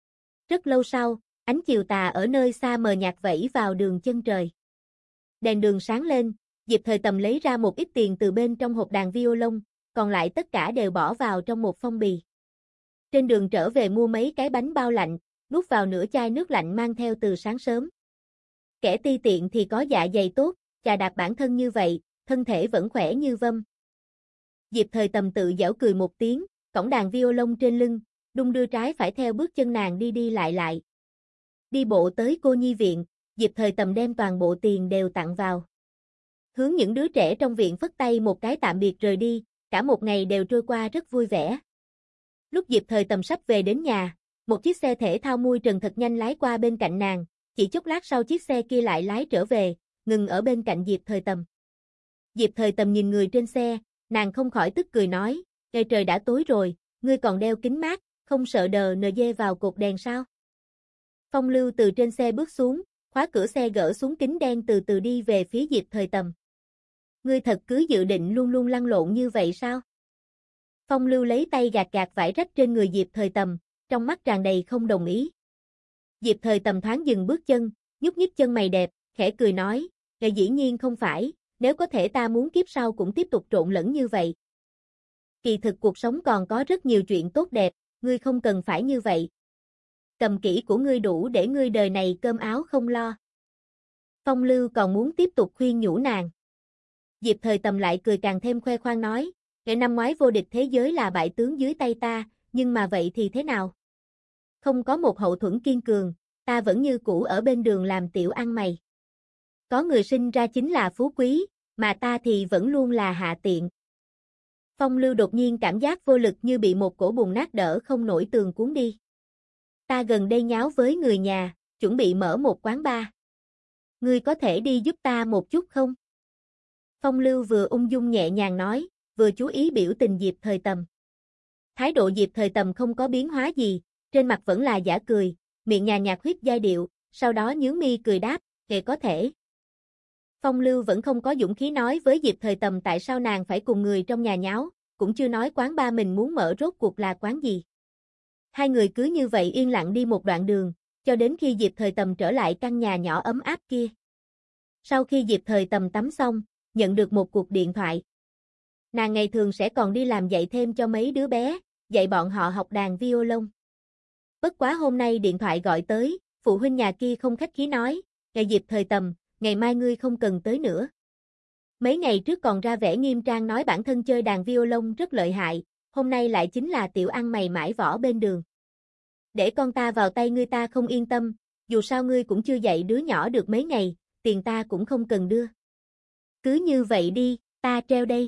Rất lâu sau, ánh chiều tà ở nơi xa mờ nhạt vẫy vào đường chân trời. Đèn đường sáng lên, Diệp Thời Tầm lấy ra một ít tiền từ bên trong hộp đàn violon, còn lại tất cả đều bỏ vào trong một phong bì. Trên đường trở về mua mấy cái bánh bao lạnh, nuốt vào nửa chai nước lạnh mang theo từ sáng sớm. Kẻ ti tiện thì có dạ dày tốt, chà đạp bản thân như vậy, thân thể vẫn khỏe như vâm. Diệp Thời Tầm tự giễu cười một tiếng, cõng đàn violon trên lưng, đung đưa trái phải theo bước chân nàng đi đi lại lại. Đi bộ tới cô nhi viện, Diệp Thời Tầm đem toàn bộ tiền đều tặng vào. Hướng những đứa trẻ trong viện phất tay một cái tạm biệt rời đi, cả một ngày đều trôi qua rất vui vẻ. Lúc Diệp Thời Tầm sắp về đến nhà, một chiếc xe thể thao mui trần thật nhanh lái qua bên cạnh nàng, chỉ chốc lát sau chiếc xe kia lại lái trở về, ngừng ở bên cạnh Diệp Thời Tầm. Diệp Thời Tầm nhìn người trên xe, nàng không khỏi tức cười nói, "Ê trời đã tối rồi, ngươi còn đeo kính mát, không sợ đờ nờ dê vào cột đèn sao?" Phong Lưu từ trên xe bước xuống, khóa cửa xe gỡ xuống kính đen từ từ đi về phía Diệp Thời Tầm. "Ngươi thật cứ dự định luôn luôn lăn lộn như vậy sao?" Phong Lưu lấy tay gạt gạt vải rách trên người Diệp Thời Tầm, trong mắt tràn đầy không đồng ý. Diệp Thời Tầm thoáng dừng bước chân, nhúc nhích chân mày đẹp, khẽ cười nói, "Ngài dĩ nhiên không phải, nếu có thể ta muốn kiếp sau cũng tiếp tục trộn lẫn như vậy. Kỳ thực cuộc sống còn có rất nhiều chuyện tốt đẹp, ngươi không cần phải như vậy. Cầm kỹ của ngươi đủ để ngươi đời này cơm áo không lo." Phong Lưu còn muốn tiếp tục khuyên nhủ nàng. Diệp Thời Tầm lại cười càng thêm khoe khoang nói, "Ngày năm ngoái vô địch thế giới là bại tướng dưới tay ta, nhưng mà vậy thì thế nào? Không có một hậu thuẫn kiên cường, ta vẫn như cũ ở bên đường làm tiểu ăn mày. Có người sinh ra chính là phú quý, mà ta thì vẫn luôn là hạ tiện." Phong Lưu đột nhiên cảm giác vô lực như bị một cổ bùn nát đỡ không nổi tường cuốn đi. Ta gần đây nháo với người nhà, chuẩn bị mở một quán bar. Ngươi có thể đi giúp ta một chút không? Phong Lưu vừa ung dung nhẹ nhàng nói, vừa chú ý biểu tình Diệp Thời Tầm. Thái độ Diệp Thời Tầm không có biến hóa gì, trên mặt vẫn là giả cười, miệng nhàn nhạt huyết giai điệu, sau đó nhướng mi cười đáp, "Kệ có thể." Phong Lưu vẫn không có dũng khí nói với Diệp Thời Tầm tại sao nàng phải cùng người trong nhà nháo, cũng chưa nói quán bar mình muốn mở rốt cuộc là quán gì. Hai người cứ như vậy yên lặng đi một đoạn đường, cho đến khi Diệp Thời Tầm trở lại căn nhà nhỏ ấm áp kia. Sau khi Diệp Thời Tầm tắm xong, nhận được một cuộc điện thoại. Nàng ngày thường sẽ còn đi làm dạy thêm cho mấy đứa bé, dạy bọn họ học đàn violon. Bất quá hôm nay điện thoại gọi tới, phụ huynh nhà kia không khách khí nói, "Ngày Diệp Thời Tầm, ngày mai ngươi không cần tới nữa." Mấy ngày trước còn ra vẻ nghiêm trang nói bản thân chơi đàn violon rất lợi hại, hôm nay lại chính là tiểu ăn mày mãi võ bên đường. "Để con ta vào tay ngươi ta không yên tâm, dù sao ngươi cũng chưa dạy đứa nhỏ được mấy ngày, tiền ta cũng không cần đưa." "Cứ như vậy đi, ta treo đây."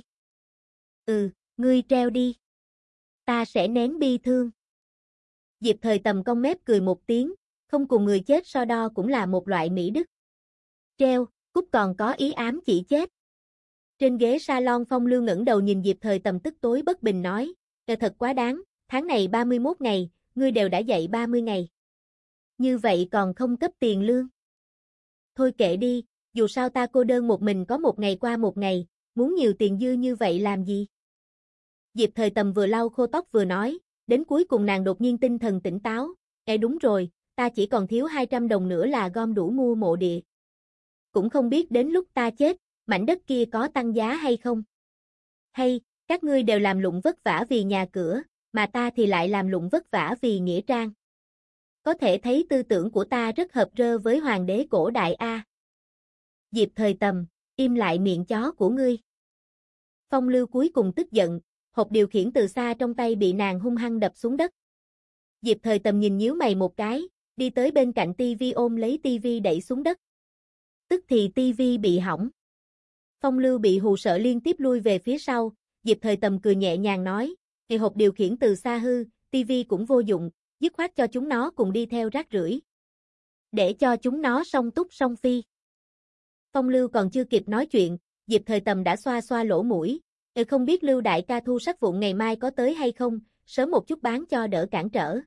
"Ừ, ngươi treo đi. Ta sẽ nén bi thương." Diệp Thời Tầm cong mép cười một tiếng, không cùng người chết so đo cũng là một loại mỹ đức. "Treo, cút còn có ý ám chỉ chết." Trên ghế salon Phong Lưu ngẩng đầu nhìn Diệp Thời Tầm tức tối bất bình nói, "Trời thật quá đáng, tháng này ba mươi mốt ngày, ngươi đều đã dạy ba mươi ngày. Như vậy còn không cấp tiền lương." "Thôi kệ đi, dù sao ta cô đơn một mình có một ngày qua một ngày, muốn nhiều tiền dư như vậy làm gì?" Diệp Thời Tầm vừa lau khô tóc vừa nói, đến cuối cùng nàng đột nhiên tinh thần tỉnh táo, "Ê đúng rồi, ta chỉ còn thiếu hai trăm đồng nữa là gom đủ mua mộ địa. Cũng không biết đến lúc ta chết, mảnh đất kia có tăng giá hay không? Hay, các ngươi đều làm lụng vất vả vì nhà cửa, mà ta thì lại làm lụng vất vả vì nghĩa trang. Có thể thấy tư tưởng của ta rất hợp rơ với hoàng đế cổ đại A." Diệp Thời Tầm, im lại miệng chó của ngươi. Phong Lưu cuối cùng tức giận, hộp điều khiển từ xa trong tay bị nàng hung hăng đập xuống đất. Diệp Thời Tầm nhìn nhíu mày một cái, đi tới bên cạnh tivi ôm lấy tivi đẩy xuống đất. Tức thì tivi bị hỏng. Phong Lưu bị hù sợ liên tiếp lui về phía sau, Diệp Thời Tầm cười nhẹ nhàng nói, "Ngày hộp điều khiển từ xa hư, tivi cũng vô dụng, dứt khoát cho chúng nó cùng đi theo rác rưởi. Để cho chúng nó song túc song phi." Phong Lưu còn chưa kịp nói chuyện, Diệp Thời Tầm đã xoa xoa lỗ mũi, "Ừ không biết Lưu đại ca thu sắt vụn ngày mai có tới hay không, sớm một chút bán cho đỡ cản trở."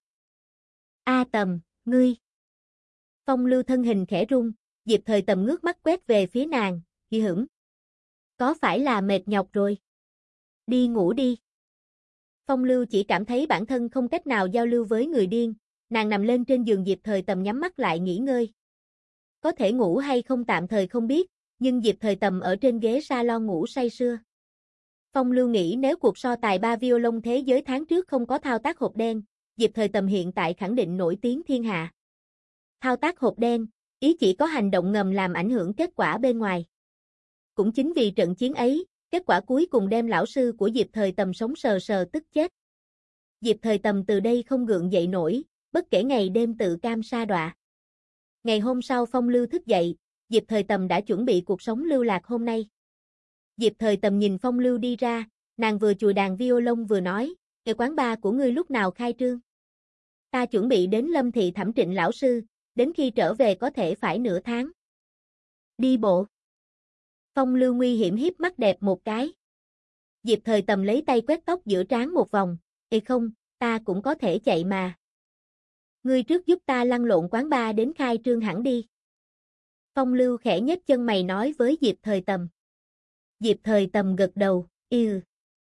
"A Tầm, ngươi." Phong Lưu thân hình khẽ rung, Diệp Thời Tầm ngước mắt quét về phía nàng, hỉ hửng. "Có phải là mệt nhọc rồi? Đi ngủ đi." Phong Lưu chỉ cảm thấy bản thân không cách nào giao lưu với người điên, nàng nằm lên trên giường Diệp Thời Tầm nhắm mắt lại nghỉ ngơi. Có thể ngủ hay không tạm thời không biết, nhưng Diệp Thời Tầm ở trên ghế salon ngủ say sưa. Phong Lưu nghĩ nếu cuộc so tài ba violon thế giới tháng trước không có thao tác hộp đen, Diệp Thời Tầm hiện tại khẳng định nổi tiếng thiên hạ. Thao tác hộp đen, ý chỉ có hành động ngầm làm ảnh hưởng kết quả bên ngoài. Cũng chính vì trận chiến ấy, kết quả cuối cùng đem lão sư của Diệp Thời Tầm sống sờ sờ tức chết. Diệp Thời Tầm từ đây không gượng dậy nổi, bất kể ngày đêm tự cam sa đọa. Ngày hôm sau Phong Lưu thức dậy, Diệp Thời Tầm đã chuẩn bị cuộc sống lưu lạc hôm nay. Diệp Thời Tầm nhìn Phong Lưu đi ra, nàng vừa chùi đàn violon vừa nói, "Cái quán bar của ngươi lúc nào khai trương?" "Ta chuẩn bị đến Lâm Thị thẩm Trịnh lão sư, đến khi trở về có thể phải nửa tháng." "Đi bộ." Phong Lưu nguy hiểm hiếp mắt đẹp một cái. Diệp Thời Tầm lấy tay quét tóc giữa trán một vòng, "Ê không, ta cũng có thể chạy mà. Ngươi trước giúp ta lăn lộn quán bar đến khai trương hẳn đi." Phong Lưu khẽ nhếch chân mày nói với Diệp Thời Tầm. Diệp Thời Tầm gật đầu, "Ừ."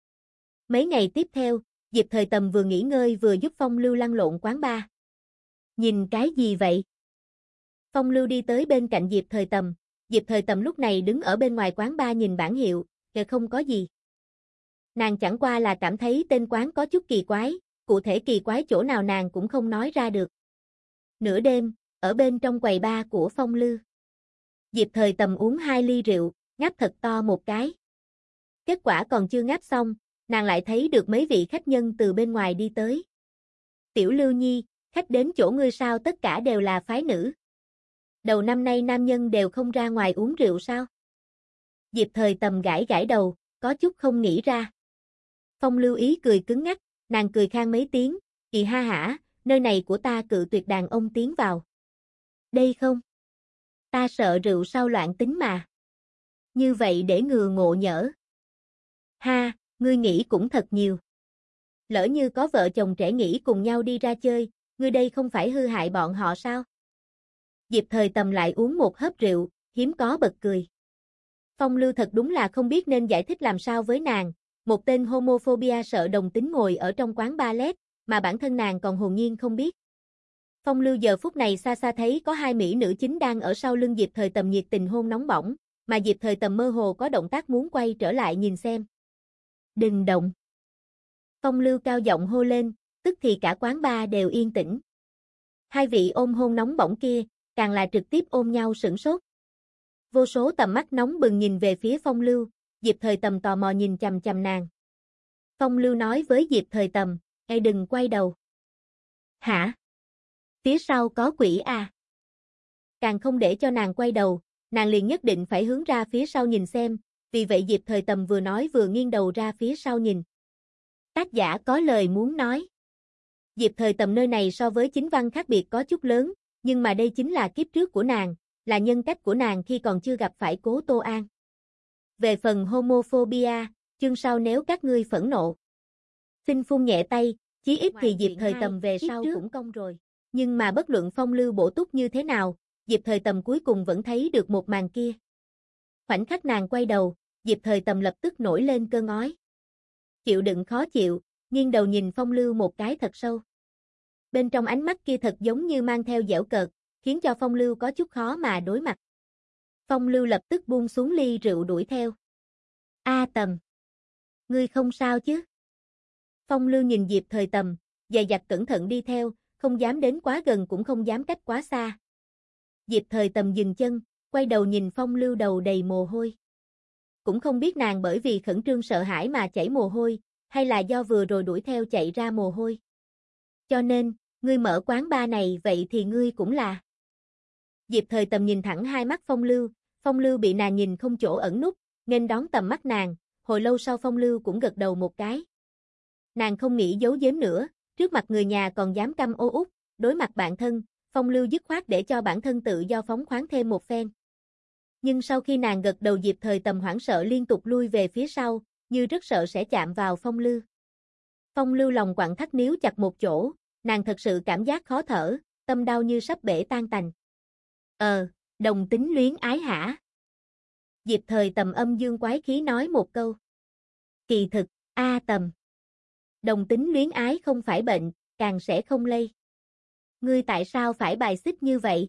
Mấy ngày tiếp theo, Diệp Thời Tầm vừa nghỉ ngơi vừa giúp Phong Lưu lăn lộn quán bar. "Nhìn cái gì vậy?" Phong Lưu đi tới bên cạnh Diệp Thời Tầm, Diệp Thời Tầm lúc này đứng ở bên ngoài quán bar nhìn bảng hiệu, kìa không có gì. Nàng chẳng qua là cảm thấy tên quán có chút kỳ quái, cụ thể kỳ quái chỗ nào nàng cũng không nói ra được. Nửa đêm, ở bên trong quầy bar của Phong Lưu, Diệp Thời Tầm uống hai ly rượu, ngáp thật to một cái. Kết quả còn chưa ngáp xong, nàng lại thấy được mấy vị khách nhân từ bên ngoài đi tới. "Tiểu Lưu Nhi, khách đến chỗ ngươi sao tất cả đều là phái nữ? Đầu năm nay nam nhân đều không ra ngoài uống rượu sao?" Diệp Thời Tầm gãi gãi đầu, có chút không nghĩ ra. Phong Lưu ý cười cứng ngắc, nàng cười khang mấy tiếng, kỳ ha hả, nơi này của ta cự tuyệt đàn ông tiến vào. Đây không? Ta sợ rượu sau loạn tính mà. Như vậy để ngừa ngộ nhỡ. Ha, ngươi nghĩ cũng thật nhiều. Lỡ như có vợ chồng trẻ nghĩ cùng nhau đi ra chơi, ngươi đây không phải hư hại bọn họ sao? Diệp Thời Tầm lại uống một hớp rượu, hiếm có bật cười. Phong Lưu thật đúng là không biết nên giải thích làm sao với nàng, một tên homophobia sợ đồng tính ngồi ở trong quán ballet, mà bản thân nàng còn hồn nhiên không biết. Phong Lưu giờ phút này xa xa thấy có hai mỹ nữ chính đang ở sau lưng Diệp Thời Tầm nhiệt tình hôn nóng bỏng, mà Diệp Thời Tầm mơ hồ có động tác muốn quay trở lại nhìn xem. Đừng động. Phong Lưu cao giọng hô lên, tức thì cả quán bar đều yên tĩnh. Hai vị ôm hôn nóng bỏng kia, càng là trực tiếp ôm nhau sửng sốt. Vô số tầm mắt nóng bừng nhìn về phía Phong Lưu, Diệp Thời Tầm tò mò nhìn chằm chằm nàng. Phong Lưu nói với Diệp Thời Tầm, "Ê đừng quay đầu." "Hả? Phía sau có quỷ à?" Càng không để cho nàng quay đầu, nàng liền nhất định phải hướng ra phía sau nhìn xem, vì vậy Diệp Thời Tầm vừa nói vừa nghiêng đầu ra phía sau nhìn. Tác giả có lời muốn nói. Diệp Thời Tầm nơi này so với chính văn khác biệt có chút lớn, nhưng mà đây chính là kiếp trước của nàng, là nhân cách của nàng khi còn chưa gặp phải Cố Tô An. Về phần homophobia, chương sau nếu các ngươi phẫn nộ. Xin phun nhẹ tay, chí ít thì Diệp Thời Tầm về sau cũng công rồi. Nhưng mà bất luận Phong Lưu bổ túc như thế nào, Diệp Thời Tầm cuối cùng vẫn thấy được một màn kia. Khoảnh khắc nàng quay đầu, Diệp Thời Tầm lập tức nổi lên cơn ói. Chịu đựng khó chịu, nghiêng đầu nhìn Phong Lưu một cái thật sâu. Bên trong ánh mắt kia thật giống như mang theo giễu cợt, khiến cho Phong Lưu có chút khó mà đối mặt. Phong Lưu lập tức buông xuống ly rượu đuổi theo. A Tầm! Ngươi không sao chứ? Phong Lưu nhìn Diệp Thời Tầm, dè dặt cẩn thận đi theo, không dám đến quá gần cũng không dám cách quá xa. Diệp Thời Tầm dừng chân, quay đầu nhìn Phong Lưu đầu đầy mồ hôi. Cũng không biết nàng bởi vì khẩn trương sợ hãi mà chảy mồ hôi, hay là do vừa rồi đuổi theo chạy ra mồ hôi. Cho nên, ngươi mở quán bar này vậy thì ngươi cũng là. Diệp Thời Tầm nhìn thẳng hai mắt Phong Lưu, Phong Lưu bị nàng nhìn không chỗ ẩn núp, nên đón tầm mắt nàng, hồi lâu sau Phong Lưu cũng gật đầu một cái. Nàng không nghĩ giấu giếm nữa, trước mặt người nhà còn dám căm ô út, đối mặt bạn thân, Phong Lưu dứt khoát để cho bản thân tự do phóng khoáng thêm một phen. Nhưng sau khi nàng gật đầu Diệp Thời Tầm hoảng sợ liên tục lui về phía sau, như rất sợ sẽ chạm vào Phong Lưu. Phong Lưu lòng quặn thắt níu chặt một chỗ, nàng thật sự cảm giác khó thở, tâm đau như sắp bể tan tành. Ờ, đồng tính luyến ái hả? Diệp Thời Tầm âm dương quái khí nói một câu. Kỳ thực, A Tầm. Đồng tính luyến ái không phải bệnh, càng sẽ không lây. Ngươi tại sao phải bài xích như vậy?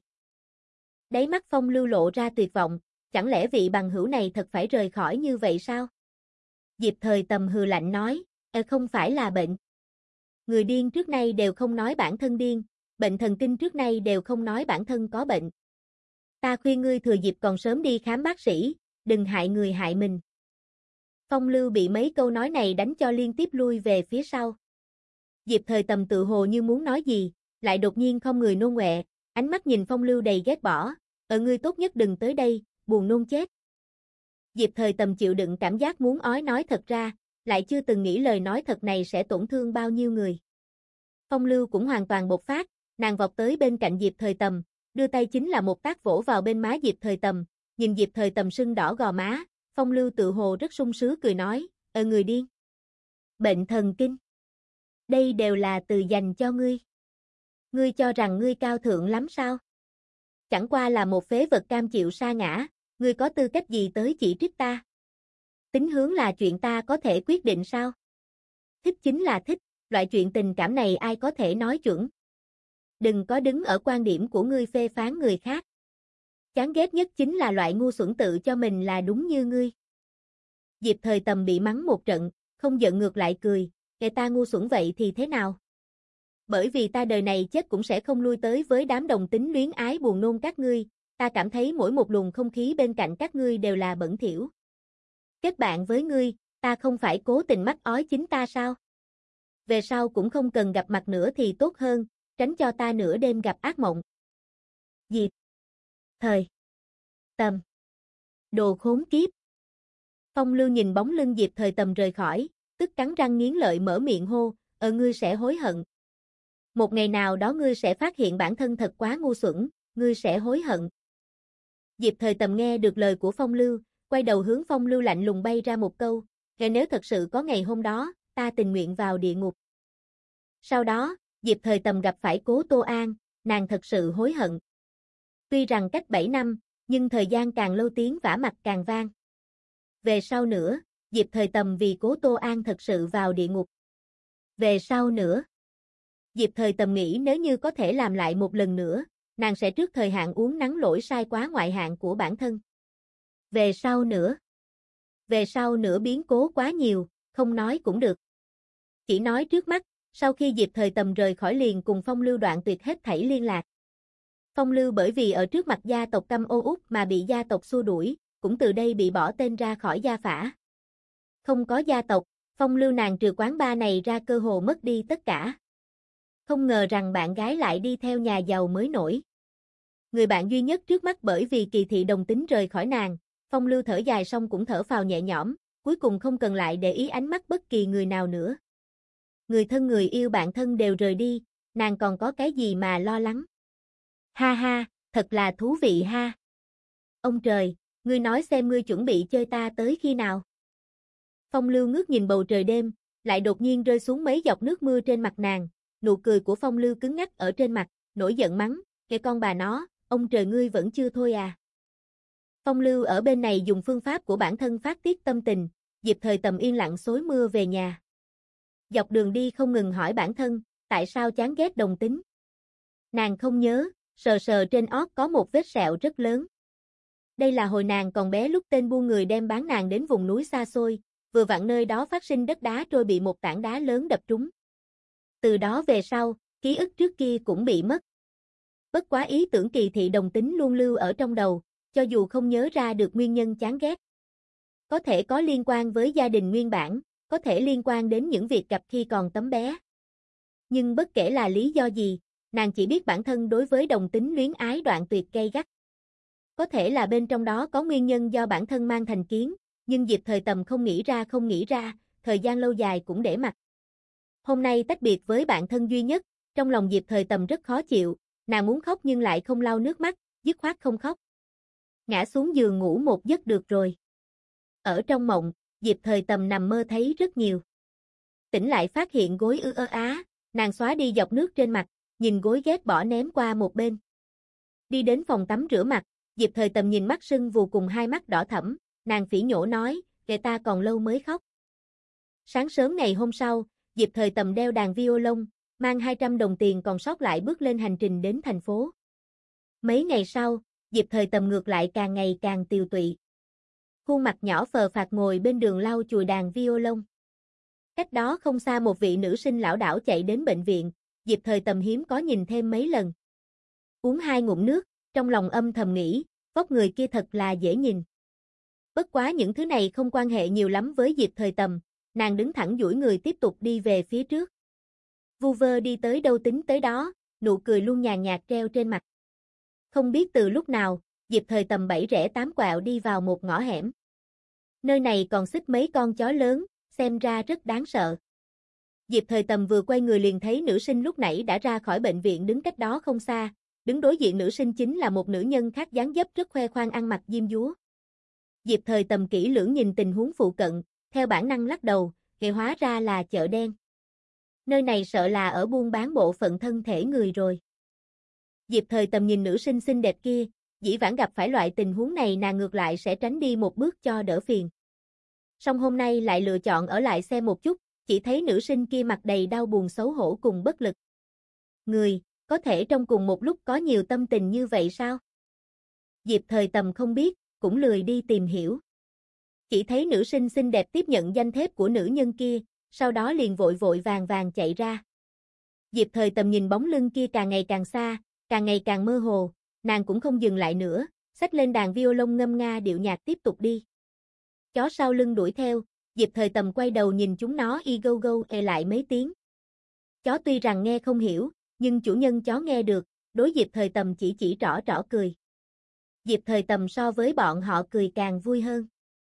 Đáy mắt Phong Lưu lộ ra tuyệt vọng, chẳng lẽ vị bằng hữu này thật phải rời khỏi như vậy sao? Diệp Thời Tầm hừ lạnh nói, e không phải là bệnh. Người điên trước nay đều không nói bản thân điên, bệnh thần kinh trước nay đều không nói bản thân có bệnh. Ta khuyên ngươi thừa dịp còn sớm đi khám bác sĩ, đừng hại người hại mình. Phong Lưu bị mấy câu nói này đánh cho liên tiếp lui về phía sau. Diệp Thời Tầm tự hồ như muốn nói gì, lại đột nhiên không người nôn ọe, ánh mắt nhìn Phong Lưu đầy ghét bỏ, ở ngươi tốt nhất đừng tới đây, buồn nôn chết. Diệp Thời Tầm chịu đựng cảm giác muốn ói nói thật ra, lại chưa từng nghĩ lời nói thật này sẽ tổn thương bao nhiêu người. Phong Lưu cũng hoàn toàn bộc phát, nàng vọt tới bên cạnh Diệp Thời Tầm, đưa tay chính là một tác vỗ vào bên má Diệp Thời Tầm, nhìn Diệp Thời Tầm sưng đỏ gò má, Phong Lưu tự hồ rất sung sướng cười nói, ờ người điên. Bệnh thần kinh. Đây đều là từ dành cho ngươi. Ngươi cho rằng ngươi cao thượng lắm sao? Chẳng qua là một phế vật cam chịu sa ngã, ngươi có tư cách gì tới chỉ trích ta? Tính hướng là chuyện ta có thể quyết định sao? Thích chính là thích, loại chuyện tình cảm này ai có thể nói chuẩn? Đừng có đứng ở quan điểm của ngươi phê phán người khác. Chán ghét nhất chính là loại ngu xuẩn tự cho mình là đúng như ngươi. Diệp Thời Tầm bị mắng một trận, không giận ngược lại cười, kẻ ta ngu xuẩn vậy thì thế nào? Bởi vì ta đời này chết cũng sẽ không lui tới với đám đồng tính luyến ái buồn nôn các ngươi, ta cảm thấy mỗi một luồng không khí bên cạnh các ngươi đều là bẩn thỉu. Kết bạn với ngươi, ta không phải cố tình mắc ói chính ta sao? Về sau cũng không cần gặp mặt nữa thì tốt hơn, tránh cho ta nửa đêm gặp ác mộng. Diệp Thời Tầm. Đồ khốn kiếp. Phong Lưu nhìn bóng lưng Diệp Thời Tầm rời khỏi, tức cắn răng nghiến lợi mở miệng hô, ờ ngươi sẽ hối hận. Một ngày nào đó ngươi sẽ phát hiện bản thân thật quá ngu xuẩn, ngươi sẽ hối hận. Diệp Thời Tầm nghe được lời của Phong Lưu, quay đầu hướng Phong Lưu lạnh lùng bay ra một câu, "Kể nếu thật sự có ngày hôm đó, ta tình nguyện vào địa ngục." Sau đó, Diệp Thời Tầm gặp phải Cố Tô An, nàng thật sự hối hận. Tuy rằng cách bảy năm, nhưng thời gian càng lâu tiếng vả mặt càng vang. Về sau nữa, Diệp Thời Tầm vì Cố Tô An thật sự vào địa ngục. Về sau nữa, Diệp Thời Tầm nghĩ nếu như có thể làm lại một lần nữa, nàng sẽ trước thời hạn uống nắng lỗi sai quá ngoại hạn của bản thân. Về sau nữa, về sau nữa biến cố quá nhiều, không nói cũng được. Chỉ nói trước mắt, sau khi Diệp Thời Tầm rời khỏi liền cùng Phong Lưu đoạn tuyệt hết thảy liên lạc. Phong Lưu bởi vì ở trước mặt gia tộc Căm Ô Út mà bị gia tộc xua đuổi, cũng từ đây bị bỏ tên ra khỏi gia phả. Không có gia tộc, Phong Lưu nàng trừ quán bar này ra cơ hồ mất đi tất cả. Không ngờ rằng bạn gái lại đi theo nhà giàu mới nổi. Người bạn duy nhất trước mắt bởi vì kỳ thị đồng tính rời khỏi nàng, Phong Lưu thở dài xong cũng thở phào nhẹ nhõm, cuối cùng không cần lại để ý ánh mắt bất kỳ người nào nữa. Người thân người yêu bạn thân đều rời đi, nàng còn có cái gì mà lo lắng. Ha ha, thật là thú vị ha. Ông trời, ngươi nói xem ngươi chuẩn bị chơi ta tới khi nào. Phong Lưu ngước nhìn bầu trời đêm, lại đột nhiên rơi xuống mấy giọt nước mưa trên mặt nàng, nụ cười của Phong Lưu cứng ngắc ở trên mặt, nổi giận mắng, cái con bà nó, ông trời ngươi vẫn chưa thôi à. Phong Lưu ở bên này dùng phương pháp của bản thân phát tiết tâm tình, Diệp Thời Tầm yên lặng xối mưa về nhà. Dọc đường đi không ngừng hỏi bản thân, tại sao chán ghét đồng tính. Nàng không nhớ, sờ sờ trên ót có một vết sẹo rất lớn. Đây là hồi nàng còn bé lúc tên buôn người đem bán nàng đến vùng núi xa xôi, vừa vặn nơi đó phát sinh đất đá trôi bị một tảng đá lớn đập trúng. Từ đó về sau, ký ức trước kia cũng bị mất. Bất quá ý tưởng kỳ thị đồng tính luôn lưu ở trong đầu, cho dù không nhớ ra được nguyên nhân chán ghét. Có thể có liên quan với gia đình nguyên bản, có thể liên quan đến những việc gặp khi còn tấm bé. Nhưng bất kể là lý do gì, nàng chỉ biết bản thân đối với đồng tính luyến ái đoạn tuyệt gay gắt. Có thể là bên trong đó có nguyên nhân do bản thân mang thành kiến, nhưng Diệp Thời Tầm không nghĩ ra không nghĩ ra, thời gian lâu dài cũng để mặc. Hôm nay tách biệt với bạn thân duy nhất, trong lòng Diệp Thời Tầm rất khó chịu, nàng muốn khóc nhưng lại không lau nước mắt, dứt khoát không khóc. Ngã xuống giường ngủ một giấc được rồi. Ở trong mộng, Diệp Thời Tầm nằm mơ thấy rất nhiều. Tỉnh lại phát hiện gối ư ơ á, nàng xóa đi giọt nước trên mặt, nhìn gối ghét bỏ ném qua một bên. Đi đến phòng tắm rửa mặt, Diệp Thời Tầm nhìn mắt sưng vù cùng hai mắt đỏ thẫm, nàng phỉ nhổ nói, kệ ta còn lâu mới khóc. Sáng sớm ngày hôm sau, Diệp Thời Tầm đeo đàn violon, mang hai trăm đồng tiền còn sót lại bước lên hành trình đến thành phố. Mấy ngày sau, Diệp Thời Tầm ngược lại càng ngày càng tiều tụy. Khuôn mặt nhỏ phờ phạc ngồi bên đường lau chùi đàn violon. Cách đó không xa một vị nữ sinh lão đảo chạy đến bệnh viện, Diệp Thời Tầm hiếm có nhìn thêm mấy lần. Uống hai ngụm nước, trong lòng âm thầm nghĩ, vóc người kia thật là dễ nhìn. Bất quá những thứ này không quan hệ nhiều lắm với Diệp Thời Tầm, nàng đứng thẳng duỗi người tiếp tục đi về phía trước. Vu vơ đi tới đâu tính tới đó, nụ cười luôn nhàn nhạt treo trên mặt. Không biết từ lúc nào, Diệp Thời Tầm bảy rẽ tám quẹo đi vào một ngõ hẻm. Nơi này còn xích mấy con chó lớn, xem ra rất đáng sợ. Diệp Thời Tầm vừa quay người liền thấy nữ sinh lúc nãy đã ra khỏi bệnh viện đứng cách đó không xa, đứng đối diện nữ sinh chính là một nữ nhân khác dáng dấp rất khoe khoang ăn mặc diêm dúa. Diệp Thời Tầm kỹ lưỡng nhìn tình huống phụ cận, theo bản năng lắc đầu, thì hóa ra là chợ đen. Nơi này sợ là ở buôn bán bộ phận thân thể người rồi. Diệp Thời Tầm nhìn nữ sinh xinh đẹp kia, dĩ vãng gặp phải loại tình huống này nàng ngược lại sẽ tránh đi một bước cho đỡ phiền. Song hôm nay lại lựa chọn ở lại xem một chút, chỉ thấy nữ sinh kia mặt đầy đau buồn xấu hổ cùng bất lực. Người, có thể trong cùng một lúc có nhiều tâm tình như vậy sao? Diệp Thời Tầm không biết, cũng lười đi tìm hiểu. Chỉ thấy nữ sinh xinh đẹp tiếp nhận danh thiếp của nữ nhân kia, sau đó liền vội vội vàng vàng chạy ra. Diệp Thời Tầm nhìn bóng lưng kia càng ngày càng xa, càng ngày càng mơ hồ, nàng cũng không dừng lại nữa, xách lên đàn violon ngâm nga điệu nhạc tiếp tục đi. Chó sau lưng đuổi theo, Diệp Thời Tầm quay đầu nhìn chúng nó y gâu gâu ê lại mấy tiếng. Chó tuy rằng nghe không hiểu, nhưng chủ nhân chó nghe được, đối Diệp Thời Tầm chỉ chỉ trỏ trỏ cười. Diệp Thời Tầm so với bọn họ cười càng vui hơn.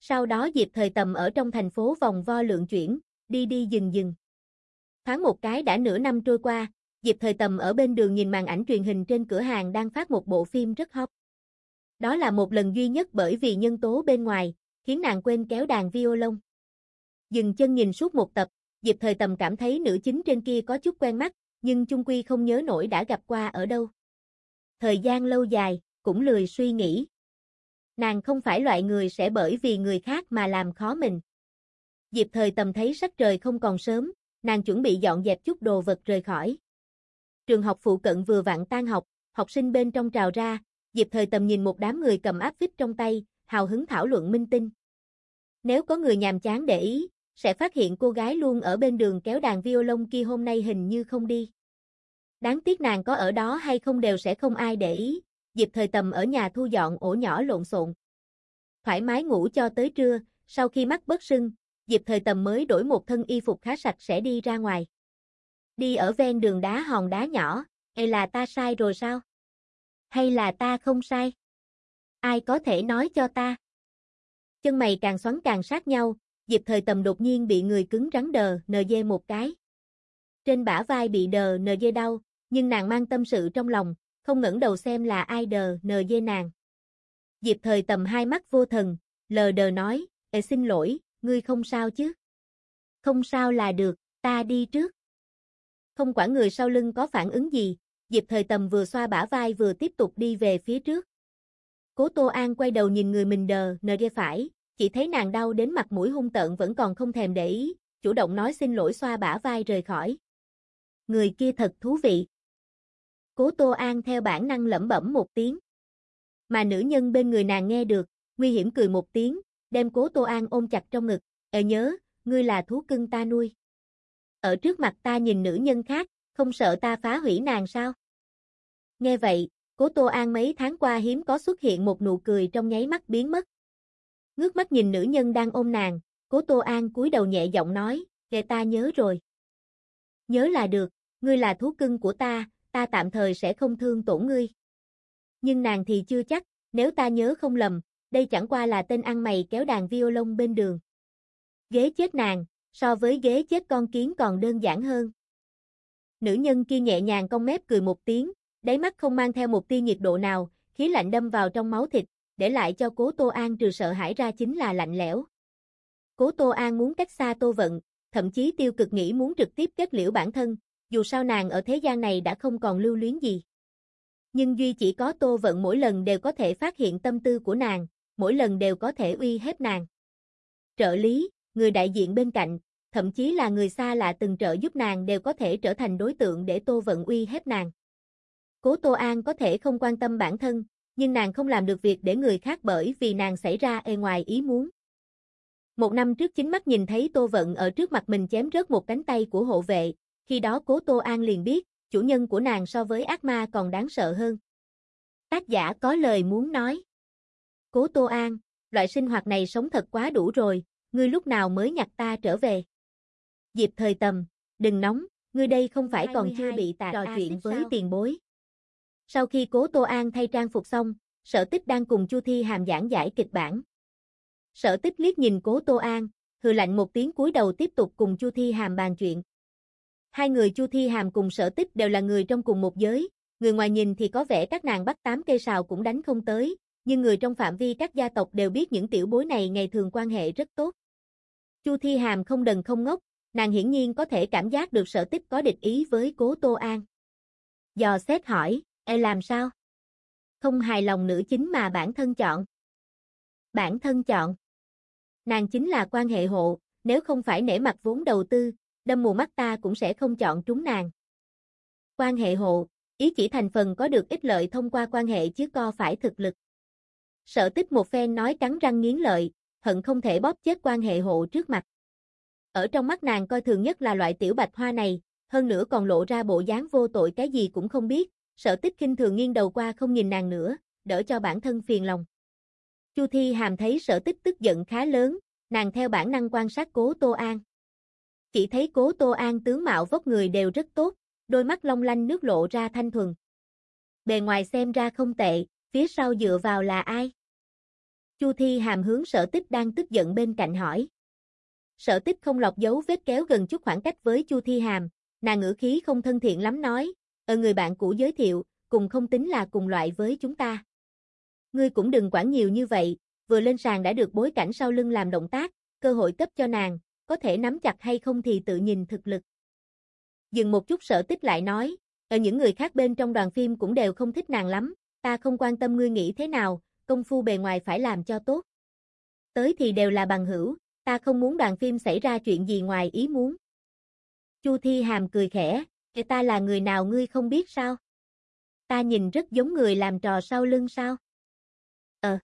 Sau đó Diệp Thời Tầm ở trong thành phố vòng vo lượn chuyển, đi đi dừng dừng. Thoáng một cái đã nửa năm trôi qua, Diệp Thời Tầm ở bên đường nhìn màn ảnh truyền hình trên cửa hàng đang phát một bộ phim rất hot. Đó là một lần duy nhất bởi vì nhân tố bên ngoài, khiến nàng quên kéo đàn violon. Dừng chân nhìn suốt một tập, Diệp Thời Tầm cảm thấy nữ chính trên kia có chút quen mắt, nhưng chung quy không nhớ nổi đã gặp qua ở đâu. Thời gian lâu dài, cũng lười suy nghĩ. Nàng không phải loại người sẽ bởi vì người khác mà làm khó mình. Diệp Thời Tầm thấy sắc trời không còn sớm, nàng chuẩn bị dọn dẹp chút đồ vật rời khỏi. Trường học phụ cận vừa vặn tan học, học sinh bên trong trào ra, Diệp Thời Tầm nhìn một đám người cầm áp phích trong tay, hào hứng thảo luận minh tinh. Nếu có người nhàm chán để ý, sẽ phát hiện cô gái luôn ở bên đường kéo đàn violon kia hôm nay hình như không đi. Đáng tiếc nàng có ở đó hay không đều sẽ không ai để ý, Diệp Thời Tầm ở nhà thu dọn ổ nhỏ lộn xộn. Thoải mái ngủ cho tới trưa, sau khi mắt bớt sưng, Diệp Thời Tầm mới đổi một thân y phục khá sạch sẽ đi ra ngoài. Đi ở ven đường đá hòn đá nhỏ, hay là ta sai rồi sao? Hay là ta không sai? Ai có thể nói cho ta? Chân mày càng xoắn càng sát nhau, Diệp Thời Tầm đột nhiên bị người cứng rắn đờ nờ dê một cái. Trên bả vai bị đờ nờ dê đau, nhưng nàng mang tâm sự trong lòng, không ngẩng đầu xem là ai đờ nờ dê nàng. Diệp Thời Tầm hai mắt vô thần, lờ đờ nói, Ê xin lỗi, ngươi không sao chứ? Không sao là được, ta đi trước. Không quản người sau lưng có phản ứng gì, Diệp Thời Tầm vừa xoa bả vai vừa tiếp tục đi về phía trước. Cố Tô An quay đầu nhìn người mình đờ nờ dê phải, chỉ thấy nàng đau đến mặt mũi hung tợn vẫn còn không thèm để ý, chủ động nói xin lỗi xoa bả vai rời khỏi. Người kia thật thú vị. Cố Tô An theo bản năng lẩm bẩm một tiếng. Mà nữ nhân bên người nàng nghe được, nguy hiểm cười một tiếng, đem Cố Tô An ôm chặt trong ngực, "Ê nhớ, ngươi là thú cưng ta nuôi. Ở trước mặt ta nhìn nữ nhân khác, không sợ ta phá hủy nàng sao?" Nghe vậy, Cố Tô An mấy tháng qua hiếm có xuất hiện một nụ cười trong nháy mắt biến mất. Ngước mắt nhìn nữ nhân đang ôm nàng, Cố Tô An cúi đầu nhẹ giọng nói, "Kệ ta nhớ rồi." "Nhớ là được, ngươi là thú cưng của ta, ta tạm thời sẽ không thương tổn ngươi." Nhưng nàng thì chưa chắc, nếu ta nhớ không lầm, đây chẳng qua là tên ăn mày kéo đàn violon bên đường. Ghế chết nàng, so với ghế chết con kiến còn đơn giản hơn. Nữ nhân kia nhẹ nhàng cong mép cười một tiếng, đáy mắt không mang theo một tia nhiệt độ nào, khí lạnh đâm vào trong máu thịt, để lại cho Cố Tô An trừ sợ hãi ra chính là lạnh lẽo. Cố Tô An muốn cách xa Tô Vận, thậm chí tiêu cực nghĩ muốn trực tiếp kết liễu bản thân, dù sao nàng ở thế gian này đã không còn lưu luyến gì. Nhưng duy chỉ có Tô Vận mỗi lần đều có thể phát hiện tâm tư của nàng, mỗi lần đều có thể uy hiếp nàng. Trợ lý, người đại diện bên cạnh, thậm chí là người xa lạ từng trợ giúp nàng đều có thể trở thành đối tượng để Tô Vận uy hiếp nàng. Cố Tô An có thể không quan tâm bản thân, nhưng nàng không làm được việc để người khác bởi vì nàng xảy ra ê ngoài ý muốn. Một năm trước chính mắt nhìn thấy Tô Vận ở trước mặt mình chém rớt một cánh tay của hộ vệ, khi đó Cố Tô An liền biết, chủ nhân của nàng so với ác ma còn đáng sợ hơn. Tác giả có lời muốn nói. Cố Tô An, loại sinh hoạt này sống thật quá đủ rồi, ngươi lúc nào mới nhặt ta trở về? Diệp Thời Tầm, đừng nóng, ngươi đây không phải còn chưa bị tạt trò chuyện với tiền bối. Sau khi Cố Tô An thay trang phục xong, Sở Tích đang cùng Chu Thi Hàm giảng giải kịch bản. Sở Tích liếc nhìn Cố Tô An, hừ lạnh một tiếng cúi đầu tiếp tục cùng Chu Thi Hàm bàn chuyện. Hai người Chu Thi Hàm cùng Sở Tích đều là người trong cùng một giới, người ngoài nhìn thì có vẻ các nàng bắt tám cây sào cũng đánh không tới, nhưng người trong phạm vi các gia tộc đều biết những tiểu bối này ngày thường quan hệ rất tốt. Chu Thi Hàm không đần không ngốc, nàng hiển nhiên có thể cảm giác được Sở Tích có địch ý với Cố Tô An. Dò xét hỏi, "Ê làm sao? Không hài lòng nữ chính mà bản thân chọn?" Bản thân chọn? Nàng chính là quan hệ hộ, nếu không phải nể mặt vốn đầu tư, đâm mù mắt ta cũng sẽ không chọn trúng nàng. Quan hệ hộ, ý chỉ thành phần có được ích lợi thông qua quan hệ chứ co phải thực lực. Sở Tích một phen nói cắn răng nghiến lợi, hận không thể bóp chết quan hệ hộ trước mặt. Ở trong mắt nàng coi thường nhất là loại tiểu bạch hoa này, hơn nữa còn lộ ra bộ dáng vô tội cái gì cũng không biết, Sở Tích khinh thường nghiêng đầu qua không nhìn nàng nữa, đỡ cho bản thân phiền lòng. Chu Thi Hàm thấy Sở Tích tức giận khá lớn, nàng theo bản năng quan sát Cố Tô An. Chỉ thấy Cố Tô An tướng mạo vóc người đều rất tốt, đôi mắt long lanh nước lộ ra thanh thuần. Bề ngoài xem ra không tệ, phía sau dựa vào là ai? Chu Thi Hàm hướng Sở Tích đang tức giận bên cạnh hỏi. Sở Tích không lọt dấu vết kéo gần chút khoảng cách với Chu Thi Hàm, nàng ngữ khí không thân thiện lắm nói, ờ người bạn cũ giới thiệu, cùng không tính là cùng loại với chúng ta. Ngươi cũng đừng quản nhiều như vậy, vừa lên sàn đã được bối cảnh sau lưng làm động tác, cơ hội cấp cho nàng, có thể nắm chặt hay không thì tự nhìn thực lực. Dừng một chút Sở Tích lại nói, ở những người khác bên trong đoàn phim cũng đều không thích nàng lắm, ta không quan tâm ngươi nghĩ thế nào, công phu bề ngoài phải làm cho tốt. Tới thì đều là bằng hữu, ta không muốn đoàn phim xảy ra chuyện gì ngoài ý muốn. Chu Thi Hàm cười khẽ, kể ta là người nào ngươi không biết sao? Ta nhìn rất giống người làm trò sau lưng sao? Ờ.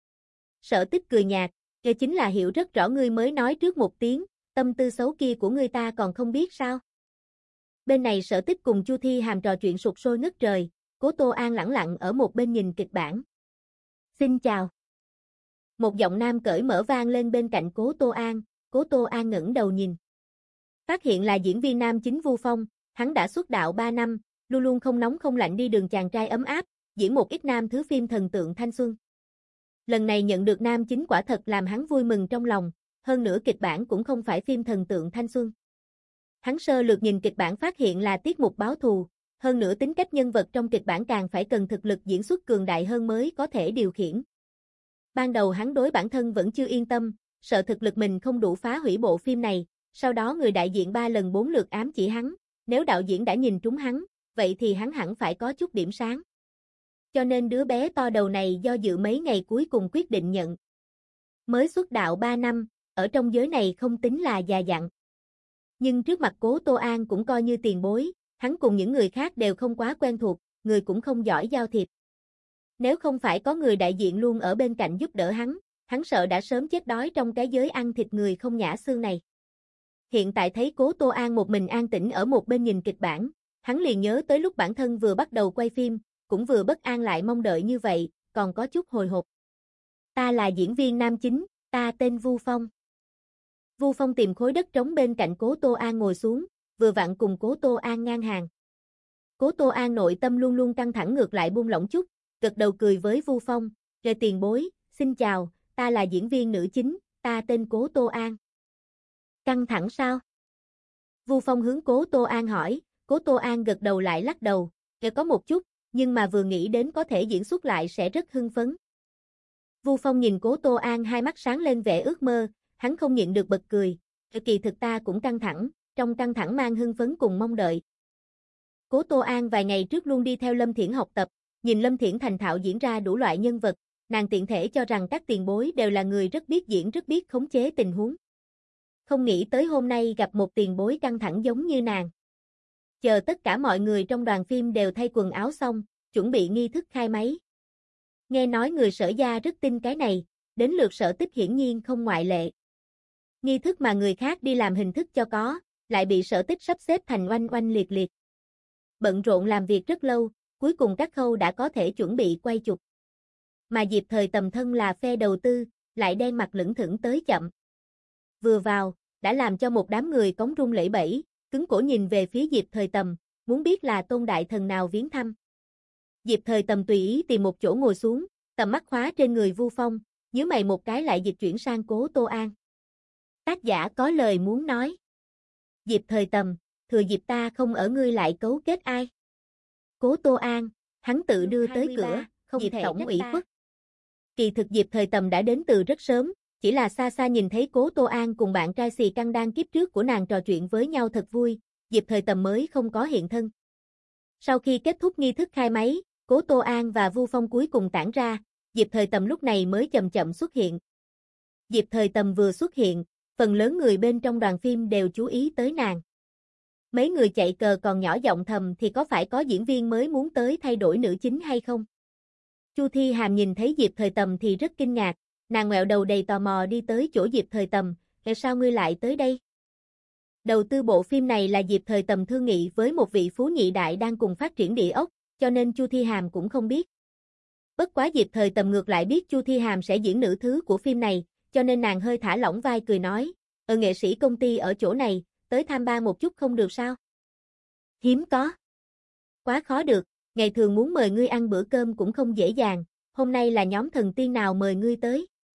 Sở Tích cười nhạt, kể chính là hiểu rất rõ ngươi mới nói trước một tiếng, tâm tư xấu kia của ngươi ta còn không biết sao? Bên này Sở Tích cùng Chu Thi Hàm trò chuyện sục sôi ngất trời, Cố Tô An lẳng lặng ở một bên nhìn kịch bản. Xin chào. Một giọng nam cởi mở vang lên bên cạnh Cố Tô An, Cố Tô An ngẩng đầu nhìn. Phát hiện là diễn viên nam chính Vu Phong, hắn đã xuất đạo ba năm, luôn luôn không nóng không lạnh đi đường chàng trai ấm áp, diễn một ít nam thứ phim thần tượng thanh xuân. Lần này nhận được nam chính quả thật làm hắn vui mừng trong lòng, hơn nữa kịch bản cũng không phải phim thần tượng thanh xuân. Hắn sơ lược nhìn kịch bản phát hiện là tiết mục báo thù, hơn nữa tính cách nhân vật trong kịch bản càng phải cần thực lực diễn xuất cường đại hơn mới có thể điều khiển. Ban đầu hắn đối bản thân vẫn chưa yên tâm, sợ thực lực mình không đủ phá hủy bộ phim này, sau đó người đại diện ba lần bốn lượt ám chỉ hắn, nếu đạo diễn đã nhìn trúng hắn, vậy thì hắn hẳn phải có chút điểm sáng. Cho nên đứa bé to đầu này do dự mấy ngày cuối cùng quyết định nhận. Mới xuất đạo ba năm, ở trong giới này không tính là già dặn. Nhưng trước mặt Cố Tô An cũng coi như tiền bối, hắn cùng những người khác đều không quá quen thuộc, người cũng không giỏi giao thiệp. Nếu không phải có người đại diện luôn ở bên cạnh giúp đỡ hắn, hắn sợ đã sớm chết đói trong cái giới ăn thịt người không nhã xương này. Hiện tại thấy Cố Tô An một mình an tĩnh ở một bên nhìn kịch bản, hắn liền nhớ tới lúc bản thân vừa bắt đầu quay phim, cũng vừa bất an lại mong đợi như vậy, còn có chút hồi hộp. Ta là diễn viên nam chính, ta tên Vu Phong. Vu Phong tìm khối đất trống bên cạnh Cố Tô An ngồi xuống, vừa vặn cùng Cố Tô An ngang hàng. Cố Tô An nội tâm luôn luôn căng thẳng ngược lại buông lỏng chút, gật đầu cười với Vu Phong, "Rồi tiền bối, xin chào, ta là diễn viên nữ chính, ta tên Cố Tô An." Căng thẳng sao? Vu Phong hướng Cố Tô An hỏi, Cố Tô An gật đầu lại lắc đầu, "Kể có một chút, nhưng mà vừa nghĩ đến có thể diễn xuất lại sẽ rất hưng phấn." Vu Phong nhìn Cố Tô An hai mắt sáng lên vẻ ước mơ, hắn không nhịn được bật cười, "Kỳ thực ta cũng căng thẳng, trong căng thẳng mang hưng phấn cùng mong đợi." Cố Tô An vài ngày trước luôn đi theo Lâm Thiển học tập, nhìn Lâm Thiển thành thạo diễn ra đủ loại nhân vật, nàng tiện thể cho rằng các tiền bối đều là người rất biết diễn rất biết khống chế tình huống. Không nghĩ tới hôm nay gặp một tiền bối căng thẳng giống như nàng. Chờ tất cả mọi người trong đoàn phim đều thay quần áo xong, chuẩn bị nghi thức khai máy. Nghe nói người Sở gia rất tin cái này, đến lượt Sở Tích hiển nhiên không ngoại lệ. Nghi thức mà người khác đi làm hình thức cho có, lại bị Sở Tích sắp xếp thành oanh oanh liệt liệt. Bận rộn làm việc rất lâu, cuối cùng các khâu đã có thể chuẩn bị quay chụp. Mà Diệp Thời Tầm thân là phe đầu tư, lại đen mặt lững thững tới chậm. Vừa vào, đã làm cho một đám người cống rung lẩy bẩy, cứng cổ nhìn về phía Diệp Thời Tầm, muốn biết là tôn đại thần nào viếng thăm. Diệp Thời Tầm tùy ý tìm một chỗ ngồi xuống, tầm mắt khóa trên người Vu Phong, nhíu mày một cái lại dịch chuyển sang Cố Tô An. Tác giả có lời muốn nói. Diệp Thời Tầm, thừa dịp ta không ở ngươi lại cấu kết ai? Cố Tô An, hắn tự đưa tới cửa, không Diệp tổng ủy khuất. Kỳ thực Diệp Thời Tầm đã đến từ rất sớm, chỉ là xa xa nhìn thấy Cố Tô An cùng bạn trai xì căng đan kiếp trước của nàng trò chuyện với nhau thật vui, Diệp Thời Tầm mới không có hiện thân. Sau khi kết thúc nghi thức khai máy, Cố Tô An và Vu Phong cuối cùng tản ra, Diệp Thời Tầm lúc này mới chậm chậm xuất hiện. Diệp Thời Tầm vừa xuất hiện, phần lớn người bên trong đoàn phim đều chú ý tới nàng. Mấy người chạy cờ còn nhỏ giọng thầm thì có phải có diễn viên mới muốn tới thay đổi nữ chính hay không? Chu Thi Hàm nhìn thấy Diệp Thời Tầm thì rất kinh ngạc, nàng ngoẹo đầu đầy tò mò đi tới chỗ Diệp Thời Tầm, "Tại sao ngươi lại tới đây?" Đầu tư bộ phim này là Diệp Thời Tầm thương nghị với một vị phú nhị đại đang cùng phát triển địa ốc, cho nên Chu Thi Hàm cũng không biết. Bất quá Diệp Thời Tầm ngược lại biết Chu Thi Hàm sẽ diễn nữ thứ của phim này, cho nên nàng hơi thả lỏng vai cười nói, "Ờ nghệ sĩ công ty ở chỗ này, tới tham ba một chút không được sao?" "Hiếm có. Quá khó được, ngày thường muốn mời ngươi ăn bữa cơm cũng không dễ dàng, hôm nay là nhóm thần tiên nào mời ngươi tới?"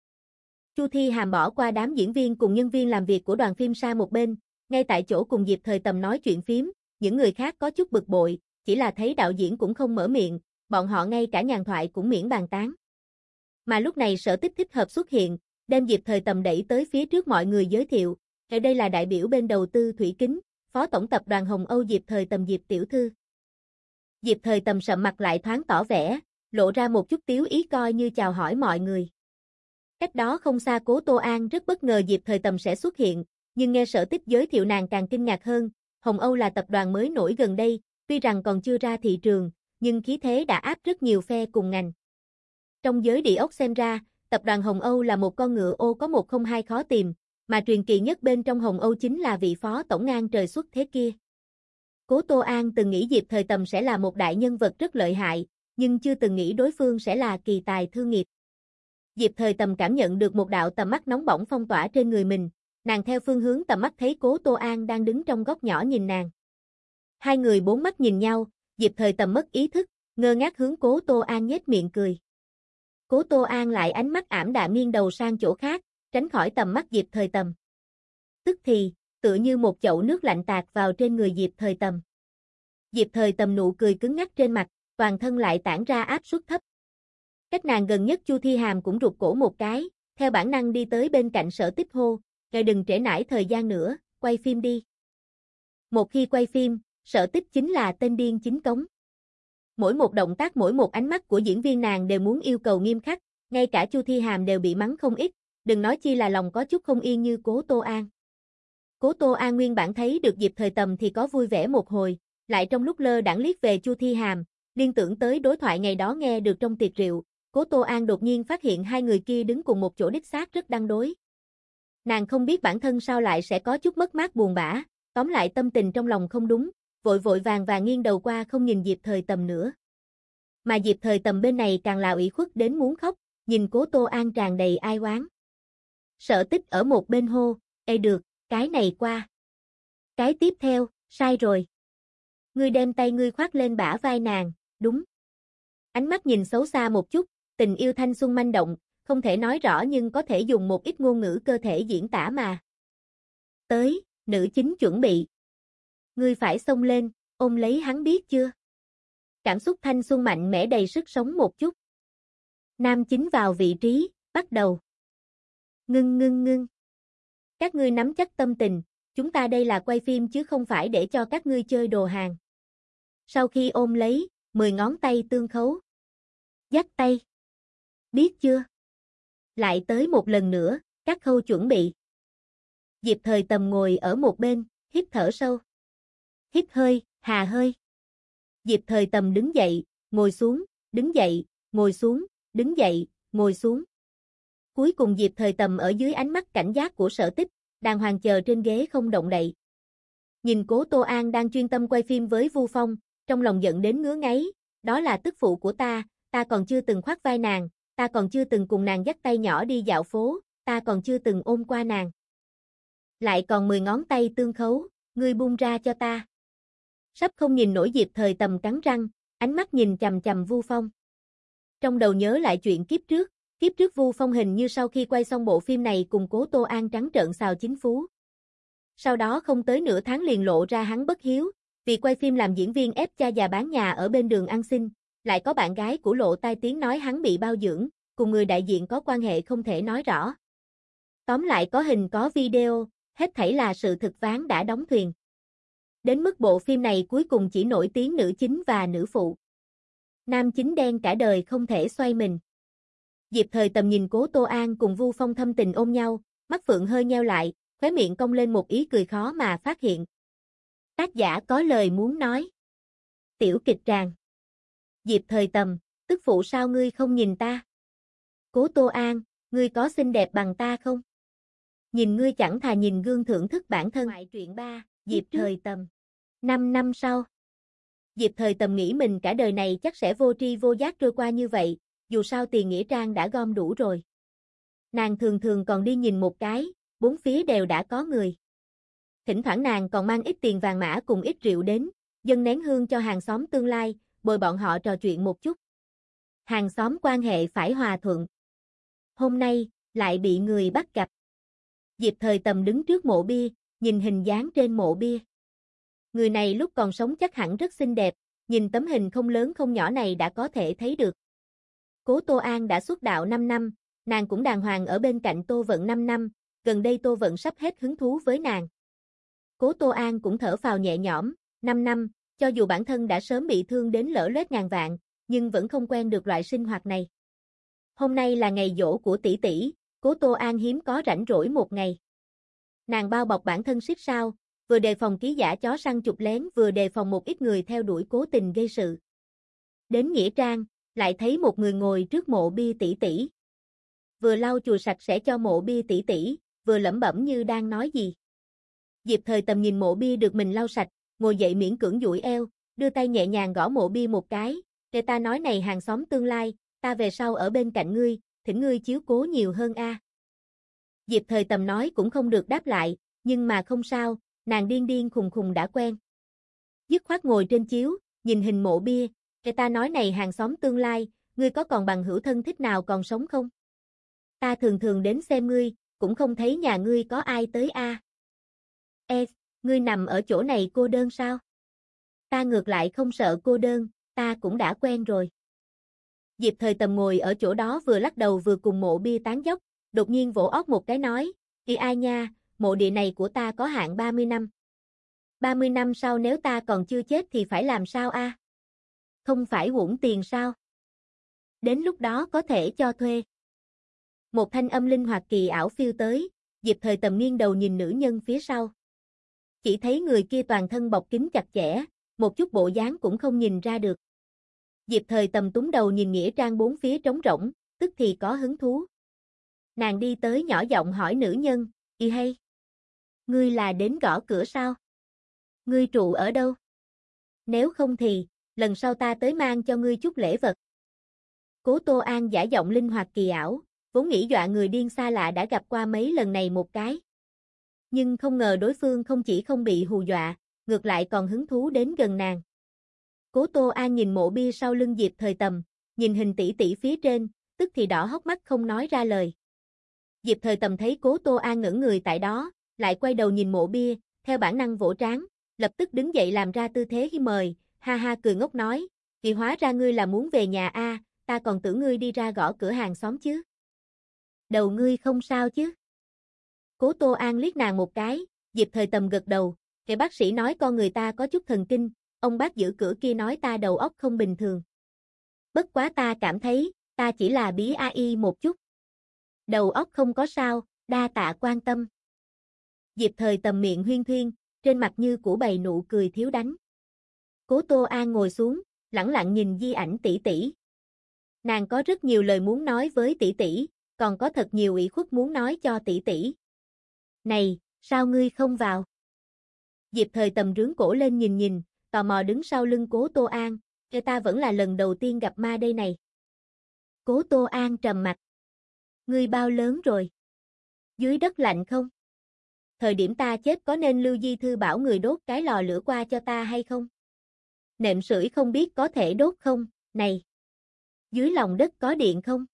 Chu Thi Hàm bỏ qua đám diễn viên cùng nhân viên làm việc của đoàn phim sang một bên, ngay tại chỗ cùng Diệp Thời Tầm nói chuyện phím, những người khác có chút bực bội, chỉ là thấy đạo diễn cũng không mở miệng, bọn họ ngay cả nhàn thoại cũng miễn bàn tán. Mà lúc này Sở Tích thích hợp xuất hiện, đem Diệp Thời Tầm đẩy tới phía trước mọi người giới thiệu, ở đây là đại biểu bên đầu tư Thủy Kính, Phó Tổng tập đoàn Hồng Âu Diệp Thời Tầm Diệp tiểu thư. Diệp Thời Tầm sậm mặt lại thoáng tỏ vẻ, lộ ra một chút tiếu ý coi như chào hỏi mọi người. Cách đó không xa Cố Tô An rất bất ngờ Diệp Thời Tầm sẽ xuất hiện, nhưng nghe Sở Tích giới thiệu nàng càng kinh ngạc hơn, Hồng Âu là tập đoàn mới nổi gần đây, tuy rằng còn chưa ra thị trường, nhưng khí thế đã áp rất nhiều phe cùng ngành. Trong giới địa ốc xem ra, tập đoàn Hồng Âu là một con ngựa ô có một không hai khó tìm, mà truyền kỳ nhất bên trong Hồng Âu chính là vị phó tổng ngang trời xuất thế kia. Cố Tô An từng nghĩ Diệp Thời Tầm sẽ là một đại nhân vật rất lợi hại, nhưng chưa từng nghĩ đối phương sẽ là kỳ tài thương nghiệp. Diệp Thời Tầm cảm nhận được một đạo tầm mắt nóng bỏng phong tỏa trên người mình, nàng theo phương hướng tầm mắt thấy Cố Tô An đang đứng trong góc nhỏ nhìn nàng. Hai người bốn mắt nhìn nhau, Diệp Thời Tầm mất ý thức, ngơ ngác hướng Cố Tô An nhếch miệng cười. Cố Tô An lại ánh mắt ảm đạm nghiêng đầu sang chỗ khác, tránh khỏi tầm mắt Diệp Thời Tầm. Tức thì, tựa như một chậu nước lạnh tạt vào trên người Diệp Thời Tầm. Diệp Thời Tầm nụ cười cứng ngắc trên mặt, toàn thân lại tản ra áp suất thấp. Cách nàng gần nhất Chu Thi Hàm cũng rụt cổ một cái, theo bản năng đi tới bên cạnh Sở Tích hô, "Ngài đừng trễ nải thời gian nữa, quay phim đi." Một khi quay phim, Sở Tích chính là tên điên chính cống. Mỗi một động tác mỗi một ánh mắt của diễn viên nàng đều muốn yêu cầu nghiêm khắc, ngay cả Chu Thi Hàm đều bị mắng không ít, đừng nói chi là lòng có chút không yên như Cố Tô An. Cố Tô An nguyên bản thấy được Diệp Thời Tầm thì có vui vẻ một hồi, lại trong lúc lơ đãng liếc về Chu Thi Hàm, liên tưởng tới đối thoại ngày đó nghe được trong tiệc rượu, Cố Tô An đột nhiên phát hiện hai người kia đứng cùng một chỗ đích xác rất đăng đối. Nàng không biết bản thân sao lại sẽ có chút mất mát buồn bã, tóm lại tâm tình trong lòng không đúng, vội vội vàng vàng nghiêng đầu qua không nhìn Diệp Thời Tầm nữa. Mà Diệp Thời Tầm bên này càng là ủy khuất đến muốn khóc, nhìn Cố Tô An tràn đầy ai oán. Sở Tích ở một bên hô, "Ê được, cái này qua." Cái tiếp theo, sai rồi. Ngươi đem tay ngươi khoác lên bả vai nàng, đúng. Ánh mắt nhìn xấu xa một chút, tình yêu thanh xuân manh động, không thể nói rõ nhưng có thể dùng một ít ngôn ngữ cơ thể diễn tả mà. Tới, nữ chính chuẩn bị. Ngươi phải xông lên, ôm lấy hắn biết chưa? Cảm xúc thanh xuân mạnh mẽ đầy sức sống một chút. Nam chính vào vị trí, bắt đầu. Ngưng ngưng ngưng. Các ngươi nắm chắc tâm tình, chúng ta đây là quay phim chứ không phải để cho các ngươi chơi đồ hàng. Sau khi ôm lấy, mười ngón tay tương khấu. Dắt tay. Biết chưa? Lại tới một lần nữa, các khâu chuẩn bị. Diệp Thời Tầm ngồi ở một bên, hít thở sâu. Hít hơi, hà hơi. Diệp Thời Tầm đứng dậy, ngồi xuống, đứng dậy, ngồi xuống, đứng dậy, ngồi xuống. Cuối cùng Diệp Thời Tầm ở dưới ánh mắt cảnh giác của Sở Tích, đàng hoàng chờ trên ghế không động đậy. Nhìn Cố Tô An đang chuyên tâm quay phim với Vu Phong, trong lòng giận đến ngứa ngáy, đó là tức phụ của ta, ta còn chưa từng khoác vai nàng, ta còn chưa từng cùng nàng dắt tay nhỏ đi dạo phố, ta còn chưa từng ôm qua nàng. Lại còn mười ngón tay tương khấu, ngươi buông ra cho ta. Sắp không nhìn nổi Diệp Thời Tầm cắn răng, ánh mắt nhìn chằm chằm Vu Phong. Trong đầu nhớ lại chuyện kiếp trước, kiếp trước Vu Phong hình như sau khi quay xong bộ phim này cùng Cố Tô An trắng trợn xào chính phú. Sau đó không tới nửa tháng liền lộ ra hắn bất hiếu, vì quay phim làm diễn viên ép cha già bán nhà ở bên đường ăn xin, lại có bạn gái của Lộ tai tiếng nói hắn bị bao dưỡng, cùng người đại diện có quan hệ không thể nói rõ. Tóm lại có hình có video, hết thảy là sự thực ván đã đóng thuyền. Đến mức bộ phim này cuối cùng chỉ nổi tiếng nữ chính và nữ phụ. Nam chính đen cả đời không thể xoay mình. Diệp Thời Tầm nhìn Cố Tô An cùng Vu Phong thâm tình ôm nhau, mắt phượng hơi nheo lại, khóe miệng cong lên một ý cười khó mà phát hiện. Tác giả có lời muốn nói. Tiểu kịch tràng. Diệp Thời Tầm, tức phụ sao ngươi không nhìn ta? Cố Tô An, ngươi có xinh đẹp bằng ta không? Nhìn ngươi chẳng thà nhìn gương thưởng thức bản thân. Ngoại truyện ba, Diệp Thời Tầm. Năm năm sau. Diệp Thời Tầm nghĩ mình cả đời này chắc sẽ vô tri vô giác trôi qua như vậy, dù sao tiền nghĩa trang đã gom đủ rồi. Nàng thường thường còn đi nhìn một cái, bốn phía đều đã có người. Thỉnh thoảng nàng còn mang ít tiền vàng mã cùng ít rượu đến, dâng nén hương cho hàng xóm tương lai, bồi bọn họ trò chuyện một chút. Hàng xóm quan hệ phải hòa thuận. Hôm nay, Lại bị người bắt gặp. Diệp Thời Tầm đứng trước mộ bia, nhìn hình dáng trên mộ bia. Người này lúc còn sống chắc hẳn rất xinh đẹp, nhìn tấm hình không lớn không nhỏ này đã có thể thấy được. Cố Tô An đã xuất đạo năm năm, nàng cũng đàng hoàng ở bên cạnh Tô Vận năm năm, gần đây Tô Vận sắp hết hứng thú với nàng. Cố Tô An cũng thở phào nhẹ nhõm, năm năm, cho dù bản thân đã sớm bị thương đến lỡ loét ngàn vạn, nhưng vẫn không quen được loại sinh hoạt này. Hôm nay là ngày giỗ của tỷ tỷ, Cố Tô An hiếm có rảnh rỗi một ngày. Nàng bao bọc bản thân siết sao, vừa đề phòng ký giả chó săn chụp lén vừa đề phòng một ít người theo đuổi cố tình gây sự. Đến nghĩa trang, lại thấy một người ngồi trước mộ bia tỷ tỷ. Vừa lau chùi sạch sẽ cho mộ bia tỷ tỷ, vừa lẩm bẩm như đang nói gì. Diệp Thời Tầm nhìn mộ bia được mình lau sạch, ngồi dậy miễn cưỡng duỗi eo, đưa tay nhẹ nhàng gõ mộ bia một cái. Để ta nói này hàng xóm tương lai, ta về sau ở bên cạnh ngươi, thỉnh ngươi chiếu cố nhiều hơn a. Diệp Thời Tầm nói cũng không được đáp lại, nhưng mà không sao, nàng điên điên khùng khùng đã quen. Dứt khoát ngồi trên chiếu, nhìn hình mộ bia, để ta nói này hàng xóm tương lai, ngươi có còn bằng hữu thân thích nào còn sống không? Ta thường thường đến xem ngươi, cũng không thấy nhà ngươi có ai tới a. À. Ê, ngươi nằm ở chỗ này cô đơn sao? Ta ngược lại không sợ cô đơn, ta cũng đã quen rồi. Diệp Thời Tầm ngồi ở chỗ đó vừa lắc đầu vừa cùng mộ bia tán dóc, đột nhiên vỗ óc một cái nói, "Ì ai nha, mộ địa này của ta có hạn ba mươi năm. ba mươi năm sau nếu ta còn chưa chết thì phải làm sao a? À? Không phải uổng tiền sao? Đến lúc đó có thể cho thuê." Một thanh âm linh hoạt kỳ ảo phiêu tới, Diệp Thời Tầm nghiêng đầu nhìn nữ nhân phía sau. Chỉ thấy người kia toàn thân bọc kín chặt chẽ, một chút bộ dáng cũng không nhìn ra được. Diệp Thời Tầm túng đầu nhìn nghĩa trang bốn phía trống rỗng, tức thì có hứng thú. Nàng đi tới nhỏ giọng hỏi nữ nhân, "Y hay? Ngươi là đến gõ cửa sao? Ngươi trụ ở đâu? Nếu không thì, lần sau ta tới mang cho ngươi chút lễ vật." Cố Tô An giả giọng linh hoạt kỳ ảo, vốn nghĩ dọa người điên xa lạ đã gặp qua mấy lần này một cái. Nhưng không ngờ đối phương không chỉ không bị hù dọa, ngược lại còn hứng thú đến gần nàng. Cố Tô An nhìn mộ bia sau lưng Diệp Thời Tầm, nhìn hình tỷ tỷ phía trên, tức thì đỏ hốc mắt không nói ra lời. Diệp Thời Tầm thấy Cố Tô An ngẩn người tại đó, lại quay đầu nhìn mộ bia, theo bản năng vỗ trán, lập tức đứng dậy làm ra tư thế khi mời, ha ha cười ngốc nói, "Vì hóa ra ngươi là muốn về nhà a, à, ta còn tưởng ngươi đi ra gõ cửa hàng xóm chứ. Đầu ngươi không sao chứ?" Cố Tô An liếc nàng một cái, Diệp Thời Tầm gật đầu, "Kẻ bác sĩ nói con người ta có chút thần kinh, ông bác giữ cửa kia nói ta đầu óc không bình thường. Bất quá ta cảm thấy, ta chỉ là bí a i một chút. Đầu óc không có sao, đa tạ quan tâm." Diệp Thời Tầm miệng huyên thuyên, trên mặt như củ bày nụ cười thiếu đánh. Cố Tô An ngồi xuống, lẳng lặng nhìn di ảnh tỷ tỷ. Nàng có rất nhiều lời muốn nói với tỷ tỷ, còn có thật nhiều ủy khuất muốn nói cho tỷ tỷ. "Này, sao ngươi không vào?" Diệp Thời Tầm rướn cổ lên nhìn nhìn, tò mò đứng sau lưng Cố Tô An, "Cho ta vẫn là lần đầu tiên gặp ma đây này." Cố Tô An trầm mặt. "Ngươi bao lớn rồi? Dưới đất lạnh không? Thời điểm ta chết có nên Lưu Di Thư bảo người đốt cái lò lửa qua cho ta hay không? Nệm sưởi không biết có thể đốt không, này? Dưới lòng đất có điện không?"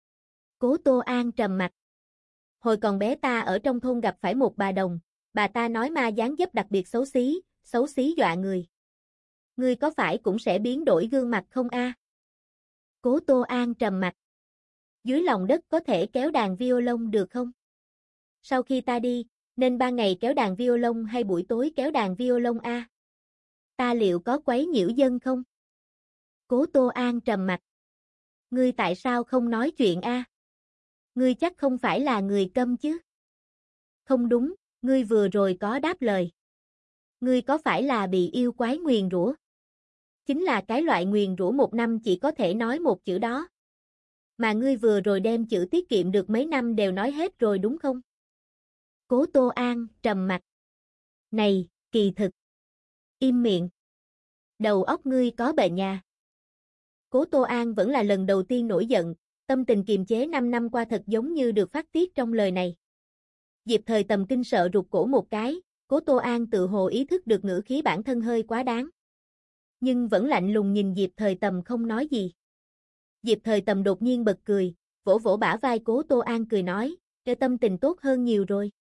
Cố Tô An trầm mặt. "Hồi còn bé ta ở trong thôn gặp phải một bà đồng, bà ta nói ma dáng dấp đặc biệt xấu xí, xấu xí dọa người. Ngươi có phải cũng sẽ biến đổi gương mặt không a?" À? Cố Tô An trầm mặt. "Dưới lòng đất có thể kéo đàn violon được không? Sau khi ta đi, nên ban ngày kéo đàn violon hay buổi tối kéo đàn violon a? À? Ta liệu có quấy nhiễu dân không?" Cố Tô An trầm mặt. "Ngươi tại sao không nói chuyện a? À? Ngươi chắc không phải là người câm chứ?" "Không đúng, ngươi vừa rồi có đáp lời. Ngươi có phải là bị yêu quái nguyền rủa? Chính là cái loại nguyền rủa một năm chỉ có thể nói một chữ đó. Mà ngươi vừa rồi đem chữ tiết kiệm được mấy năm đều nói hết rồi đúng không?" Cố Tô An trầm mặt. "Này, kỳ thực. Im miệng. Đầu óc ngươi có bệnh nha." Cố Tô An vẫn là lần đầu tiên nổi giận, tâm tình kiềm chế năm năm qua thật giống như được phát tiết trong lời này. Diệp Thời Tầm kinh sợ rụt cổ một cái, Cố Tô An tự hồ ý thức được ngữ khí bản thân hơi quá đáng. Nhưng vẫn lạnh lùng nhìn Diệp Thời Tầm không nói gì. Diệp Thời Tầm đột nhiên bật cười, vỗ vỗ bả vai Cố Tô An cười nói, "Ê, tâm tình tốt hơn nhiều rồi."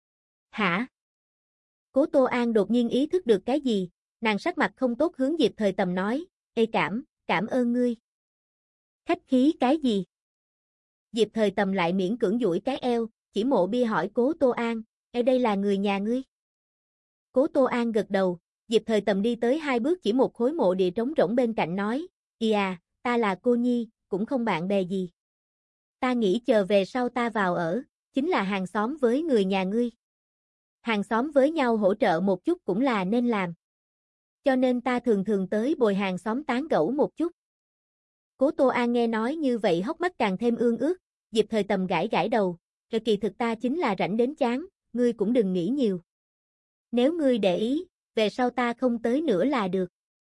"Hả?" Cố Tô An đột nhiên ý thức được cái gì, nàng sắc mặt không tốt hướng Diệp Thời Tầm nói, "Ê cảm, cảm ơn ngươi." "Khách khí cái gì?" Diệp Thời Tầm lại miễn cưỡng duỗi cái eo, chỉ mộ bia hỏi Cố Tô An, "Ê đây là người nhà ngươi?" Cố Tô An gật đầu, Diệp Thời Tầm đi tới hai bước chỉ một khối mộ địa trống rỗng bên cạnh nói, "Ì à, ta là cô nhi, cũng không bạn bè gì. Ta nghĩ chờ về sau ta vào ở, chính là hàng xóm với người nhà ngươi. Hàng xóm với nhau hỗ trợ một chút cũng là nên làm. Cho nên ta thường thường tới bồi hàng xóm tán gẫu một chút." Cố Tô An nghe nói như vậy hốc mắt càng thêm ương ướt, Diệp Thời Tầm gãi gãi đầu, "Rồi kỳ thực ta chính là rảnh đến chán, ngươi cũng đừng nghĩ nhiều. Nếu ngươi để ý, về sau ta không tới nữa là được."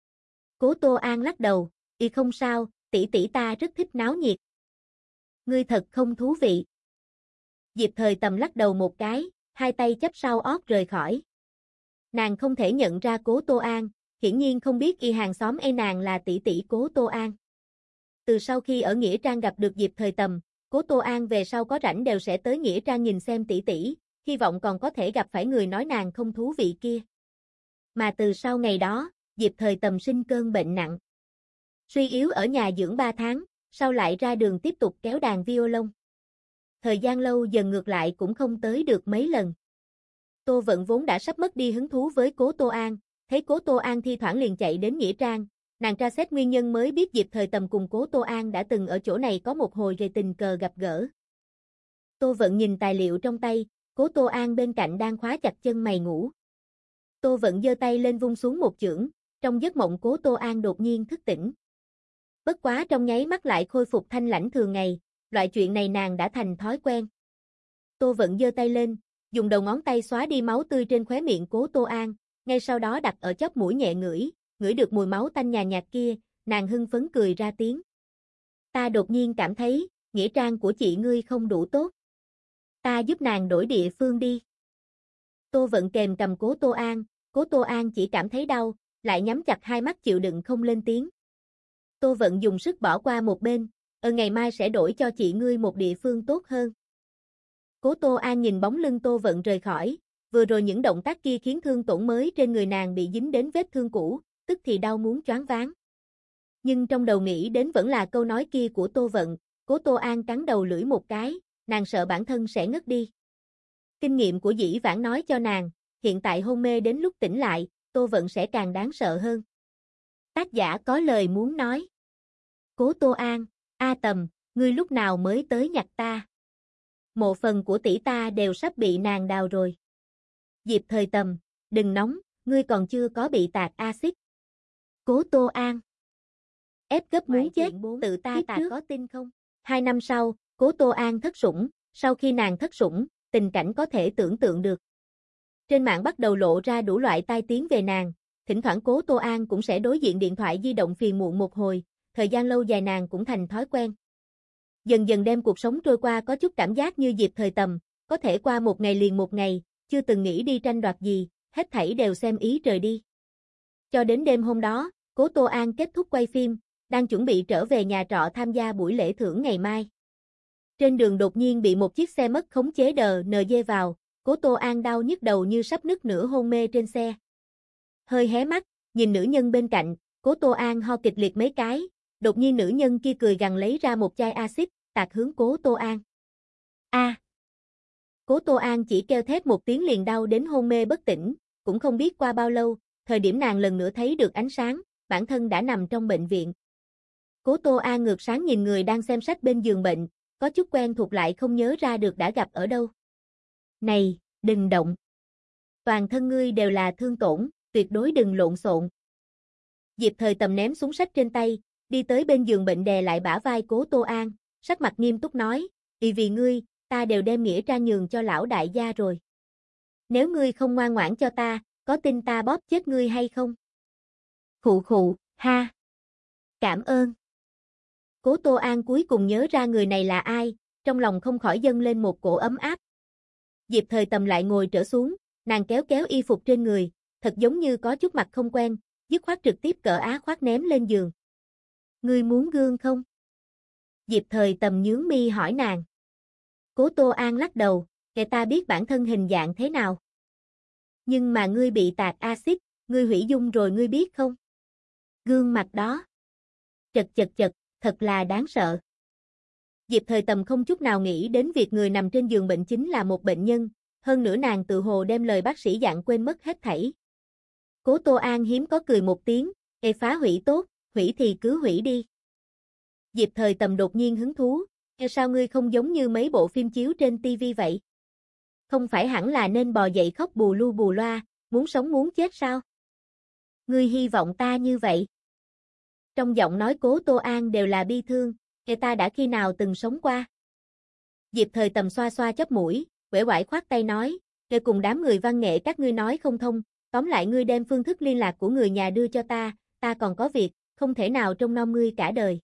Cố Tô An lắc đầu, "Y không sao, tỷ tỷ ta rất thích náo nhiệt." "Ngươi thật không thú vị." Diệp Thời Tầm lắc đầu một cái, hai tay chắp sau ót rời khỏi. Nàng không thể nhận ra Cố Tô An, hiển nhiên không biết y hàng xóm e nàng là tỷ tỷ Cố Tô An. Từ sau khi ở Nghĩa Trang gặp được Diệp Thời Tầm, Cố Tô An về sau có rảnh đều sẽ tới Nghĩa Trang nhìn xem tỷ tỷ, hy vọng còn có thể gặp phải người nói nàng không thú vị kia. Mà từ sau ngày đó, Diệp Thời Tầm sinh cơn bệnh nặng. Suy yếu ở nhà dưỡng ba tháng, sau lại ra đường tiếp tục kéo đàn violon. Thời gian lâu dần ngược lại cũng không tới được mấy lần. Tô Vận vốn đã sắp mất đi hứng thú với Cố Tô An, thấy Cố Tô An thi thoảng liền chạy đến Nghĩa Trang, nàng tra xét nguyên nhân mới biết Diệp Thời Tầm cùng Cố Tô An đã từng ở chỗ này có một hồi rồi tình cờ gặp gỡ. Tô Vận nhìn tài liệu trong tay, Cố Tô An bên cạnh đang khóa chặt chân mày ngủ. Tô Vận giơ tay lên vung xuống một chưởng, trong giấc mộng Cố Tô An đột nhiên thức tỉnh. Bất quá trong nháy mắt lại khôi phục thanh lãnh thường ngày, loại chuyện này nàng đã thành thói quen. Tô Vận giơ tay lên, dùng đầu ngón tay xóa đi máu tươi trên khóe miệng Cố Tô An, ngay sau đó đặt ở chóp mũi nhẹ ngửi, ngửi được mùi máu tanh nhàn nhạt kia, nàng hưng phấn cười ra tiếng. "Ta đột nhiên cảm thấy, Nghĩa Trang của chị ngươi không đủ tốt. Ta giúp nàng đổi địa phương đi." Tô Vận kềm cầm Cố Tô An, Cố Tô An chỉ cảm thấy đau, lại nhắm chặt hai mắt chịu đựng không lên tiếng. Tô Vận dùng sức bỏ qua một bên, "Ờ ngày mai sẽ đổi cho chị ngươi một địa phương tốt hơn." Cố Tô An nhìn bóng lưng Tô Vận rời khỏi, vừa rồi những động tác kia khiến thương tổn mới trên người nàng bị dính đến vết thương cũ, tức thì đau muốn choáng váng. Nhưng trong đầu nghĩ đến vẫn là câu nói kia của Tô Vận, Cố Tô An cắn đầu lưỡi một cái, nàng sợ bản thân sẽ ngất đi. Kinh nghiệm của dĩ vãng nói cho nàng, hiện tại hôn mê đến lúc tỉnh lại, Tô Vận sẽ càng đáng sợ hơn. Tác giả có lời muốn nói. Cố Tô An, A Tầm, ngươi lúc nào mới tới nhặt ta? Mộ phần của tỷ ta đều sắp bị nàng đào rồi. Diệp Thời Tầm, đừng nóng, ngươi còn chưa có bị tạt axit. Cố Tô An. Ép gấp muốn chết, tự ta ta có tin không? Hai năm sau, Cố Tô An thất sủng, sau khi nàng thất sủng, tình cảnh có thể tưởng tượng được. Trên mạng bắt đầu lộ ra đủ loại tai tiếng về nàng, thỉnh thoảng Cố Tô An cũng sẽ đối diện điện thoại di động phiền muộn một hồi, thời gian lâu dài nàng cũng thành thói quen. Dần dần đem cuộc sống trôi qua có chút cảm giác như Diệp Thời Tầm, có thể qua một ngày liền một ngày, chưa từng nghĩ đi tranh đoạt gì, hết thảy đều xem ý trời đi. Cho đến đêm hôm đó, Cố Tô An kết thúc quay phim, đang chuẩn bị trở về nhà trọ tham gia buổi lễ thưởng ngày mai. Trên đường đột nhiên bị một chiếc xe mất khống chế đờ nờ dê vào, Cố Tô An đau nhức đầu như sắp nứt nửa hôn mê trên xe. Hơi hé mắt, nhìn nữ nhân bên cạnh, Cố Tô An ho kịch liệt mấy cái, đột nhiên nữ nhân kia cười gằn lấy ra một chai axit, tạt hướng Cố Tô An. A. À. Cố Tô An chỉ kêu thét một tiếng liền đau đến hôn mê bất tỉnh, cũng không biết qua bao lâu, thời điểm nàng lần nữa thấy được ánh sáng, bản thân đã nằm trong bệnh viện. Cố Tô An ngược sáng nhìn người đang xem sách bên giường bệnh, có chút quen thuộc lại không nhớ ra được đã gặp ở đâu. Này, đừng động. Toàn thân ngươi đều là thương tổn, tuyệt đối đừng lộn xộn. Diệp Thời Tầm ném súng sách trên tay, đi tới bên giường bệnh đè lại bả vai Cố Tô An, sắc mặt nghiêm túc nói, "Vì vì ngươi, ta đều đem Nghĩa Trang nhường cho lão đại gia rồi. Nếu ngươi không ngoan ngoãn cho ta, có tin ta bóp chết ngươi hay không?" Khụ khụ, ha. Cảm ơn. Cố Tô An cuối cùng nhớ ra người này là ai, trong lòng không khỏi dâng lên một cổ ấm áp. Diệp Thời Tầm lại ngồi trở xuống, nàng kéo kéo y phục trên người, thật giống như có chút mặt không quen, dứt khoát trực tiếp cởi áo khoác ném lên giường. Ngươi muốn gương không? Diệp Thời Tầm nhướng mi hỏi nàng. Cố Tô An lắc đầu, kể ta biết bản thân hình dạng thế nào. Nhưng mà ngươi bị tạt axit, ngươi hủy dung rồi ngươi biết không? Gương mặt đó. Chật chật chật, thật là đáng sợ. Diệp Thời Tầm không chút nào nghĩ đến việc người nằm trên giường bệnh chính là một bệnh nhân, hơn nữa nàng tự hồ đem lời bác sĩ dặn quên mất hết thảy. Cố Tô An hiếm có cười một tiếng, "Ê phá hủy tốt, hủy thì cứ hủy đi." Diệp Thời Tầm đột nhiên hứng thú, "Ê sao ngươi không giống như mấy bộ phim chiếu trên ti vi vậy? Không phải hẳn là nên bò dậy khóc bù lu bù loa, muốn sống muốn chết sao? Ngươi hy vọng ta như vậy?" Trong giọng nói Cố Tô An đều là bi thương, "Ê ta đã khi nào từng sống qua?" Diệp Thời Tầm xoa xoa chóp mũi, uể oải khoát tay nói, "Ê cùng đám người văn nghệ các ngươi nói không thông, tóm lại ngươi đem phương thức liên lạc của người nhà đưa cho ta, ta còn có việc, không thể nào trông nom ngươi cả đời."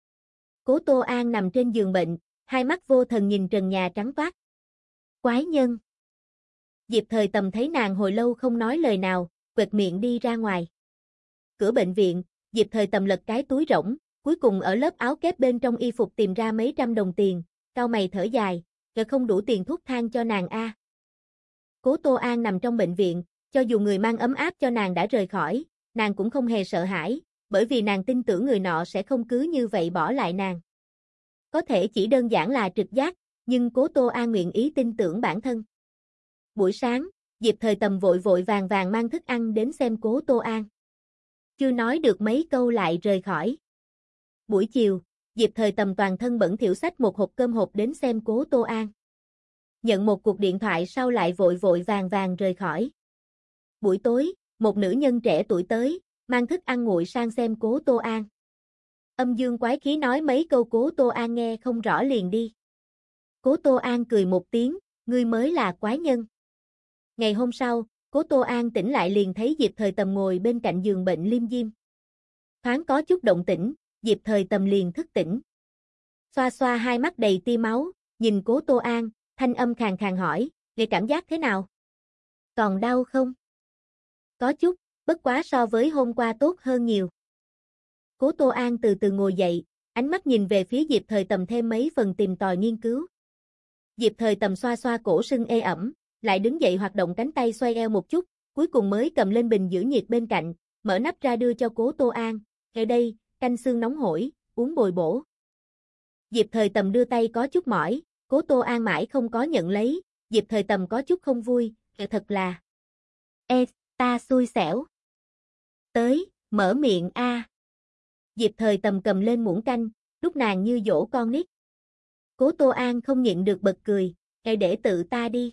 Cố Tô An nằm trên giường bệnh, hai mắt vô thần nhìn trần nhà trắng toát. Quái nhân. Diệp Thời Tầm thấy nàng hồi lâu không nói lời nào, quệt miệng đi ra ngoài. Cửa bệnh viện, Diệp Thời Tầm lật cái túi rỗng, cuối cùng ở lớp áo kép bên trong y phục tìm ra mấy trăm đồng tiền, cau mày thở dài, "Kệ không đủ tiền thuốc thang cho nàng a." À. Cố Tô An nằm trong bệnh viện, cho dù người mang ấm áp cho nàng đã rời khỏi, nàng cũng không hề sợ hãi, bởi vì nàng tin tưởng người nọ sẽ không cứ như vậy bỏ lại nàng. Có thể chỉ đơn giản là trực giác, nhưng Cố Tô An nguyện ý tin tưởng bản thân. Buổi sáng, Diệp Thời Tầm vội vội vàng vàng mang thức ăn đến xem Cố Tô An. Chưa nói được mấy câu lại rời khỏi. Buổi chiều, Diệp Thời Tầm toàn thân bẩn thỉu xách một hộp cơm hộp đến xem Cố Tô An. Nhận một cuộc điện thoại sau lại vội vội vàng vàng rời khỏi. Buổi tối, một nữ nhân trẻ tuổi tới, mang thức ăn nguội sang xem Cố Tô An. Âm dương quái khí nói mấy câu Cố Tô An nghe không rõ liền đi. Cố Tô An cười một tiếng, "Ngươi mới là quái nhân." Ngày hôm sau, Cố Tô An tỉnh lại liền thấy Diệp Thời Tầm ngồi bên cạnh giường bệnh liêm diêm. Thoáng có chút động tĩnh, Diệp Thời Tầm liền thức tỉnh. Xoa xoa hai mắt đầy tia máu, nhìn Cố Tô An, thanh âm khàn khàn hỏi, "Ngươi cảm giác thế nào? Còn đau không?" "Có chút, bất quá so với hôm qua tốt hơn nhiều." Cố Tô An từ từ ngồi dậy, ánh mắt nhìn về phía Diệp Thời Tầm thêm mấy phần tìm tòi nghiên cứu. Diệp Thời Tầm xoa xoa cổ sưng ê ẩm, lại đứng dậy hoạt động cánh tay xoay eo một chút, cuối cùng mới cầm lên bình giữ nhiệt bên cạnh, mở nắp ra đưa cho Cố Tô An, "Ở đây, canh xương nóng hổi, uống bồi bổ." Diệp Thời Tầm đưa tay có chút mỏi, Cố Tô An mãi không có nhận lấy, Diệp Thời Tầm có chút không vui, "Thật là... Ê, ta xui xẻo." "Tới, mở miệng a." Diệp Thời Tầm cầm lên muỗng canh, lúc nàng như dỗ con nít. Cố Tô An không nhịn được bật cười, "Ê để tự ta đi."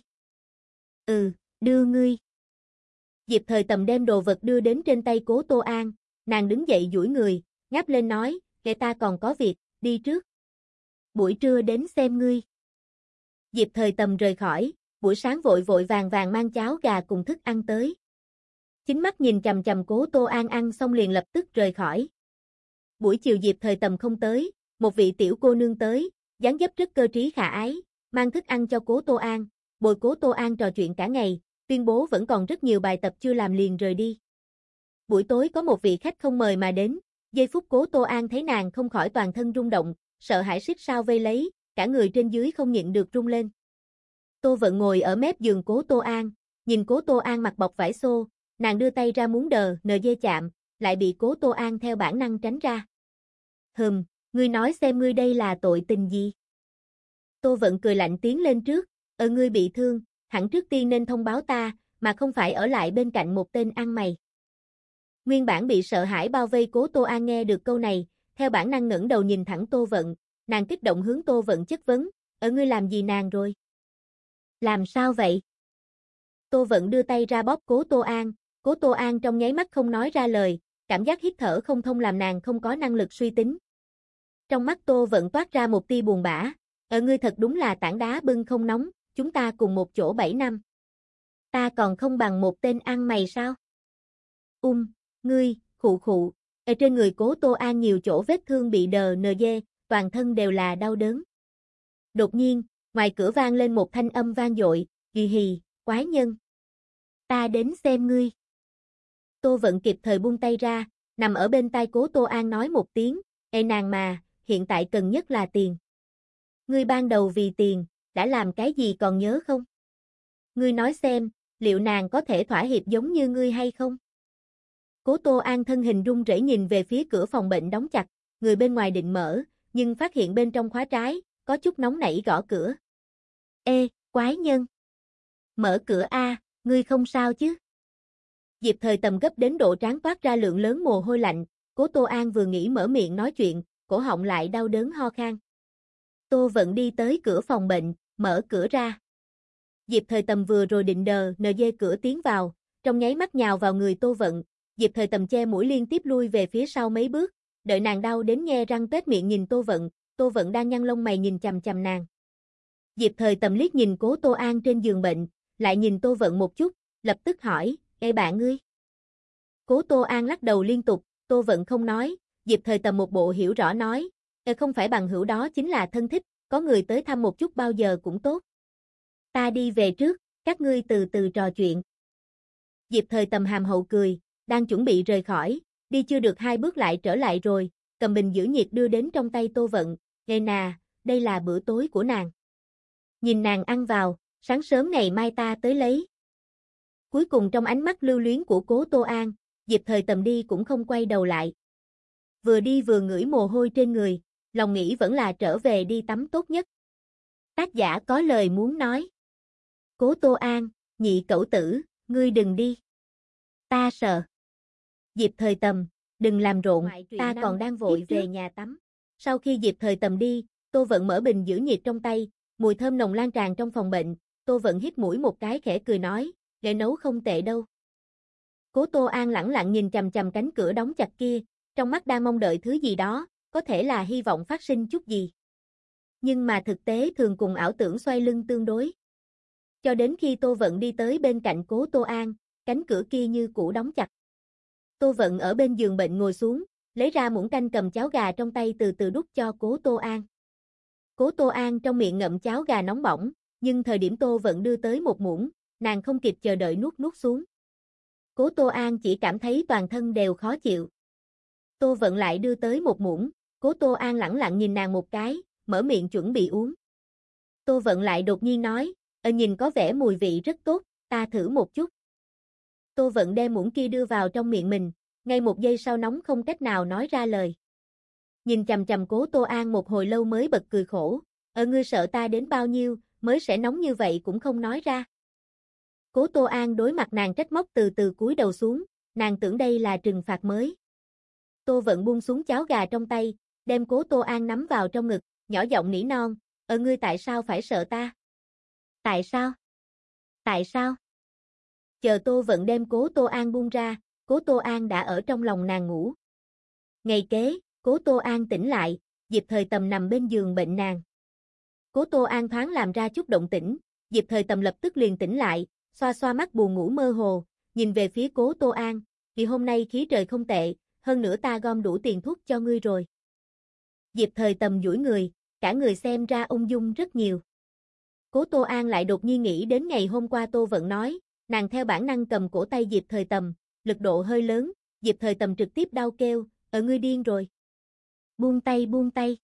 "Ừ, đưa ngươi." Diệp Thời Tầm đem đồ vật đưa đến trên tay Cố Tô An, nàng đứng dậy duỗi người, ngáp lên nói, "Kệ ta còn có việc, đi trước. Buổi trưa đến xem ngươi." Diệp Thời Tầm rời khỏi, buổi sáng vội vội vàng vàng mang cháo gà cùng thức ăn tới. Chính mắt nhìn chằm chằm Cố Tô An ăn xong liền lập tức rời khỏi. Buổi chiều Diệp Thời Tầm không tới, một vị tiểu cô nương tới, dáng dấp rất cơ trí khả ái, mang thức ăn cho Cố Tô An, bồi Cố Tô An trò chuyện cả ngày, tuyên bố vẫn còn rất nhiều bài tập chưa làm liền rời đi. Buổi tối có một vị khách không mời mà đến, giây phút Cố Tô An thấy nàng không khỏi toàn thân rung động, sợ hãi xích sao vây lấy, cả người trên dưới không nhịn được rung lên. Tô Vận ngồi ở mép giường Cố Tô An, nhìn Cố Tô An mặc bọc vải xô, nàng đưa tay ra muốn đờ, nờ dê chạm, lại bị Cố Tô An theo bản năng tránh ra. "Hừm, ngươi nói xem ngươi đây là tội tình gì?" Tô Vận cười lạnh tiến lên trước, "Ờ ngươi bị thương, hẳn trước tiên nên thông báo ta, mà không phải ở lại bên cạnh một tên ăn mày." Nguyên bản bị sợ hãi bao vây Cố Tô An nghe được câu này, theo bản năng ngẩng đầu nhìn thẳng Tô Vận, nàng kích động hướng Tô Vận chất vấn, "Ở ngươi làm gì nàng rồi?" "Làm sao vậy?" Tô Vận đưa tay ra bóp Cố Tô An, Cố Tô An trong nháy mắt không nói ra lời, cảm giác hít thở không thông làm nàng không có năng lực suy tính. Trong mắt Tô Vận toát ra một tia buồn bã, "Ở ngươi thật đúng là tảng đá bưng không nóng, chúng ta cùng một chỗ bảy năm. Ta còn không bằng một tên ăn mày sao?" "Um, ngươi, khụ khụ." Ở trên người Cố Tô An nhiều chỗ vết thương bị đờ nờ dê, toàn thân đều là đau đớn. Đột nhiên, ngoài cửa vang lên một thanh âm vang dội, "Hì hì, quái nhân. Ta đến xem ngươi." Tô Vận kịp thời buông tay ra, nằm ở bên tai Cố Tô An nói một tiếng, "Ê nàng mà, hiện tại cần nhất là tiền. Ngươi ban đầu vì tiền, đã làm cái gì còn nhớ không? Ngươi nói xem, liệu nàng có thể thỏa hiệp giống như ngươi hay không? Cố Tô An thân hình run rẩy nhìn về phía cửa phòng bệnh đóng chặt, người bên ngoài định mở, nhưng phát hiện bên trong khóa trái, có chút nóng nảy gõ cửa. Ê, quái nhân! Mở cửa a, ngươi không sao chứ? Diệp Thời Tầm gấp đến độ trán toát ra lượng lớn mồ hôi lạnh, Cố Tô An vừa nghĩ mở miệng nói chuyện, cổ họng lại đau đớn ho khan. Tô Vận đi tới cửa phòng bệnh, mở cửa ra. Diệp Thời Tầm vừa rồi định đờ nờ dê cửa tiến vào, trong nháy mắt nhào vào người Tô Vận, Diệp Thời Tầm che mũi liên tiếp lui về phía sau mấy bước, đợi nàng đau đến nhe răng tét miệng nhìn Tô Vận, Tô Vận đang nhăn lông mày nhìn chằm chằm nàng. Diệp Thời Tầm liếc nhìn Cố Tô An trên giường bệnh, lại nhìn Tô Vận một chút, lập tức hỏi, "Ê bạn ngươi?" Cố Tô An lắc đầu liên tục, Tô Vận không nói, Diệp Thời Tầm một bộ hiểu rõ nói, "Ê không phải bằng hữu đó chính là thân thích, có người tới thăm một chút bao giờ cũng tốt. Ta đi về trước, các ngươi từ từ trò chuyện." Diệp Thời Tầm hàm hậu cười, đang chuẩn bị rời khỏi, đi chưa được hai bước lại trở lại rồi, cầm bình giữ nhiệt đưa đến trong tay Tô Vận, "Nghe nà, đây là bữa tối của nàng. Nhìn nàng ăn vào, sáng sớm ngày mai ta tới lấy." Cuối cùng trong ánh mắt lưu luyến của Cố Tô An, Diệp Thời Tầm đi cũng không quay đầu lại. Vừa đi vừa ngửi mồ hôi trên người, lòng nghĩ vẫn là trở về đi tắm tốt nhất. Tác giả có lời muốn nói. Cố Tô An, nhị cẩu tử, ngươi đừng đi. Ta sợ. Diệp Thời Tầm, đừng làm rộn, ta còn đang vội về nhà tắm. Sau khi Diệp Thời Tầm đi, Tô Vận mở bình giữ nhiệt trong tay, mùi thơm nồng lan tràn trong phòng bệnh, Tô Vận hít mũi một cái khẽ cười nói, "Nghệ nấu không tệ đâu." Cố Tô An lẳng lặng nhìn chằm chằm cánh cửa đóng chặt kia, trong mắt đang mong đợi thứ gì đó, có thể là hy vọng phát sinh chút gì. Nhưng mà thực tế thường cùng ảo tưởng xoay lưng tương đối. Cho đến khi Tô Vận đi tới bên cạnh Cố Tô An, cánh cửa kia như cũ đóng chặt. Tô Vận ở bên giường bệnh ngồi xuống, lấy ra muỗng canh cầm cháo gà trong tay từ từ đút cho Cố Tô An. Cố Tô An trong miệng ngậm cháo gà nóng bỏng, nhưng thời điểm Tô Vận đưa tới một muỗng, nàng không kịp chờ đợi nuốt nuốt xuống. Cố Tô An chỉ cảm thấy toàn thân đều khó chịu. Tô Vận lại đưa tới một muỗng, Cố Tô An lẳng lặng nhìn nàng một cái, mở miệng chuẩn bị uống. Tô Vận lại đột nhiên nói, "Ờ nhìn có vẻ mùi vị rất tốt, ta thử một chút." Tô Vận đem muỗng kia đưa vào trong miệng mình, ngay một giây sau nóng không cách nào nói ra lời. Nhìn chằm chằm Cố Tô An một hồi lâu mới bật cười khổ, "Ờ ngươi sợ ta đến bao nhiêu, mới sẽ nóng như vậy cũng không nói ra." Cố Tô An đối mặt nàng trách móc từ từ cúi đầu xuống, nàng tưởng đây là trừng phạt mới. Tô Vận buông xuống cháo gà trong tay, đem Cố Tô An nắm vào trong ngực, nhỏ giọng nỉ non, "Ờ ngươi tại sao phải sợ ta? Tại sao? Tại sao?" Chờ Tô Vận đem Cố Tô An buông ra, Cố Tô An đã ở trong lòng nàng ngủ. Ngày kế, Cố Tô An tỉnh lại, Diệp Thời Tầm nằm bên giường bệnh nàng. Cố Tô An thoáng làm ra chút động tĩnh, Diệp Thời Tầm lập tức liền tỉnh lại, xoa xoa mắt buồn ngủ mơ hồ, nhìn về phía Cố Tô An, "Vì hôm nay khí trời không tệ, hơn nữa ta gom đủ tiền thuốc cho ngươi rồi." Diệp Thời Tầm duỗi người, cả người xem ra ung dung rất nhiều. Cố Tô An lại đột nhiên nghĩ đến ngày hôm qua Tô Vận nói, nàng theo bản năng cầm cổ tay Diệp Thời Tầm, lực độ hơi lớn, Diệp Thời Tầm trực tiếp đau kêu, "Ở ngươi điên rồi. Buông tay buông tay."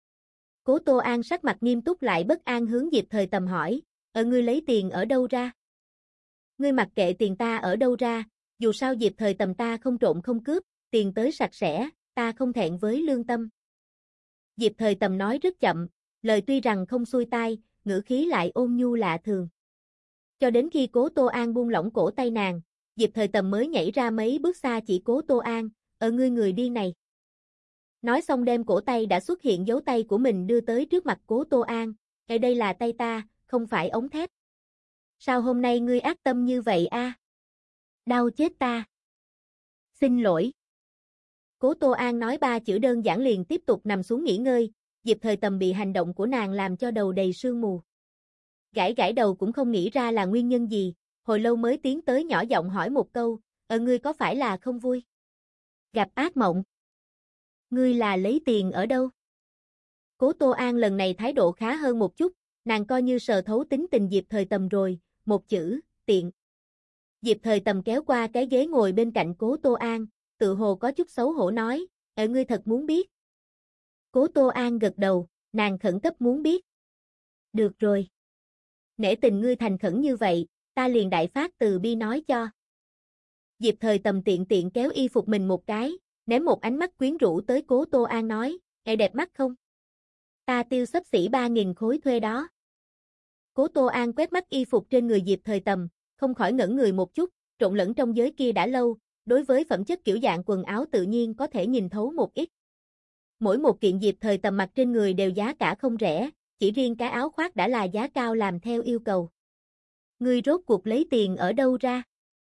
Cố Tô An sắc mặt nghiêm túc lại bất an hướng Diệp Thời Tầm hỏi, "Ở ngươi lấy tiền ở đâu ra?" "Ngươi mặc kệ tiền ta ở đâu ra, dù sao Diệp Thời Tầm ta không trộm không cướp, tiền tới sạch sẽ, ta không thẹn với lương tâm." Diệp Thời Tầm nói rất chậm, lời tuy rằng không xuôi tai, ngữ khí lại ôn nhu lạ thường. Cho đến khi Cố Tô An buông lỏng cổ tay nàng, Diệp Thời Tầm mới nhảy ra mấy bước xa chỉ Cố Tô An, "Ở ngươi người điên này." Nói xong đem cổ tay đã xuất hiện dấu tay của mình đưa tới trước mặt Cố Tô An, "Ở đây là tay ta, không phải ống thép. Sao hôm nay ngươi ác tâm như vậy a? Đau chết ta. Xin lỗi." Cố Tô An nói ba chữ đơn giản liền tiếp tục nằm xuống nghỉ ngơi, Diệp Thời Tầm bị hành động của nàng làm cho đầu đầy sương mù. Gãi gãi đầu cũng không nghĩ ra là nguyên nhân gì, hồi lâu mới tiến tới nhỏ giọng hỏi một câu, "Ờ ngươi có phải là không vui? Gặp ác mộng? Ngươi là lấy tiền ở đâu?" Cố Tô An lần này thái độ khá hơn một chút, nàng coi như sờ thấu tính tình Diệp Thời Tầm rồi, một chữ, tiện. Diệp Thời Tầm kéo qua cái ghế ngồi bên cạnh Cố Tô An, tự hồ có chút xấu hổ nói, "Ờ ngươi thật muốn biết. Cố Tô An gật đầu, nàng khẩn cấp muốn biết. Được rồi. Nể tình ngươi thành khẩn như vậy, ta liền đại phát từ bi nói cho. Diệp Thời Tầm tiện tiện kéo y phục mình một cái, ném một ánh mắt quyến rũ tới Cố Tô An nói, "Em đẹp mắt không? Ta tiêu xấp xỉ ba nghìn khối thuê đó." Cố Tô An quét mắt y phục trên người Diệp Thời Tầm, không khỏi ngẩn người một chút, trộn lẫn trong giới kia đã lâu, đối với phẩm chất kiểu dạng quần áo tự nhiên có thể nhìn thấu một ít. Mỗi một kiện Diệp Thời Tầm mặc trên người đều giá cả không rẻ, chỉ riêng cái áo khoác đã là giá cao làm theo yêu cầu. Ngươi rốt cuộc lấy tiền ở đâu ra?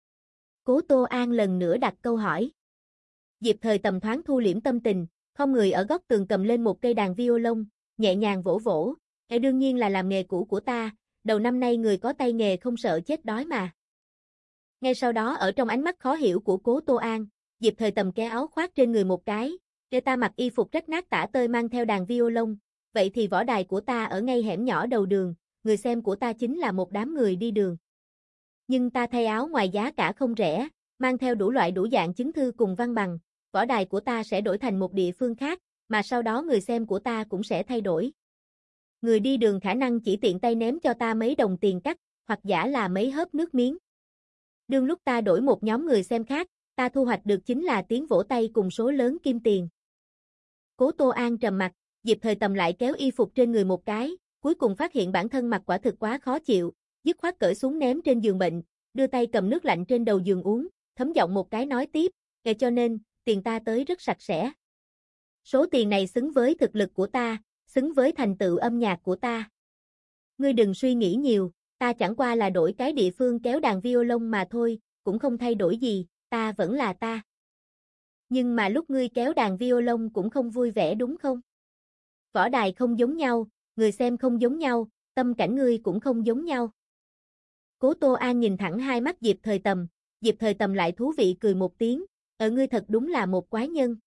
Cố Tô An lần nữa đặt câu hỏi. Diệp Thời Tầm thoáng thu liễm tâm tình, không người ở góc tường cầm lên một cây đàn violon, nhẹ nhàng vỗ vỗ, "Ê, đương nhiên là làm nghề cũ của ta, đầu năm nay người có tay nghề không sợ chết đói mà." Ngay sau đó ở trong ánh mắt khó hiểu của Cố Tô An, Diệp Thời Tầm kéo áo khoác trên người một cái, "Để ta mặc y phục rách nát tả tơi mang theo đàn violon, vậy thì võ đài của ta ở ngay hẻm nhỏ đầu đường, người xem của ta chính là một đám người đi đường. Nhưng ta thay áo ngoài giá cả không rẻ, mang theo đủ loại đủ dạng chứng thư cùng văn bằng, võ đài của ta sẽ đổi thành một địa phương khác, mà sau đó người xem của ta cũng sẽ thay đổi. Người đi đường khả năng chỉ tiện tay ném cho ta mấy đồng tiền cắt, hoặc giả là mấy hớp nước miếng. Đương lúc ta đổi một nhóm người xem khác, ta thu hoạch được chính là tiếng vỗ tay cùng số lớn kim tiền." Cố Tô An trầm mặt, Diệp Thời Tầm lại kéo y phục trên người một cái, cuối cùng phát hiện bản thân mặc quả thực quá khó chịu, dứt khoát cởi xuống ném trên giường bệnh, đưa tay cầm nước lạnh trên đầu giường uống, thấm giọng một cái nói tiếp, "Kể cho nên, tiền ta tới rất sạch sẽ. Số tiền này xứng với thực lực của ta, xứng với thành tựu âm nhạc của ta. Ngươi đừng suy nghĩ nhiều, ta chẳng qua là đổi cái địa phương kéo đàn violon mà thôi, cũng không thay đổi gì, ta vẫn là ta. Nhưng mà lúc ngươi kéo đàn violon cũng không vui vẻ đúng không? Võ đài không giống nhau, người xem không giống nhau, tâm cảnh ngươi cũng không giống nhau." Cố Tô An nhìn thẳng hai mắt Diệp Thời Tầm, Diệp Thời Tầm lại thú vị cười một tiếng, "Ở ngươi thật đúng là một quái nhân."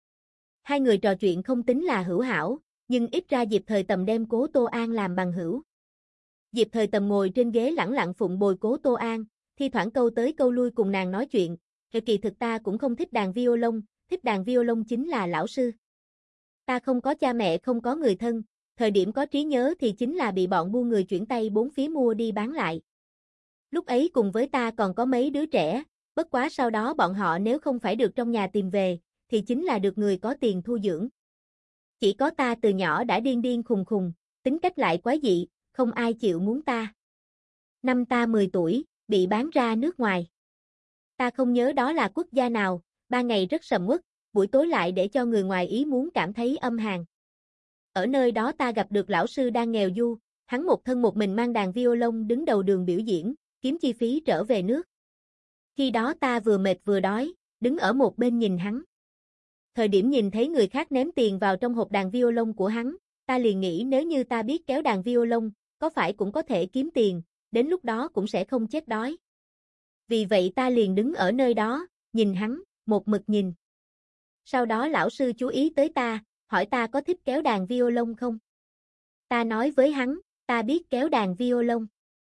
Hai người trò chuyện không tính là hữu hảo, nhưng ít ra Diệp Thời Tầm đem Cố Tô An làm bằng hữu. Diệp Thời Tầm ngồi trên ghế lẳng lặng phụng bồi Cố Tô An, thi thoảng câu tới câu lui cùng nàng nói chuyện, "Kỳ thực ta cũng không thích đàn violon, thích đàn violon chính là lão sư. Ta không có cha mẹ không có người thân, thời điểm có trí nhớ thì chính là bị bọn buôn người chuyển tay bốn phía mua đi bán lại. Lúc ấy cùng với ta còn có mấy đứa trẻ, bất quá sau đó bọn họ nếu không phải được trong nhà tìm về, thì chính là được người có tiền thu dưỡng. Chỉ có ta từ nhỏ đã điên điên khùng khùng, tính cách lại quái dị, không ai chịu muốn ta. Năm ta mười tuổi, bị bán ra nước ngoài. Ta không nhớ đó là quốc gia nào, ban ngày rất sầm uất, buổi tối lại để cho người ngoài ý muốn cảm thấy âm hàn. Ở nơi đó ta gặp được lão sư đang nghèo du, hắn một thân một mình mang đàn violon đứng đầu đường biểu diễn, kiếm chi phí trở về nước. Khi đó ta vừa mệt vừa đói, đứng ở một bên nhìn hắn. Thời điểm nhìn thấy người khác ném tiền vào trong hộp đàn violon của hắn, ta liền nghĩ nếu như ta biết kéo đàn violon, có phải cũng có thể kiếm tiền, đến lúc đó cũng sẽ không chết đói. Vì vậy ta liền đứng ở nơi đó, nhìn hắn, một mực nhìn. Sau đó lão sư chú ý tới ta, hỏi ta có thích kéo đàn violon không? Ta nói với hắn, ta biết kéo đàn violon.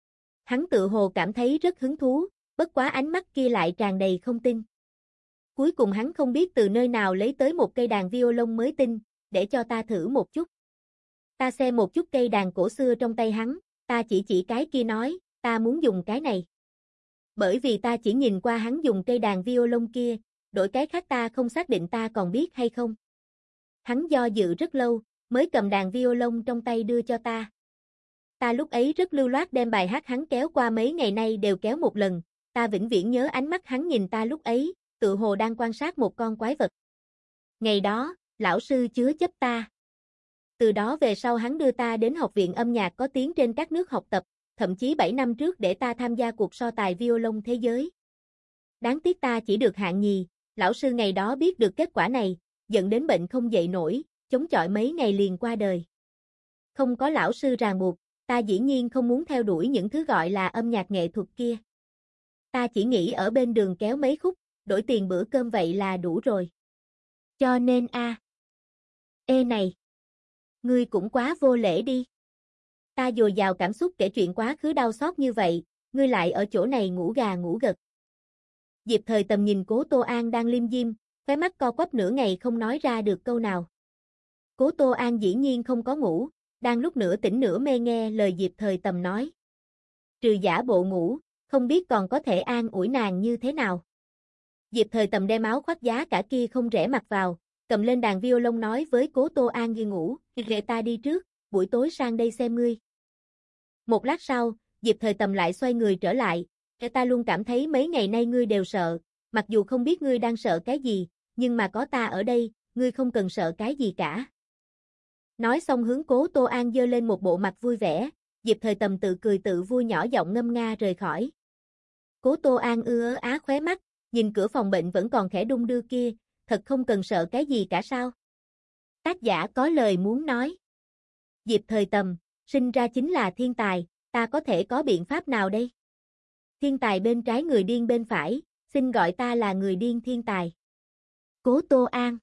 Hắn tự hồ cảm thấy rất hứng thú, bất quá ánh mắt kia lại tràn đầy không tin. Cuối cùng hắn không biết từ nơi nào lấy tới một cây đàn violon mới tinh, để cho ta thử một chút. Ta xem một chút cây đàn cổ xưa trong tay hắn, ta chỉ chỉ cái kia nói, ta muốn dùng cái này. Bởi vì ta chỉ nhìn qua hắn dùng cây đàn violon kia, đổi cái khác ta không xác định ta còn biết hay không. Hắn do dự rất lâu, mới cầm đàn violon trong tay đưa cho ta. Ta lúc ấy rất lưu loát đem bài hát hắn kéo qua mấy ngày nay đều kéo một lần, ta vĩnh viễn nhớ ánh mắt hắn nhìn ta lúc ấy, tự hồ đang quan sát một con quái vật. Ngày đó, lão sư chứa chấp ta. Từ đó về sau hắn đưa ta đến học viện âm nhạc có tiếng trên các nước học tập, thậm chí bảy năm trước để ta tham gia cuộc so tài violon thế giới. Đáng tiếc ta chỉ được hạng nhì, lão sư ngày đó biết được kết quả này, dẫn đến bệnh không dậy nổi, chống chọi mấy ngày liền qua đời. Không có lão sư ràng buộc, ta dĩ nhiên không muốn theo đuổi những thứ gọi là âm nhạc nghệ thuật kia. Ta chỉ nghĩ ở bên đường kéo mấy khúc, đổi tiền bữa cơm vậy là đủ rồi. Cho nên a, à. Ê này, ngươi cũng quá vô lễ đi. Ta dồi dào cảm xúc kể chuyện quá khứ đau xót như vậy, ngươi lại ở chỗ này ngủ gà ngủ gật. Diệp Thời Tầm nhìn Cố Tô An đang liêm diêm, khóe mắt co quắp nửa ngày không nói ra được câu nào. Cố Tô An dĩ nhiên không có ngủ, đang lúc nửa tỉnh nửa mê nghe lời Diệp Thời Tầm nói. Trừ giả bộ ngủ, không biết còn có thể an ủi nàng như thế nào. Diệp Thời Tầm đem áo khoác giá cả kia không rẻ mặc vào, cầm lên đàn violon nói với Cố Tô An ghi ngủ, để ta đi trước, buổi tối sang đây xem ngươi. Một lát sau, Diệp Thời Tầm lại xoay người trở lại, ta luôn cảm thấy mấy ngày nay ngươi đều sợ, mặc dù không biết ngươi đang sợ cái gì, nhưng mà có ta ở đây, ngươi không cần sợ cái gì cả. Nói xong hướng Cố Tô An giơ lên một bộ mặt vui vẻ, Diệp Thời Tầm tự cười tự vui nhỏ giọng ngâm nga rời khỏi. Cố Tô An ưa á khóe mắt, nhìn cửa phòng bệnh vẫn còn khẽ đung đưa kia, thật không cần sợ cái gì cả sao. Tác giả có lời muốn nói. Diệp Thời Tầm, sinh ra chính là thiên tài, ta có thể có biện pháp nào đây? Thiên tài bên trái người điên bên phải, xin gọi ta là người điên thiên tài. Cố Tô An.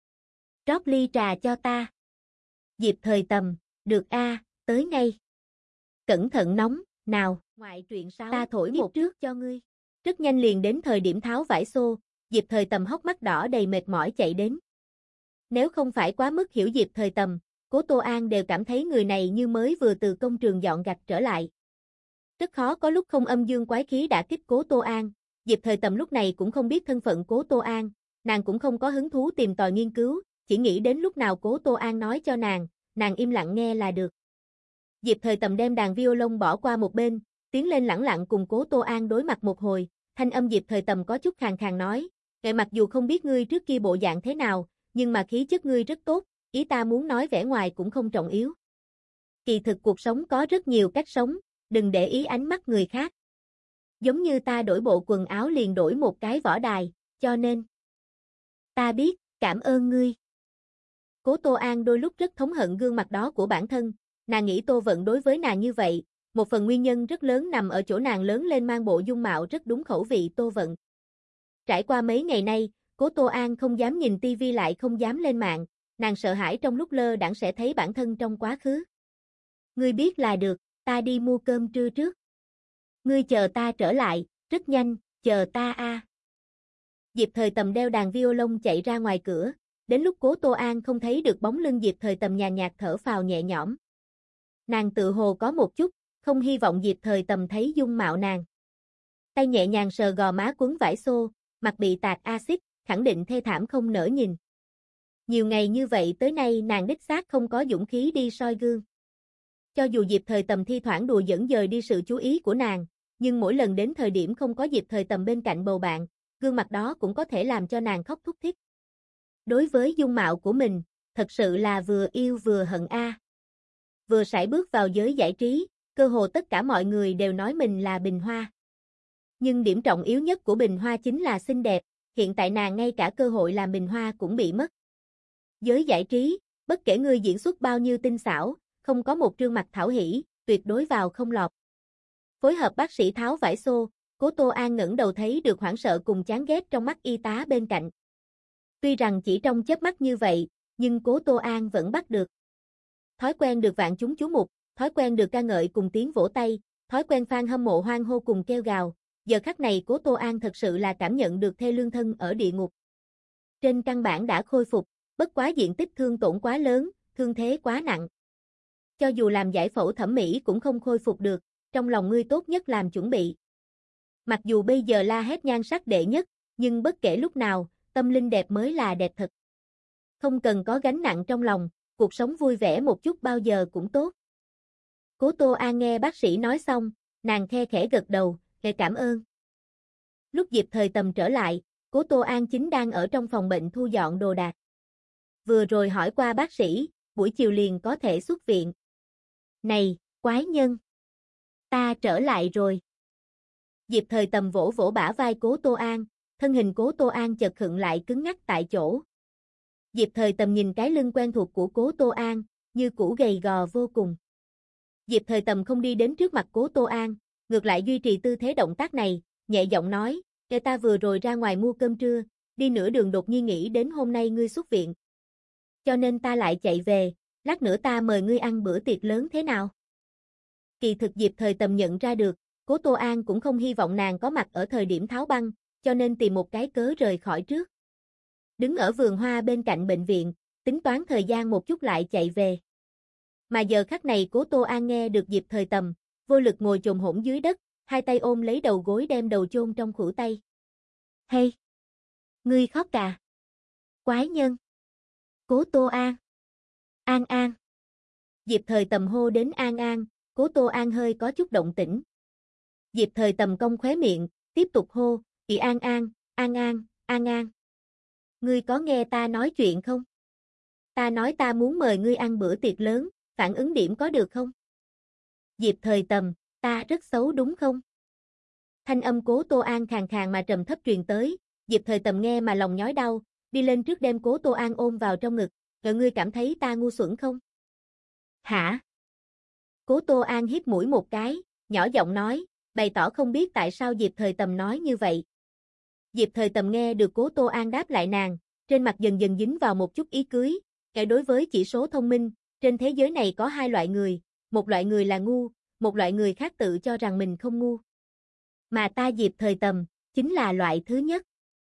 Rót ly trà cho ta. Diệp Thời Tầm, được a, tới ngay. Cẩn thận nóng, nào, ngoại truyện sáu, ta thổi một trước cho ngươi. Rất nhanh liền đến thời điểm tháo vải xô, Diệp Thời Tầm hốc mắt đỏ đầy mệt mỏi chạy đến. Nếu không phải quá mức hiểu Diệp Thời Tầm, Cố Tô An đều cảm thấy người này như mới vừa từ công trường dọn gạch trở lại. Rất khó có lúc không âm dương quái khí đã kích Cố Tô An, Diệp Thời Tầm lúc này cũng không biết thân phận Cố Tô An, nàng cũng không có hứng thú tìm tòi nghiên cứu, chỉ nghĩ đến lúc nào Cố Tô An nói cho nàng, nàng im lặng nghe là được. Diệp Thời Tầm đem đàn violon bỏ qua một bên, tiến lên lẳng lặng cùng Cố Tô An đối mặt một hồi, thanh âm Diệp Thời Tầm có chút khàn khàn nói, "Ngài mặc dù không biết ngươi trước kia bộ dạng thế nào, nhưng mà khí chất ngươi rất tốt, ý ta muốn nói vẻ ngoài cũng không trọng yếu. Kỳ thực cuộc sống có rất nhiều cách sống, đừng để ý ánh mắt người khác. Giống như ta đổi bộ quần áo liền đổi một cái võ đài, cho nên..." "Ta biết, cảm ơn ngươi." Cố Tô An đôi lúc rất thống hận gương mặt đó của bản thân, nàng nghĩ Tô Vận đối với nàng như vậy, một phần nguyên nhân rất lớn nằm ở chỗ nàng lớn lên mang bộ dung mạo rất đúng khẩu vị Tô Vận. Trải qua mấy ngày nay, Cố Tô An không dám nhìn tivi lại không dám lên mạng, nàng sợ hãi trong lúc lơ đãng sẽ thấy bản thân trong quá khứ. "Ngươi biết là được, ta đi mua cơm trưa trước. Ngươi chờ ta trở lại, rất nhanh, chờ ta a." Diệp Thời Tầm đeo đàn violon chạy ra ngoài cửa, đến lúc Cố Tô An không thấy được bóng lưng Diệp Thời Tầm nhàn nhạt thở phào nhẹ nhõm. Nàng tự hồ có một chút, không hy vọng Diệp Thời Tầm thấy dung mạo nàng. Tay nhẹ nhàng sờ gò má quấn vải xô, mặt bị tạt axit, khẳng định thê thảm không nỡ nhìn. Nhiều ngày như vậy tới nay nàng đích xác không có dũng khí đi soi gương. Cho dù Diệp Thời Tầm thi thoảng đùa dẫn dời đi sự chú ý của nàng, nhưng mỗi lần đến thời điểm không có Diệp Thời Tầm bên cạnh bầu bạn, gương mặt đó cũng có thể làm cho nàng khóc thút thít. Đối với dung mạo của mình, thật sự là vừa yêu vừa hận a. Vừa sải bước vào giới giải trí, cơ hồ tất cả mọi người đều nói mình là Bình Hoa. Nhưng điểm trọng yếu nhất của Bình Hoa chính là xinh đẹp, hiện tại nàng ngay cả cơ hội làm Bình Hoa cũng bị mất. Giới giải trí, bất kể ngươi diễn xuất bao nhiêu tinh xảo, không có một trương mặt thảo hỉ, tuyệt đối vào không lọt. Phối hợp bác sĩ tháo vải xô, Cố Tô An ngẩng đầu thấy được hoảng sợ cùng chán ghét trong mắt y tá bên cạnh. Tuy rằng chỉ trong chớp mắt như vậy, nhưng Cố Tô An vẫn bắt được. Thói quen được vạn chúng chú mục, thói quen được ca ngợi cùng tiếng vỗ tay, thói quen fan hâm mộ hoan hô cùng kêu gào, giờ khắc này Cố Tô An thật sự là cảm nhận được thê lương thân ở địa ngục. Trên căn bản đã khôi phục, bất quá diện tích thương tổn quá lớn, thương thế quá nặng. Cho dù làm giải phẫu thẩm mỹ cũng không khôi phục được, trong lòng ngươi tốt nhất làm chuẩn bị. Mặc dù bây giờ la hét nhan sắc đệ nhất, nhưng bất kể lúc nào, tâm linh đẹp mới là đẹp thật. Không cần có gánh nặng trong lòng, cuộc sống vui vẻ một chút bao giờ cũng tốt. Cố Tô An nghe bác sĩ nói xong, nàng khe khẽ gật đầu, khe cảm ơn. Lúc Diệp Thời Tầm trở lại, Cố Tô An chính đang ở trong phòng bệnh thu dọn đồ đạc. Vừa rồi hỏi qua bác sĩ, buổi chiều liền có thể xuất viện. Này, quái nhân! Ta trở lại rồi. Diệp Thời Tầm vỗ vỗ bả vai Cố Tô An, thân hình Cố Tô An chợt khựng lại cứng ngắc tại chỗ. Diệp Thời Tầm nhìn cái lưng quen thuộc của Cố Tô An, như cũ gầy gò vô cùng. Diệp Thời Tầm không đi đến trước mặt Cố Tô An, ngược lại duy trì tư thế động tác này, nhẹ giọng nói, "Kể ta vừa rồi ra ngoài mua cơm trưa, đi nửa đường đột nhiên nghĩ đến hôm nay ngươi xuất viện. Cho nên ta lại chạy về, lát nữa ta mời ngươi ăn bữa tiệc lớn thế nào?" Kỳ thực Diệp Thời Tầm nhận ra được, Cố Tô An cũng không hy vọng nàng có mặt ở thời điểm tháo băng, cho nên tìm một cái cớ rời khỏi trước. Đứng ở vườn hoa bên cạnh bệnh viện, tính toán thời gian một chút lại chạy về. Mà giờ khắc này Cố Tô An nghe được Diệp Thời Tầm, vô lực ngồi chồm hổm dưới đất, hai tay ôm lấy đầu gối đem đầu chôn trong khuỷu tay. Hey! Ngươi khóc à? Quái nhân! Cố Tô An! An An! Diệp Thời Tầm hô đến An An, Cố Tô An hơi có chút động tĩnh. Diệp Thời Tầm cong khóe miệng, tiếp tục hô, "Ị An An, An An, An An. Ngươi có nghe ta nói chuyện không? Ta nói ta muốn mời ngươi ăn bữa tiệc lớn, phản ứng điểm có được không?" Diệp Thời Tầm, ta rất xấu đúng không? Thanh âm Cố Tô An khàn khàn mà trầm thấp truyền tới, Diệp Thời Tầm nghe mà lòng nhói đau, đi lên trước đem Cố Tô An ôm vào trong ngực, "Rồi ngươi cảm thấy ta ngu xuẩn không?" "Hả?" Cố Tô An hít mũi một cái, nhỏ giọng nói, bày tỏ không biết tại sao Diệp Thời Tầm nói như vậy. Diệp Thời Tầm nghe được Cố Tô An đáp lại nàng, trên mặt dần dần dính vào một chút ý cưới, kể đối với chỉ số thông minh, trên thế giới này có hai loại người, một loại người là ngu, một loại người khác tự cho rằng mình không ngu. Mà ta Diệp Thời Tầm, chính là loại thứ nhất.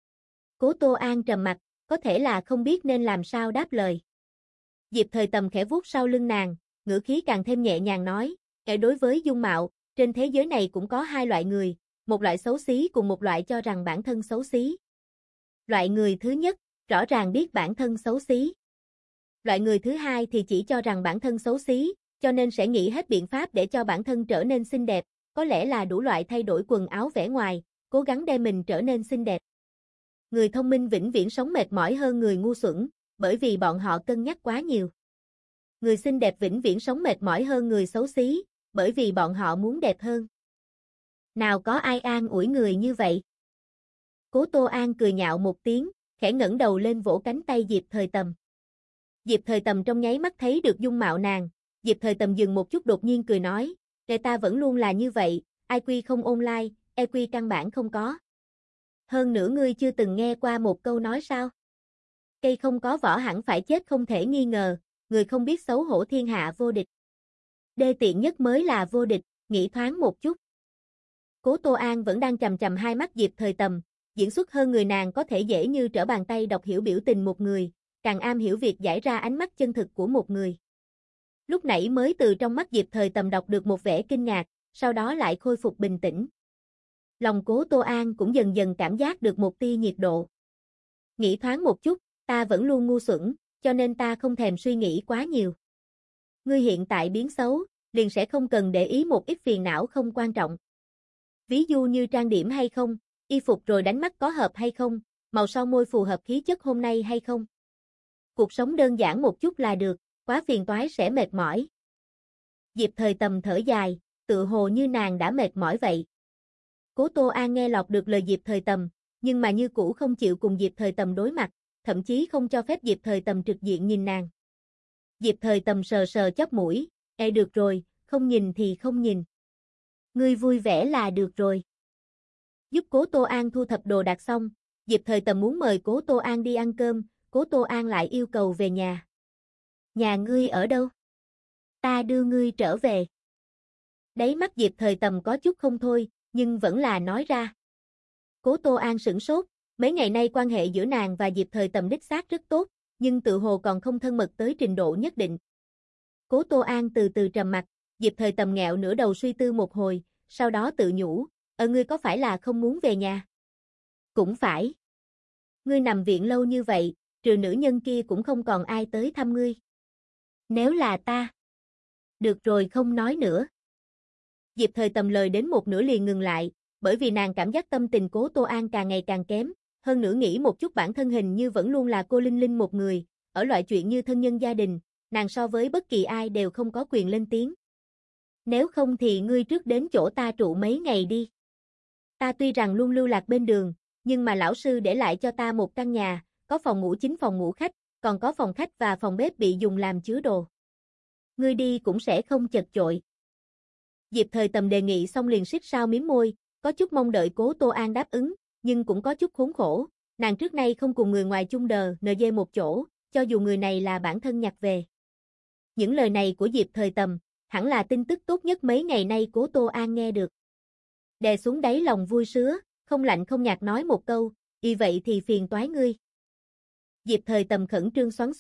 Cố Tô An trầm mặt, có thể là không biết nên làm sao đáp lời. Diệp Thời Tầm khẽ vuốt sau lưng nàng, ngữ khí càng thêm nhẹ nhàng nói, kể đối với dung mạo, trên thế giới này cũng có hai loại người, một loại xấu xí cùng một loại cho rằng bản thân xấu xí. Loại người thứ nhất, rõ ràng biết bản thân xấu xí. Loại người thứ hai thì chỉ cho rằng bản thân xấu xí, cho nên sẽ nghĩ hết biện pháp để cho bản thân trở nên xinh đẹp, có lẽ là đủ loại thay đổi quần áo vẻ ngoài, cố gắng đem mình trở nên xinh đẹp. Người thông minh vĩnh viễn sống mệt mỏi hơn người ngu xuẩn, bởi vì bọn họ cân nhắc quá nhiều. Người xinh đẹp vĩnh viễn sống mệt mỏi hơn người xấu xí, bởi vì bọn họ muốn đẹp hơn. Nào có ai an ủi người như vậy? Cố Tô An cười nhạo một tiếng, khẽ ngẩng đầu lên vỗ cánh tay Diệp Thời Tầm. Diệp Thời Tầm trong nháy mắt thấy được dung mạo nàng, Diệp Thời Tầm dừng một chút đột nhiên cười nói, "Kệ ta vẫn luôn là như vậy, i kiu không online, e kiu căn bản không có. Hơn nữa ngươi chưa từng nghe qua một câu nói sao? Cây không có vỏ hẳn phải chết không thể nghi ngờ, người không biết xấu hổ thiên hạ vô địch. Đê tiện nhất mới là vô địch, nghĩ thoáng một chút." Cố Tô An vẫn đang chằm chằm hai mắt Diệp Thời Tầm, diễn xuất hơn người nàng có thể dễ như trở bàn tay đọc hiểu biểu tình một người, càng am hiểu việc giải ra ánh mắt chân thực của một người. Lúc nãy mới từ trong mắt Diệp Thời Tầm đọc được một vẻ kinh ngạc, sau đó lại khôi phục bình tĩnh. Lòng Cố Tô An cũng dần dần cảm giác được một tia nhiệt độ. Nghĩ thoáng một chút, ta vẫn luôn ngu xuẩn, cho nên ta không thèm suy nghĩ quá nhiều. Ngươi hiện tại biến xấu, liền sẽ không cần để ý một ít phiền não không quan trọng. Ví dụ như trang điểm hay không, y phục rồi đánh mắt có hợp hay không, màu son môi phù hợp khí chất hôm nay hay không. Cuộc sống đơn giản một chút là được, quá phiền toái sẽ mệt mỏi. Diệp Thời Tầm thở dài, tự hồ như nàng đã mệt mỏi vậy. Cố Tô An nghe lọt được lời Diệp Thời Tầm, nhưng mà như cũ không chịu cùng Diệp Thời Tầm đối mặt, thậm chí không cho phép Diệp Thời Tầm trực diện nhìn nàng. Diệp Thời Tầm sờ sờ chóp mũi, "E được rồi, không nhìn thì không nhìn. Ngươi vui vẻ là được rồi." Giúp Cố Tô An thu thập đồ đạc xong, Diệp Thời Tầm muốn mời Cố Tô An đi ăn cơm, Cố Tô An lại yêu cầu về nhà. "Nhà ngươi ở đâu? Ta đưa ngươi trở về." Đáy mắt Diệp Thời Tầm có chút không thôi, nhưng vẫn là nói ra. Cố Tô An sửng sốt, mấy ngày nay quan hệ giữa nàng và Diệp Thời Tầm đích xác rất tốt, nhưng tự hồ còn không thân mật tới trình độ nhất định. Cố Tô An từ từ trầm mặt, Diệp Thời Tầm nghẹo nửa đầu suy tư một hồi, sau đó tự nhủ, "Ờ ngươi có phải là không muốn về nhà?" "Cũng phải. Ngươi nằm viện lâu như vậy, trừ nữ nhân kia cũng không còn ai tới thăm ngươi. Nếu là ta..." "Được rồi không nói nữa." Diệp Thời Tầm lời đến một nửa liền ngừng lại, bởi vì nàng cảm giác tâm tình Cố Tô An càng ngày càng kém, hơn nữa nghĩ một chút bản thân hình như vẫn luôn là cô linh linh một người, ở loại chuyện như thân nhân gia đình, nàng so với bất kỳ ai đều không có quyền lên tiếng. "Nếu không thì ngươi trước đến chỗ ta trụ mấy ngày đi. Ta tuy rằng luôn lưu lạc bên đường, nhưng mà lão sư để lại cho ta một căn nhà, có phòng ngủ chính phòng ngủ khách, còn có phòng khách và phòng bếp bị dùng làm chứa đồ. Ngươi đi cũng sẽ không chật chội." Diệp Thời Tầm đề nghị xong liền xít sao mím môi, có chút mong đợi Cố Tô An đáp ứng, nhưng cũng có chút khốn khổ, nàng trước nay không cùng người ngoài chung đờ nờ dê một chỗ, cho dù người này là bản thân nhặt về. Những lời này của Diệp Thời Tầm, hẳn là tin tức tốt nhất mấy ngày nay Cố Tô An nghe được. Đè xuống đáy lòng vui sướng, không lạnh không nhạt nói một câu, "Y vậy thì phiền toái ngươi." Diệp Thời Tầm khẩn trương xoắn xuýt,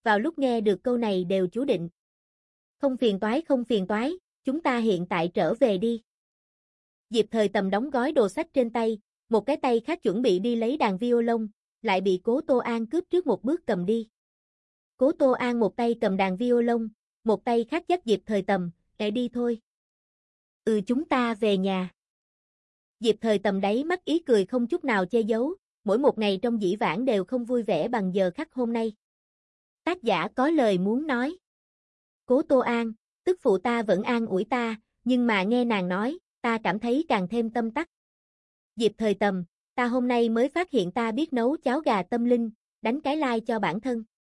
vào lúc nghe được câu này đều chú định. Không phiền toái không phiền toái, chúng ta hiện tại trở về đi. Diệp Thời Tầm đóng gói đồ sách trên tay, một cái tay khác chuẩn bị đi lấy đàn violon, lại bị Cố Tô An cướp trước một bước cầm đi. Cố Tô An một tay cầm đàn violon, một tay khác dắt Diệp Thời Tầm, "Để đi thôi." "Ừ, chúng ta về nhà." Diệp Thời Tầm đáy mắt ý cười không chút nào che giấu, mỗi một ngày trong dĩ vãng đều không vui vẻ bằng giờ khắc hôm nay. Tác giả có lời muốn nói. Cố Tô An, tức phụ ta vẫn an ủi ta, nhưng mà nghe nàng nói, ta cảm thấy càng thêm tâm tắc. Diệp Thời Tầm, ta hôm nay mới phát hiện ta biết nấu cháo gà tâm linh, đánh cái like cho bản thân.